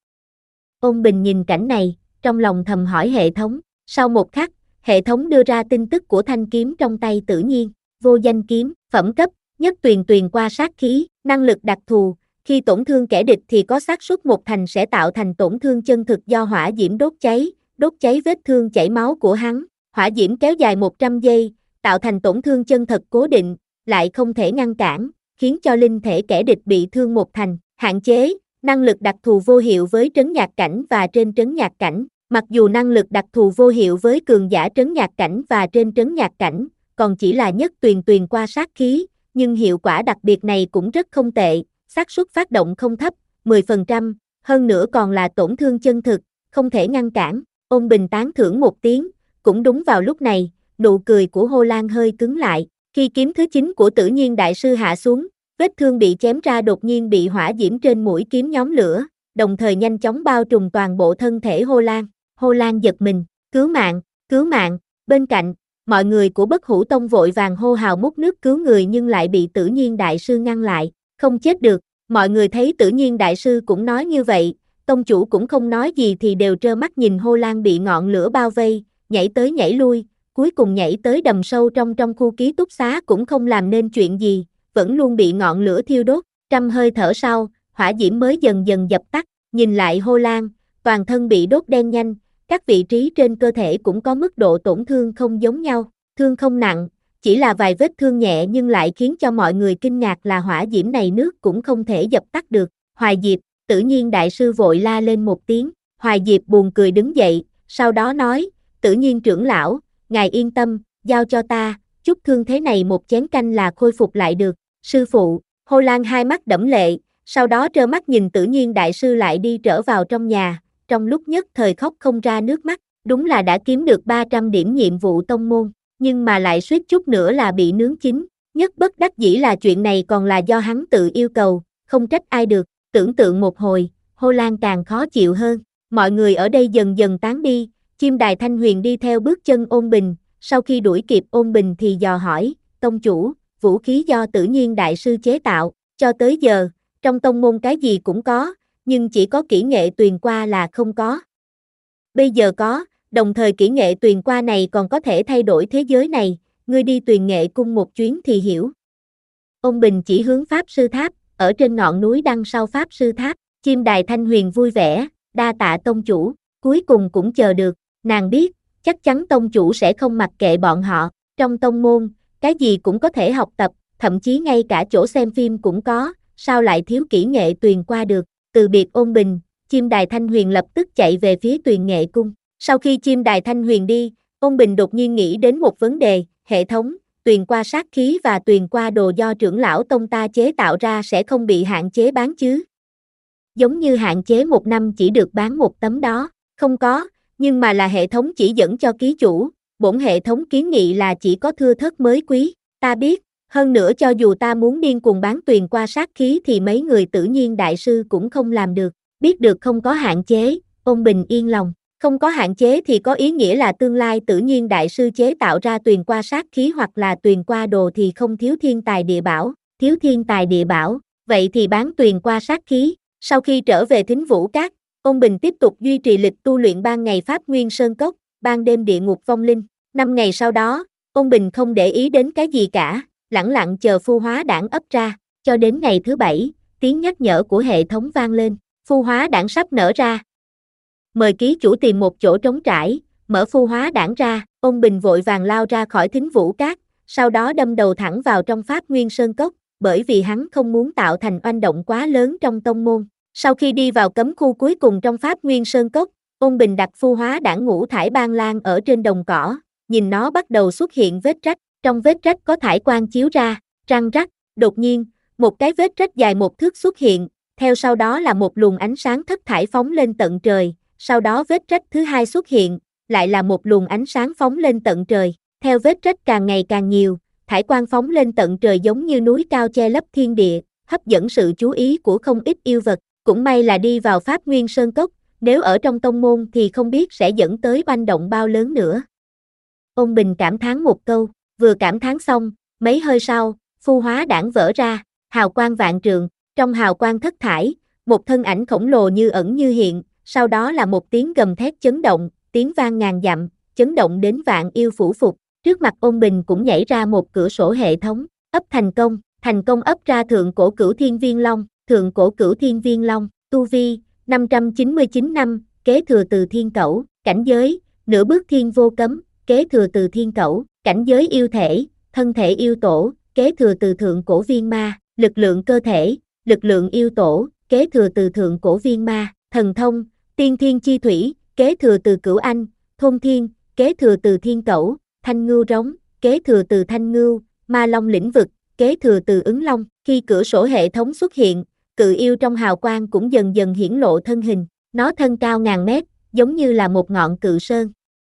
Ôn Bình nhìn cảnh này, trong lòng thầm hỏi hệ thống. Sau một khắc, hệ thống đưa ra tin tức của thanh kiếm trong tay Tử Nhiên. Vô danh kiếm, phẩm cấp, nhất tuyền tuyền qua sát khí, năng lực đặc thù. Khi tổn thương kẻ địch thì có xác suất một thành sẽ tạo thành tổn thương chân thực do hỏa diễm đốt cháy, đốt cháy vết thương chảy máu của hắn. Hỏa diễm kéo dài một trăm giây, tạo thành tổn thương chân thật cố định, lại không thể ngăn cản, khiến cho linh thể kẻ địch bị thương một thành. Hạn chế, năng lực đặc thù vô hiệu với trấn nhạc cảnh và trên trấn nhạc cảnh. Mặc dù năng lực đặc thù vô hiệu với cường giả trấn nhạc cảnh và trên trấn nhạc cảnh, còn chỉ là nhất tuyền tuyền qua sát khí, nhưng hiệu quả đặc biệt này cũng rất không tệ, xác suất phát động không thấp, mười phần trăm, hơn nữa còn là tổn thương chân thực, không thể ngăn cản. Ôn Bình tán thưởng một tiếng, cũng đúng vào lúc này, nụ cười của Hồ Lan hơi cứng lại, khi kiếm thứ chín của Tử Nhiên đại sư hạ xuống, vết thương bị chém ra đột nhiên bị hỏa diễm trên mũi kiếm nhóm lửa, đồng thời nhanh chóng bao trùm toàn bộ thân thể Hồ Lan. Hồ Lan giật mình, cứu mạng, cứu mạng, bên cạnh, mọi người của Bất Hủ Tông vội vàng hô hào múc nước cứu người nhưng lại bị Tử Nhiên đại sư ngăn lại, không chết được. Mọi người thấy Tử Nhiên đại sư cũng nói như vậy, tông chủ cũng không nói gì thì đều trơ mắt nhìn Hồ Lan bị ngọn lửa bao vây, nhảy tới nhảy lui, cuối cùng nhảy tới đầm sâu trong trong khu ký túc xá cũng không làm nên chuyện gì, vẫn luôn bị ngọn lửa thiêu đốt. Trăm hơi thở sau, hỏa diễm mới dần dần dập tắt, nhìn lại Hồ Lan, toàn thân bị đốt đen nhanh, các vị trí trên cơ thể cũng có mức độ tổn thương không giống nhau, thương không nặng, chỉ là vài vết thương nhẹ nhưng lại khiến cho mọi người kinh ngạc là hỏa diễm này nước cũng không thể dập tắt được. Hoài Diệp, Tử Nhiên đại sư vội la lên một tiếng, Hoài Diệp buồn cười đứng dậy, sau đó nói, Tử Nhiên trưởng lão, ngài yên tâm, giao cho ta, chút thương thế này một chén canh là khôi phục lại được. Sư phụ, Hồ Lan hai mắt đẫm lệ, sau đó trơ mắt nhìn Tử Nhiên đại sư lại đi trở vào trong nhà, trong lúc nhất thời khóc không ra nước mắt, đúng là đã kiếm được ba trăm điểm nhiệm vụ tông môn, nhưng mà lại suýt chút nữa là bị nướng chín, nhất bất đắc dĩ là chuyện này còn là do hắn tự yêu cầu, không trách ai được. Tưởng tượng một hồi, Hồ Lan càng khó chịu hơn, mọi người ở đây dần dần tán đi, Chim Đài Thanh Huyền đi theo bước chân Ôn Bình, sau khi đuổi kịp Ôn Bình thì dò hỏi, tông chủ, vũ khí do Tử Nhiên đại sư chế tạo, cho tới giờ, trong tông môn cái gì cũng có, nhưng chỉ có kỹ nghệ tuyền qua là không có. Bây giờ có, đồng thời kỹ nghệ tuyền qua này còn có thể thay đổi thế giới này, ngươi đi Tuyền Nghệ cung một chuyến thì hiểu. Ôn Bình chỉ hướng Pháp Sư Tháp, ở trên ngọn núi đằng sau Pháp Sư Tháp, Chim Đài Thanh Huyền vui vẻ, đa tạ tông chủ, cuối cùng cũng chờ được, nàng biết, chắc chắn tông chủ sẽ không mặc kệ bọn họ, trong tông môn, cái gì cũng có thể học tập, thậm chí ngay cả chỗ xem phim cũng có, sao lại thiếu kỹ nghệ tuyền qua được. Từ biệt Ôn Bình, Chim Đài Thanh Huyền lập tức chạy về phía Tuyền Nghệ cung. Sau khi Chim Đài Thanh Huyền đi, Ôn Bình đột nhiên nghĩ đến một vấn đề, hệ thống, tuyền qua sát khí và tuyền qua đồ do trưởng lão tông ta chế tạo ra sẽ không bị hạn chế bán chứ? Giống như hạn chế một năm chỉ được bán một tấm đó, không có, nhưng mà là hệ thống chỉ dẫn cho ký chủ, bổn hệ thống kiến nghị là chỉ có thưa thớt mới quý, ta biết, hơn nữa cho dù ta muốn điên cuồng bán tuyền qua sát khí thì mấy người Tử Nhiên đại sư cũng không làm được, biết được không có hạn chế, Ôn Bình yên lòng. Không có hạn chế thì có ý nghĩa là tương lai Tử Nhiên đại sư chế tạo ra tuyền qua sát khí hoặc là tuyền qua đồ thì không thiếu thiên tài địa bảo, thiếu thiên tài địa bảo, vậy thì bán tuyền qua sát khí. Sau khi trở về Thính Vũ Các, Ôn Bình tiếp tục duy trì lịch tu luyện ban ngày Pháp Nguyên Sơn Cốc, ban đêm Địa Ngục Vong Linh. Năm ngày sau đó, Ôn Bình không để ý đến cái gì cả, lẳng lặng chờ phu hóa đản ấp ra, cho đến ngày thứ bảy, tiếng nhắc nhở của hệ thống vang lên, phu hóa đản sắp nở ra. Mời ký chủ tìm một chỗ trống trải, mở phu hóa đản ra, Ôn Bình vội vàng lao ra khỏi Thính Vũ Các, sau đó đâm đầu thẳng vào trong Pháp Nguyên Sơn Cốc, bởi vì hắn không muốn tạo thành oanh động quá lớn trong tông môn. Sau khi đi vào cấm khu cuối cùng trong Pháp Nguyên Sơn Cốc, Ôn Bình đặt phu hóa đảng ngũ thải ban lan ở trên đồng cỏ, nhìn nó bắt đầu xuất hiện vết rách, trong vết rách có thải quang chiếu ra, răng rắc, đột nhiên, một cái vết rách dài một thước xuất hiện, theo sau đó là một luồng ánh sáng thất thải phóng lên tận trời, sau đó vết rách thứ hai xuất hiện, lại là một luồng ánh sáng phóng lên tận trời, theo vết rách càng ngày càng nhiều, thải quang phóng lên tận trời giống như núi cao che lấp thiên địa, hấp dẫn sự chú ý của không ít yêu vật, cũng may là đi vào Pháp Nguyên Sơn Cốc, nếu ở trong tông môn thì không biết sẽ dẫn tới oanh động bao lớn nữa. Ôn Bình cảm thán một câu, vừa cảm thán xong, mấy hơi sau, phu hóa đảng vỡ ra, hào quang vạn trượng, trong hào quang thất thải, một thân ảnh khổng lồ như ẩn như hiện, sau đó là một tiếng gầm thét chấn động, tiếng vang ngàn dặm, chấn động đến vạn yêu phủ phục, trước mặt Ôn Bình cũng nhảy ra một cửa sổ hệ thống, ấp thành công, thành công ấp ra thượng cổ cửu thiên viên long, thượng cổ cửu thiên viên long, tu vi, năm trăm chín mươi chín năm, kế thừa từ thiên cẩu, cảnh giới, nửa bước thiên vô cấm, kế thừa từ thiên cẩu, cảnh giới yêu thể, thân thể yêu tổ, kế thừa từ thượng cổ viên ma, lực lượng cơ thể, lực lượng yêu tổ, kế thừa từ thượng cổ viên ma, thần thông, tiên thiên chi thủy, kế thừa từ cửu anh, thôn thiên, kế thừa từ thiên cẩu, thanh ngưu rống, kế thừa từ thanh ngưu, ma long lĩnh vực, kế thừa từ ứng long. Khi cửa sổ hệ thống xuất hiện, cự yêu trong hào quang cũng dần dần hiển lộ thân hình, nó thân cao ngàn mét, giống như là một ngọn cự sơn.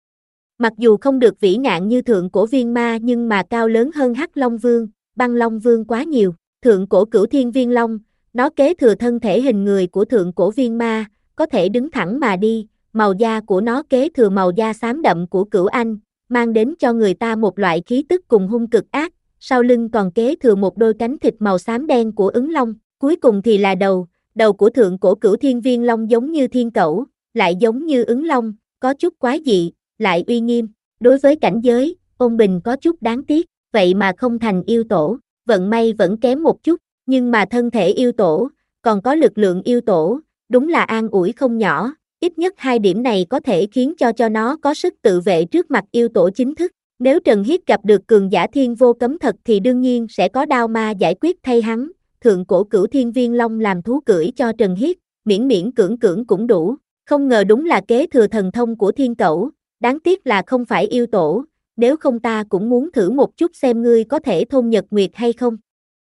Mặc dù không được vĩ ngạn như thượng cổ viên ma nhưng mà cao lớn hơn Hắc Long Vương, Băng Long Vương quá nhiều. Thượng cổ cửu thiên viên long, nó kế thừa thân thể hình người của thượng cổ viên ma, có thể đứng thẳng mà đi, màu da của nó kế thừa màu da xám đậm của cửu anh, mang đến cho người ta một loại khí tức cùng hung cực ác, sau lưng còn kế thừa một đôi cánh thịt màu xám đen của ứng long, cuối cùng thì là đầu, đầu của thượng cổ cửu thiên viên long giống như thiên cẩu, lại giống như ứng long, có chút quái dị, lại uy nghiêm. Đối với cảnh giới, Ôn Bình có chút đáng tiếc, vậy mà không thành yêu tổ, vận may vẫn kém một chút, nhưng mà thân thể yêu tổ, còn có lực lượng yêu tổ, đúng là an ủi không nhỏ, ít nhất hai điểm này có thể khiến cho cho nó có sức tự vệ trước mặt yêu tổ chính thức. Nếu Trần Hiết gặp được cường giả thiên vô cấm thật thì đương nhiên sẽ có đao ma giải quyết thay hắn, thượng cổ cửu thiên viên long làm thú cưỡi cho Trần Hiết, miễn miễn cưỡng cưỡng cũng đủ, không ngờ đúng là kế thừa thần thông của thiên cẩu, đáng tiếc là không phải yêu tổ, nếu không ta cũng muốn thử một chút xem ngươi có thể thôn nhật nguyệt hay không.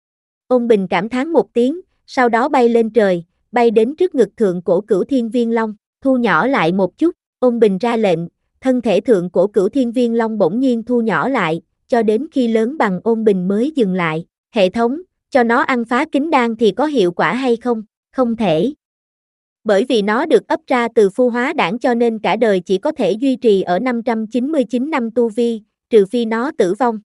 Ôn Bình cảm thán một tiếng, sau đó bay lên trời, bay đến trước ngực thượng cổ cửu thiên viên long, thu nhỏ lại một chút, Ôn Bình ra lệnh, thân thể thượng cổ cửu thiên viên long bỗng nhiên thu nhỏ lại, cho đến khi lớn bằng Ôn Bình mới dừng lại. Hệ thống, cho nó ăn phá kính đan thì có hiệu quả hay không? Không thể. Bởi vì nó được ấp ra từ phu hóa đảng cho nên cả đời chỉ có thể duy trì ở năm trăm chín mươi chín năm tu vi, trừ phi nó tử vong.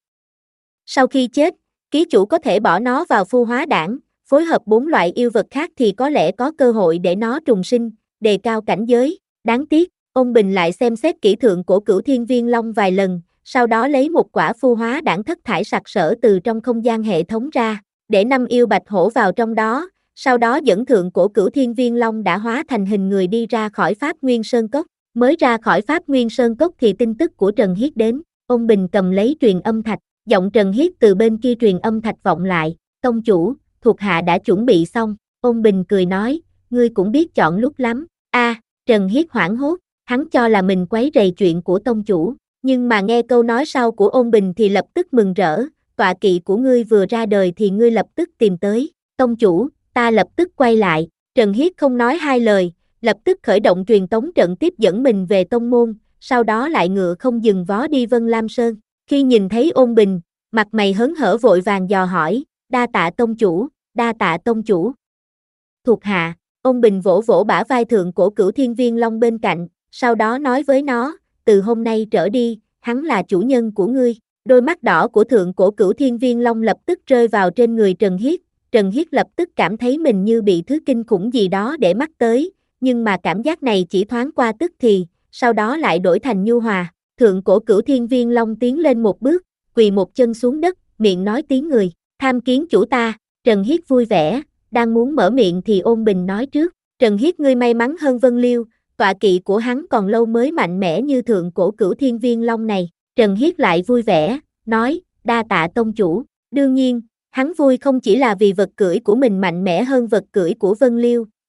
Sau khi chết, ký chủ có thể bỏ nó vào phu hóa đảng, phối hợp bốn loại yêu vật khác thì có lẽ có cơ hội để nó trùng sinh, đề cao cảnh giới. Đáng tiếc, Ôn Bình lại xem xét kỹ thượng cổ cửu thiên viên long vài lần, sau đó lấy một quả phu hóa đảng thất thải sặc sỡ từ trong không gian hệ thống ra, để năm yêu bạch hổ vào trong đó, sau đó dẫn thượng cổ cửu thiên viên long đã hóa thành hình người đi ra khỏi Pháp Nguyên Sơn Cốc. Mới ra khỏi Pháp Nguyên Sơn Cốc thì tin tức của Trần Hiết đến, Ôn Bình cầm lấy truyền âm thạch, giọng Trần Hiết từ bên kia truyền âm thạch vọng lại, tông chủ, thuộc hạ đã chuẩn bị xong. Ôn Bình cười nói, ngươi cũng biết chọn lúc lắm. A, Trần Hiết hoảng hốt, hắn cho là mình quấy rầy chuyện của tông chủ, nhưng mà nghe câu nói sau của Ôn Bình thì lập tức mừng rỡ, tọa kỵ của ngươi vừa ra đời thì ngươi lập tức tìm tới, tông chủ, ta lập tức quay lại. Trần Hiết không nói hai lời, lập tức khởi động truyền tống trận tiếp dẫn mình về tông môn, sau đó lại ngựa không dừng vó đi Vân Lam Sơn. Khi nhìn thấy Ôn Bình, mặt mày hớn hở vội vàng dò hỏi, đa tạ tông chủ, đa tạ tông chủ. Thuộc hạ, Ôn Bình vỗ vỗ bả vai thượng cổ cửu thiên viên long bên cạnh, sau đó nói với nó, từ hôm nay trở đi, hắn là chủ nhân của ngươi. Đôi mắt đỏ của thượng cổ cửu thiên viên long lập tức rơi vào trên người Trần Hiết, Trần Hiết lập tức cảm thấy mình như bị thứ kinh khủng gì đó để mắt tới, nhưng mà cảm giác này chỉ thoáng qua tức thì, sau đó lại đổi thành nhu hòa. Thượng cổ cửu thiên viên long tiến lên một bước, quỳ một chân xuống đất, miệng nói tiếng người, tham kiến chủ ta. Trần Hiết vui vẻ, đang muốn mở miệng thì Ôn Bình nói trước, Trần Hiết ngươi may mắn hơn Vân Liêu, tọa kỵ của hắn còn lâu mới mạnh mẽ như thượng cổ cửu thiên viên long này. Trần Hiết lại vui vẻ, nói, đa tạ tông chủ. Đương nhiên, hắn vui không chỉ là vì vật cưỡi của mình mạnh mẽ hơn vật cưỡi của Vân Liêu,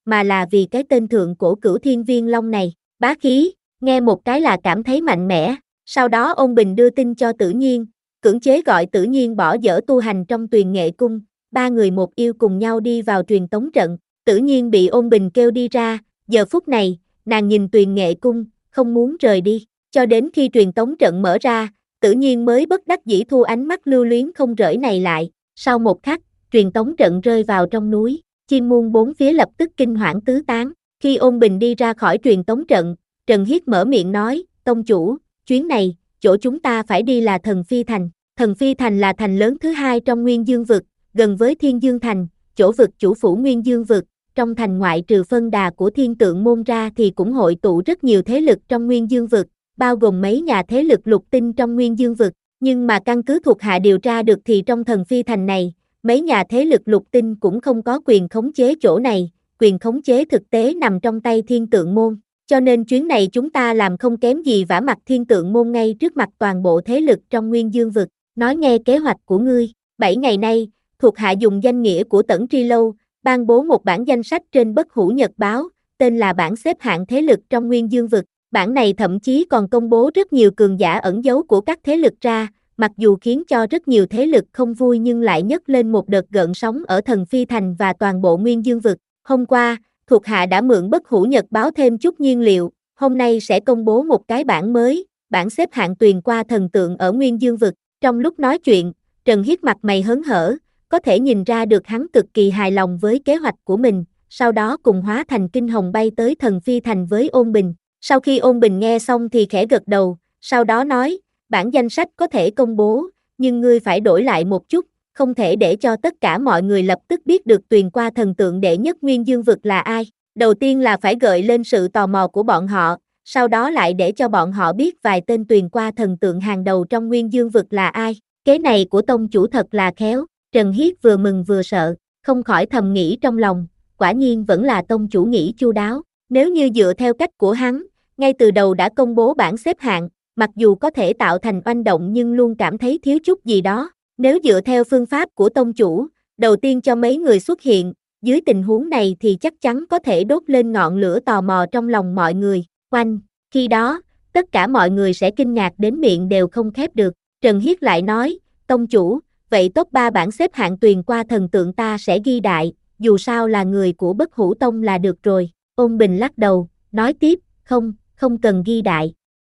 mà là vì cái tên thượng cổ Cửu Thiên Viên Long này, bá khí, nghe một cái là cảm thấy mạnh mẽ. Sau đó Ôn Bình đưa tin cho Tử Nhiên, cưỡng chế gọi Tử Nhiên bỏ dở tu hành trong Tuyền Nghệ Cung, ba người một yêu cùng nhau đi vào truyền tống trận. Tử Nhiên bị Ôn Bình kêu đi ra, giờ phút này, nàng nhìn Tuyền Nghệ Cung, không muốn rời đi, cho đến khi truyền tống trận mở ra, Tử Nhiên mới bất đắc dĩ thu ánh mắt lưu luyến không rời này lại. Sau một khắc, truyền tống trận rơi vào trong núi, chim muôn bốn phía lập tức kinh hoảng tứ tán. Khi Ôn Bình đi ra khỏi truyền tống trận, Trần Hiết mở miệng nói, tông chủ, chuyến này, chỗ chúng ta phải đi là Thần Phi Thành. Thần Phi Thành là thành lớn thứ hai trong Nguyên Dương Vực, gần với Thiên Dương Thành, chỗ vực chủ phủ Nguyên Dương Vực. Trong thành ngoại trừ phân đà của Thiên Tượng Môn ra thì cũng hội tụ rất nhiều thế lực trong Nguyên Dương Vực, bao gồm mấy nhà thế lực lục tinh trong Nguyên Dương Vực. Nhưng mà căn cứ thuộc hạ điều tra được thì trong Thần Phi Thành này, mấy nhà thế lực lục tinh cũng không có quyền khống chế chỗ này, quyền khống chế thực tế nằm trong tay Thiên Tượng Môn. Cho nên chuyến này chúng ta làm không kém gì vả mặt Thiên Tượng Môn ngay trước mặt toàn bộ thế lực trong Nguyên Dương Vực. Nói nghe kế hoạch của ngươi, bảy ngày nay, thuộc hạ dùng danh nghĩa của Tẩn Tri Lâu, ban bố một bản danh sách trên Bất Hủ Nhật Báo, tên là bảng xếp hạng thế lực trong Nguyên Dương Vực. Bản này thậm chí còn công bố rất nhiều cường giả ẩn giấu của các thế lực ra, mặc dù khiến cho rất nhiều thế lực không vui nhưng lại nhấc lên một đợt gợn sóng ở Thần Phi Thành và toàn bộ Nguyên Dương Vực. Hôm qua, thuộc hạ đã mượn Bất Hủ Nhật Báo thêm chút nhiên liệu, hôm nay sẽ công bố một cái bảng mới, bảng xếp hạng tuyền qua thần tượng ở Nguyên Dương Vực. Trong lúc nói chuyện, Trần Hiết mặt mày hớn hở, có thể nhìn ra được hắn cực kỳ hài lòng với kế hoạch của mình, sau đó cùng hóa thành kinh hồng bay tới Thần Phi Thành với Ôn Bình. Sau khi Ôn Bình nghe xong thì khẽ gật đầu, sau đó nói, bản danh sách có thể công bố, nhưng ngươi phải đổi lại một chút, không thể để cho tất cả mọi người lập tức biết được tuyền qua thần tượng đệ nhất Nguyên Dương Vực là ai. Đầu tiên là phải gợi lên sự tò mò của bọn họ, sau đó lại để cho bọn họ biết vài tên tuyền qua thần tượng hàng đầu trong Nguyên Dương Vực là ai. Kế này của tông chủ thật là khéo. Trần Hiết vừa mừng vừa sợ, không khỏi thầm nghĩ trong lòng, quả nhiên vẫn là tông chủ nghĩ chu đáo. Nếu như dựa theo cách của hắn, ngay từ đầu đã công bố bảng xếp hạng, mặc dù có thể tạo thành oanh động nhưng luôn cảm thấy thiếu chút gì đó. Nếu dựa theo phương pháp của tông chủ, đầu tiên cho mấy người xuất hiện, dưới tình huống này thì chắc chắn có thể đốt lên ngọn lửa tò mò trong lòng mọi người. Oanh, khi đó, tất cả mọi người sẽ kinh ngạc đến miệng đều không khép được. Trần Hiết lại nói, tông chủ, vậy top ba bảng xếp hạng tuyền qua thần tượng ta sẽ ghi đại, dù sao là người của Bất Hủ Tông là được rồi. Ôn Bình lắc đầu, nói tiếp, không, không cần ghi đại.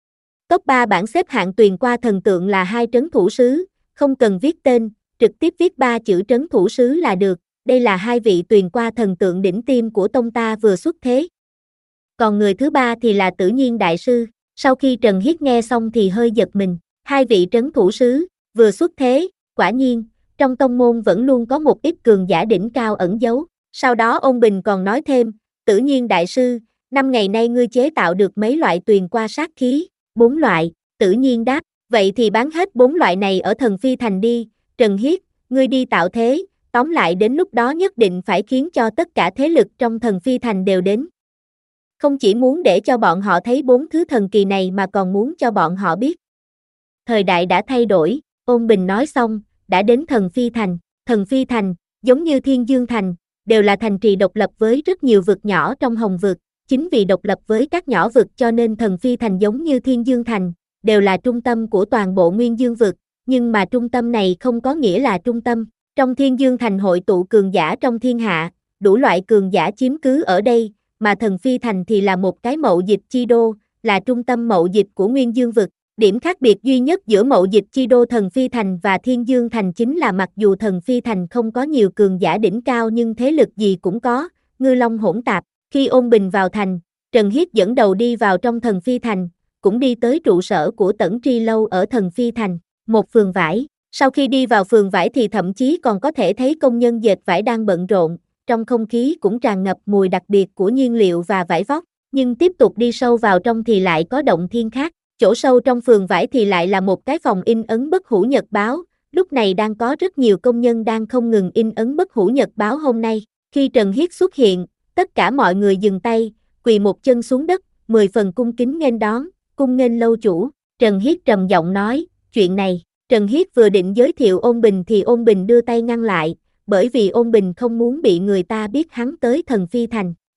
Top ba bảng xếp hạng tuyền qua thần tượng là hai trấn thủ sứ, không cần viết tên, trực tiếp viết ba chữ trấn thủ sứ là được, đây là hai vị tuyền qua thần tượng đỉnh tiêm của tông ta vừa xuất thế. Còn người thứ ba thì là Tử Nhiên Đại Sư. Sau khi Trần Hiết nghe xong thì hơi giật mình, hai vị trấn thủ sứ, vừa xuất thế, quả nhiên, trong tông môn vẫn luôn có một ít cường giả đỉnh cao ẩn giấu. Sau đó Ôn Bình còn nói thêm, Tử Nhiên Đại Sư, năm ngày nay ngươi chế tạo được mấy loại tuyền qua sát khí? Bốn loại, Tử Nhiên đáp, vậy thì bán hết bốn loại này ở Thần Phi Thành đi. Trần Hiết, ngươi đi tạo thế, tóm lại đến lúc đó nhất định phải khiến cho tất cả thế lực trong Thần Phi Thành đều đến. Không chỉ muốn để cho bọn họ thấy bốn thứ thần kỳ này mà còn muốn cho bọn họ biết. Thời đại đã thay đổi, Ôn Bình nói xong, đã đến Thần Phi Thành. Thần Phi Thành, giống như Thiên Dương Thành, đều là thành trì độc lập với rất nhiều vực nhỏ trong Hồng Vực. Chính vì độc lập với các nhỏ vực cho nên Thần Phi Thành giống như Thiên Dương Thành, đều là trung tâm của toàn bộ Nguyên Dương Vực. Nhưng mà trung tâm này không có nghĩa là trung tâm. Trong Thiên Dương Thành hội tụ cường giả trong thiên hạ, đủ loại cường giả chiếm cứ ở đây, mà Thần Phi Thành thì là một cái mậu dịch chi đô, là trung tâm mậu dịch của Nguyên Dương Vực. Điểm khác biệt duy nhất giữa mậu dịch chi đô Thần Phi Thành và Thiên Dương Thành chính là mặc dù Thần Phi Thành không có nhiều cường giả đỉnh cao nhưng thế lực gì cũng có, ngư long hỗn tạp. Khi Ôn Bình vào thành, Trần Hiết dẫn đầu đi vào trong Thần Phi Thành, cũng đi tới trụ sở của Tẩn Tri Lâu ở Thần Phi Thành, một phường vải. Sau khi đi vào phường vải thì thậm chí còn có thể thấy công nhân dệt vải đang bận rộn, trong không khí cũng tràn ngập mùi đặc biệt của nhiên liệu và vải vóc, nhưng tiếp tục đi sâu vào trong thì lại có động thiên khác. Chỗ sâu trong phường vải thì lại là một cái phòng in ấn Bất Hủ Nhật Báo, lúc này đang có rất nhiều công nhân đang không ngừng in ấn Bất Hủ Nhật Báo hôm nay. Khi Trần Hiết xuất hiện, tất cả mọi người dừng tay, quỳ một chân xuống đất, mười phần cung kính nghênh đón, cung nghênh lâu chủ. Trần Hiết trầm giọng nói, chuyện này, Trần Hiết vừa định giới thiệu Ôn Bình thì Ôn Bình đưa tay ngăn lại, bởi vì Ôn Bình không muốn bị người ta biết hắn tới Thần Phi Thành,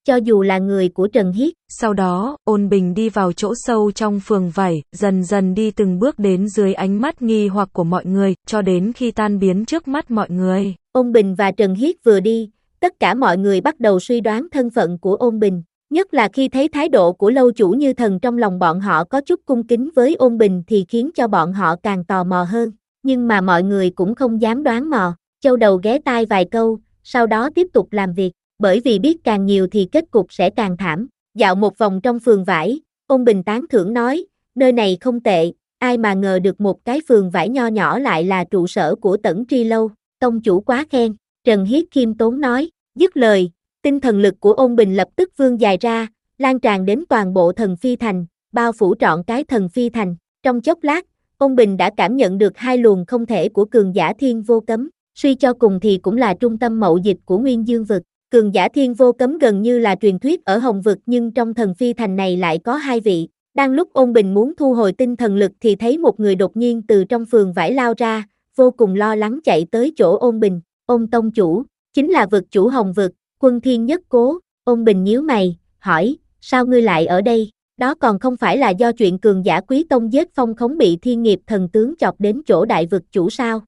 cho dù là người của Trần Hiết. Sau đó, Ôn Bình đi vào chỗ sâu trong phường vải, dần dần đi từng bước đến dưới ánh mắt nghi hoặc của mọi người, cho đến khi tan biến trước mắt mọi người. Ôn Bình và Trần Hiết vừa đi, tất cả mọi người bắt đầu suy đoán thân phận của Ôn Bình. Nhất là khi thấy thái độ của lâu chủ Như Thần trong lòng bọn họ có chút cung kính với Ôn Bình thì khiến cho bọn họ càng tò mò hơn. Nhưng mà mọi người cũng không dám đoán mò, châu đầu ghé tai vài câu, sau đó tiếp tục làm việc, bởi vì biết càng nhiều thì kết cục sẽ càng thảm. Dạo một vòng trong phường vải, Ôn Bình tán thưởng nói, nơi này không tệ, ai mà ngờ được một cái phường vải nho nhỏ lại là trụ sở của Tẩn Tri Lâu, tông chủ quá khen. Trần Hiết khiêm tốn nói, dứt lời, tinh thần lực của Ôn Bình lập tức vươn dài ra, lan tràn đến toàn bộ Thần Phi Thành, bao phủ trọn cái Thần Phi Thành. Trong chốc lát, Ôn Bình đã cảm nhận được hai luồng không thể của cường giả Thiên Vô Cấm, suy cho cùng thì cũng là trung tâm mậu dịch của Nguyên Dương vực. Cường giả Thiên Vô Cấm gần như là truyền thuyết ở Hồng vực, nhưng trong Thần Phi Thành này lại có hai vị. Đang lúc Ôn Bình muốn thu hồi tinh thần lực thì thấy một người đột nhiên từ trong phường vải lao ra, vô cùng lo lắng chạy tới chỗ Ôn Bình. Ôn tông chủ, chính là vực chủ Hồng vực, Quân Thiên Nhất Cố. Ôn Bình nhíu mày, hỏi, sao ngươi lại ở đây? Đó còn không phải là do chuyện cường giả Quý Tông giết Phong Khống bị Thiên Nghiệp thần tướng chọc đến chỗ đại vực chủ sao?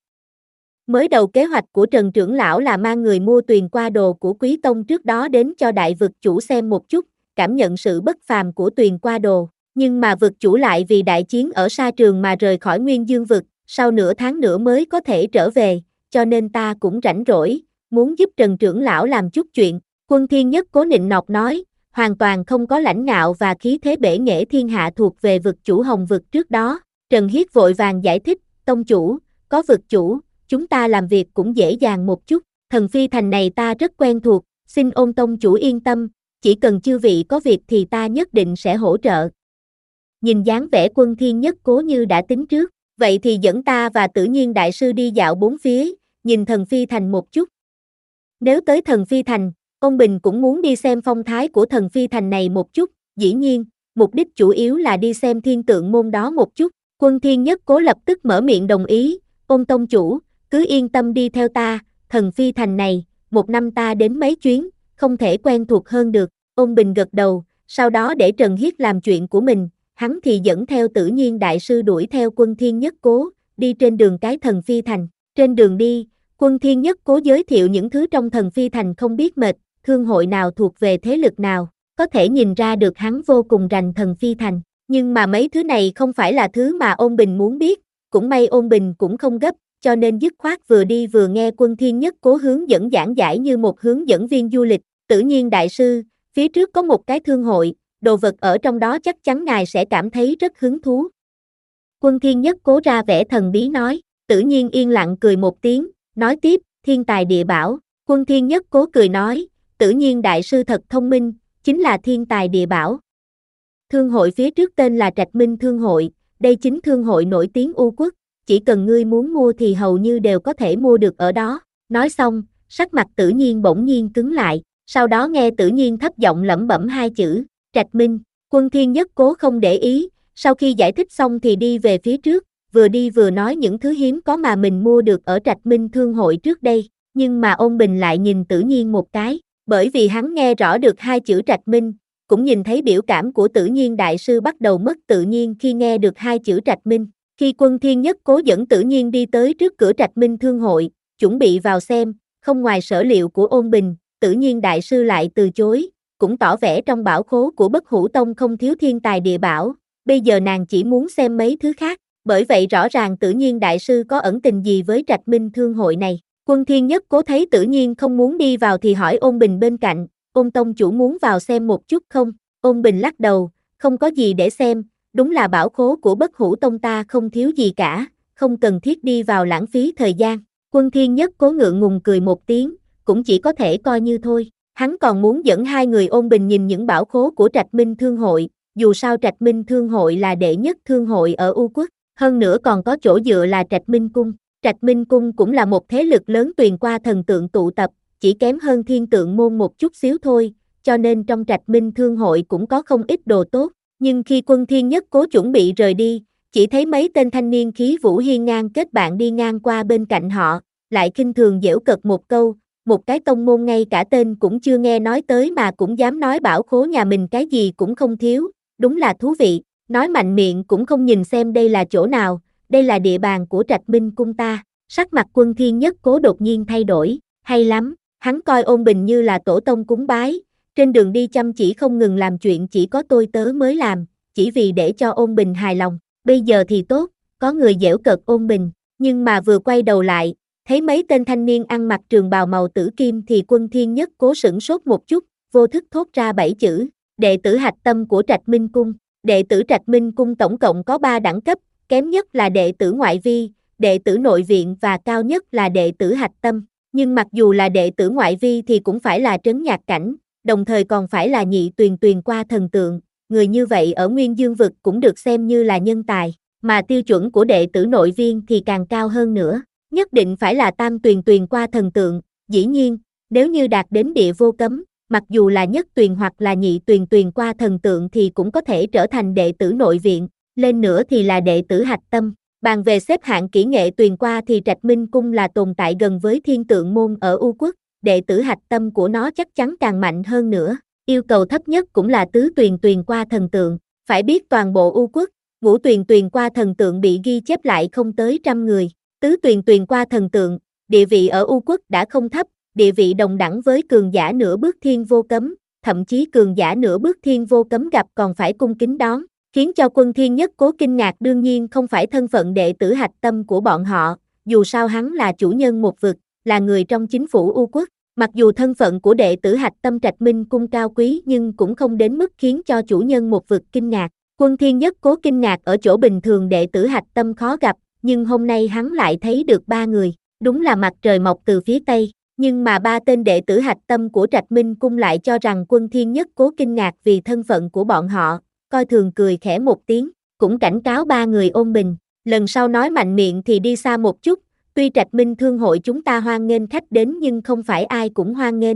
Mới đầu kế hoạch của Trần trưởng lão là mang người mua tuyền qua đồ của Quý Tông trước đó đến cho đại vực chủ xem một chút, cảm nhận sự bất phàm của tuyền qua đồ. Nhưng mà vực chủ lại vì đại chiến ở sa trường mà rời khỏi Nguyên Dương vực, sau nửa tháng nữa mới có thể trở về, cho nên ta cũng rảnh rỗi, muốn giúp Trần trưởng lão làm chút chuyện. Quân Thiên Nhất Cố nịnh nọt nói, hoàn toàn không có lãnh ngạo và khí thế bể nghệ thiên hạ thuộc về vực chủ Hồng vực trước đó. Trần Hiết vội vàng giải thích, tông chủ, có vực chủ, chúng ta làm việc cũng dễ dàng một chút, Thần Phi Thành này ta rất quen thuộc, xin Ôn tông chủ yên tâm, chỉ cần chư vị có việc thì ta nhất định sẽ hỗ trợ. Nhìn dáng vẻ Quân Thiên Nhất Cố như đã tính trước, vậy thì dẫn ta và Tử Nhiên đại sư đi dạo bốn phía, nhìn Thần Phi Thành một chút. Nếu tới Thần Phi Thành, Ôn Bình cũng muốn đi xem phong thái của Thần Phi Thành này một chút, dĩ nhiên, mục đích chủ yếu là đi xem thiên tượng môn đó một chút. Quân Thiên Nhất Cố lập tức mở miệng đồng ý, Ôn tông chủ, cứ yên tâm đi theo ta, Thần Phi Thành này, một năm ta đến mấy chuyến, không thể quen thuộc hơn được. Ôn Bình gật đầu, sau đó để Trần Hiết làm chuyện của mình, hắn thì dẫn theo Tử Nhiên đại sư đuổi theo Quân Thiên Nhất Cố, đi trên đường cái Thần Phi Thành. Trên đường đi, Quân Thiên Nhất Cố giới thiệu những thứ trong Thần Phi Thành không biết mệt, thương hội nào thuộc về thế lực nào, có thể nhìn ra được hắn vô cùng rành Thần Phi Thành. Nhưng mà mấy thứ này không phải là thứ mà Ôn Bình muốn biết, cũng may Ôn Bình cũng không gấp, cho nên dứt khoát vừa đi vừa nghe Quân Thiên Nhất Cố hướng dẫn giảng giải như một hướng dẫn viên du lịch. Tử Nhiên đại sư, phía trước có một cái thương hội, đồ vật ở trong đó chắc chắn ngài sẽ cảm thấy rất hứng thú. Quân Thiên Nhất Cố ra vẻ thần bí nói, Tử Nhiên yên lặng cười một tiếng, nói tiếp, thiên tài địa bảo. Quân Thiên Nhất Cố cười nói, Tử Nhiên đại sư thật thông minh, chính là thiên tài địa bảo. Thương hội phía trước tên là Trạch Minh Thương hội, đây chính thương hội nổi tiếng U Quốc, chỉ cần ngươi muốn mua thì hầu như đều có thể mua được ở đó. Nói xong, sắc mặt Tử Nhiên bỗng nhiên cứng lại, sau đó nghe Tử Nhiên thấp giọng lẩm bẩm hai chữ, Trạch Minh. Quân Thiên Nhất Cố không để ý, sau khi giải thích xong thì đi về phía trước, vừa đi vừa nói những thứ hiếm có mà mình mua được ở Trạch Minh Thương hội trước đây, nhưng mà Ôn Bình lại nhìn Tử Nhiên một cái, bởi vì hắn nghe rõ được hai chữ Trạch Minh, cũng nhìn thấy biểu cảm của Tử Nhiên đại sư bắt đầu mất tự nhiên khi nghe được hai chữ Trạch Minh. Khi Quân Thiên Nhất Cố dẫn Tử Nhiên đi tới trước cửa Trạch Minh Thương hội, chuẩn bị vào xem, không ngoài sở liệu của Ôn Bình, Tử Nhiên đại sư lại từ chối, cũng tỏ vẻ trong bảo khố của Bất Hủ Tông không thiếu thiên tài địa bảo, bây giờ nàng chỉ muốn xem mấy thứ khác, bởi vậy rõ ràng Tử Nhiên đại sư có ẩn tình gì với Trạch Minh Thương hội này. Quân Thiên Nhất Cố thấy Tử Nhiên không muốn đi vào thì hỏi Ôn Bình bên cạnh, Ôn tông chủ muốn vào xem một chút không? Ôn Bình lắc đầu, không có gì để xem, đúng là bảo khố của Bất Hủ Tông ta không thiếu gì cả, không cần thiết đi vào lãng phí thời gian. Quân Thiên Nhất Cố ngượng ngùng cười một tiếng, cũng chỉ có thể coi như thôi. Hắn còn muốn dẫn hai người Ôn Bình nhìn những bảo khố của Trạch Minh Thương hội, dù sao Trạch Minh Thương hội là đệ nhất thương hội ở U Quốc, hơn nữa còn có chỗ dựa là Trạch Minh Cung. Trạch Minh Cung cũng là một thế lực lớn truyền qua thần tượng tụ tập, chỉ kém hơn Thiên Tượng môn một chút xíu thôi, cho nên trong Trạch Minh Thương hội cũng có không ít đồ tốt. Nhưng khi Quân Thiên Nhất Cố chuẩn bị rời đi, chỉ thấy mấy tên thanh niên khí vũ hiên ngang kết bạn đi ngang qua bên cạnh họ, lại khinh thường giễu cợt một câu, một cái tông môn ngay cả tên cũng chưa nghe nói tới mà cũng dám nói bảo khố nhà mình cái gì cũng không thiếu, đúng là thú vị, nói mạnh miệng cũng không nhìn xem đây là chỗ nào, đây là địa bàn của Trạch Minh cung ta. Sắc mặt Quân Thiên Nhất Cố đột nhiên thay đổi, hay lắm, hắn coi Ôn Bình như là tổ tông cúng bái, trên đường đi chăm chỉ không ngừng làm chuyện chỉ có tôi tớ mới làm, chỉ vì để cho Ôn Bình hài lòng, bây giờ thì tốt, có người giễu cợt Ôn Bình, nhưng mà vừa quay đầu lại, thấy mấy tên thanh niên ăn mặc trường bào màu tử kim thì Quân Thiên Nhất Cố sửng sốt một chút, vô thức thốt ra bảy chữ, đệ tử hạch tâm của Trạch Minh cung. Đệ tử Trạch Minh cung tổng cộng có ba đẳng cấp, kém nhất là đệ tử ngoại vi, đệ tử nội viện và cao nhất là đệ tử hạch tâm. Nhưng mặc dù là đệ tử ngoại vi thì cũng phải là trấn nhạc cảnh, đồng thời còn phải là nhị tuyền tuyền qua thần tượng. Người như vậy ở Nguyên Dương vực cũng được xem như là nhân tài, mà tiêu chuẩn của đệ tử nội viên thì càng cao hơn nữa. Nhất định phải là tam tuyền tuyền qua thần tượng. Dĩ nhiên, nếu như đạt đến địa vô cấm, mặc dù là nhất tuyền hoặc là nhị tuyền tuyền qua thần tượng thì cũng có thể trở thành đệ tử nội viện, lên nữa thì là đệ tử hạch tâm. Bàn về xếp hạng kỹ nghệ tuyền qua thì Trạch Minh cung là tồn tại gần với Thiên Tượng môn ở U quốc, đệ tử hạch tâm của nó chắc chắn càng mạnh hơn nữa. Yêu cầu thấp nhất cũng là tứ tuyền tuyền qua thần tượng. Phải biết toàn bộ U quốc, ngũ tuyền tuyền qua thần tượng bị ghi chép lại không tới trăm người. Tứ tuyền tuyền qua thần tượng, địa vị ở U quốc đã không thấp, địa vị đồng đẳng với cường giả nửa bước thiên vô cấm, thậm chí cường giả nửa bước thiên vô cấm gặp còn phải cung kính đón, khiến cho Quân Thiên Nhất Cố kinh ngạc. Đương nhiên không phải thân phận đệ tử hạch tâm của bọn họ, dù sao hắn là chủ nhân một vực, là người trong chính phủ U quốc, mặc dù thân phận của đệ tử hạch tâm Trạch Minh cung cao quý nhưng cũng không đến mức khiến cho chủ nhân một vực kinh ngạc. Quân Thiên Nhất Cố kinh ngạc ở chỗ bình thường đệ tử hạch tâm khó gặp, nhưng hôm nay hắn lại thấy được ba người, đúng là mặt trời mọc từ phía Tây. Nhưng mà ba tên đệ tử hạch tâm của Trạch Minh cung lại cho rằng Quân Thiên Nhất Cố kinh ngạc vì thân phận của bọn họ, coi thường cười khẽ một tiếng, cũng cảnh cáo ba người Ôn Bình, lần sau nói mạnh miệng thì đi xa một chút, tuy Trạch Minh thương hội chúng ta hoan nghênh khách đến nhưng không phải ai cũng hoan nghênh.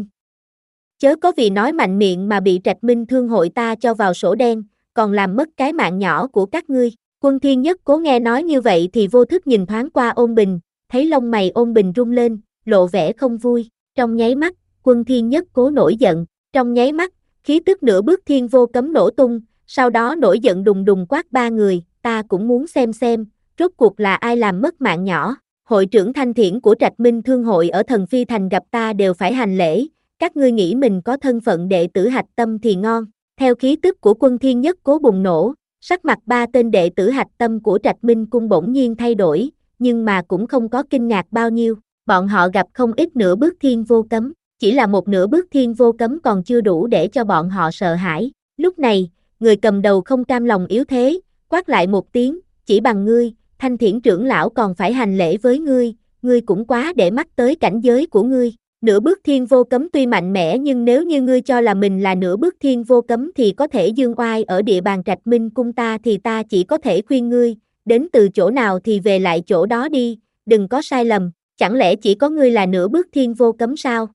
Chớ có vì nói mạnh miệng mà bị Trạch Minh thương hội ta cho vào sổ đen, còn làm mất cái mạng nhỏ của các ngươi. Quân Thiên Nhất Cố nghe nói như vậy thì vô thức nhìn thoáng qua Ôn Bình, thấy lông mày Ôn Bình rung lên, lộ vẻ không vui, trong nháy mắt, Quân Thiên Nhất Cố nổi giận, trong nháy mắt, khí tức nửa bước thiên vô cấm nổ tung, sau đó nổi giận đùng đùng quát ba người, ta cũng muốn xem xem, rốt cuộc là ai làm mất mạng nhỏ. Hội trưởng Thanh Thiển của Trạch Minh thương hội ở Thần Phi Thành gặp ta đều phải hành lễ, các ngươi nghĩ mình có thân phận đệ tử hạch tâm thì ngon. Theo khí tức của Quân Thiên Nhất Cố bùng nổ, sắc mặt ba tên đệ tử hạch tâm của Trạch Minh cung bỗng nhiên thay đổi, nhưng mà cũng không có kinh ngạc bao nhiêu. Bọn họ gặp không ít nửa bước thiên vô cấm, chỉ là một nửa bước thiên vô cấm còn chưa đủ để cho bọn họ sợ hãi. Lúc này, người cầm đầu không cam lòng yếu thế, quát lại một tiếng, chỉ bằng ngươi, Thanh Thiển trưởng lão còn phải hành lễ với ngươi, ngươi cũng quá để mắt tới cảnh giới của ngươi. Nửa bước thiên vô cấm tuy mạnh mẽ nhưng nếu như ngươi cho là mình là nửa bước thiên vô cấm thì có thể dương oai ở địa bàn Trạch Minh cung ta thì ta chỉ có thể khuyên ngươi, đến từ chỗ nào thì về lại chỗ đó đi, đừng có sai lầm. Chẳng lẽ chỉ có ngươi là nửa bước thiên vô cấm sao?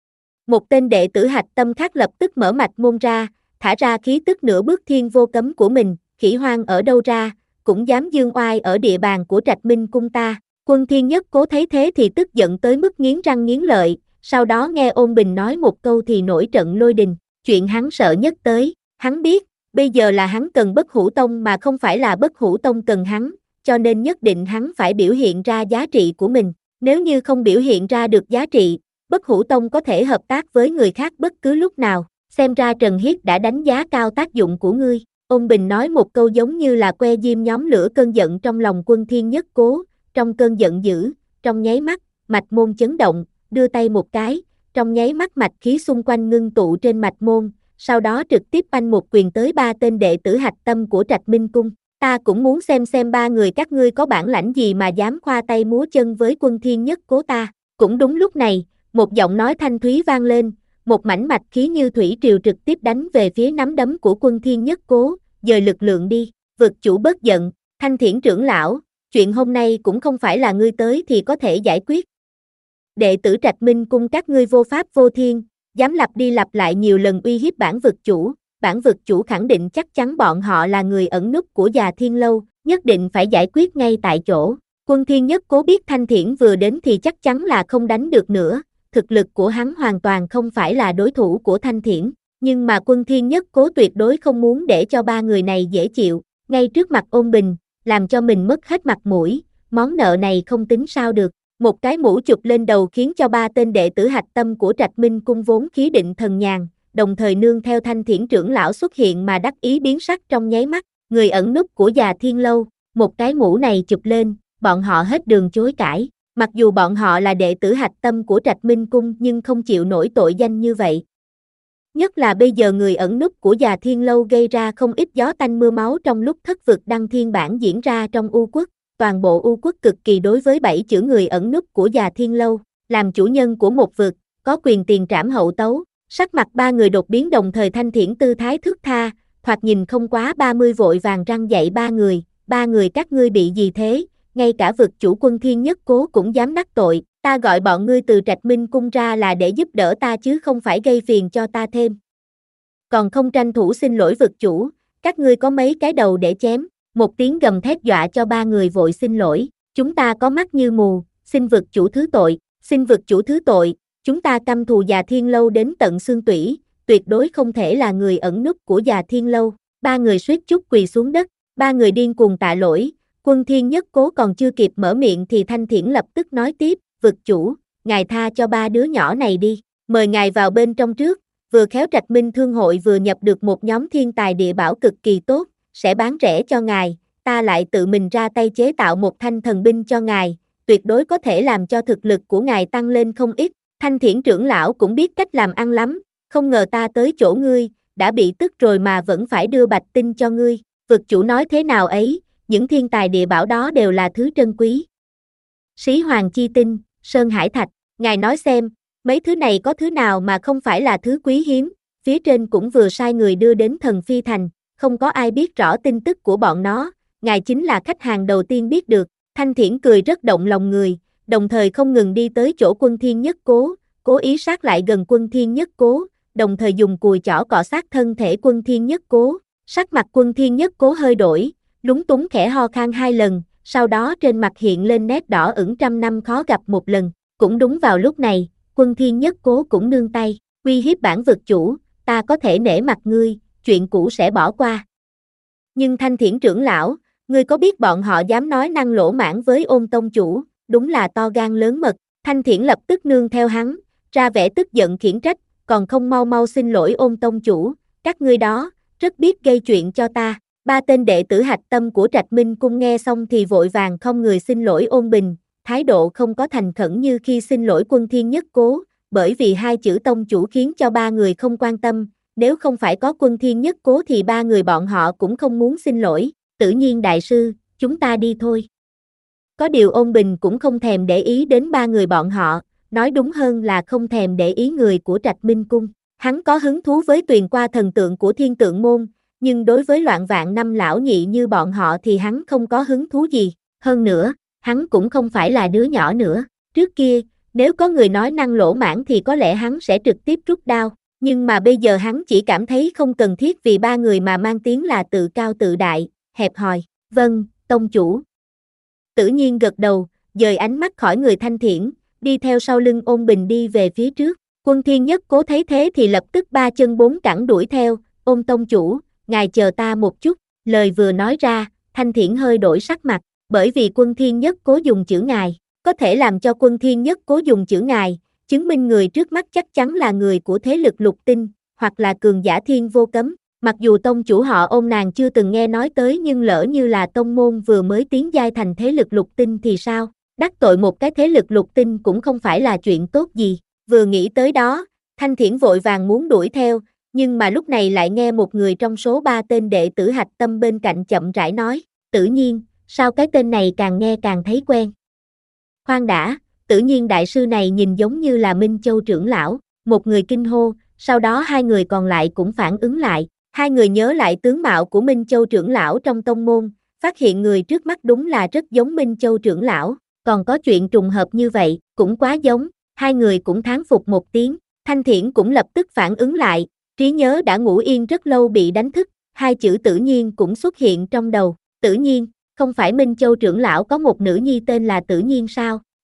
Một tên đệ tử hạch tâm khác lập tức mở mạch môn ra, thả ra khí tức nửa bước thiên vô cấm của mình, khỉ hoang ở đâu ra, cũng dám dương oai ở địa bàn của Trạch Minh cung ta. Quân Thiên Nhất Cố thấy thế thì tức giận tới mức nghiến răng nghiến lợi, sau đó nghe Ôn Bình nói một câu thì nổi trận lôi đình, chuyện hắn sợ nhất tới, hắn biết, bây giờ là hắn cần Bất Hủ Tông mà không phải là Bất Hủ Tông cần hắn, cho nên nhất định hắn phải biểu hiện ra giá trị của mình. Nếu như không biểu hiện ra được giá trị, Bất Hủ Tông có thể hợp tác với người khác bất cứ lúc nào, xem ra Trần Hiết đã đánh giá cao tác dụng của ngươi. Ôn Bình nói một câu giống như là que diêm nhóm lửa cơn giận trong lòng Quân Thiên Nhất Cố, trong cơn giận dữ, trong nháy mắt, mạch môn chấn động, đưa tay một cái, trong nháy mắt mạch khí xung quanh ngưng tụ trên mạch môn, sau đó trực tiếp oanh một quyền tới ba tên đệ tử hạch tâm của Trạch Minh cung. Ta cũng muốn xem xem ba người các ngươi có bản lãnh gì mà dám khoa tay múa chân với Quân Thiên Nhất Cố ta. Cũng đúng lúc này, một giọng nói thanh thúy vang lên, một mảnh mạch khí như thủy triều trực tiếp đánh về phía nắm đấm của Quân Thiên Nhất Cố, dời lực lượng đi, vực chủ bớt giận, Thanh Thiển trưởng lão, chuyện hôm nay cũng không phải là ngươi tới thì có thể giải quyết. Đệ tử Trạch Minh cung các ngươi vô pháp vô thiên, dám lặp đi lặp lại nhiều lần uy hiếp bản vực chủ. Bản vực chủ khẳng định chắc chắn bọn họ là người ẩn núp của Già Thiên Lâu, nhất định phải giải quyết ngay tại chỗ. Quân Thiên Nhất Cố biết Thanh Thiển vừa đến thì chắc chắn là không đánh được nữa, thực lực của hắn hoàn toàn không phải là đối thủ của Thanh Thiển, nhưng mà Quân Thiên Nhất Cố tuyệt đối không muốn để cho ba người này dễ chịu, ngay trước mặt Ôn Bình, làm cho mình mất hết mặt mũi, món nợ này không tính sao được. Một cái mũ chụp lên đầu khiến cho ba tên đệ tử hạch tâm của Trạch Minh Cung vốn khí định thần nhàn, đồng thời nương theo Thanh Thiển trưởng lão xuất hiện mà đắc ý biến sắc trong nháy mắt, người ẩn núp của Già Thiên Lâu, một cái mũ này chụp lên, bọn họ hết đường chối cãi, mặc dù bọn họ là đệ tử hạch tâm của Trạch Minh Cung nhưng không chịu nổi tội danh như vậy. Nhất là bây giờ người ẩn núp của Già Thiên Lâu gây ra không ít gió tanh mưa máu trong lúc thất vực đăng thiên bản diễn ra trong U Quốc. Toàn bộ U Quốc cực kỳ đối với bảy chữ người ẩn núp của Già Thiên Lâu, làm chủ nhân của một vực, có quyền tiền trảm hậu tấu, sắc mặt ba người đột biến đồng thời Thanh Thiển tư thái thướt tha, thoạt nhìn không quá ba mươi vội vàng răng dạy ba người, ba người các ngươi bị gì thế, ngay cả vực chủ Quân Thiên Nhất Cố cũng dám đắc tội, ta gọi bọn ngươi từ Trạch Minh Cung ra là để giúp đỡ ta chứ không phải gây phiền cho ta thêm. Còn không tranh thủ xin lỗi vực chủ, các ngươi có mấy cái đầu để chém. Một tiếng gầm thét dọa cho ba người vội xin lỗi, chúng ta có mắt như mù, xin vực chủ thứ tội, xin vực chủ thứ tội, chúng ta căm thù Già Thiên Lâu đến tận xương tủy, tuyệt đối không thể là người ẩn núp của Già Thiên Lâu. Ba người suýt chút quỳ xuống đất, ba người điên cuồng tạ lỗi, Quân Thiên Nhất Cố còn chưa kịp mở miệng thì Thanh Thiển lập tức nói tiếp, vực chủ, ngài tha cho ba đứa nhỏ này đi, mời ngài vào bên trong trước, vừa khéo Trạch Minh Thương hội vừa nhập được một nhóm thiên tài địa bảo cực kỳ tốt, sẽ bán rẻ cho ngài, ta lại tự mình ra tay chế tạo một thanh thần binh cho ngài, tuyệt đối có thể làm cho thực lực của ngài tăng lên không ít. Thanh Thiển trưởng lão cũng biết cách làm ăn lắm, không ngờ ta tới chỗ ngươi, đã bị tức rồi mà vẫn phải đưa bạch tinh cho ngươi, vực chủ nói thế nào ấy, những thiên tài địa bảo đó đều là thứ trân quý. Xí hoàng chi tinh, sơn hải thạch, ngài nói xem, mấy thứ này có thứ nào mà không phải là thứ quý hiếm, phía trên cũng vừa sai người đưa đến Thần Phi Thành. Không có ai biết rõ tin tức của bọn nó, ngài chính là khách hàng đầu tiên biết được. Thanh Thiển cười rất động lòng người, đồng thời không ngừng đi tới chỗ Quân Thiên Nhất Cố, cố ý sát lại gần Quân Thiên Nhất Cố, đồng thời dùng cùi chỏ cọ sát thân thể Quân Thiên Nhất Cố. Sắc mặt Quân Thiên Nhất Cố hơi đổi, lúng túng khẽ ho khan hai lần, sau đó trên mặt hiện lên nét đỏ ửng trăm năm khó gặp một lần. Cũng đúng vào lúc này, Quân Thiên Nhất Cố cũng nương tay, uy hiếp bản vực chủ, ta có thể nể mặt ngươi, chuyện cũ sẽ bỏ qua. Nhưng Thanh Thiển trưởng lão, ngươi có biết bọn họ dám nói năng lỗ mãng với Ôn tông chủ, đúng là to gan lớn mật. Thanh Thiển lập tức nương theo hắn, ra vẻ tức giận khiển trách, còn không mau mau xin lỗi Ôn tông chủ, các ngươi đó, rất biết gây chuyện cho ta. Ba tên đệ tử hạch tâm của Trạch Minh Cung nghe xong thì vội vàng không người xin lỗi Ôn Bình, thái độ không có thành khẩn như khi xin lỗi Quân Thiên Nhất Cố, bởi vì hai chữ tông chủ khiến cho ba người không quan tâm. Nếu không phải có Quân Thiên Nhất Cố thì ba người bọn họ cũng không muốn xin lỗi. Tự nhiên đại sư, chúng ta đi thôi. Có điều Ôn Bình cũng không thèm để ý đến ba người bọn họ, nói đúng hơn là không thèm để ý người của Trạch Minh Cung. Hắn có hứng thú với tuyền qua thần tượng của Thiên Tượng Môn, nhưng đối với loạn vạn năm lão nhị như bọn họ thì hắn không có hứng thú gì. Hơn nữa, hắn cũng không phải là đứa nhỏ nữa. Trước kia, nếu có người nói năng lỗ mãng thì có lẽ hắn sẽ trực tiếp rút đao. Nhưng mà bây giờ hắn chỉ cảm thấy không cần thiết vì ba người mà mang tiếng là tự cao tự đại, hẹp hòi. Vâng, tông chủ. Tự nhiên gật đầu, dời ánh mắt khỏi người Thanh Thiển, đi theo sau lưng Ôn Bình đi về phía trước. Quân Thiên Nhất Cố thấy thế thì lập tức ba chân bốn cẳng đuổi theo. Ôn tông chủ, ngài chờ ta một chút. Lời vừa nói ra, Thanh Thiển hơi đổi sắc mặt, bởi vì Quân Thiên Nhất Cố dùng chữ ngài, có thể làm cho Quân Thiên Nhất Cố dùng chữ ngài, chứng minh người trước mắt chắc chắn là người của thế lực lục tinh, hoặc là cường giả thiên vô cấm. Mặc dù tông chủ họ Ôn nàng chưa từng nghe nói tới, nhưng lỡ như là tông môn vừa mới tiến giai thành thế lực lục tinh thì sao? Đắc tội một cái thế lực lục tinh cũng không phải là chuyện tốt gì. Vừa nghĩ tới đó, Thanh Thiển vội vàng muốn đuổi theo, nhưng mà lúc này lại nghe một người trong số ba tên đệ tử hạch tâm bên cạnh chậm rãi nói, Tự Nhiên, sao cái tên này càng nghe càng thấy quen? Khoan đã, Tự Nhiên đại sư này nhìn giống như là Minh Châu trưởng lão, một người kinh hô, sau đó hai người còn lại cũng phản ứng lại, hai người nhớ lại tướng mạo của Minh Châu trưởng lão trong tông môn, phát hiện người trước mắt đúng là rất giống Minh Châu trưởng lão, còn có chuyện trùng hợp như vậy, cũng quá giống, hai người cũng thán phục một tiếng, Thanh Thiển cũng lập tức phản ứng lại, trí nhớ đã ngủ yên rất lâu bị đánh thức, hai chữ Tự Nhiên cũng xuất hiện trong đầu, Tự Nhiên, không phải Minh Châu trưởng lão có một nữ nhi tên là Tự Nhiên sao?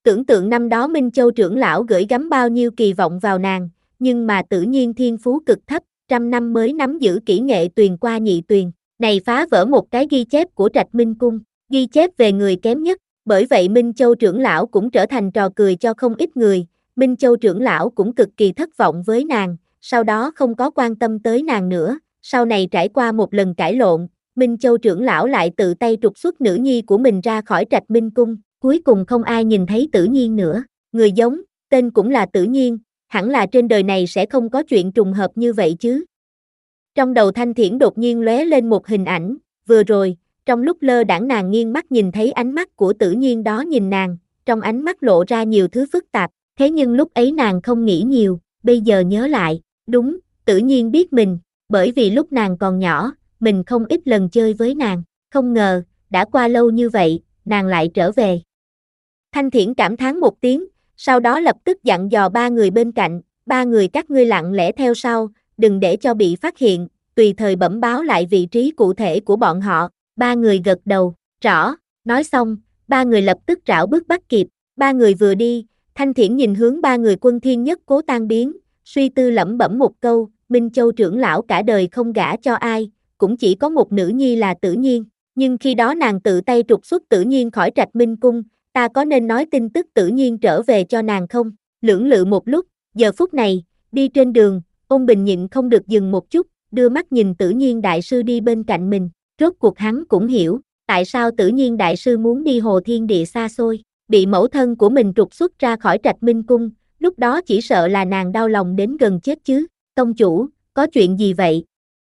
Tưởng tượng năm đó Minh Châu trưởng lão gửi gắm bao nhiêu kỳ vọng vào nàng, nhưng mà tự nhiên thiên phú cực thấp, trăm năm mới nắm giữ kỹ nghệ tuyền qua nhị tuyền, này phá vỡ một cái ghi chép của Trạch Minh Cung, ghi chép về người kém nhất, bởi vậy Minh Châu trưởng lão cũng trở thành trò cười cho không ít người, Minh Châu trưởng lão cũng cực kỳ thất vọng với nàng, sau đó không có quan tâm tới nàng nữa, sau này trải qua một lần cãi lộn, Minh Châu trưởng lão lại tự tay trục xuất nữ nhi của mình ra khỏi Trạch Minh Cung, cuối cùng không ai nhìn thấy Tử Nhiên nữa, người giống, tên cũng là Tử Nhiên, hẳn là trên đời này sẽ không có chuyện trùng hợp như vậy chứ. Trong đầu Thanh Thiển đột nhiên lóe lên một hình ảnh, vừa rồi, trong lúc lơ đãng nàng nghiêng mắt nhìn thấy ánh mắt của Tử Nhiên đó nhìn nàng, trong ánh mắt lộ ra nhiều thứ phức tạp, thế nhưng lúc ấy nàng không nghĩ nhiều, bây giờ nhớ lại, đúng, Tử Nhiên biết mình, bởi vì lúc nàng còn nhỏ, mình không ít lần chơi với nàng, không ngờ, đã qua lâu như vậy, nàng lại trở về. Thanh Thiển cảm thán một tiếng, sau đó lập tức dặn dò ba người bên cạnh, ba người các ngươi lặng lẽ theo sau, đừng để cho bị phát hiện, tùy thời bẩm báo lại vị trí cụ thể của bọn họ, ba người gật đầu, rõ, nói xong, ba người lập tức rảo bước bắt kịp, ba người vừa đi, Thanh Thiển nhìn hướng ba người Quân Thiên Nhất Cố tan biến, suy tư lẩm bẩm một câu, Minh Châu trưởng lão cả đời không gả cho ai, cũng chỉ có một nữ nhi là Tử Nhiên, nhưng khi đó nàng tự tay trục xuất Tử Nhiên khỏi Trạch Minh Cung, ta có nên nói tin tức Tử Nhiên trở về cho nàng không? Lưỡng lự một lúc, giờ phút này, đi trên đường, Ôn Bình nhịn không được dừng một chút, đưa mắt nhìn Tử Nhiên đại sư đi bên cạnh mình, rốt cuộc hắn cũng hiểu, tại sao Tử Nhiên đại sư muốn đi hồ thiên địa xa xôi, bị mẫu thân của mình trục xuất ra khỏi Trạch Minh Cung, lúc đó chỉ sợ là nàng đau lòng đến gần chết chứ, tông chủ, có chuyện gì vậy?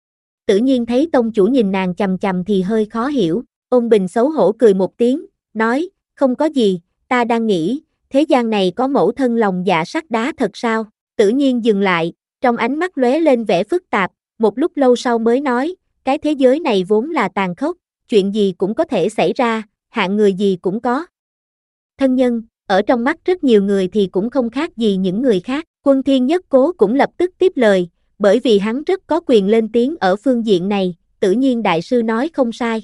Tử Nhiên thấy tông chủ nhìn nàng chằm chằm thì hơi khó hiểu, Ôn Bình xấu hổ cười một tiếng, nói, không có gì, ta đang nghĩ, thế gian này có mẫu thân lòng dạ sắt đá thật sao? Tử Nhiên dừng lại, trong ánh mắt lóe lên vẻ phức tạp, một lúc lâu sau mới nói, cái thế giới này vốn là tàn khốc, chuyện gì cũng có thể xảy ra, hạng người gì cũng có. Thân nhân, ở trong mắt rất nhiều người thì cũng không khác gì những người khác, Quân Thiên Nhất Cố cũng lập tức tiếp lời, bởi vì hắn rất có quyền lên tiếng ở phương diện này, Tử Nhiên đại sư nói không sai.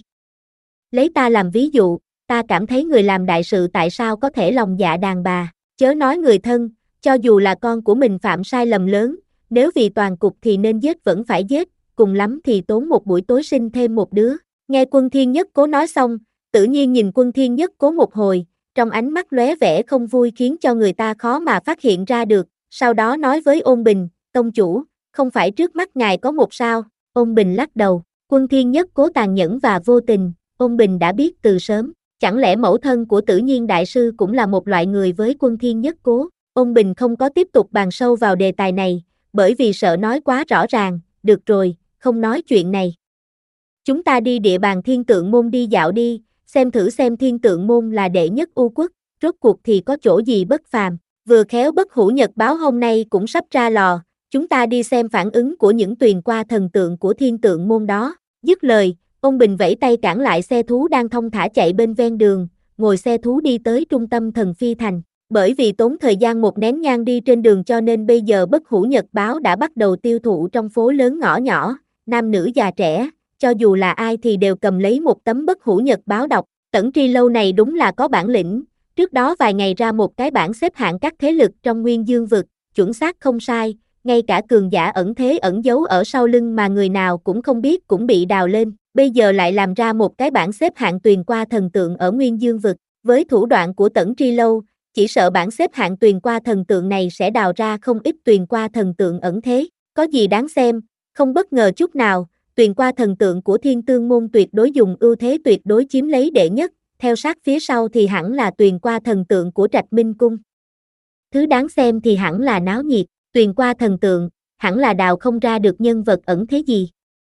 Lấy ta làm ví dụ, ta cảm thấy người làm đại sự tại sao có thể lòng dạ đàn bà, chớ nói người thân, cho dù là con của mình phạm sai lầm lớn, nếu vì toàn cục thì nên giết vẫn phải giết, cùng lắm thì tốn một buổi tối sinh thêm một đứa. Nghe Quân Thiên Nhất Cố nói xong, Tử Nhiên nhìn Quân Thiên Nhất Cố một hồi, trong ánh mắt lóe vẻ không vui khiến cho người ta khó mà phát hiện ra được, sau đó nói với Ôn Bình, tông chủ, không phải trước mắt ngài có một sao? Ôn Bình lắc đầu, Quân Thiên Nhất Cố tàn nhẫn và vô tình, Ôn Bình đã biết từ sớm, chẳng lẽ mẫu thân của Tử Nhiên đại sư cũng là một loại người với Quân Thiên Nhất Cố? Ôn Bình không có tiếp tục bàn sâu vào đề tài này, bởi vì sợ nói quá rõ ràng, được rồi, không nói chuyện này. Chúng ta đi địa bàn Thiên Tượng Môn đi dạo đi, xem thử xem Thiên Tượng Môn là đệ nhất u quốc, rốt cuộc thì có chỗ gì bất phàm, vừa khéo Bất Hủ Nhật báo hôm nay cũng sắp ra lò, chúng ta đi xem phản ứng của những tuyền qua thần tượng của Thiên Tượng Môn đó. Dứt lời, Ôn Bình vẫy tay cản lại xe thú đang thong thả chạy bên ven đường, ngồi xe thú đi tới trung tâm Thần Phi Thành. Bởi vì tốn thời gian một nén nhang đi trên đường cho nên bây giờ Bất Hủ Nhật báo đã bắt đầu tiêu thụ trong phố lớn ngõ nhỏ, nam nữ già trẻ, cho dù là ai thì đều cầm lấy một tấm Bất Hủ Nhật báo đọc. Tẩn Tri Lâu này đúng là có bản lĩnh, trước đó vài ngày ra một cái bảng xếp hạng các thế lực trong Nguyên Dương vực, chuẩn xác không sai, ngay cả cường giả ẩn thế ẩn giấu ở sau lưng mà người nào cũng không biết cũng bị đào lên, bây giờ lại làm ra một cái bảng xếp hạng tuyền qua thần tượng ở Nguyên Dương vực, với thủ đoạn của Tẩn Tri Lâu, chỉ sợ bảng xếp hạng tuyền qua thần tượng này sẽ đào ra không ít tuyền qua thần tượng ẩn thế, có gì đáng xem, không bất ngờ chút nào, tuyền qua thần tượng của Thiên Tương Môn tuyệt đối dùng ưu thế tuyệt đối chiếm lấy đệ nhất, theo sát phía sau thì hẳn là tuyền qua thần tượng của Trạch Minh Cung. Thứ đáng xem thì hẳn là náo nhiệt, tuyền qua thần tượng, hẳn là đào không ra được nhân vật ẩn thế gì.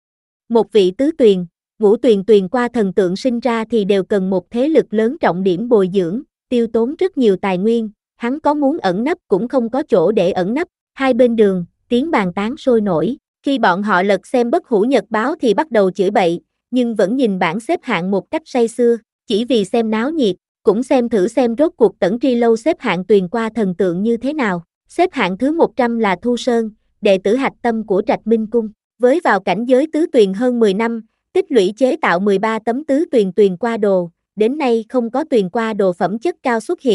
Một vị tứ tuyền, ngũ tuyền tuyền qua thần tượng sinh ra thì đều cần một thế lực lớn trọng điểm bồi dưỡng, tiêu tốn rất nhiều tài nguyên, hắn có muốn ẩn nấp cũng không có chỗ để ẩn nấp, hai bên đường, tiếng bàn tán sôi nổi, khi bọn họ lật xem Bất Hủ Nhật báo thì bắt đầu chửi bậy, nhưng vẫn nhìn bảng xếp hạng một cách say sưa, chỉ vì xem náo nhiệt, cũng xem thử xem rốt cuộc Tẩn Tri Lâu xếp hạng tuyền qua thần tượng như thế nào, xếp hạng thứ một trăm là Thu Sơn, đệ tử hạch tâm của Trạch Minh Cung, với vào cảnh giới tứ tuyền hơn mười năm, tích lũy chế tạo mười ba tấm tứ tuyền tuyền qua đồ, đến nay không có tuyền qua đồ phẩm chất cao xuất hiện,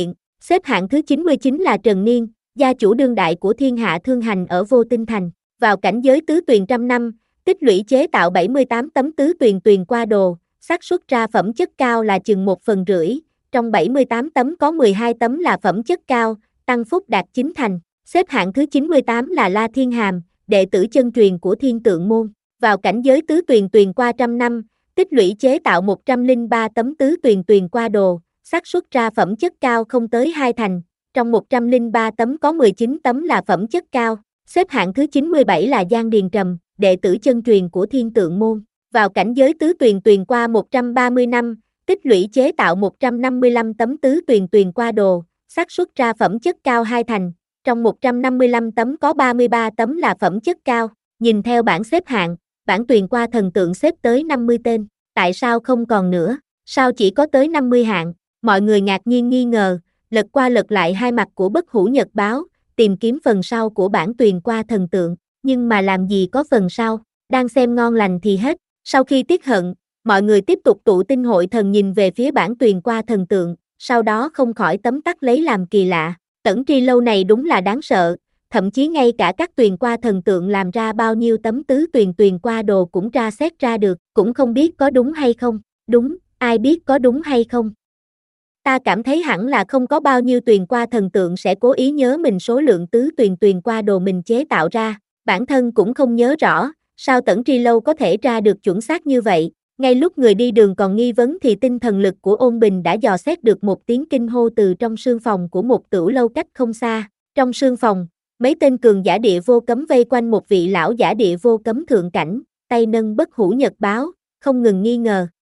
Xếp hạng thứ chín mươi chín là Trần Niên, gia chủ đương đại của thiên hạ thương hành ở Vô Tinh Thành. Vào cảnh giới tứ tuyền trăm năm, tích lũy chế tạo bảy mươi tám tấm tứ tuyền tuyền qua đồ, xác suất ra phẩm chất cao là chừng một phần rưỡi, trong bảy mươi tám tấm có mười hai tấm là phẩm chất cao, tăng phúc đạt chín thành. Xếp hạng thứ chín mươi tám là La Thiên Hàm, đệ tử chân truyền của Thiên Tượng Môn. Vào cảnh giới tứ tuyền tuyền qua trăm năm, tích lũy chế tạo một trăm lẻ ba tấm tứ tuyền tuyền qua đồ, xác suất ra phẩm chất cao không tới hai thành, trong một trăm lẻ ba tấm có mười chín tấm là phẩm chất cao. Xếp hạng thứ chín mươi bảy là Giang Điền Trầm, đệ tử chân truyền của Thiên Tượng Môn. Vào cảnh giới tứ tuyền tuyền qua một trăm ba mươi năm, tích lũy chế tạo một trăm năm mươi lăm tấm tứ tuyền tuyền qua đồ, xác suất ra phẩm chất cao hai thành, trong một trăm năm mươi lăm tấm có ba mươi ba tấm là phẩm chất cao. Nhìn theo bảng xếp hạng, bảng tuyền qua thần tượng xếp tới năm mươi tên, tại sao không còn nữa, sao chỉ có tới năm mươi hạng? Mọi người ngạc nhiên nghi ngờ, lật qua lật lại hai mặt của Bất Hủ Nhật Báo, tìm kiếm phần sau của bảng tuyền qua thần tượng, nhưng mà làm gì có phần sau, đang xem ngon lành thì hết. Sau khi tiếc hận, mọi người tiếp tục tụ tinh hội thần nhìn về phía bảng tuyền qua thần tượng, sau đó không khỏi tấm tắc lấy làm kỳ lạ. Tẩn Tri Lâu này đúng là đáng sợ, thậm chí ngay cả các tuyền qua thần tượng làm ra bao nhiêu tấm tứ tuyền tuyền qua đồ cũng tra xét ra được, cũng không biết có đúng hay không. Đúng, ai biết có đúng hay không? Ta cảm thấy hẳn là không có bao nhiêu tuyền qua thần tượng sẽ cố ý nhớ mình số lượng tứ tuyền tuyền qua đồ mình chế tạo ra, bản thân cũng không nhớ rõ, sao Tẩn Tri Lâu có thể ra được chuẩn xác như vậy. Ngay lúc người đi đường còn nghi vấn thì tinh thần lực của Ôn Bình đã dò xét được một tiếng kinh hô từ trong sương phòng của một tửu lâu cách không xa. Trong sương phòng, mấy tên cường giả địa vô cấm vây quanh một vị lão giả địa vô cấm thượng cảnh, tay nâng Bất Hủ Nhật Báo, không ngừng nghi ngờ,